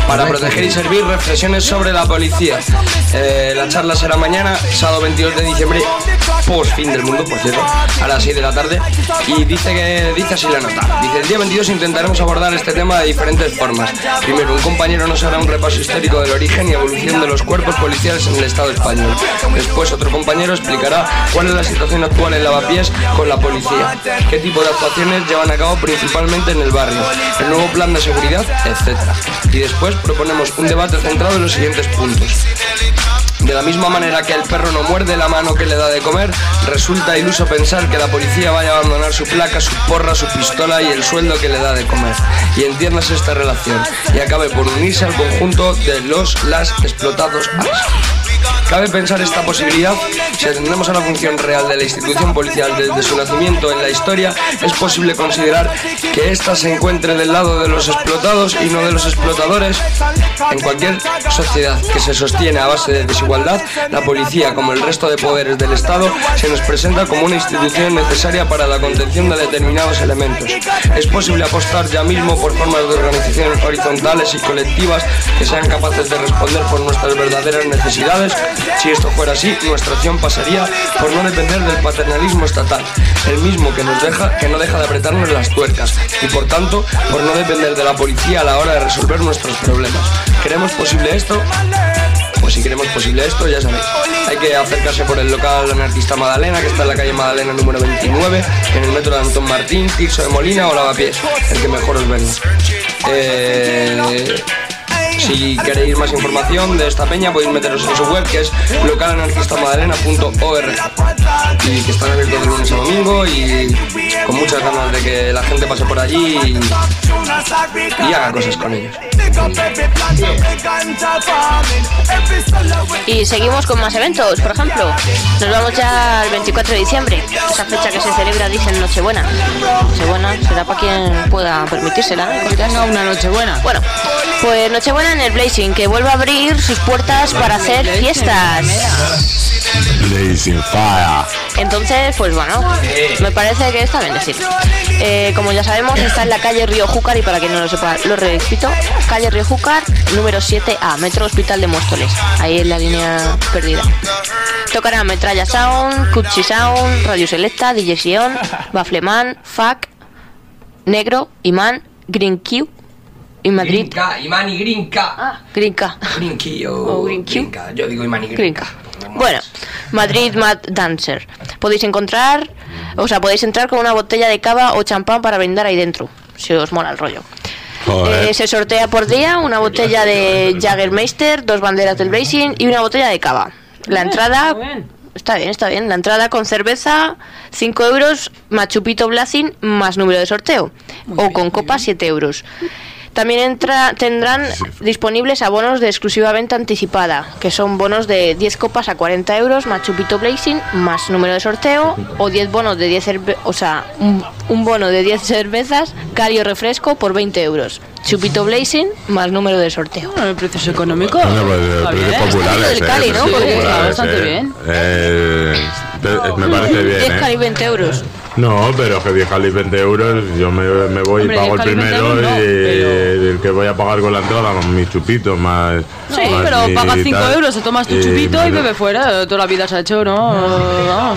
[SPEAKER 2] para proteger y servir, reflexiones sobre la policía. Eh, la charla será mañana, sábado veintidós de diciembre, post fin del mundo, por cierto, a las seis de la tarde. Y dice que dice así la nota. Dice: el día veintidós intentaremos abordar este tema de diferentes formas. Primero, un compañero nos hará un repaso histórico del origen y evolución de los cuerpos policiales en el Estado español. Después, otro compañero explicará cuál es la situación actual en Lavapiés con la policía, qué tipo de actuaciones llevan a cabo principalmente en el barrio, el nuevo plan de seguridad, etcétera. Y después proponemos un debate centrado en los siguientes puntos. De la misma manera que el perro no muerde la mano que le da de comer, resulta iluso pensar que la policía vaya a abandonar su placa, su porra, su pistola y el sueldo que le da de comer. Y entiendas esta relación y acabe por unirse al conjunto de los, las explotados. Cabe pensar esta posibilidad: si atendemos a la función real de la institución policial desde su nacimiento en la historia, es posible considerar que ésta se encuentre del lado de los explotados y no de los explotadores. En cualquier sociedad que se sostiene a base de desigualdad, la policía, como el resto de poderes del Estado, se nos presenta como una institución necesaria para la contención de determinados elementos. Es posible apostar ya mismo por formas de organización horizontales y colectivas que sean capaces de responder por nuestras verdaderas necesidades. Si esto fuera así, nuestra acción pasaría por no depender del paternalismo estatal, el mismo que nos deja, que no deja de apretarnos las tuercas, y por tanto, por no depender de la policía a la hora de resolver nuestros problemas. ¿Queremos posible esto? Pues si queremos posible esto, ya sabéis, hay que acercarse por el local anarquista Madalena, que está en la calle Madalena número veintinueve, en el metro de Antón Martín, Tirso de Molina o Lavapiés, el que mejor os venga. Eh... Si queréis más información de esta peña, podéis meteros en su web, que es local anarquista madalena punto org, y que están abiertos de lunes a domingo, y con muchas ganas de que la gente pase por allí y, y haga cosas con ellos.
[SPEAKER 6] Y seguimos con más eventos. Por ejemplo, nos vamos ya al veinticuatro de diciembre, esa fecha que se celebra, dicen, Nochebuena. Nochebuena será para quien pueda permitírsela, ¿no?
[SPEAKER 9] Que tenga una Nochebuena.
[SPEAKER 6] Bueno, pues Nochebuena en el Blazing, que vuelve a abrir sus puertas para hacer fiestas.
[SPEAKER 5] Blazing Fire.
[SPEAKER 6] Entonces, pues bueno, me parece que está bien decirlo. Eh, como ya sabemos, está en la calle Río Júcar, y para quien no lo sepa, lo repito: calle Río Júcar, número siete A, Metro Hospital de Móstoles, ahí en la línea perdida. Tocará Metralla Sound, Cuchi Sound, Radio Selecta, D J Sion, Bafleman, F A C, Negro, Imán, Green Q y Madrid.
[SPEAKER 2] Green K, Imán y Green K.
[SPEAKER 6] Ah, Green K.
[SPEAKER 2] Green Q o, o Green Q. Green K. Yo digo Imán y Green, Green K.
[SPEAKER 6] Bueno, Madrid Mad Dancer. Podéis encontrar, o sea, podéis entrar con una botella de cava o champán para brindar ahí dentro, si os mola el rollo. Eh, se sortea por día una botella de Jägermeister, dos banderas del Blazing y una botella de cava. La entrada... Está bien, está bien. La entrada con cerveza, cinco euros, más chupito Blazing, más número de sorteo. Muy o bien, con copa, siete euros. También entra, tendrán disponibles abonos de exclusiva venta anticipada, que son bonos de diez copas a cuarenta euros, más chupito Blazing, más número de sorteo, o diez bonos de diez cervezas, o sea, un, un bono de diez cervezas, Cali o refresco por veinte euros. Chupito Blazing, más número de sorteo.
[SPEAKER 9] Bueno, el precio es económico.
[SPEAKER 5] Bueno, pues, precios populares.
[SPEAKER 6] El Cali, ¿no?
[SPEAKER 5] Sí,
[SPEAKER 6] Porque
[SPEAKER 5] está
[SPEAKER 9] bastante bien.
[SPEAKER 5] Eh, me parece bien.
[SPEAKER 6] diez
[SPEAKER 5] ¿eh?
[SPEAKER 6] Cali, veinte euros.
[SPEAKER 5] No, pero que diez Cali, veinte euros, yo me, me voy Hombre, y pago el primero, no, y pero... el que voy a pagar con la entrada, con mis chupitos, más...
[SPEAKER 9] Sí,
[SPEAKER 5] más
[SPEAKER 9] pero pagas cinco euros, te tomas tu y chupito y bebes fuera. Toda la vida se ha hecho, ¿no? no, no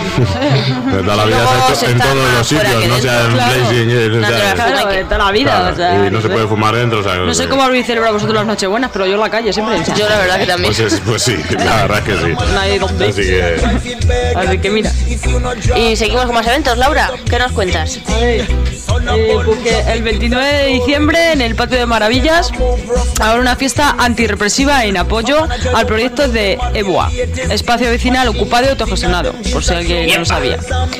[SPEAKER 5] sé. Toda la vida se ha hecho en todos los sitios, no sea en
[SPEAKER 9] claro.
[SPEAKER 5] Blazing.
[SPEAKER 9] No, claro, de toda la vida.
[SPEAKER 5] Claro,
[SPEAKER 9] o sea,
[SPEAKER 5] y no, no se puede fumar dentro, o sea...
[SPEAKER 9] No sé cómo habéis celebrado vosotros las Nochebuenas, pero yo en la calle siempre. O sea,
[SPEAKER 6] yo la verdad que también.
[SPEAKER 5] Pues, es, pues sí, la verdad es que sí.
[SPEAKER 9] Nadie donde.
[SPEAKER 5] Así que...
[SPEAKER 9] Así que mira.
[SPEAKER 6] Y seguimos con más eventos, Laura. ¿Qué nos cuentas?
[SPEAKER 9] Eh, porque el veintinueve de diciembre en el Patio de Maravillas habrá una fiesta antirrepresiva en apoyo al proyecto de EBUA, espacio vecinal ocupado y autogestionado, por si alguien no lo sabía,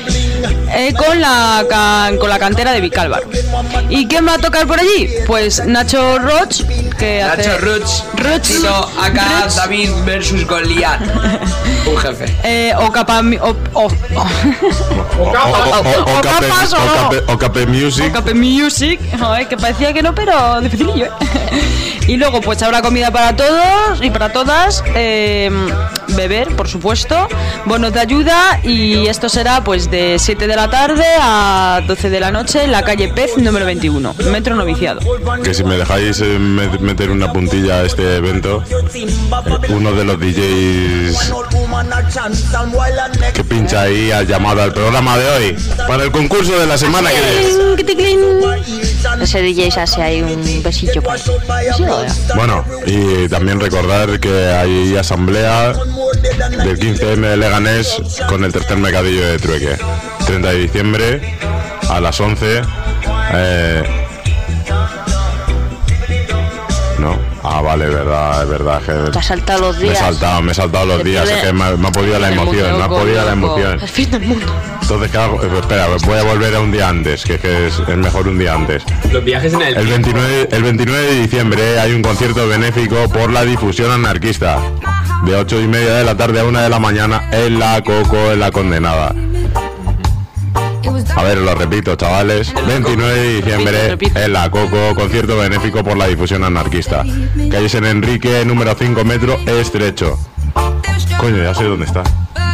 [SPEAKER 9] eh, con, la, can, con la cantera de Vicálvaro. ¿Y quién va a tocar por allí? Pues Nacho Roch, que
[SPEAKER 2] Nacho
[SPEAKER 9] hace...
[SPEAKER 2] Roch,
[SPEAKER 9] Roch
[SPEAKER 2] acá Roch. David versus Goliat, un jefe.
[SPEAKER 9] Eh, o capa... O, o,
[SPEAKER 5] Ocape Music.
[SPEAKER 9] Ocape Music, joder, que parecía que no, pero dificilillo, ¿eh? Y luego pues habrá comida para todos y para todas, eh, beber, por supuesto, bonos de ayuda, y esto será pues de siete de la tarde a doce de la noche en la calle Pez número veintiuno, Metro Noviciado.
[SPEAKER 5] Que si me dejáis eh, meter una puntilla a este evento, uno de los D Js que pincha ahí ha llamado al programa de hoy para el concurso de la semana que viene.
[SPEAKER 6] Ese D J se hace ahí un besillo. Pues. Sí,
[SPEAKER 5] bueno, y también recordar que hay asamblea del quince eme de Leganés con el tercer mercadillo de trueque, treinta de diciembre a las once. eh, no, ah vale, verdad, es verdad que
[SPEAKER 6] te has saltado los días.
[SPEAKER 5] Me he saltado, me he saltado los días, es que me, me ha podido la emoción, me ha podido la emoción.
[SPEAKER 6] El fin del mundo.
[SPEAKER 5] Entonces, ¿qué hago? Espera, voy a volver a un día antes, que, que es, es mejor un día antes.
[SPEAKER 10] Los viajes en el
[SPEAKER 5] El veintinueve, el veintinueve de diciembre hay un concierto benéfico por la difusión anarquista, de ocho y media de la tarde a una de la mañana en la Coco, en la Condenada. A ver, lo repito, chavales, veintinueve de diciembre en la Coco, concierto benéfico por la difusión anarquista. Calle San Enrique, número cinco, metro estrecho. Coño, ya sé dónde está.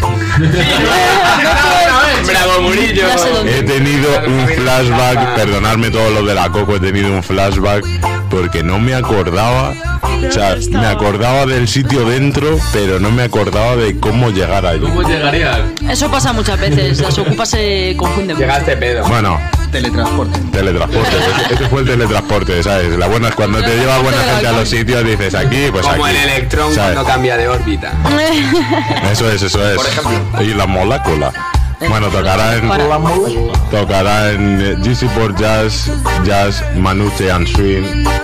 [SPEAKER 10] Bravo, Murillo.
[SPEAKER 5] He tenido un flashback, perdonadme todos los de la Coco, he tenido un flashback porque no me acordaba, o sea, me acordaba del sitio dentro, pero no me acordaba de cómo llegar allí.
[SPEAKER 10] ¿Cómo llegarías?
[SPEAKER 9] Eso pasa muchas veces, las ocupas se confunden.
[SPEAKER 10] Llegaste pedo.
[SPEAKER 5] Bueno,
[SPEAKER 28] teletransporte.
[SPEAKER 5] Teletransporte, ese, ese fue el teletransporte, ¿sabes? La buena es cuando te lleva buena gente a los sitios, dices aquí, pues
[SPEAKER 10] como
[SPEAKER 5] aquí.
[SPEAKER 10] el electrón, ¿sabes? Cuando cambia de órbita.
[SPEAKER 5] Eso es, eso es.
[SPEAKER 10] Por ejemplo.
[SPEAKER 5] Y la molécula. Bueno, tocará en tocará en eh, G C por Jazz, Jazz, Manute and Swing.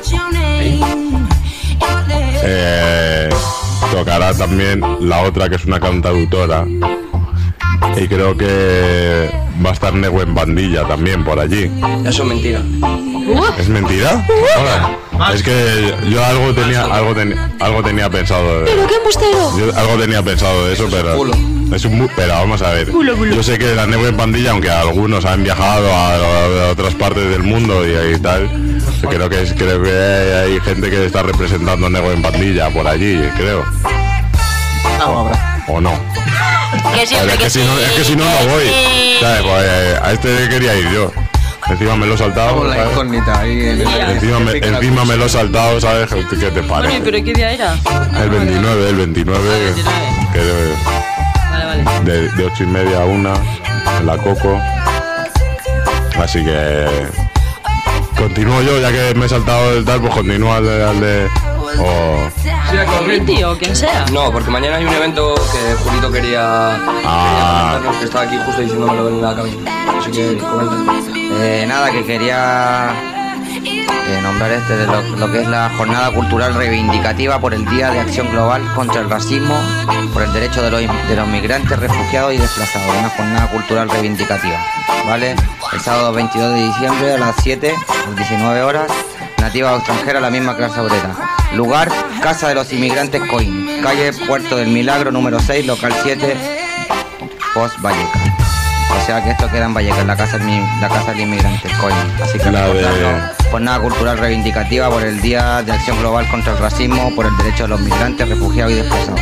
[SPEAKER 5] Eh, tocará también la otra, que es una cantautora, y creo que va a estar Nego en Bandilla también por allí.
[SPEAKER 2] Eso es mentira.
[SPEAKER 5] ¿Es mentira? Hola. Es que yo algo tenía algo, ten, algo tenía pensado de,
[SPEAKER 6] ¿Pero qué embustero?
[SPEAKER 5] yo algo tenía pensado de eso, pero es un, pero vamos a ver. Yo sé que la Nego en Pandilla, aunque algunos han viajado a, a otras partes del mundo y, y tal, creo que es, creo que hay gente que está representando Nego en Pandilla por allí, creo. O no.
[SPEAKER 6] Que sí,
[SPEAKER 5] es, que si no es que si no no voy. ¿Sabes? Pues, eh, a este quería ir yo. Encima me lo he saltado.
[SPEAKER 28] La incógnita ahí. El,
[SPEAKER 5] encima me, encima me lo he saltado, ¿sabes? ¿Qué te parece?
[SPEAKER 9] ¿Pero qué día era?
[SPEAKER 5] El veintinueve, el veintinueve. Que de,
[SPEAKER 9] vale, vale.
[SPEAKER 5] De, de ocho y media a una en la Coco. Así que continúo yo, ya que me he saltado el tal, pues continúo al de, al de o
[SPEAKER 9] tío, quien sea.
[SPEAKER 2] No, porque mañana hay un evento que Julito quería,
[SPEAKER 5] ah.
[SPEAKER 2] quería que estaba aquí justo diciéndomelo en la cabina. Así que comenta.
[SPEAKER 12] Eh, nada, que quería eh, nombrar este de lo, lo que es la jornada cultural reivindicativa por el Día de Acción Global contra el Racismo, por el derecho de los, de los migrantes, refugiados y desplazados. Una jornada cultural reivindicativa, ¿vale? El sábado veintidós de diciembre a las siete, a las diecinueve horas, nativa o extranjera, la misma clase obrera. Lugar, Casa de los Inmigrantes Coín, calle Puerto del Milagro, número seis, local siete, Post Vallecas. O sea que esto queda en Vallecas, la casa, la casa del inmigrante Coín. Así que recordarlo, jornada cultural reivindicativa por el Día de Acción Global contra el Racismo, por el derecho de los migrantes, refugiados y desplazados.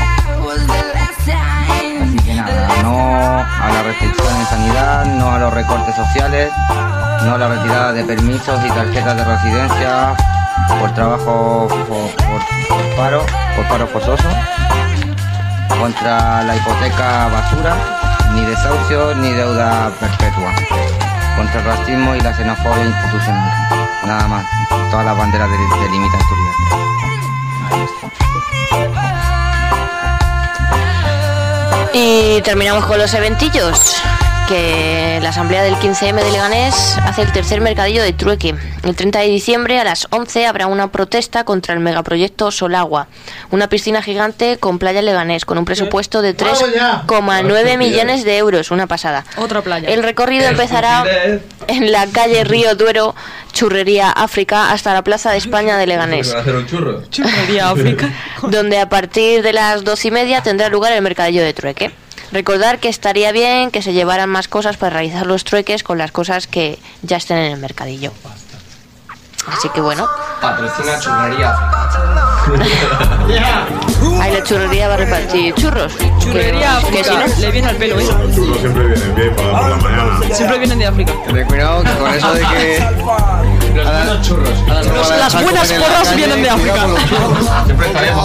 [SPEAKER 12] Así que nada, no a la restricción en sanidad, no a los recortes sociales, no a la retirada de permisos y tarjetas de residencia por trabajo por, por, por paro, por paro forzoso, contra la hipoteca basura, ni desahucio ni deuda perpetua, contra el racismo y la xenofobia institucional. Nada más, todas las banderas delimitan tu libertad.
[SPEAKER 6] Y terminamos con los eventillos. Que la asamblea del quince eme de Leganés hace el tercer mercadillo de trueque. El treinta de diciembre a las once habrá una protesta contra el megaproyecto Solagua, una piscina gigante con playa en Leganés, con un presupuesto de tres coma nueve millones de euros, una pasada.
[SPEAKER 9] Otra playa.
[SPEAKER 6] El recorrido empezará en la calle Río Duero, Churrería África, hasta la Plaza de España de Leganés.
[SPEAKER 13] ¿Hacer un churro?
[SPEAKER 9] Churrería África.
[SPEAKER 6] Donde a partir de las doce y media tendrá lugar el mercadillo de trueque. Recordar que estaría bien que se llevaran más cosas para realizar los trueques con las cosas que ya estén en el mercadillo. Así que bueno.
[SPEAKER 2] Patrocina Churrería África.
[SPEAKER 6] Ahí la churrería va a repartir churros.
[SPEAKER 9] Churrería
[SPEAKER 6] que, que si no,
[SPEAKER 9] le viene al pelo, ¿eh?
[SPEAKER 5] Los churros siempre vienen bien para por la mañana.
[SPEAKER 9] Siempre vienen de África.
[SPEAKER 28] Ten cuidado que con eso de que...
[SPEAKER 10] Los buenos churros.
[SPEAKER 9] Los, las buenas porras vienen de África.
[SPEAKER 10] Siempre estaremos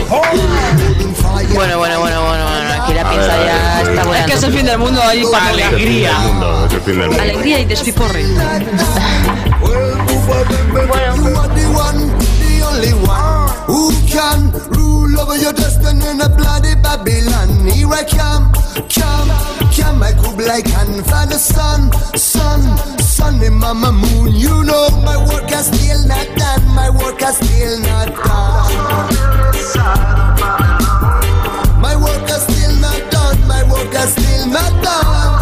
[SPEAKER 6] Bueno, bueno, bueno, bueno, bueno, aquí la pinza ya está buena.
[SPEAKER 9] Es que es el fin del mundo ahí para
[SPEAKER 5] Alegría. Es el fin del mundo.
[SPEAKER 9] Alegría y despiporre.
[SPEAKER 1] Who can rule over your destiny in a bloody Babylon? Here I come, come, come, I could like and fly the sun, sun, sunny mama moon. You know my work is still not done, my work is still not done. My work is still not done, my work is still not done.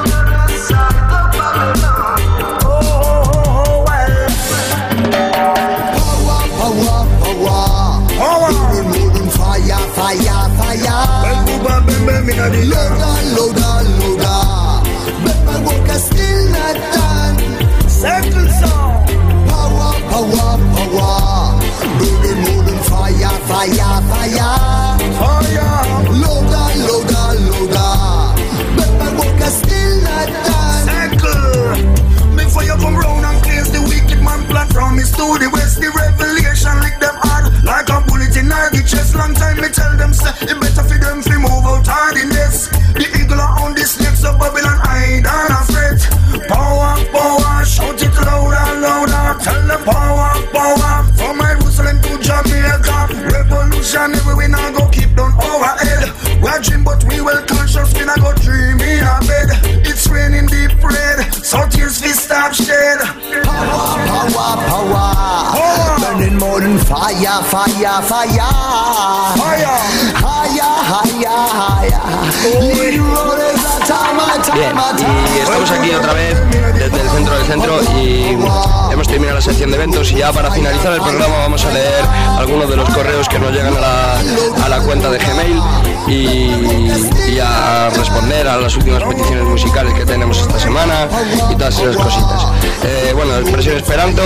[SPEAKER 1] Fire, fire, loader, loader, loader. But my work is still not done. Circle song. Power, power, power. Burning, burning, fire, fire, fire. Fire. Loader, loader, loader. But my work is still not done. Circle. Make fire come round and cleanse the wicked man plan from his to the west. The revelation lick them hard like a bullet in our chest. Long time me tell them say it better for them to move out hardiness. The eagle are on the snakes of Babylon hide and afraid. Power, power, shout it louder, louder. Tell them power, power. From Jerusalem to Jamaica, revolutionary we not go keep down overhead. We're dream but we will conscious we not go dream in a bed. It's raining deep red, so tears we stop shed. Power, power, power, power. Burning more than fire, fire, fire. Fire, higher, higher, higher.
[SPEAKER 2] Bien, y estamos aquí otra vez desde el centro del centro y hemos terminado la sección de eventos y ya para finalizar el programa vamos a leer algunos de los correos que nos llegan a la, a la cuenta de Gmail y, y a responder a las últimas peticiones musicales que tenemos esta semana y todas esas cositas. Eh, bueno, Expresión Esperanto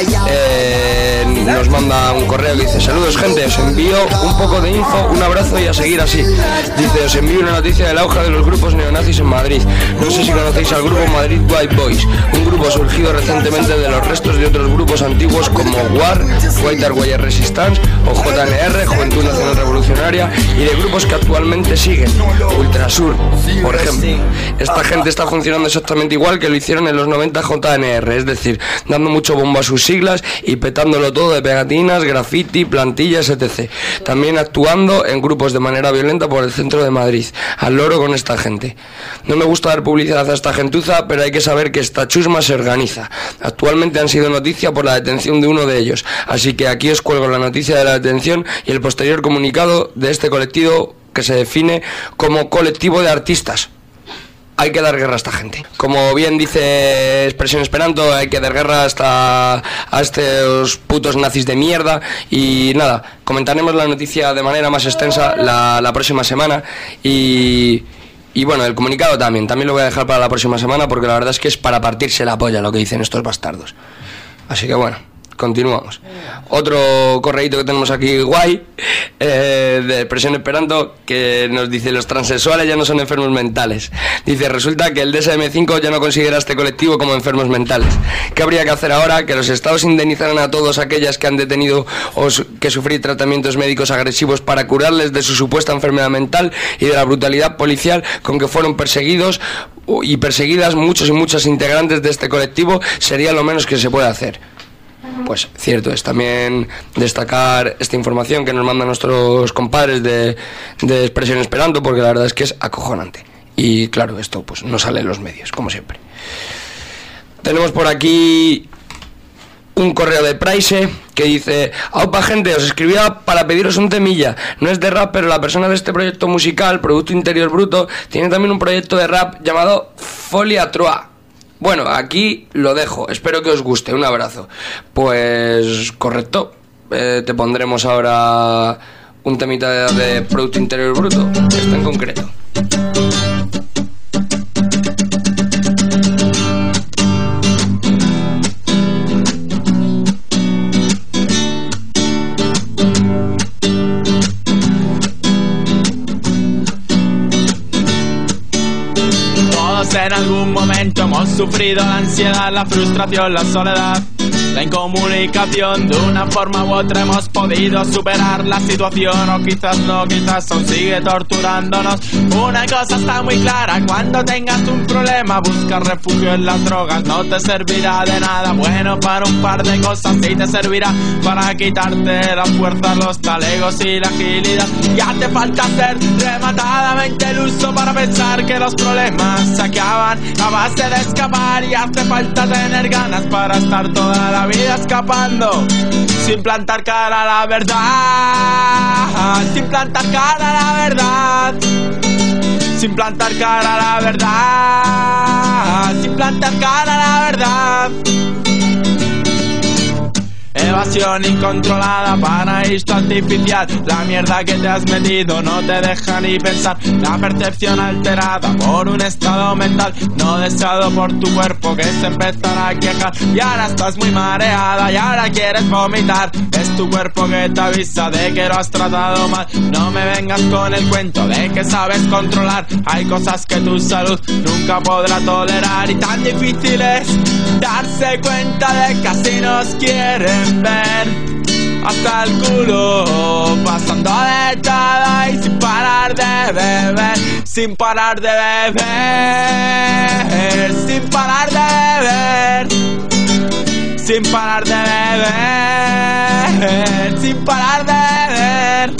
[SPEAKER 2] eh, nos manda un correo que dice: saludos gente, os envío un poco de info, un abrazo y a seguir así. Dice: os envío una noticia del auge de los grupos neonazis en Madrid. No sé si conocéis al grupo Madrid White Boys, un grupo surgido recientemente de los restos de otros grupos antiguos como WAR, White Army Resistance o J N R, Juventud Nacional Revolucionaria, y de grupos que actualmente siguen, Ultrasur, por ejemplo. Esta gente está funcionando exactamente igual que lo hicieron en los noventa J N R, es decir, dando mucho bombo a sus siglas y petándolo todo de pegatinas, graffiti, plantillas, etcétera. También actuando en grupos de manera violenta por el centro de Madrid, al loro con esta gente. No me gusta dar publicidad a esta gentuza, pero hay que saber que esta chusma se organiza. Actualmente han sido noticia por la detención de uno de ellos, así que aquí os cuelgo la noticia de la detención y el posterior comunicado de este colectivo que se define como colectivo de artistas. Hay que dar guerra a esta gente. Como bien dice Expresión Esperanto, hay que dar guerra hasta a estos putos nazis de mierda. Y nada, comentaremos la noticia de manera más extensa la, la próxima semana. Y, y bueno, el comunicado también, también lo voy a dejar para la próxima semana porque la verdad es que es para partirse la polla lo que dicen estos bastardos. Así que bueno, continuamos. Otro correíto que tenemos aquí guay, eh, de Expresión Esperanto, que nos dice: los transexuales ya no son enfermos mentales. Dice: resulta que el D S M cinco ya no considera a este colectivo como enfermos mentales. ¿Qué habría que hacer ahora? Que los estados indemnizaran a todos aquellas que han detenido o que sufrir tratamientos médicos agresivos para curarles de su supuesta enfermedad mental y de la brutalidad policial con que fueron perseguidos y perseguidas muchos y muchas integrantes de este colectivo. Sería lo menos que se puede hacer. Pues cierto es. También destacar esta información que nos mandan nuestros compadres de, de Expresión Esperanto, porque la verdad es que es acojonante. Y claro, esto pues no sale en los medios, como siempre. Tenemos por aquí un correo de Price que dice: aupa gente, os escribía para pediros un temilla. No es de rap, pero la persona de este proyecto musical, Producto Interior Bruto, tiene también un proyecto de rap llamado Folia Trois. Bueno, aquí lo dejo, espero que os guste, un abrazo. Pues correcto, eh, te pondremos ahora un temita de, de Producto Interior Bruto, este en concreto.
[SPEAKER 8] Todos en algún momento hemos sufrido la ansiedad, la frustración, la soledad, la incomunicación. De una forma u otra hemos podido superar la situación, o quizás no, quizás aún sigue torturándonos. Una cosa está muy clara: cuando tengas un problema, busca refugio en las drogas. No te servirá de nada bueno para un par de cosas, sí te servirá para quitarte la fuerza, los talegos y la agilidad. Ya te falta ser rematadamente iluso para pensar que los problemas se acaban a base de escapar, y hace falta tener ganas para estar toda la vida escapando, sin plantar cara a la verdad, sin plantar cara a la verdad, sin plantar cara a la verdad, sin plantar cara a la verdad. Evasión incontrolada, paraíso artificial. La mierda que te has metido no te deja ni pensar. La percepción alterada por un estado mental no deseado por tu cuerpo, que se empezará a quejar. Y ahora estás muy mareada y ahora quieres vomitar. Es tu cuerpo que te avisa de que lo has tratado mal. No me vengas con el cuento de que sabes controlar. Hay cosas que tu salud nunca podrá tolerar, y tan difícil es darse cuenta de que así nos quieren ver hasta el culo, pasando de todo y sin parar de beber, sin parar de beber, sin parar de beber, sin parar de beber, sin parar de beber.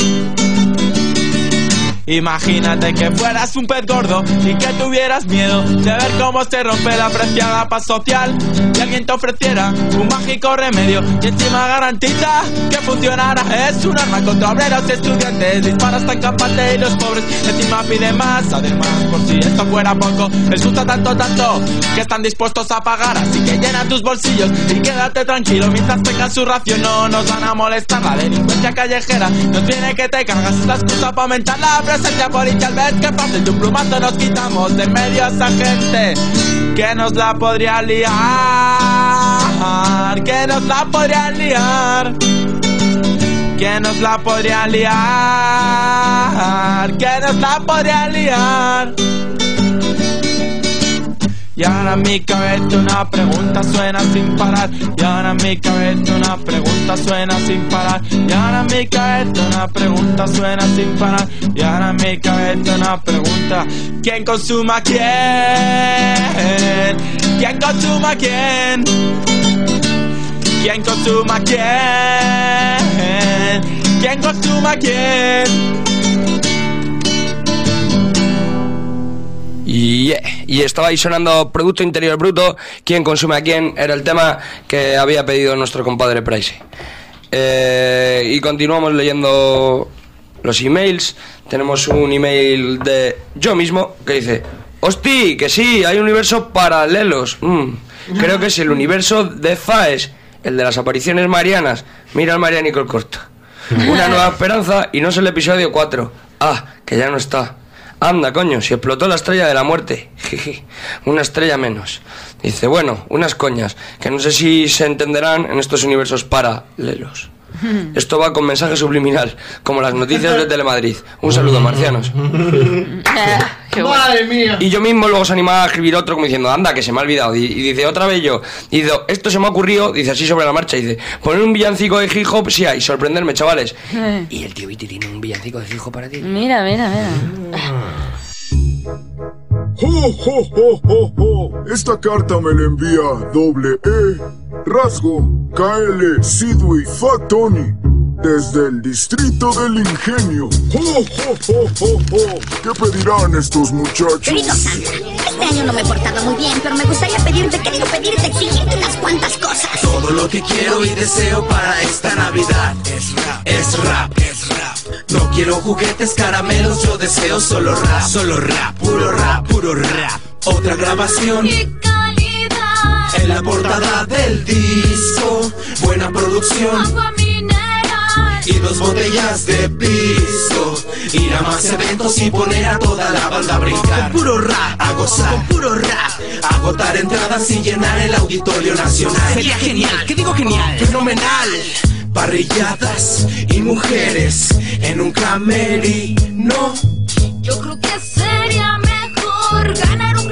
[SPEAKER 8] Imagínate que fueras un pez gordo y que tuvieras miedo de ver cómo se rompe la preciada paz social, y alguien te ofreciera un mágico remedio y encima garantiza que funcionara. Es un arma contra obreros y estudiantes, disparas tan campante y los pobres encima piden más. Además, por si esto fuera poco, les gusta tanto, tanto que están dispuestos a pagar. Así que llena tus bolsillos y quédate tranquilo mientras tengan su ración. No nos van a molestar, la delincuencia callejera nos viene que te cargas. Es la excusa para aumentar la presencia policial. Ves que fácil, de un plumazo nos quitamos de medio a esa gente que nos la podría liar, que nos la podría liar, que nos la podría liar, que nos la podría liar. Y ahora en mi cabeza una pregunta suena sin parar. Y ahora en mi cabeza una pregunta suena sin parar. Y ahora en mi cabeza una pregunta suena sin parar. Y ahora en mi cabeza una pregunta: ¿quién consuma quién? ¿Quién consuma quién? ¿Quién consuma quién? ¿Quién consuma quién?
[SPEAKER 2] Y, yeah. y estaba ahí sonando Producto Interior Bruto, ¿quién consume a quién? Era el tema que había pedido nuestro compadre Price. Eh, y continuamos leyendo los emails. Tenemos un email de yo mismo que dice: ¡Hosti! Que sí, hay universos paralelos. Mm, creo que es el universo de Faes, el de las apariciones marianas. Mira al Marianico el corto. Una nueva esperanza y no es el episodio cuatro. Ah, que ya no está. Anda, coño, si explotó la estrella de la muerte. Una estrella menos. Dice, bueno, unas coñas, que no sé si se entenderán en estos universos paralelos. Esto va con mensaje subliminal, como las noticias de Telemadrid. Un saludo, marcianos.
[SPEAKER 11] Madre mía.
[SPEAKER 2] Y yo mismo luego se animaba a escribir otro como diciendo, anda, que se me ha olvidado. Y, y dice, otra vez yo. Y dice, esto se me ha ocurrido, dice así sobre la marcha. Y dice, poner un villancico de hip hop, sí hay, sorprenderme, chavales. Y el tío Viti tiene un villancico de hip hop para ti.
[SPEAKER 6] Mira, mira, mira.
[SPEAKER 15] ¡Jo, jo, jo, jo, jo! Esta carta me la envía doble E, Rasgo, K L, Sidway, Fat Tony, desde el distrito del Ingenio. ¡Jo, jo, jo, jo, jo! ¿Qué pedirán estos muchachos?
[SPEAKER 17] Querido Santa, este año no me he portado muy bien, pero me gustaría pedirte, querido pedirte, exigirte unas cuantas cosas.
[SPEAKER 18] Todo lo que quiero y deseo para esta Navidad es rap, es rap, es rap. No quiero juguetes, caramelos, yo deseo solo rap, solo rap, puro rap, puro rap. Otra grabación en la portada del disco, buena producción, agua mineral y dos botellas de pisco. Ir a más eventos y poner a toda la banda a brincar. Con puro rap, a gozar, con puro rap. Agotar entradas y llenar el Auditorio Nacional.
[SPEAKER 21] Sería genial, ¿qué digo genial?
[SPEAKER 18] Fenomenal. Parrilladas y mujeres en un camerino.
[SPEAKER 17] Yo creo que sería mejor ganar un Grammy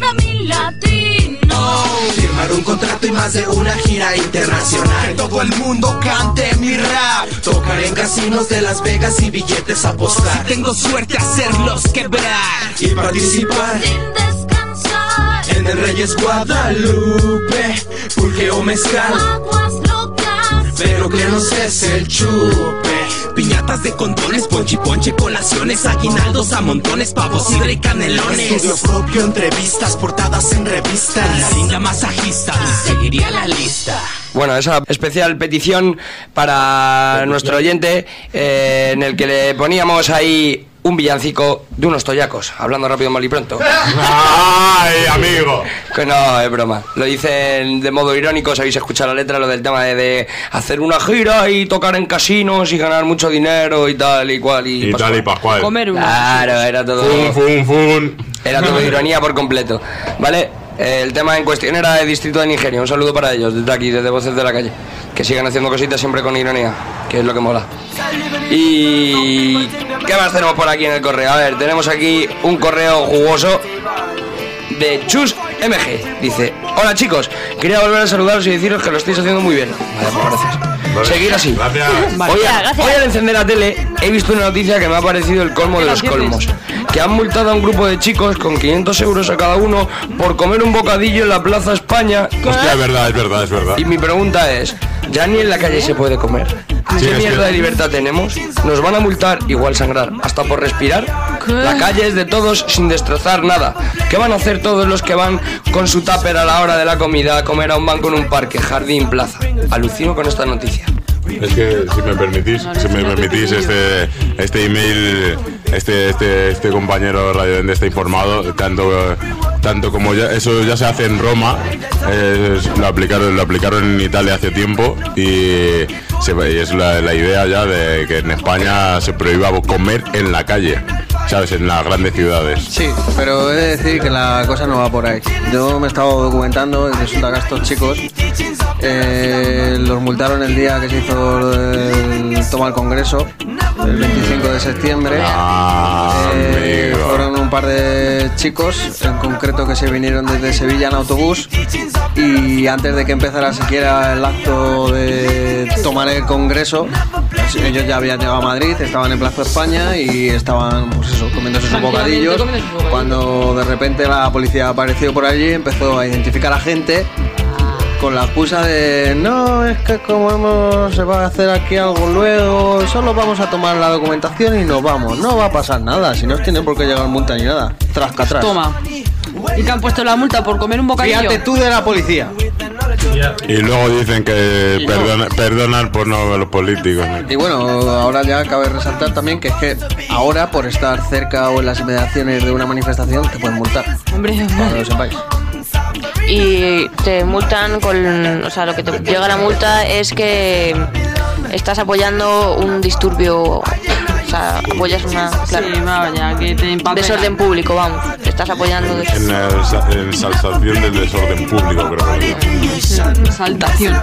[SPEAKER 18] latino. Firmar un contrato y más de una gira internacional. Que todo el mundo cante mi rap. Tocar en casinos de Las Vegas y billetes a apostar. Si tengo suerte hacerlos quebrar. Y participar
[SPEAKER 3] Sin descansar.
[SPEAKER 18] en el Reyes Guadalupe, pulque o mezcal,
[SPEAKER 3] Aguas locas.
[SPEAKER 18] pero que no cese el chupe. Piñatas de condones, ponchi ponche, colaciones, aguinaldos a montones, pavos, sidra y canelones. Estudio propio, entrevistas, portadas en revistas. La linda masajista, y seguiría la lista.
[SPEAKER 2] Bueno, esa especial petición para nuestro oyente, eh, en el que le poníamos ahí un villancico de unos toyacos, hablando rápido, mal y pronto.
[SPEAKER 5] ¡Ay, amigo!
[SPEAKER 2] Que no, es broma. Lo dicen de modo irónico, sabéis escuchar la letra, lo del tema de, de hacer una gira y tocar en casinos y ganar mucho dinero y tal y cual. Y,
[SPEAKER 5] y tal y pascual.
[SPEAKER 9] Comer una.
[SPEAKER 2] Claro, era todo...
[SPEAKER 5] Fun, fun, fun.
[SPEAKER 2] Era todo ironía por completo. ¿Vale? El tema en cuestión era el distrito de Nigeria. Un saludo para ellos, desde aquí, desde Voces de la Calle. Que sigan haciendo cositas siempre con ironía, que es lo que mola. Y... ¿qué más tenemos por aquí en el correo? A ver, tenemos aquí un correo jugoso de Chus M G. Dice: hola chicos, quería volver a saludaros y deciros que lo estáis haciendo muy bien. Vale, pues gracias.
[SPEAKER 5] Vale.
[SPEAKER 2] Seguir así.
[SPEAKER 5] Gracias.
[SPEAKER 2] Hoy, a- hoy al encender la tele he visto una noticia que me ha parecido el colmo de los colmos. Que han multado a un grupo de chicos con quinientos euros a cada uno por comer un bocadillo en la Plaza España.
[SPEAKER 5] Hostia, es verdad, es verdad, es verdad.
[SPEAKER 2] Y mi pregunta es, ¿ya ni en la calle se puede comer?
[SPEAKER 5] Sí,
[SPEAKER 2] ¿Qué
[SPEAKER 5] es
[SPEAKER 2] mierda
[SPEAKER 5] que-
[SPEAKER 2] de libertad tenemos? ¿Nos van a multar, igual sangrar, hasta por respirar? La calle es de todos sin destrozar nada. ¿Qué van a hacer todos los que van con su tupper a la hora de la comida a comer a un banco en un parque, jardín, plaza? Alucino con esta noticia.
[SPEAKER 5] Es que si me permitís, si me permitís este este email, este este este compañero radiante está informado, tanto tanto como ya eso ya se hace en Roma, es- lo aplicaron lo aplicaron en Italia hace tiempo y, se, y es la, la idea ya de que en España se prohíba comer en la calle, ¿sabes? En las grandes ciudades.
[SPEAKER 28] Sí, pero he de decir que la cosa no va por ahí. Yo me he estado documentando y resulta que a estos chicos eh, los multaron el día que se hizo el toma al Congreso, el veinticinco de septiembre.
[SPEAKER 5] Ah,
[SPEAKER 28] Eh,
[SPEAKER 5] amigo.
[SPEAKER 28] fueron un par de chicos, en concreto, que se vinieron desde Sevilla en autobús y antes de que empezara siquiera el acto de tomar el Congreso, ellos ya habían llegado a Madrid, estaban en Plaza España y estaban, pues eso, comiéndose sus bocadillos,
[SPEAKER 9] comiendo sus bocadillos.
[SPEAKER 28] cuando de repente la policía apareció por allí, empezó a identificar a gente con la excusa de no, es que como hemos, se va a hacer aquí algo luego, solo vamos a tomar la documentación y nos vamos, no va a pasar nada, si no os tiene por qué llegar multa ni nada, trasca atrás.
[SPEAKER 9] Toma. ¿Y que han puesto la multa por comer un bocadillo?
[SPEAKER 28] Fíjate tú de la policía.
[SPEAKER 5] Y luego dicen que
[SPEAKER 28] Y no.
[SPEAKER 5] perdona- perdonan por no los políticos, ¿no?
[SPEAKER 28] Y bueno, ahora ya cabe resaltar también que es que ahora por estar cerca o en las inmediaciones de una manifestación te pueden multar,
[SPEAKER 9] Hombre,
[SPEAKER 28] para que lo sepáis.
[SPEAKER 6] Y te multan con... O sea, lo que te llega la multa es que estás apoyando un disturbio... O sea, apoyas una... Claro,
[SPEAKER 9] sí, vaya, que te empapelan.
[SPEAKER 6] desorden público, vamos. Estás apoyando...
[SPEAKER 5] En la ensa- ensalzación del desorden público, creo que lo llaman.
[SPEAKER 9] Saltación.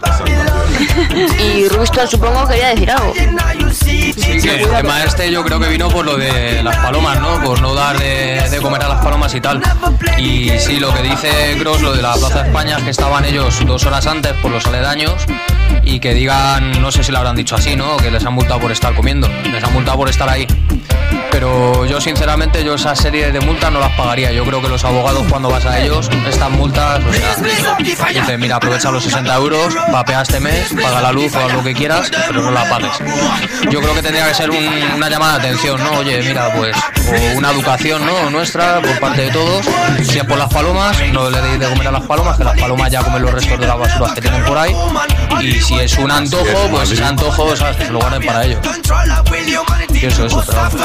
[SPEAKER 6] Y Rubiston, supongo, quería decir algo.
[SPEAKER 7] Sí, que el tema este yo creo que vino por lo de las palomas, ¿no? Por no dar de, de comer a las palomas y tal. Y sí, lo que dice Gross, lo de la Plaza de España, es que estaban ellos dos horas antes por los aledaños y que digan, no sé si lo habrán dicho así, ¿no? Que les han multado por estar comiendo, les han multado por estar ahí. Pero yo sinceramente, yo esa serie de multas no las pagaría. Yo creo que los abogados, cuando vas a ellos, estas multas, o sea, dice, mira, aprovecha los sesenta euros, papea este mes, paga la luz o haz lo que quieras, pero no la pagues. Yo creo que tendría que ser un- una llamada de atención, ¿no? Oye, mira, pues, o una educación, ¿no? Nuestra, por parte de todos. Si es por las palomas, no le deis de comer a las palomas, que las palomas ya comen los restos de las basuras que tienen por ahí. Y si es un antojo, pues ese antojo, ¿sabes? Que se lo guarden para ellos. Pienso eso, pero vamos.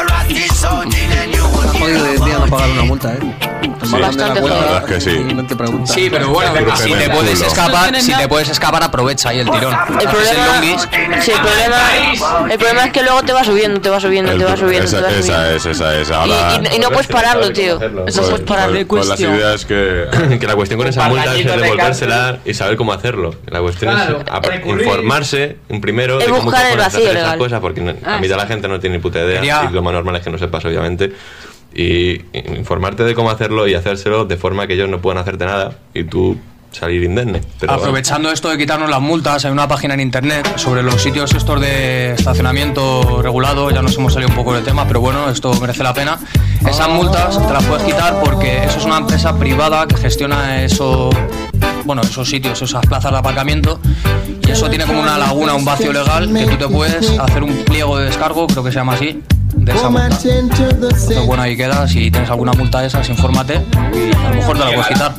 [SPEAKER 28] Está jodido hoy en día no pagar una multa, ¿eh? Te
[SPEAKER 5] Sí,
[SPEAKER 28] mandan de
[SPEAKER 5] la
[SPEAKER 28] la cuenta
[SPEAKER 5] verdad es que sí.
[SPEAKER 28] y no te preguntan.
[SPEAKER 7] Sí, pero bueno, si te puedes escapar, si te puedes escapar, aprovecha ahí el tirón.
[SPEAKER 6] El
[SPEAKER 7] Haces
[SPEAKER 6] problema,
[SPEAKER 7] longuis.
[SPEAKER 6] sí, el problema, el problema es que luego te va subiendo, te va subiendo, te va subiendo, te
[SPEAKER 5] esa,
[SPEAKER 6] va subiendo.
[SPEAKER 5] esa es, esa es.
[SPEAKER 6] Y,
[SPEAKER 5] Ahora,
[SPEAKER 6] y- y no puedes pararlo, tío. No
[SPEAKER 13] Pues,
[SPEAKER 6] puedes pararlo.
[SPEAKER 13] pues,
[SPEAKER 5] pues las ideas que...
[SPEAKER 13] que la cuestión con esa multa es devolvérsela y saber cómo hacerlo. La cuestión
[SPEAKER 6] Claro,
[SPEAKER 13] es ap-
[SPEAKER 6] recurrir.
[SPEAKER 13] informarse en primero
[SPEAKER 6] Es
[SPEAKER 13] de cómo
[SPEAKER 6] buscar el
[SPEAKER 13] cojones
[SPEAKER 6] vacío
[SPEAKER 13] hacer esas
[SPEAKER 6] legal.
[SPEAKER 13] cosas, porque no-
[SPEAKER 6] Ah,
[SPEAKER 13] a mitad
[SPEAKER 6] sí.
[SPEAKER 13] la gente no tiene ni puta idea
[SPEAKER 7] Quería-
[SPEAKER 13] y lo más normal es que no sepas, obviamente. y informarte de cómo hacerlo y hacérselo de forma que ellos no puedan hacerte nada y tú salir indemne. Pero
[SPEAKER 7] aprovechando bueno. esto de quitarnos las multas, hay una página en internet sobre los sitios estos de estacionamiento regulado, ya nos hemos salido un poco del tema, pero bueno, esto merece la pena. Esas multas te las puedes quitar porque eso es una empresa privada que gestiona eso, bueno, esos sitios, esas plazas de aparcamiento, y eso tiene como una laguna, un vacío legal, que tú te puedes hacer un pliego de descargo, creo que se llama así, de esa multa. Entonces bueno, ahí queda, si tienes alguna multa de esas, infórmate y a lo mejor te la puedes quitar.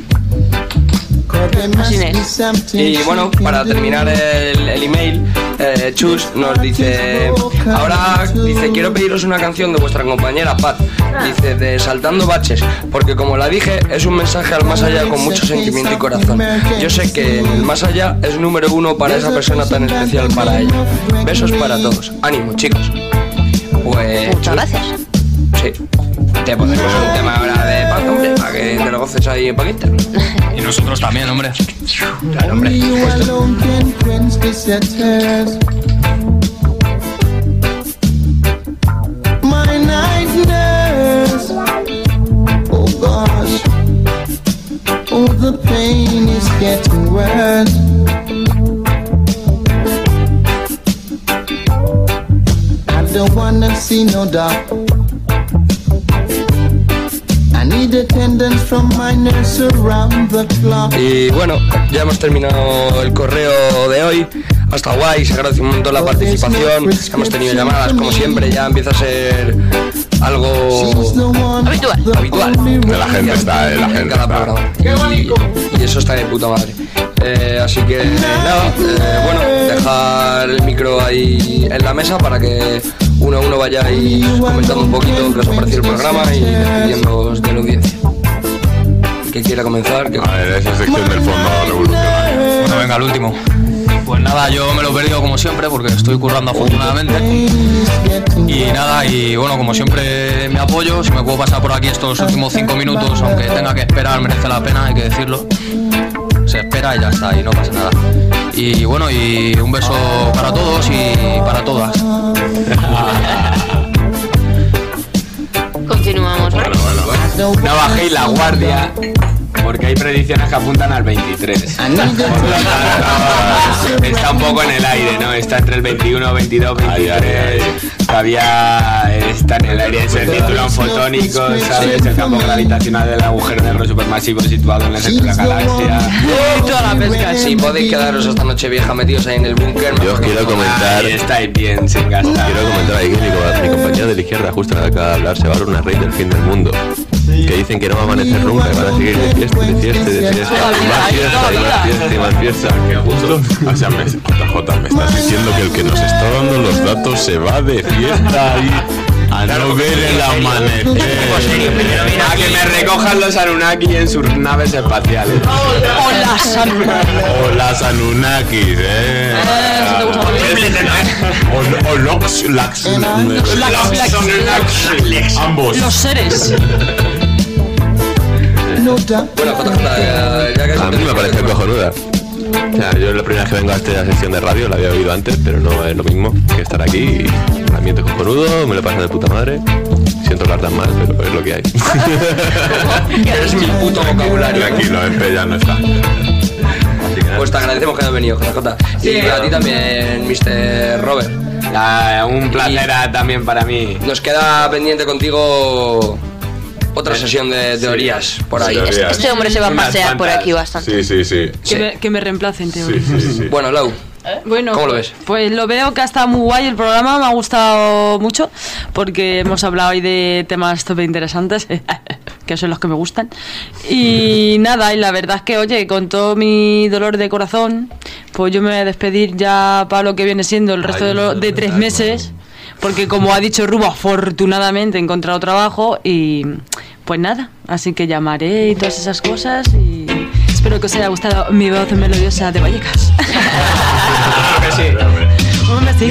[SPEAKER 2] Y bueno, para terminar el, el email, eh, Chus nos dice: ahora dice, quiero pediros una canción de vuestra compañera Pat, dice, de Saltando Baches, porque como la dije, es un mensaje al más allá con mucho sentimiento y corazón. Yo sé que en el más allá es número uno para esa persona tan especial para ella. Besos para todos, ánimo chicos. Pues
[SPEAKER 6] muchas gracias.
[SPEAKER 2] Sí, te ponemos un tema ahora de Pat, hombre, para que te lo goces ahí un poquito.
[SPEAKER 7] Y nosotros también, hombre.
[SPEAKER 2] Claro, hombre, por supuesto. Y bueno, ya hemos terminado el correo de hoy. Ha estado guay, se agradece un montón la participación. Hemos tenido llamadas como siempre, ya empieza a ser algo
[SPEAKER 6] habitual.
[SPEAKER 2] habitual.
[SPEAKER 5] La gente está, la gente
[SPEAKER 2] cada programa. Y, y eso está de puta madre. Eh, así que nada, eh, bueno, dejar el micro ahí en la mesa para que uno a uno vayáis comentando un poquito qué os ha parecido el programa y despidiéndoos de la audiencia. ¿Qué quiera comenzar? ¿Qué...
[SPEAKER 5] A ver, esa sección del fondo revolucionario.
[SPEAKER 7] Bueno, venga, el último. Pues nada, yo me lo he perdido como siempre porque estoy currando afortunadamente. Y nada, y bueno, como siempre me apoyo. Si me puedo pasar por aquí estos últimos cinco minutos, aunque tenga que esperar, merece la pena, hay que decirlo. Se espera y ya está, y no pasa nada. Y bueno, y un beso para todos y para todas.
[SPEAKER 6] Continuamos.
[SPEAKER 10] Bueno, bueno, bueno. No bajéis la guardia, porque hay predicciones que apuntan al veintitrés. Está un poco en el aire, ¿no? Está entre el veintiuno, veintidós, veintitrés. Todavía está en el aire ese cinturón fotónico, ¿sabes? El campo gravitacional del agujero negro supermasivo situado en el centro de la galaxia.
[SPEAKER 2] Toda la pesca. Si podéis quedaros esta noche vieja metidos ahí en el búnker.
[SPEAKER 13] Yo os quiero comentar.
[SPEAKER 10] Ahí estáis bien, sin gastar.
[SPEAKER 13] Quiero comentar ahí que mi, mi compañero de la izquierda, justo acaba de hablar, se va a dar una raid del fin del mundo. Que dicen que no va a amanecer nunca, que van a seguir de fiesta, de fiesta, de fiesta. Más fiesta, y más fiesta, y más fiesta.
[SPEAKER 5] Que justo. O sea, me, J J, me estás diciendo que el que nos está dando los datos se va de fiesta ahí a no ver el amanecer.
[SPEAKER 10] A que me recojan los Anunnaki en sus naves espaciales.
[SPEAKER 9] O las Anunnaki.
[SPEAKER 5] O las Anunnakis, eh. O, o Lox, Lax, Lax, ambos.
[SPEAKER 9] Los seres.
[SPEAKER 2] Bueno, J J, ya que
[SPEAKER 13] a mí me parece cojonuda. O sea, yo es la primera vez que vengo a esta sección de radio, la había oído antes, pero no es lo mismo que estar aquí. Y el ambiente es cojonudo, me lo paso de puta madre. Siento hablar tan mal, pero es lo que hay.
[SPEAKER 2] Eres mi puto vocabulario.
[SPEAKER 5] Tranquilo, el ya no está.
[SPEAKER 2] Pues te agradecemos que hayas venido, J J. Sí, y a ti también, mister Robert.
[SPEAKER 10] Ah, un placer y también para mí.
[SPEAKER 2] Nos queda pendiente contigo otra sesión de teorías sí, por ahí.
[SPEAKER 6] Sí, este, este hombre se va a pasear por aquí bastante.
[SPEAKER 5] Sí, sí, sí.
[SPEAKER 9] Que, sí. Me, que me reemplacen, teorías.
[SPEAKER 5] Sí, sí, sí.
[SPEAKER 2] Bueno, Lau.
[SPEAKER 9] ¿Eh? Bueno,
[SPEAKER 2] ¿cómo lo ves?
[SPEAKER 9] Pues lo veo que ha estado muy guay el programa, me ha gustado mucho porque hemos hablado hoy de temas súper interesantes, que son los que me gustan. Y nada, y la verdad es que, oye, con todo mi dolor de corazón, pues yo me voy a despedir ya para lo que viene siendo el resto Ay, de, lo, de tres meses, porque como ha dicho Rubo, afortunadamente he encontrado trabajo y pues nada, así que llamaré y todas esas cosas y espero que os haya gustado mi voz melodiosa de Vallecas.
[SPEAKER 10] Claro que sí.
[SPEAKER 9] Un besito.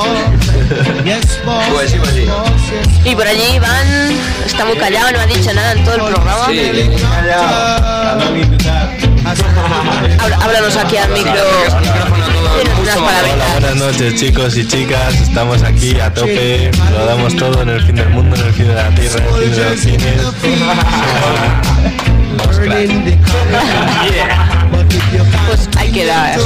[SPEAKER 2] Pues sí, pues sí.
[SPEAKER 6] Y por allí Iván está muy callado, no ha dicho nada en todo el programa.
[SPEAKER 2] Sí,
[SPEAKER 6] Háblanos acercarnos aquí al micro. Unas palabritas.
[SPEAKER 13] Buenas noches, chicos y chicas. Estamos aquí a tope. Lo damos todo en el fin del mundo, en el fin de la tierra, en el fin de los cines.
[SPEAKER 6] Pues hay que dar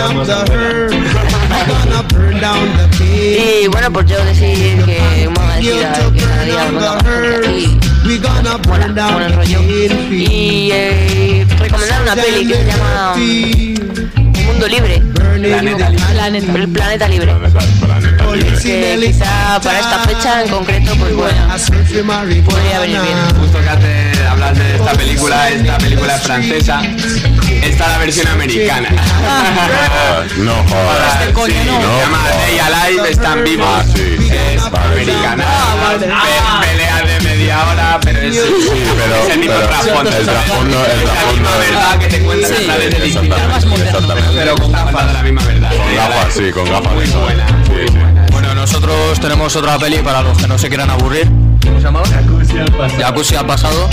[SPEAKER 6] y bueno, pues yo decir que muy agradecida de que cada día venga más gente aquí. Mola, mola el rollo. Y eh, recomendar una peli que se llama Mundo Libre. Planeta Libre. El Planeta Libre. Que quizá para esta fecha en concreto, pues bueno, podría venir bien.
[SPEAKER 10] Justo que antes de hablar de esta película, esta película es francesa, esta es la versión americana.
[SPEAKER 5] No jodas.
[SPEAKER 10] Este coño sí, no. Se llama Day Alive, Están Vivos.
[SPEAKER 5] Ah, sí.
[SPEAKER 10] Es americana. Pe peleas de media hora, pero es,
[SPEAKER 5] sí, pero,
[SPEAKER 10] es el mismo trasfondo.
[SPEAKER 5] El trasfondo, el trasfondo
[SPEAKER 10] es la verdad que te cuentan
[SPEAKER 5] sí,
[SPEAKER 10] a través de
[SPEAKER 5] exactamente,
[SPEAKER 10] pero con gafas de la misma verdad.
[SPEAKER 5] Con gafas, sí, con gafas.
[SPEAKER 10] Muy buena.
[SPEAKER 5] Sí, sí.
[SPEAKER 7] Bueno, nosotros tenemos otra peli para los que no se quieran aburrir. ¿Cómo se llama? Jacuzzi al pasado. Jacuzzi al pasado.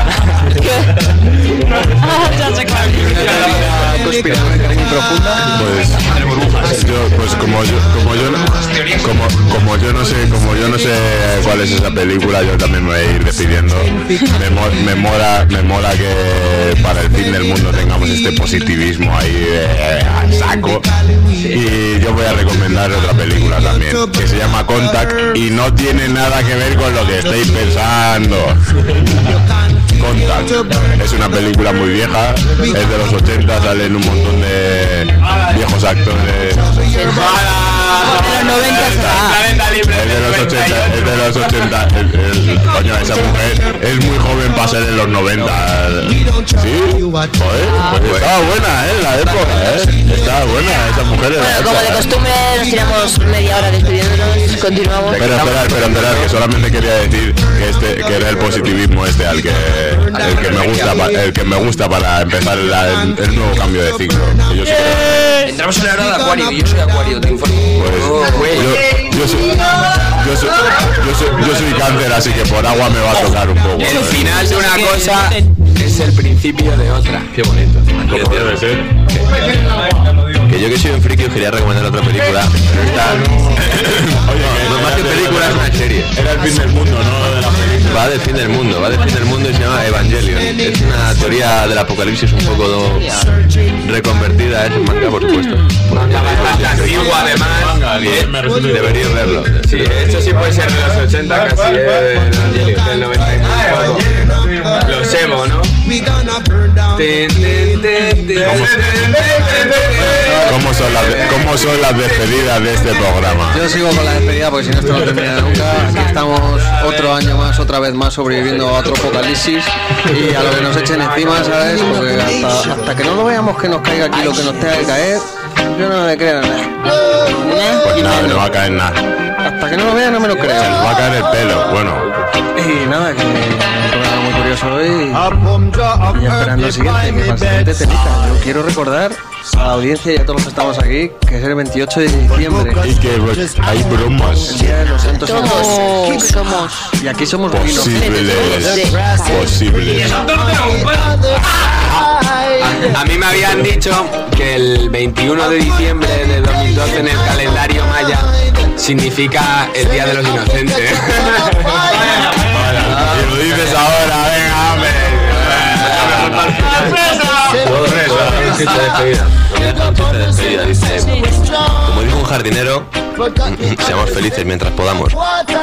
[SPEAKER 28] Muy profunda.
[SPEAKER 5] Pues yo, pues como yo, como yo, no, como, como yo no sé, como yo no sé cuál es esa película, yo también me voy a ir despidiendo. Me, mo, me mola, me mola que para el fin del mundo tengamos este positivismo ahí eh, a saco. Y yo voy a recomendar otra película también, que se llama Contact y no tiene nada que ver con lo que estáis pensando. Contact es una película muy vieja, es de los ochenta, salen un montón de viejos actores. Es de los ochenta, es de los ochenta. El, el, coño, esa mujer es muy joven para ser en los noventa. Sí, joder, pues estaba buena, eh, la época, eh. Estaba buena esa mujer.
[SPEAKER 6] Bueno, como de costumbre nos tiramos media hora despidiéndonos, continuamos.
[SPEAKER 5] Pero esperar, pero esperar, que solamente quería decir que este, que era el positivismo este al que, el que me gusta, pa, el que me gusta para empezar la, el, el nuevo cambio de ciclo. Que yo soy,
[SPEAKER 2] entramos en la hora de Acuario y yo soy Acuario, te informo.
[SPEAKER 5] Pues,
[SPEAKER 2] oh,
[SPEAKER 5] yo, yo, soy, yo, soy, yo, soy, yo soy cáncer, así que por agua me va a tocar un poco.
[SPEAKER 10] El final de una cosa es el principio de otra.
[SPEAKER 13] Qué bonito. Como debe ser. Que yo que soy un friki os quería recomendar otra película. Oye, no, más que película es una serie.
[SPEAKER 5] Era el fin del mundo, ¿no? De la película.
[SPEAKER 13] Va del fin del mundo, va del fin del mundo y se llama Evangelion. Es una teoría del apocalipsis un poco do... reconvertida, es un manga, por supuesto.
[SPEAKER 10] Bastante antigua, además.
[SPEAKER 13] Deberíais verlo.
[SPEAKER 10] Sí, esto sí puede ser de los ochenta, casi es del noventa y nueve. Los Evo, ¿no?
[SPEAKER 5] ¿Cómo son, las, ¿Cómo son las despedidas de este programa?
[SPEAKER 28] Yo sigo con la despedida porque si no esto no termina nunca. Aquí estamos otro año más, otra vez más sobreviviendo a otro apocalipsis y a lo que nos echen encima, ¿sabes? Porque hasta, hasta que no lo veamos que nos caiga aquí lo que nos tenga que caer, yo no me creo nada.
[SPEAKER 5] Pues nada, no va a caer nada.
[SPEAKER 28] Hasta que no lo vea no me lo creo.
[SPEAKER 5] Se nos va a caer el pelo, bueno.
[SPEAKER 28] Y nada, que un programa muy curioso hoy. Y esperando el siguiente, que para el siguiente telita. Yo quiero recordar a la audiencia y a todos los que estamos aquí que es el veintiocho de diciembre.
[SPEAKER 5] Y que pues, hay bromas.
[SPEAKER 28] El día de los santos
[SPEAKER 6] Todos somos.
[SPEAKER 28] Y aquí somos
[SPEAKER 5] posibles. Posibles.
[SPEAKER 10] A, a mí me habían dicho que el veintiuno de diciembre de dos mil doce en el calendario maya significa el Día de los Inocentes.
[SPEAKER 5] Y lo dices ahora, venga, hombre.
[SPEAKER 13] Como dijo un jardinero, seamos felices mientras podamos.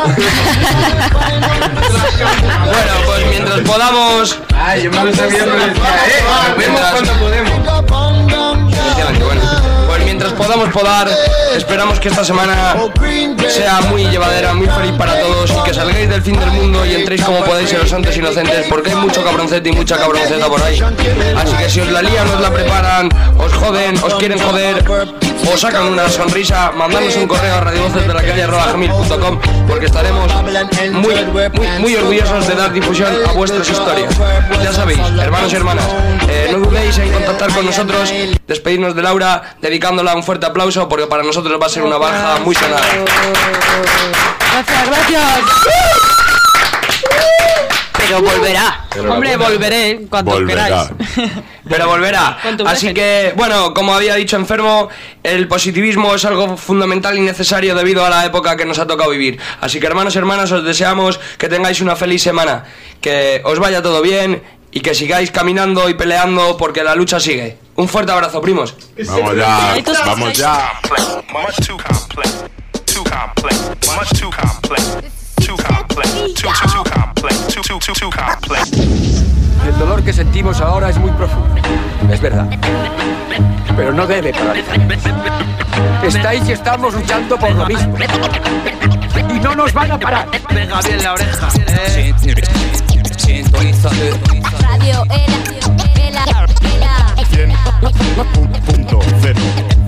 [SPEAKER 2] Bueno, pues mientras podamos.
[SPEAKER 10] Ay, yo me lo sabía, pero decía, eh, nos vemos cuando podemos.
[SPEAKER 2] Bueno, pues mientras podamos podar, esperamos que esta semana sea muy llevadera, muy feliz para todos y que salgáis del fin del mundo y entréis como podáis en los santos inocentes, porque hay mucho cabroncete y mucha cabronceta por ahí. Así que si os la lían, os la preparan, os joden, os quieren joder, os sacan una sonrisa, mandadnos un correo a radiovoces de la calle arroba gmail punto com, porque estaremos muy, muy, muy orgullosos de dar difusión a vuestras historias. Ya sabéis, hermanos y hermanas, eh, no dudéis en contactar con nosotros, despedirnos de Laura, dedicándola un fuerte aplauso, porque para nosotros va a ser una baja muy sonada.
[SPEAKER 9] Gracias, gracias.
[SPEAKER 6] Pero volverá.
[SPEAKER 2] Pero
[SPEAKER 9] Hombre,
[SPEAKER 2] volverá.
[SPEAKER 9] volveré cuando
[SPEAKER 2] Volverá.
[SPEAKER 9] queráis.
[SPEAKER 2] Pero volverá.
[SPEAKER 9] Cuanto
[SPEAKER 2] Así
[SPEAKER 9] dejen.
[SPEAKER 2] que, bueno, como había dicho Enfermo, el positivismo es algo fundamental y necesario debido a la época que nos ha tocado vivir. Así que, hermanos y hermanas, os deseamos que tengáis una feliz semana, que os vaya todo bien y que sigáis caminando y peleando porque la lucha sigue. Un fuerte abrazo, primos.
[SPEAKER 5] Vamos ya, vamos ya.
[SPEAKER 11] Much too complex, too complex, much too complex, too complex, too too too complex, too too too too complex.
[SPEAKER 14] El dolor que sentimos ahora es muy profundo, es verdad, pero no debe paralizar. Estáis y estamos luchando por lo mismo y no nos van a parar.
[SPEAKER 28] Venga bien la oreja.
[SPEAKER 14] Eh. Sintonízate.
[SPEAKER 3] Radio Ela, Ela, Ela.
[SPEAKER 5] cien punto cero.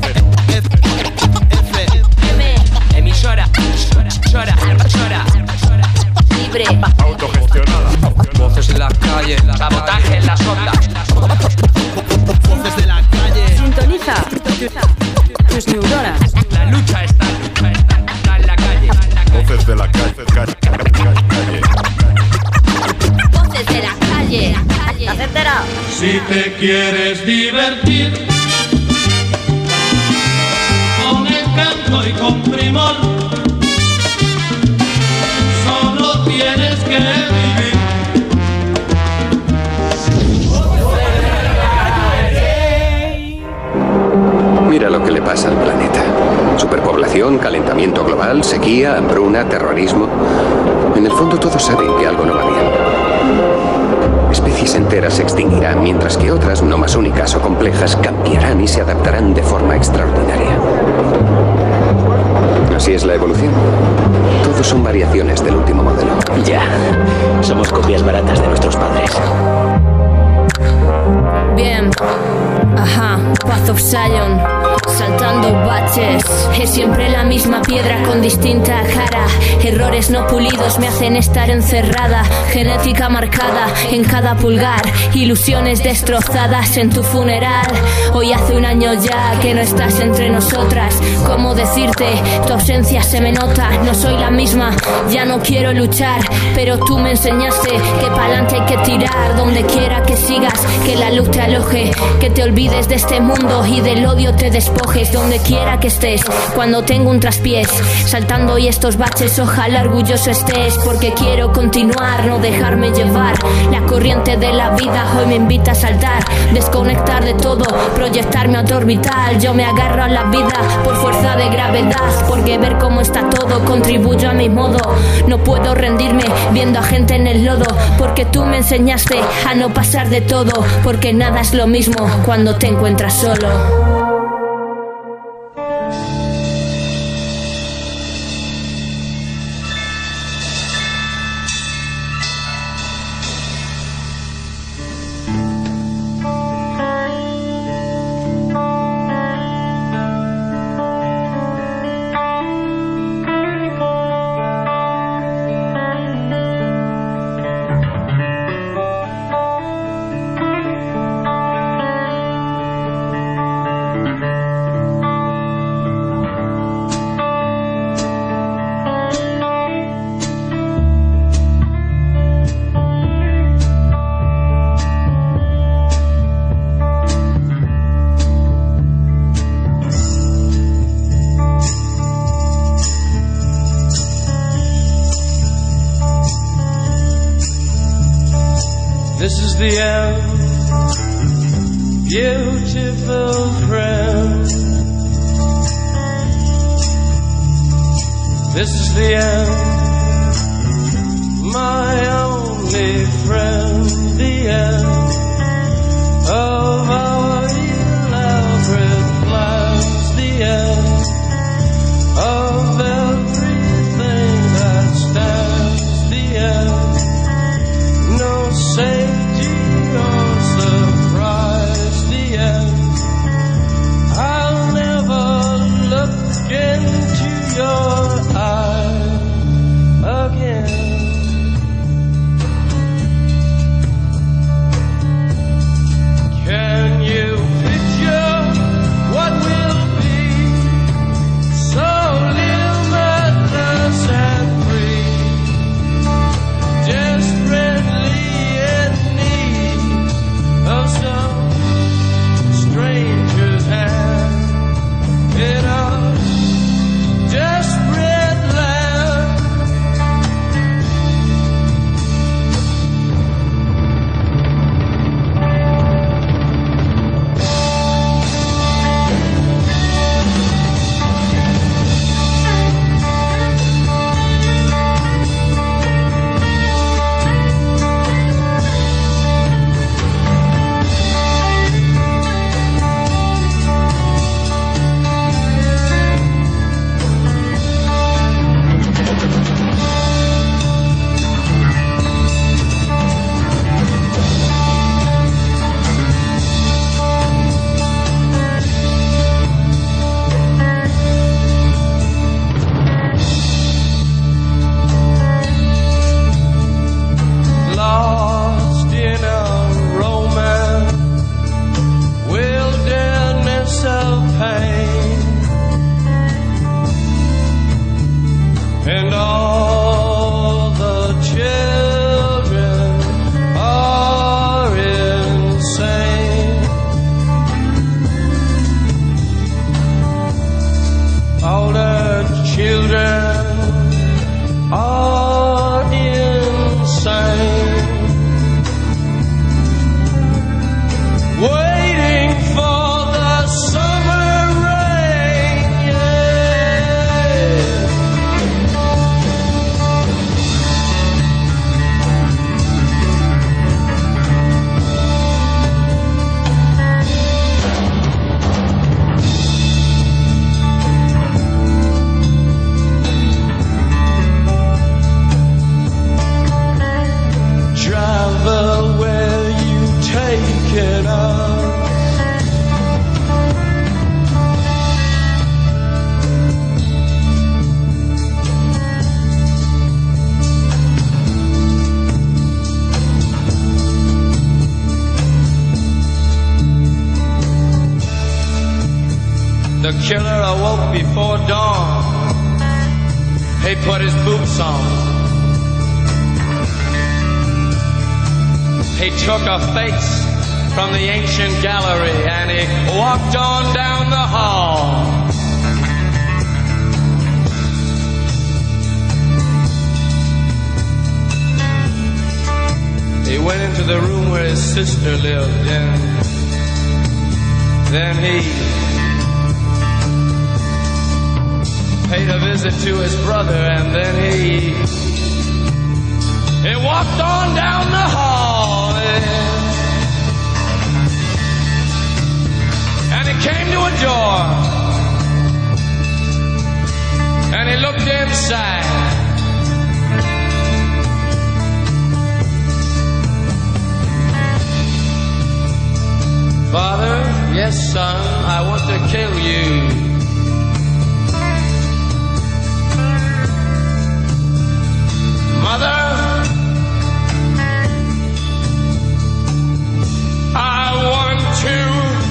[SPEAKER 21] Emisora, llora, llora,
[SPEAKER 3] Libre.
[SPEAKER 5] Autogestionada.
[SPEAKER 14] Voces en la calle,
[SPEAKER 21] sabotaje en las ondas.
[SPEAKER 28] Voces de la calle.
[SPEAKER 9] Sintoniza tus neuronas.
[SPEAKER 21] La lucha está, lucha está, está en la calle.
[SPEAKER 5] Voces de la calle. calle, calle.
[SPEAKER 3] Voces de la calle. ¿Estás enterado?
[SPEAKER 16] Si te quieres divertir con el canto y con primor, solo tienes que vivir.
[SPEAKER 19] Mira lo que le pasa al planeta. Superpoblación, calentamiento global, sequía, hambruna, terrorismo. En el fondo todos saben que algo no va bien. Especies enteras se extinguirán, mientras que otras, no más únicas o complejas, cambiarán y se adaptarán de forma extraordinaria. Así es la evolución. Todos son variaciones del último modelo.
[SPEAKER 20] Ya, somos copias baratas de nuestros padres.
[SPEAKER 22] Bien, ajá, Path of Zion, saltando baches. Es siempre la misma piedra con distinta cara. Errores no pulidos me hacen estar encerrada. Genética marcada en cada pulgar. Ilusiones destrozadas en tu funeral. Hoy hace un año ya que no estás entre nosotras. ¿Cómo decirte? Tu ausencia se me nota. No soy la misma, ya no quiero luchar. Pero tú me enseñaste que pa'lante hay que tirar. Donde quiera que sigas, que la luz te aloje, que te olvides de este mundo y del odio te despojes. Donde quiera que estés, cuando tengo un traspiés, saltando hoy estos baches, ojalá orgulloso estés, porque quiero continuar, no dejarme llevar. La corriente de la vida hoy me invita a saltar, desconectar de todo, proyectarme a otro orbital. Yo me agarro a la vida por fuerza de gravedad, porque ver cómo está todo contribuyo a mi modo. No puedo rendirme viendo a gente en el lodo, porque tú me enseñaste a no pasar de todo, porque nada es lo mismo cuando te encuentras solo.
[SPEAKER 16] This is the end, beautiful friend. This is the end, my only friend. The end of our elaborate plans. The end of everything that stands. The end, no safety or surprise. The end, I'll never look into your eyes again. The killer awoke before dawn. He put his boots on. He took a face from the ancient gallery and he walked on down the hall. He went into the room where his sister lived and then he paid a visit to his brother and then he he walked on down the hall and he came to a door and he looked inside. Father, yes son, I want to kill you. Mother, I want to.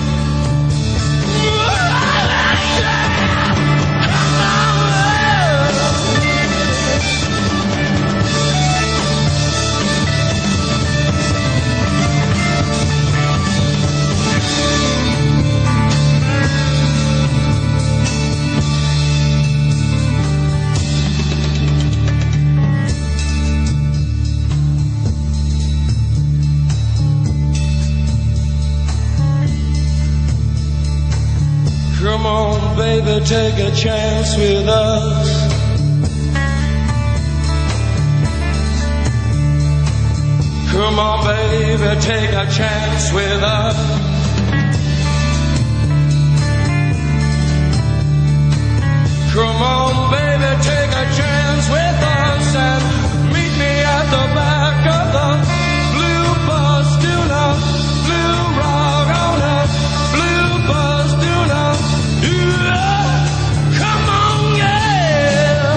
[SPEAKER 16] Come on, baby, take a chance with us. Come on, baby, take a chance with us. Come on, baby, take a chance with us and meet me at the back of the blue bus. Do not blue rock on us, blue bus. Do not. Come on, yeah.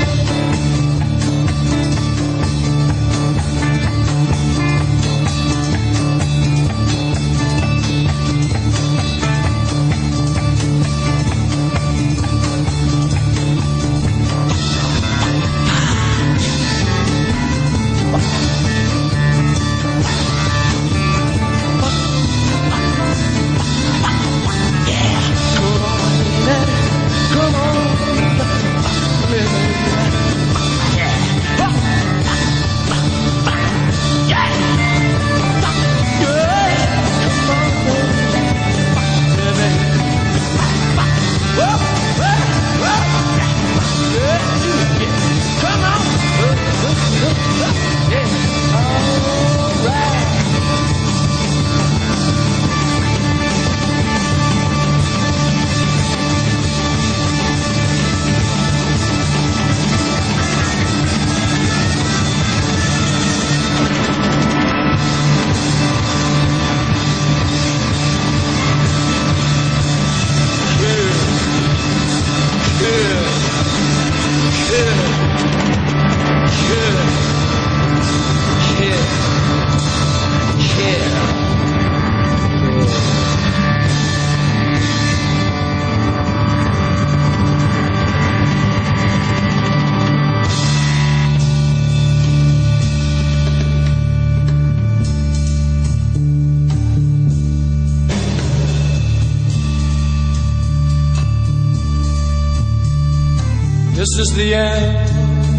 [SPEAKER 16] This is the end,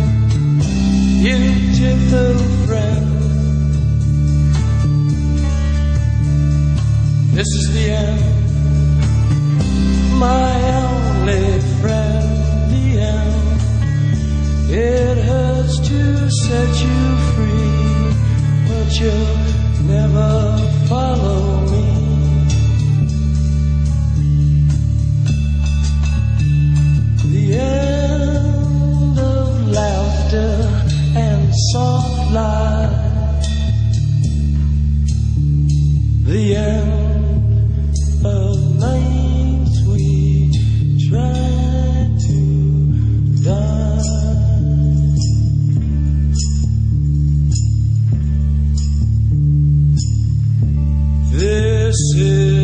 [SPEAKER 16] beautiful friend. This is the end, my only friend. The end. It hurts to set you free, but you'll never follow me. The end of laughter and soft light. The end of nights we try to die. This is